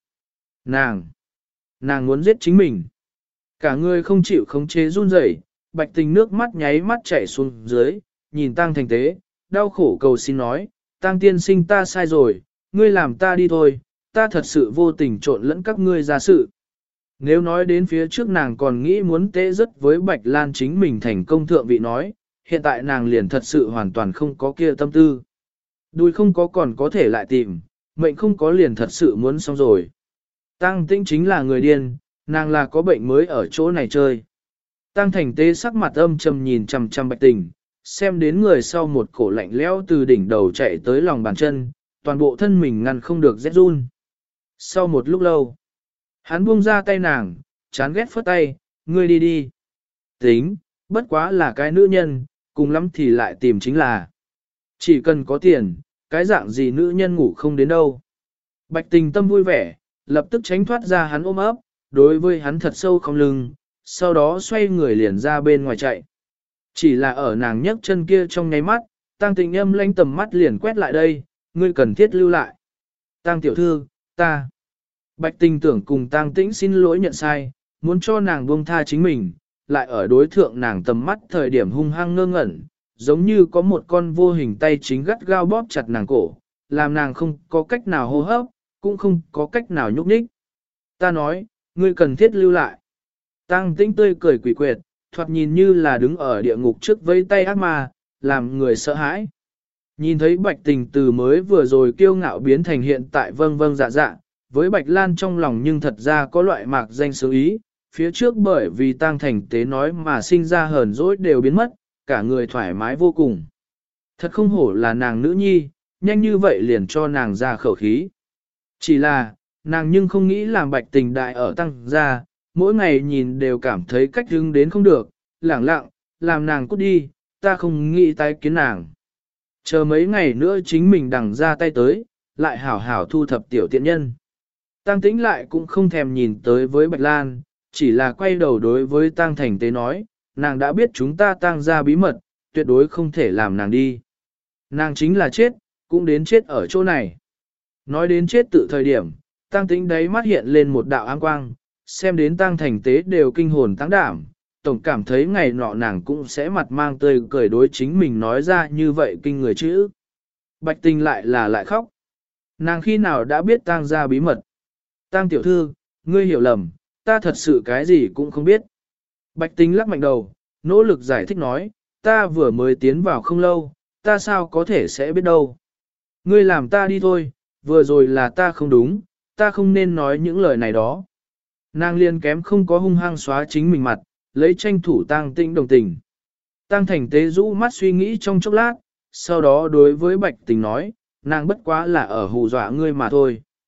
Nàng muốn giết chính mình. Cả người không chịu khống chế run rẩy, Bạch Tình nước mắt nháy mắt chảy xuống dưới, nhìn Tăng Thành Tế, đau khổ cầu xin nói, Tăng tiên sinh ta sai rồi, ngươi làm ta đi thôi, ta thật sự vô tình trộn lẫn các ngươi ra sự. Nếu nói đến phía trước nàng còn nghĩ muốn tế rất với Bạch Lan chính mình thành công thượng vị nói, hiện tại nàng liền thật sự hoàn toàn không có kia tâm tư. Đùi không có còn có thể lại tìm, mệnh không có liền thật sự muốn xong rồi. Tăng Tĩnh chính là người điên, nàng là có bệnh mới ở chỗ này chơi. Tăng Thành Tế sắc mặt âm trầm nhìn chằm chằm Bạch Tình, xem đến người sau một cổ lạnh lẽo từ đỉnh đầu chạy tới lòng bàn chân, toàn bộ thân mình ngăn không được rét run. Sau một lúc lâu, hắn buông ra tay nàng, chán ghét phất tay, ngươi đi đi. Tính, bất quá là cái nữ nhân, cùng lắm thì lại tìm chính là. Chỉ cần có tiền, cái dạng gì nữ nhân ngủ không đến đâu. Bạch Tình tâm vui vẻ, lập tức tránh thoát ra hắn ôm ấp, đối với hắn thật sâu không lưng, sau đó xoay người liền ra bên ngoài chạy. Chỉ là ở nàng nhấc chân kia trong nháy mắt, Tăng Tĩnh âm lãnh tầm mắt liền quét lại đây, ngươi cần thiết lưu lại. Tăng tiểu thư, ta. Bạch Tình tưởng cùng Tăng Tĩnh xin lỗi nhận sai, muốn cho nàng buông tha chính mình, lại ở đối thượng nàng tầm mắt thời điểm hung hăng ngơ ngẩn, giống như có một con vô hình tay chính gắt gao bóp chặt nàng cổ, làm nàng không có cách nào hô hấp, cũng không có cách nào nhúc nhích. Ta nói, ngươi cần thiết lưu lại. Tăng Tĩnh tươi cười quỷ quyệt, thoạt nhìn như là đứng ở địa ngục trước vây tay ác ma, làm người sợ hãi. Nhìn thấy Bạch Tình từ mới vừa rồi kiêu ngạo biến thành hiện tại vâng vâng dạ dạ, với Bạch Lan trong lòng nhưng thật ra có loại mạc danh sướng ý, phía trước bởi vì Tăng Thành Tế nói mà sinh ra hờn dỗi đều biến mất, cả người thoải mái vô cùng. Thật không hổ là nàng nữ nhi, nhanh như vậy liền cho nàng ra khẩu khí. Chỉ là, nàng nhưng không nghĩ làm Bạch Tình đại ở Tăng ra, mỗi ngày nhìn đều cảm thấy cách hứng đến không được, lẳng lặng, làm nàng cút đi, ta không nghĩ tái kiến nàng. Chờ mấy ngày nữa chính mình đằng ra tay tới, lại hảo hảo thu thập tiểu tiện nhân. Tăng Tĩnh lại cũng không thèm nhìn tới với Bạch Lan, chỉ là quay đầu đối với Tăng Thành Tế nói, nàng đã biết chúng ta Tăng ra bí mật, tuyệt đối không thể làm nàng đi. Nàng chính là chết, cũng đến chết ở chỗ này. Nói đến chết tự thời điểm, Tăng Tĩnh đấy mắt hiện lên một đạo áng quang, xem đến Tăng Thành Tế đều kinh hồn tăng đảm, tổng cảm thấy ngày nọ nàng cũng sẽ mặt mang tươi cười đối chính mình nói ra như vậy kinh người chữ. Bạch Tình lại khóc. Nàng khi nào đã biết Tăng ra bí mật. Tăng tiểu thư, ngươi hiểu lầm, ta thật sự cái gì cũng không biết. Bạch Tình lắc mạnh đầu, nỗ lực giải thích nói, ta vừa mới tiến vào không lâu, ta sao có thể sẽ biết đâu. Ngươi làm ta đi thôi, vừa rồi là ta không đúng, ta không nên nói những lời này đó. Nàng liền kém không có hung hăng xóa chính mình mặt, lấy tranh thủ Tăng Tĩnh đồng tình. Tăng Thành Tế rũ mắt suy nghĩ trong chốc lát, sau đó đối với Bạch Tình nói, nàng bất quá là ở hù dọa ngươi mà thôi.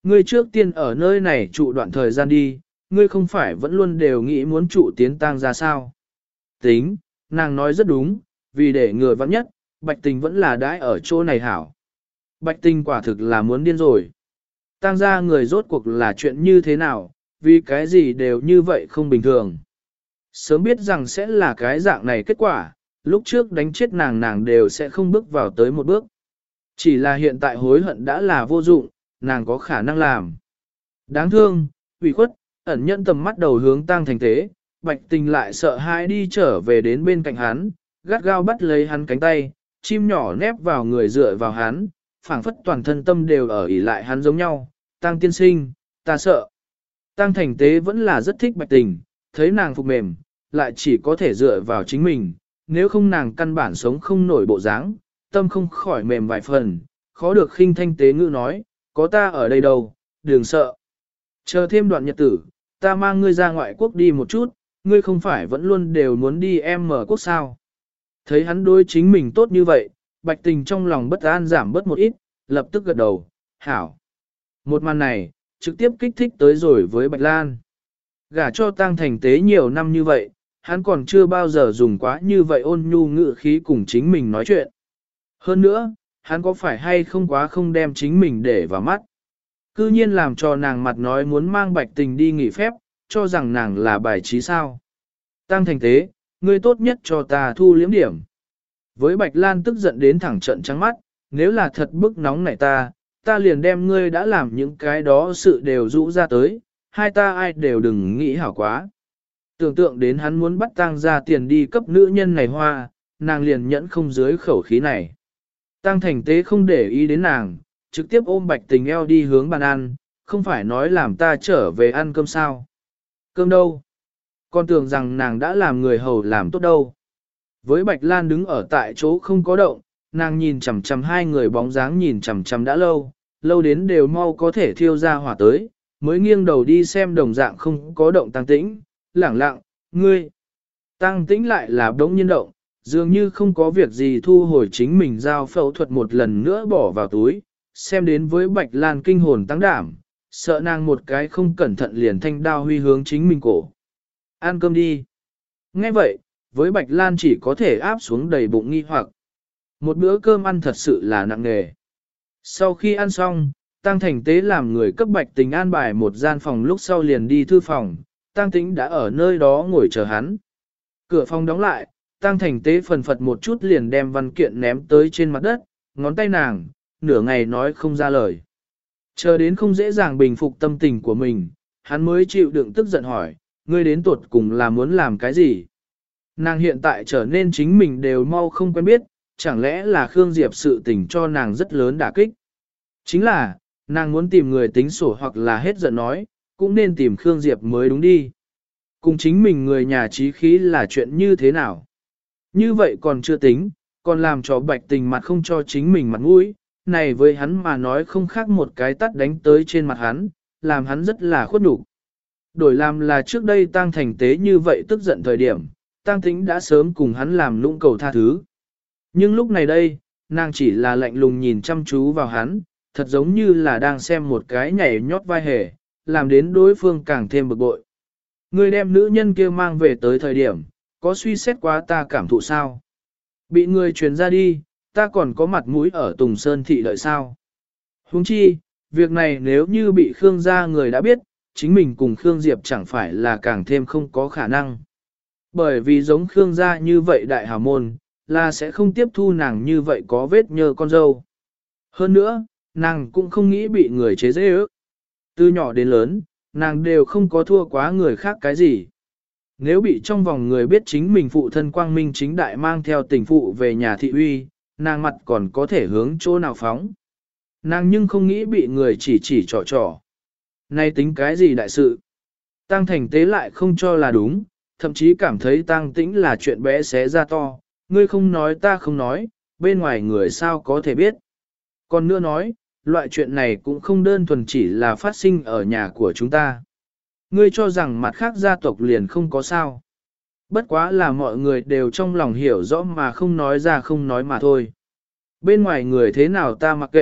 Ngươi trước tiên ở nơi này trụ đoạn thời gian đi, ngươi không phải vẫn luôn đều nghĩ muốn trụ tiến tang ra sao. Tính, nàng nói rất đúng, vì để ngừa vắng nhất, Bạch Tình vẫn là đãi ở chỗ này hảo. Bạch Tình quả thực là muốn điên rồi. Tang ra người rốt cuộc là chuyện như thế nào, vì cái gì đều như vậy không bình thường. Sớm biết rằng sẽ là cái dạng này kết quả, lúc trước đánh chết nàng đều sẽ không bước vào tới một bước. Chỉ là hiện tại hối hận đã là vô dụng, nàng có khả năng làm. Đáng thương, ủy khuất, ẩn nhận tầm mắt đầu hướng Tang Thành Tế, Bạch Tình lại sợ hãi đi trở về đến bên cạnh hắn, gắt gao bắt lấy hắn cánh tay, chim nhỏ nép vào người dựa vào hắn, phảng phất toàn thân tâm đều ở ỉ lại hắn giống nhau. Tang tiên sinh, ta sợ. Tang Thành Tế vẫn là rất thích Bạch Tình, thấy nàng phục mềm, lại chỉ có thể dựa vào chính mình, nếu không nàng căn bản sống không nổi bộ dáng, tâm không khỏi mềm vài phần, khó được khinh thanh tế ngữ nói, có ta ở đây đâu, đừng sợ. Chờ thêm đoạn nhật tử, ta mang ngươi ra ngoại quốc đi một chút, ngươi không phải vẫn luôn đều muốn đi em mở quốc sao. Thấy hắn đối chính mình tốt như vậy, Bạch Tình trong lòng bất an giảm bớt một ít, lập tức gật đầu, hảo. Một màn này, trực tiếp kích thích tới rồi với Bạch Lan. Gả cho Tang Thành Tế nhiều năm như vậy, hắn còn chưa bao giờ dùng quá như vậy ôn nhu ngữ khí cùng chính mình nói chuyện. Hơn nữa, hắn có phải hay không quá không đem chính mình để vào mắt. Cư nhiên làm cho nàng mặt nói muốn mang Bạch Tình đi nghỉ phép, cho rằng nàng là bài trí sao. Tang Thành Tế, ngươi tốt nhất cho ta thu liếm điểm. Với Bạch Lan tức giận đến thẳng trận trắng mắt, nếu là thật bức nóng này ta liền đem ngươi đã làm những cái đó sự đều rũ ra tới, hai ta ai đều đừng nghĩ hảo quá. Tưởng tượng đến hắn muốn bắt Tang ra tiền đi cấp nữ nhân này hoa, nàng liền nhẫn không dưới khẩu khí này. Tang Thành Tế không để ý đến nàng, trực tiếp ôm Bạch Tình eo đi hướng bàn ăn, không phải nói làm ta trở về ăn cơm sao. Cơm đâu? Con tưởng rằng nàng đã làm người hầu làm tốt đâu. Với Bạch Lan đứng ở tại chỗ không có động, nàng nhìn chằm chằm hai người bóng dáng nhìn chằm chằm đã lâu, lâu đến đều mau có thể thiêu ra hỏa tới, mới nghiêng đầu đi xem đồng dạng không có động Tăng Tĩnh, lẳng lặng, ngươi. Tăng Tĩnh lại là đống nhiên động, dường như không có việc gì thu hồi chính mình giao phẫu thuật một lần nữa bỏ vào túi, xem đến với Bạch Lan kinh hồn tăng đảm, sợ nàng một cái không cẩn thận liền thanh đao huy hướng chính mình cổ. Ăn cơm đi. Nghe vậy, với Bạch Lan chỉ có thể áp xuống đầy bụng nghi hoặc. Một bữa cơm ăn thật sự là nặng nề. Sau khi ăn xong, Tăng Thành Tế làm người cấp Bạch Tình an bài một gian phòng lúc sau liền đi thư phòng, Tăng Tĩnh đã ở nơi đó ngồi chờ hắn. Cửa phòng đóng lại, Tăng Thành Tế phần phật một chút liền đem văn kiện ném tới trên mặt đất, ngón tay nàng, nửa ngày nói không ra lời. Chờ đến không dễ dàng bình phục tâm tình của mình, hắn mới chịu đựng tức giận hỏi, ngươi đến tuột cùng là muốn làm cái gì? Nàng hiện tại trở nên chính mình đều mau không quen biết, chẳng lẽ là Khương Diệp sự tình cho nàng rất lớn đả kích? Chính là, nàng muốn tìm người tính sổ hoặc là hết giận nói, cũng nên tìm Khương Diệp mới đúng đi. Cùng chính mình người nhà trí khí là chuyện như thế nào? Như vậy còn chưa tính, còn làm cho Bạch Tình mặt không cho chính mình mặt mũi, này với hắn mà nói không khác một cái tắt đánh tới trên mặt hắn, làm hắn rất là khuất nhục. Đổi làm là trước đây Tăng Thành Tế như vậy tức giận thời điểm, Tăng Tĩnh đã sớm cùng hắn làm lũng cầu tha thứ. Nhưng lúc này đây, nàng chỉ là lạnh lùng nhìn chăm chú vào hắn, thật giống như là đang xem một cái nhảy nhót vai hề, làm đến đối phương càng thêm bực bội. Người đem nữ nhân kia mang về tới thời điểm, có suy xét quá ta cảm thụ sao? Bị người truyền ra đi, ta còn có mặt mũi ở Tùng Sơn thị đợi sao? Huống chi, việc này nếu như bị Khương gia người đã biết, chính mình cùng Khương Diệp chẳng phải là càng thêm không có khả năng. Bởi vì giống Khương gia như vậy đại hào môn, là sẽ không tiếp thu nàng như vậy có vết nhơ con dâu. Hơn nữa, nàng cũng không nghĩ bị người chế dễ ước. Từ nhỏ đến lớn, nàng đều không có thua quá người khác cái gì. Nếu bị trong vòng người biết chính mình phụ thân quang minh chính đại mang theo tình phụ về nhà thị uy, nàng mặt còn có thể hướng chỗ nào phóng. Nàng nhưng không nghĩ bị người chỉ trò trò. Nay tính cái gì đại sự? Tăng Thành Tế lại không cho là đúng, thậm chí cảm thấy Tăng Tĩnh là chuyện bé xé ra to, ngươi không nói ta không nói, bên ngoài người sao có thể biết. Còn nữa nói, loại chuyện này cũng không đơn thuần chỉ là phát sinh ở nhà của chúng ta. Ngươi cho rằng mặt khác gia tộc liền không có sao. Bất quá là mọi người đều trong lòng hiểu rõ mà không nói ra không nói mà thôi. Bên ngoài người thế nào ta mặc kệ,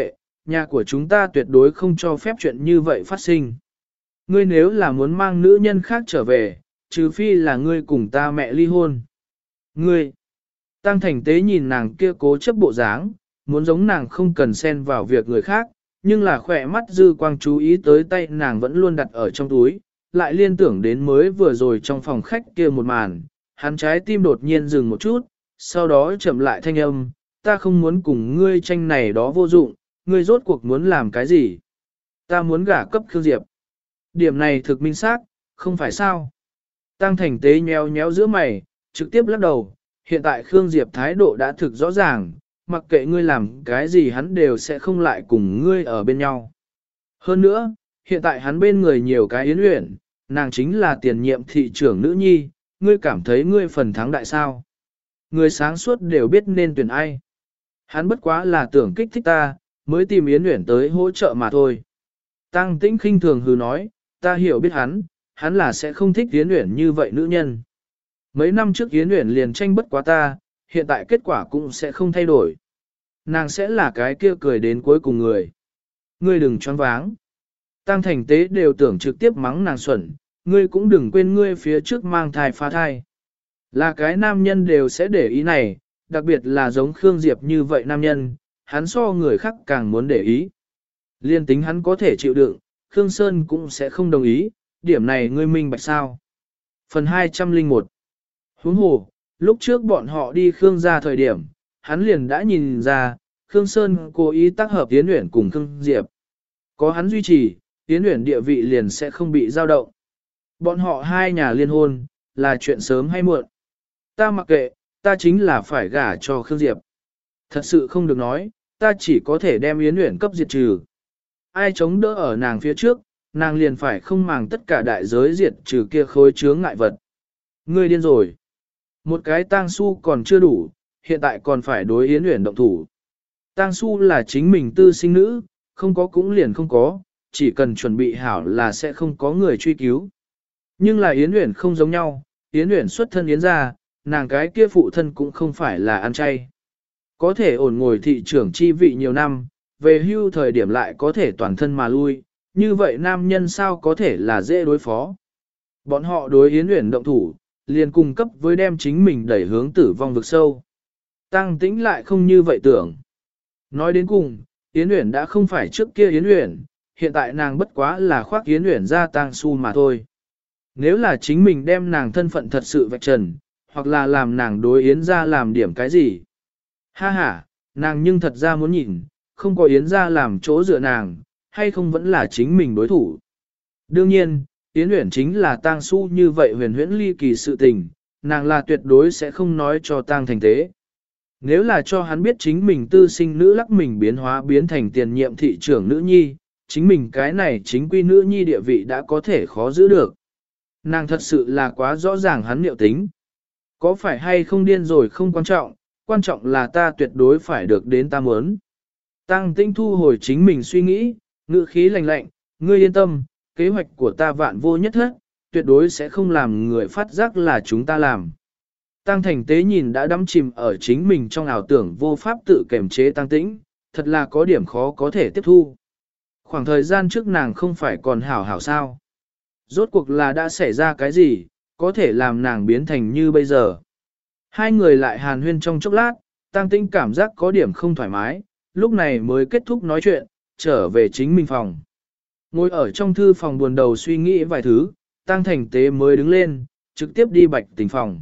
nhà của chúng ta tuyệt đối không cho phép chuyện như vậy phát sinh. Ngươi nếu là muốn mang nữ nhân khác trở về, trừ phi là ngươi cùng ta mẹ ly hôn. Ngươi, Tăng Thành Tế nhìn nàng kia cố chấp bộ dáng, muốn giống nàng không cần xen vào việc người khác, nhưng là khỏe mắt dư quang chú ý tới tay nàng vẫn luôn đặt ở trong túi, lại liên tưởng đến mới vừa rồi trong phòng khách kia một màn, hắn trái tim đột nhiên dừng một chút, sau đó chậm lại thanh âm, ta không muốn cùng ngươi tranh này đó vô dụng, ngươi rốt cuộc muốn làm cái gì? Ta muốn gả cấp Khương Diệp. Điểm này thực minh xác, không phải sao? Tăng Thành Tế nhéo nhéo giữa mày, trực tiếp lắc đầu, hiện tại Khương Diệp thái độ đã thực rõ ràng, mặc kệ ngươi làm cái gì hắn đều sẽ không lại cùng ngươi ở bên nhau. Hơn nữa, hiện tại hắn bên người nhiều cái Yến Uyển, nàng chính là tiền nhiệm thị trưởng nữ nhi, ngươi cảm thấy ngươi phần thắng đại sao? Người sáng suốt đều biết nên tuyển ai. Hắn bất quá là tưởng kích thích ta, mới tìm Yến Uyển tới hỗ trợ mà thôi. Tăng Tĩnh khinh thường hừ nói, ta hiểu biết hắn là sẽ không thích Yến Uyển như vậy nữ nhân. Mấy năm trước Yến Uyển liền tranh bất quá ta, hiện tại kết quả cũng sẽ không thay đổi. Nàng sẽ là cái kia cười đến cuối cùng người. Ngươi đừng choáng váng. Tăng Thành Tế đều tưởng trực tiếp mắng nàng xuẩn, ngươi cũng đừng quên ngươi phía trước mang thai phá thai. Là cái nam nhân đều sẽ để ý này, đặc biệt là giống Khương Diệp như vậy nam nhân, hắn so người khác càng muốn để ý. Liên tính hắn có thể chịu đựng, Khương Sơn cũng sẽ không đồng ý, điểm này ngươi minh bạch sao. Phần 201 Huống hồ, lúc trước bọn họ đi Khương ra thời điểm, hắn liền đã nhìn ra, Khương Sơn cố ý tác hợp Yến Uyển cùng Khương Diệp. Có hắn duy trì, Yến Uyển địa vị liền sẽ không bị dao động. Bọn họ hai nhà liên hôn, là chuyện sớm hay muộn. Ta mặc kệ, ta chính là phải gả cho Khương Diệp. Thật sự không được nói, ta chỉ có thể đem Yến Uyển cấp diệt trừ. Ai chống đỡ ở nàng phía trước, nàng liền phải không màng tất cả đại giới diệt trừ kia khối chướng ngại vật. Ngươi điên rồi. Một cái tang su còn chưa đủ, hiện tại còn phải đối Yến Uyển động thủ. Tang su là chính mình tư sinh nữ, không có cũng liền không có, chỉ cần chuẩn bị hảo là sẽ không có người truy cứu. Nhưng là Yến Uyển không giống nhau, Yến Uyển xuất thân Yến gia, nàng cái kia phụ thân cũng không phải là ăn chay. Có thể ổn ngồi thị trưởng chi vị nhiều năm, về hưu thời điểm lại có thể toàn thân mà lui, như vậy nam nhân sao có thể là dễ đối phó. Bọn họ đối Yến Uyển động thủ, liền cung cấp với đem chính mình đẩy hướng tử vong vực sâu. Tăng Tĩnh lại không như vậy tưởng. Nói đến cùng, Yến Uyển đã không phải trước kia Yến Uyển, hiện tại nàng bất quá là khoác Yến Uyển ra tang su mà thôi. Nếu là chính mình đem nàng thân phận thật sự vạch trần, hoặc là làm nàng đối Yến ra làm điểm cái gì. Ha ha, nàng nhưng thật ra muốn nhìn, không có Yến ra làm chỗ dựa nàng, hay không vẫn là chính mình đối thủ. Đương nhiên, Yến Uyển chính là tang su như vậy huyền huyễn ly kỳ sự tình, nàng là tuyệt đối sẽ không nói cho Tang Thành Tế. Nếu là cho hắn biết chính mình tư sinh nữ lắc mình biến hóa biến thành tiền nhiệm thị trưởng nữ nhi, chính mình cái này chính quy nữ nhi địa vị đã có thể khó giữ được. Nàng thật sự là quá rõ ràng hắn liệu tính. Có phải hay không điên rồi không quan trọng là ta tuyệt đối phải được đến ta muốn. Tăng Tĩnh thu hồi chính mình suy nghĩ, ngữ khí lạnh lạnh, ngươi yên tâm, kế hoạch của ta vạn vô nhất hết, tuyệt đối sẽ không làm người phát giác là chúng ta làm. Tăng Thành Tế nhìn đã đắm chìm ở chính mình trong ảo tưởng vô pháp tự kiềm chế Tăng Tĩnh, thật là có điểm khó có thể tiếp thu. Khoảng thời gian trước nàng không phải còn hảo sao. Rốt cuộc là đã xảy ra cái gì, có thể làm nàng biến thành như bây giờ. Hai người lại hàn huyên trong chốc lát, Tăng Tĩnh cảm giác có điểm không thoải mái, lúc này mới kết thúc nói chuyện, trở về chính mình phòng. Ngồi ở trong thư phòng buồn đầu suy nghĩ vài thứ, Tăng Thành Tế mới đứng lên, trực tiếp đi Bạch Tình phòng.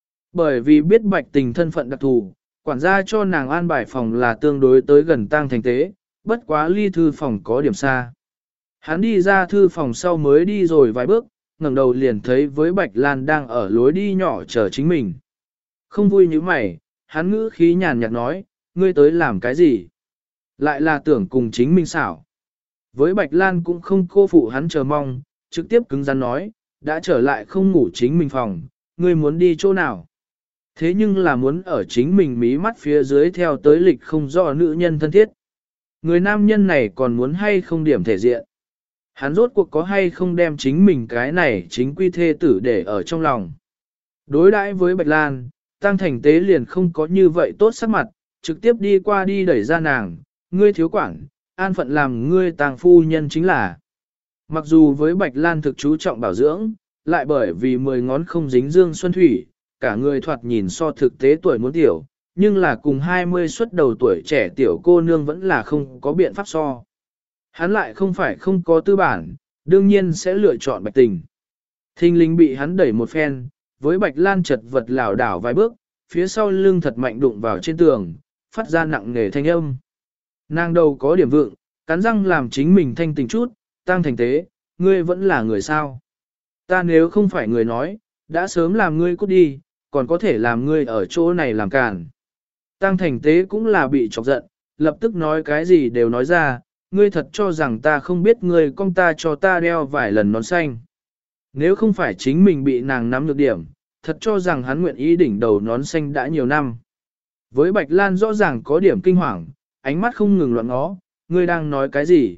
Bởi vì biết Bạch Tình thân phận đặc thù, quản gia cho nàng an bài phòng là tương đối tới gần Tăng Thành Tế, bất quá ly thư phòng có điểm xa. Hắn đi ra thư phòng sau mới đi rồi vài bước, ngẩng đầu liền thấy với Bạch Lan đang ở lối đi nhỏ chờ chính mình. Không vui như mày, hắn ngữ khí nhàn nhạt nói, ngươi tới làm cái gì? Lại là tưởng cùng chính mình xảo. Với Bạch Lan cũng không cô phụ hắn chờ mong, trực tiếp cứng rắn nói, đã trở lại không ngủ chính mình phòng, ngươi muốn đi chỗ nào? Thế nhưng là muốn ở chính mình mí mắt phía dưới theo tới lịch không rõ nữ nhân thân thiết. Người nam nhân này còn muốn hay không điểm thể diện. Hắn rốt cuộc có hay không đem chính mình cái này chính quy thê tử để ở trong lòng. Đối đãi với Bạch Lan, Tăng Thành Tế liền không có như vậy tốt sắc mặt, trực tiếp đi qua đi đẩy ra nàng, ngươi thiếu quản, an phận làm ngươi tàng phu nhân chính là. Mặc dù với Bạch Lan thực chú trọng bảo dưỡng, lại bởi vì 10 ngón không dính dương xuân thủy, cả người thoạt nhìn so thực tế tuổi muốn tiểu, nhưng là cùng 20 xuất đầu tuổi trẻ tiểu cô nương vẫn là không có biện pháp so. Hắn lại không phải không có tư bản, đương nhiên sẽ lựa chọn Bạch Tình. Thinh linh bị hắn đẩy một phen, với Bạch Lan chật vật lảo đảo vài bước, phía sau lưng thật mạnh đụng vào trên tường, phát ra nặng nề thanh âm. Nàng đầu có điểm vượng, cắn răng làm chính mình thanh tình chút, Tăng Thành Tế, ngươi vẫn là người sao. Ta nếu không phải người nói, đã sớm làm ngươi cút đi, còn có thể làm ngươi ở chỗ này làm càn. Tăng Thành Tế cũng là bị chọc giận, lập tức nói cái gì đều nói ra, ngươi thật cho rằng ta không biết ngươi con ta cho ta đeo vài lần nón xanh. Nếu không phải chính mình bị nàng nắm được điểm, thật cho rằng hắn nguyện ý đỉnh đầu nón xanh đã nhiều năm. Với Bạch Lan rõ ràng có điểm kinh hoàng, ánh mắt không ngừng loạn ngó, ngươi đang nói cái gì?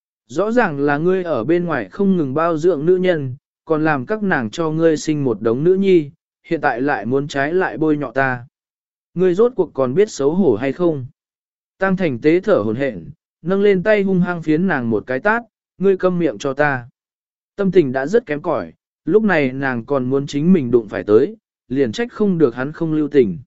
Rõ ràng là ngươi ở bên ngoài không ngừng bao dưỡng nữ nhân, còn làm các nàng cho ngươi sinh một đống nữ nhi, hiện tại lại muốn trái lại bôi nhọ ta. Ngươi rốt cuộc còn biết xấu hổ hay không? Tăng Thành Tế thở hổn hển, nâng lên tay hung hăng phiến nàng một cái tát, ngươi câm miệng cho ta. Tâm tình đã rất kém cỏi, lúc này nàng còn muốn chính mình đụng phải tới, liền trách không được hắn không lưu tình.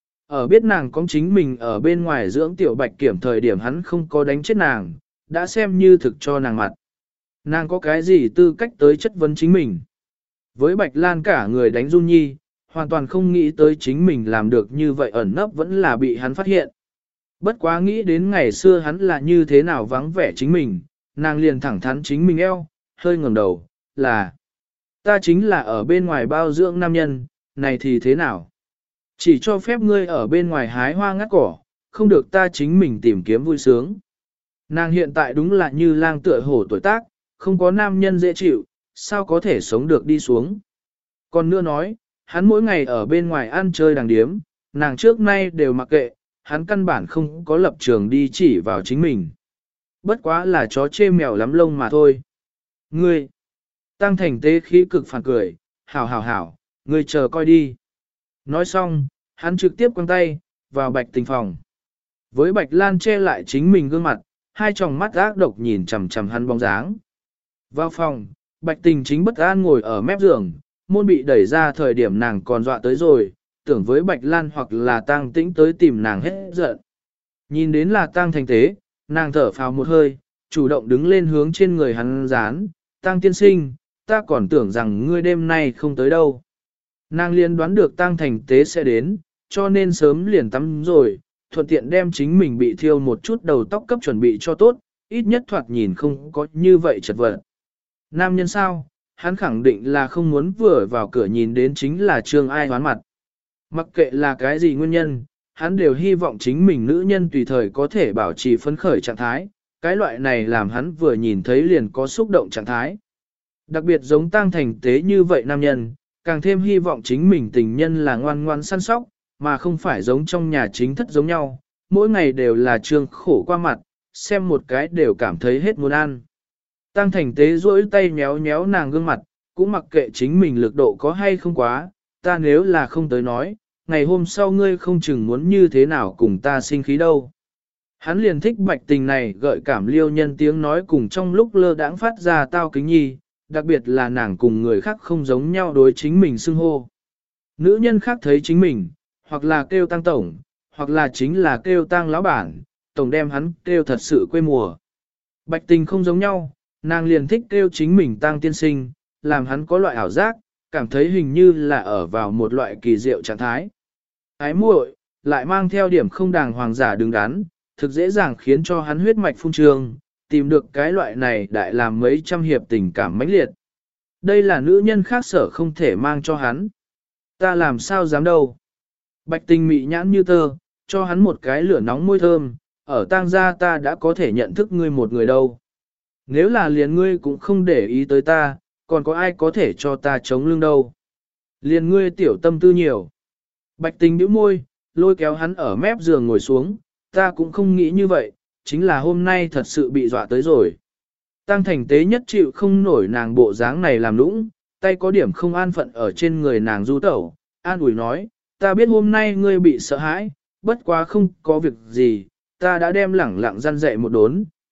Ở biết nàng có chính mình ở bên ngoài dưỡng tiểu Bạch Kiểm thời điểm hắn không có đánh chết nàng, đã xem như thực cho nàng mặt. Nàng có cái gì tư cách tới chất vấn chính mình. Với Bạch Lan cả người đánh run nhi, hoàn toàn không nghĩ tới chính mình làm được như vậy ẩn nấp vẫn là bị hắn phát hiện. Bất quá nghĩ đến ngày xưa hắn là như thế nào vắng vẻ chính mình, nàng liền thẳng thắn chính mình eo, hơi ngẩng đầu, là ta chính là ở bên ngoài bao dưỡng nam nhân, này thì thế nào? Chỉ cho phép ngươi ở bên ngoài hái hoa ngắt cỏ, không được ta chính mình tìm kiếm vui sướng. Nàng hiện tại đúng là như lang tựa hổ tuổi tác, không có nam nhân dễ chịu, sao có thể sống được đi xuống. Còn nữa nói, hắn mỗi ngày ở bên ngoài ăn chơi đàng điếm, nàng trước nay đều mặc kệ, hắn căn bản không có lập trường đi chỉ vào chính mình. Bất quá là chó chê mèo lắm lông mà thôi. Ngươi, Tăng Thành Tế khí cực phản cười, hảo hảo hảo, ngươi chờ coi đi. Nói xong, hắn trực tiếp quăng tay, vào Bạch Tình phòng. Với Bạch Lan che lại chính mình gương mặt, hai tròng mắt ác độc nhìn chằm chằm hắn bóng dáng. Vào phòng, Bạch Tình chính bất an ngồi ở mép giường, môn bị đẩy ra thời điểm nàng còn dọa tới rồi, tưởng với Bạch Lan hoặc là Tăng Tĩnh tới tìm nàng hết giận. Nhìn đến là Tăng Thành Tế, nàng thở phào một hơi, chủ động đứng lên hướng trên người hắn dán, Tăng tiên sinh, ta còn tưởng rằng ngươi đêm nay không tới đâu. Nàng liền đoán được Tăng Thành Tế sẽ đến, cho nên sớm liền tắm rồi, thuận tiện đem chính mình bị thiêu một chút đầu tóc cấp chuẩn bị cho tốt, ít nhất thoạt nhìn không có như vậy chật vật. Nam nhân sao, hắn khẳng định là không muốn vừa vào cửa nhìn đến chính là Trương Ai hoán mặt. Mặc kệ là cái gì nguyên nhân, hắn đều hy vọng chính mình nữ nhân tùy thời có thể bảo trì phấn khởi trạng thái, cái loại này làm hắn vừa nhìn thấy liền có xúc động trạng thái. Đặc biệt giống Tăng Thành Tế như vậy nam nhân, càng thêm hy vọng chính mình tình nhân là ngoan ngoan săn sóc, mà không phải giống trong nhà chính thất giống nhau, mỗi ngày đều là Trương khổ qua mặt, xem một cái đều cảm thấy hết muốn ăn. Tăng Thành Tế duỗi tay nhéo nhéo nàng gương mặt, cũng mặc kệ chính mình lực độ có hay không quá, ta nếu là không tới nói, ngày hôm sau ngươi không chừng muốn như thế nào cùng ta sinh khí đâu. Hắn liền thích Bạch Tình này gợi cảm liêu nhân tiếng nói cùng trong lúc lơ đãng phát ra tao kính nhi, đặc biệt là nàng cùng người khác không giống nhau đối chính mình xưng hô. Nữ nhân khác thấy chính mình, hoặc là kêu Tăng tổng, hoặc là chính là kêu Tăng lão bản, tổng đem hắn kêu thật sự quê mùa. Bạch Tình không giống nhau, nàng liền thích kêu chính mình Tăng tiên sinh, làm hắn có loại ảo giác, cảm thấy hình như là ở vào một loại kỳ diệu trạng thái. Ái muội, lại mang theo điểm không đàng hoàng giả đứng đắn, thực dễ dàng khiến cho hắn huyết mạch phun trương, tìm được cái loại này đại làm mấy trăm hiệp tình cảm mãnh liệt. Đây là nữ nhân khác sở không thể mang cho hắn. Ta làm sao dám đâu. Bạch Tình mị nhãn như tơ, cho hắn một cái lửa nóng môi thơm, ở Tang gia ta đã có thể nhận thức ngươi một người đâu. Nếu là liền ngươi cũng không để ý tới ta, còn có ai có thể cho ta chống lưng đâu. Liền ngươi tiểu tâm tư nhiều. Bạch Tình nhíu môi, lôi kéo hắn ở mép giường ngồi xuống, ta cũng không nghĩ như vậy, chính là hôm nay thật sự bị dọa tới rồi. Tăng Thành Tế nhất chịu không nổi nàng bộ dáng này làm nũng, tay có điểm không an phận ở trên người nàng du tẩu, an ủi nói, ta biết hôm nay ngươi bị sợ hãi, bất quá không có việc gì, ta đã đem lẳng lặng răn dạy một đốn,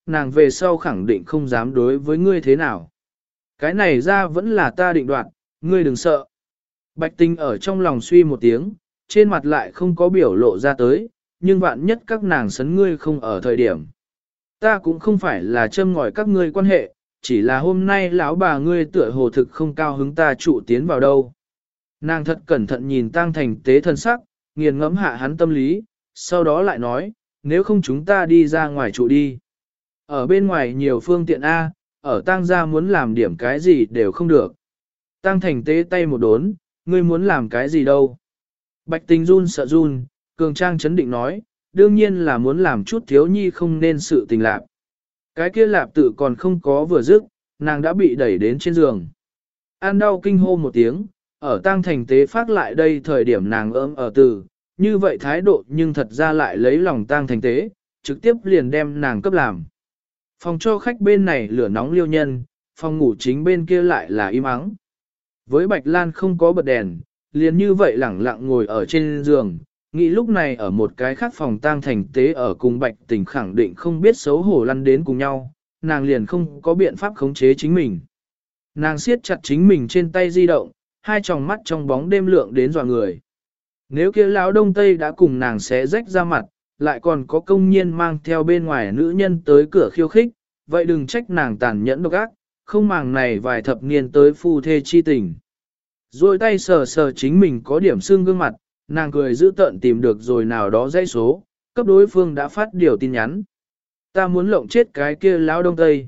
nàng về sau khẳng định không dám đối với ngươi thế nào. Cái này ra vẫn là ta định đoạt, ngươi đừng sợ. Bạch Tình ở trong lòng suy một tiếng, trên mặt lại không có biểu lộ ra tới, nhưng vạn nhất các nàng sấn ngươi không ở thời điểm. Ta cũng không phải là châm ngòi các ngươi quan hệ, chỉ là hôm nay lão bà ngươi tựa hồ thực không cao hứng ta trụ tiến vào đâu. Nàng thật cẩn thận nhìn Tăng Thành Tế thân sắc, nghiền ngẫm hạ hắn tâm lý, sau đó lại nói, nếu không chúng ta đi ra ngoài trụ đi. Ở bên ngoài nhiều phương tiện A, ở Tăng gia muốn làm điểm cái gì đều không được. Tăng Thành Tế tay một đốn, ngươi muốn làm cái gì đâu. Bạch Tình run sợ run, cường trang chấn định nói, đương nhiên là muốn làm chút thiếu nhi không nên sự tình lạp. Cái kia lạp tự còn không có vừa dứt, nàng đã bị đẩy đến trên giường. An đau kinh hô một tiếng, ở Tăng Thành Tế phát lại đây thời điểm nàng ấm ở từ, như vậy thái độ nhưng thật ra lại lấy lòng Tăng Thành Tế, trực tiếp liền đem nàng cấp làm. Phòng cho khách bên này lửa nóng liêu nhân, phòng ngủ chính bên kia lại là im ắng. Với Bạch Lan không có bật đèn, liền như vậy lẳng lặng ngồi ở trên giường, nghĩ lúc này ở một cái khác phòng Tăng Thành Tế ở cùng Bạch Tình khẳng định không biết xấu hổ lăn đến cùng nhau, nàng liền không có biện pháp khống chế chính mình. Nàng siết chặt chính mình trên tay di động, hai tròng mắt trong bóng đêm lượng đến dọa người. Nếu kia lão đông tây đã cùng nàng xé rách ra mặt, lại còn có công nhiên mang theo bên ngoài nữ nhân tới cửa khiêu khích, vậy đừng trách nàng tàn nhẫn độc ác, không màng này vài thập niên tới phu thê chi tình. Rồi tay sờ sờ chính mình có điểm xương gương mặt, nàng cười giữ tợn tìm được rồi nào đó dãy số, cấp đối phương đã phát điều tin nhắn. Ta muốn lộng chết cái kia lão đông tây.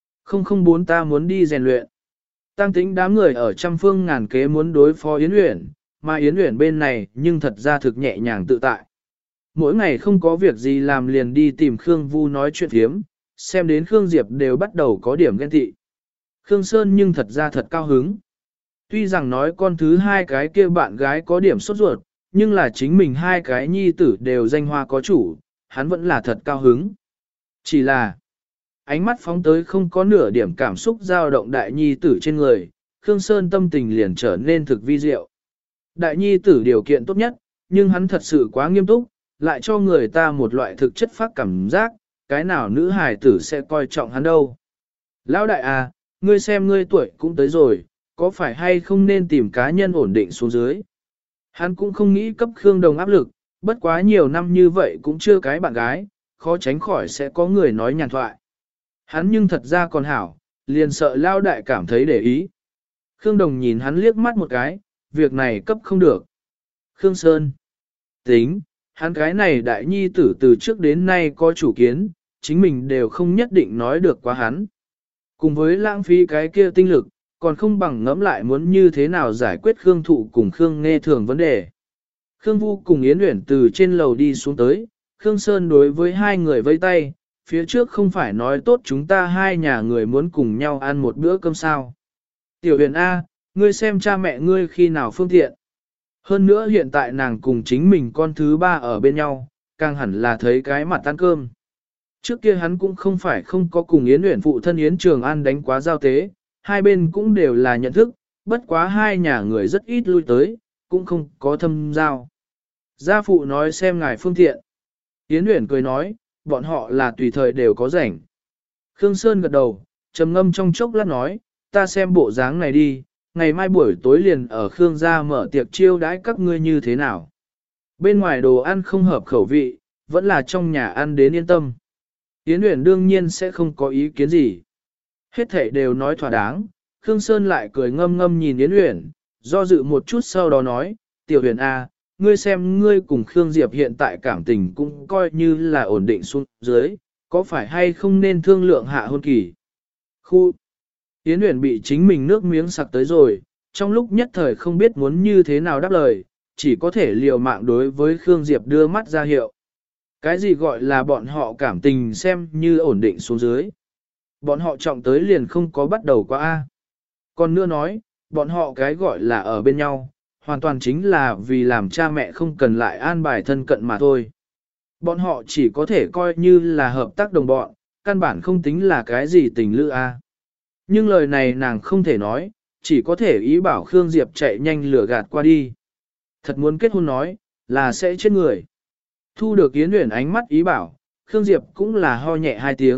004 ta muốn đi rèn luyện. Tăng tính đám người ở trăm phương ngàn kế muốn đối phó Yến Uyển, mà Yến Uyển bên này nhưng thật ra thực nhẹ nhàng tự tại. Mỗi ngày không có việc gì làm liền đi tìm Khương Vu nói chuyện thiếm, xem đến Khương Diệp đều bắt đầu có điểm ghen tị. Khương Sơn nhưng thật ra thật cao hứng. Tuy rằng nói con thứ hai cái kia bạn gái có điểm sốt ruột, nhưng là chính mình hai cái nhi tử đều danh hoa có chủ, hắn vẫn là thật cao hứng. Chỉ là, ánh mắt phóng tới không có nửa điểm cảm xúc dao động đại nhi tử trên người, Khương Sơn tâm tình liền trở nên thực vi diệu. Đại nhi tử điều kiện tốt nhất, nhưng hắn thật sự quá nghiêm túc, lại cho người ta một loại thực chất phát cảm giác, cái nào nữ hài tử sẽ coi trọng hắn đâu. Lão đại à, ngươi xem ngươi tuổi cũng tới rồi, có phải hay không nên tìm cá nhân ổn định xuống dưới. Hắn cũng không nghĩ cấp Khương Đồng áp lực, bất quá nhiều năm như vậy cũng chưa cái bạn gái, khó tránh khỏi sẽ có người nói nhàn thoại. Hắn nhưng thật ra còn hảo, liền sợ Lao đại cảm thấy để ý. Khương Đồng nhìn hắn liếc mắt một cái, việc này cấp không được. Khương Sơn. Tính, hắn cái này đại nhi tử từ trước đến nay có chủ kiến, chính mình đều không nhất định nói được quá hắn. Cùng với lãng phí cái kia tinh lực, còn không bằng ngẫm lại muốn như thế nào giải quyết Khương Thụ cùng Khương Nghe Thường vấn đề. Khương Vu cùng Yến Uyển từ trên lầu đi xuống tới, Khương Sơn đối với hai người vây tay, phía trước không phải nói tốt chúng ta hai nhà người muốn cùng nhau ăn một bữa cơm sao. Tiểu Huyền A, ngươi xem cha mẹ ngươi khi nào phương tiện. Hơn nữa hiện tại nàng cùng chính mình con thứ ba ở bên nhau, càng hẳn là thấy cái mặt ăn cơm. Trước kia hắn cũng không phải không có cùng Yến Uyển phụ thân Yến Trường An đánh quá giao tế, hai bên cũng đều là nhận thức, bất quá hai nhà người rất ít lui tới, cũng không có thâm giao. Gia phụ nói xem ngài phương tiện. Yến Uyển cười nói, bọn họ là tùy thời đều có rảnh. Khương Sơn gật đầu, trầm ngâm trong chốc lát nói, ta xem bộ dáng này đi, ngày mai buổi tối liền ở Khương gia mở tiệc chiêu đãi các ngươi như thế nào. Bên ngoài đồ ăn không hợp khẩu vị, vẫn là trong nhà ăn đến yên tâm. Yến Uyển đương nhiên sẽ không có ý kiến gì. Hết thảy đều nói thỏa đáng, Khương Sơn lại cười ngâm ngâm nhìn Yến Uyển, do dự một chút sau đó nói, Tiểu Uyển A, ngươi xem ngươi cùng Khương Diệp hiện tại cảm tình cũng coi như là ổn định xuống dưới, có phải hay không nên thương lượng hạ hôn kỳ. Khu Yến Uyển bị chính mình nước miếng sặc tới rồi, trong lúc nhất thời không biết muốn như thế nào đáp lời, chỉ có thể liều mạng đối với Khương Diệp đưa mắt ra hiệu. Cái gì gọi là bọn họ cảm tình xem như ổn định xuống dưới. Bọn họ trọng tới liền không có bắt đầu qua A. Còn nữa nói, bọn họ cái gọi là ở bên nhau, hoàn toàn chính là vì làm cha mẹ không cần lại an bài thân cận mà thôi. Bọn họ chỉ có thể coi như là hợp tác đồng bọn, căn bản không tính là cái gì tình lữ A. Nhưng lời này nàng không thể nói, chỉ có thể ý bảo Khương Diệp chạy nhanh lừa gạt qua đi. Thật muốn kết hôn nói, là sẽ chết người. Thu được Yến Uyển ánh mắt ý bảo, Khương Diệp cũng là ho nhẹ hai tiếng,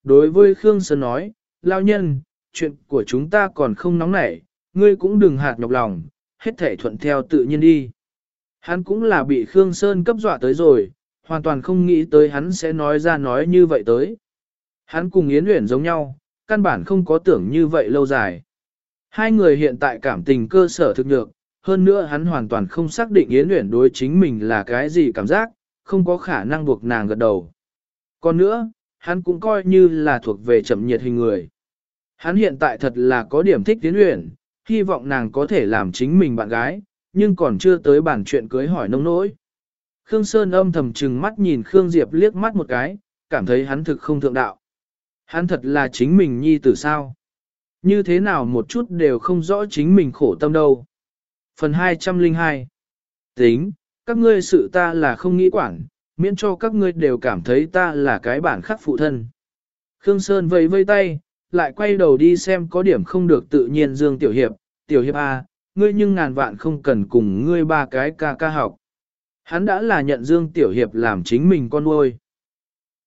đối với Khương Sơn nói, lao nhân, chuyện của chúng ta còn không nóng nảy, ngươi cũng đừng hạt nhọc lòng, hết thể thuận theo tự nhiên đi. Hắn cũng là bị Khương Sơn cấp dọa tới rồi, hoàn toàn không nghĩ tới hắn sẽ nói ra nói như vậy tới. Hắn cùng Yến Uyển giống nhau, căn bản không có tưởng như vậy lâu dài. Hai người hiện tại cảm tình cơ sở thực nhược, hơn nữa hắn hoàn toàn không xác định Yến Uyển đối chính mình là cái gì cảm giác, không có khả năng buộc nàng gật đầu. Còn nữa, hắn cũng coi như là thuộc về chậm nhiệt hình người. Hắn hiện tại thật là có điểm thích Yến Uyển, hy vọng nàng có thể làm chính mình bạn gái, nhưng còn chưa tới bản chuyện cưới hỏi nông nỗi. Khương Sơn âm thầm trừng mắt nhìn Khương Diệp liếc mắt một cái, cảm thấy hắn thực không thượng đạo. Hắn thật là chính mình nhi tử sao? Như thế nào một chút đều không rõ chính mình khổ tâm đâu. Phần 202 Tính, các ngươi sự ta là không nghĩ quản, miễn cho các ngươi đều cảm thấy ta là cái bản khắc phụ thân. Khương Sơn vẫy vây tay, lại quay đầu đi xem có điểm không được tự nhiên Dương Tiểu Hiệp. Tiểu Hiệp à, ngươi nhưng ngàn vạn không cần cùng ngươi ba cái ca ca học. Hắn đã là nhận Dương Tiểu Hiệp làm chính mình con nuôi.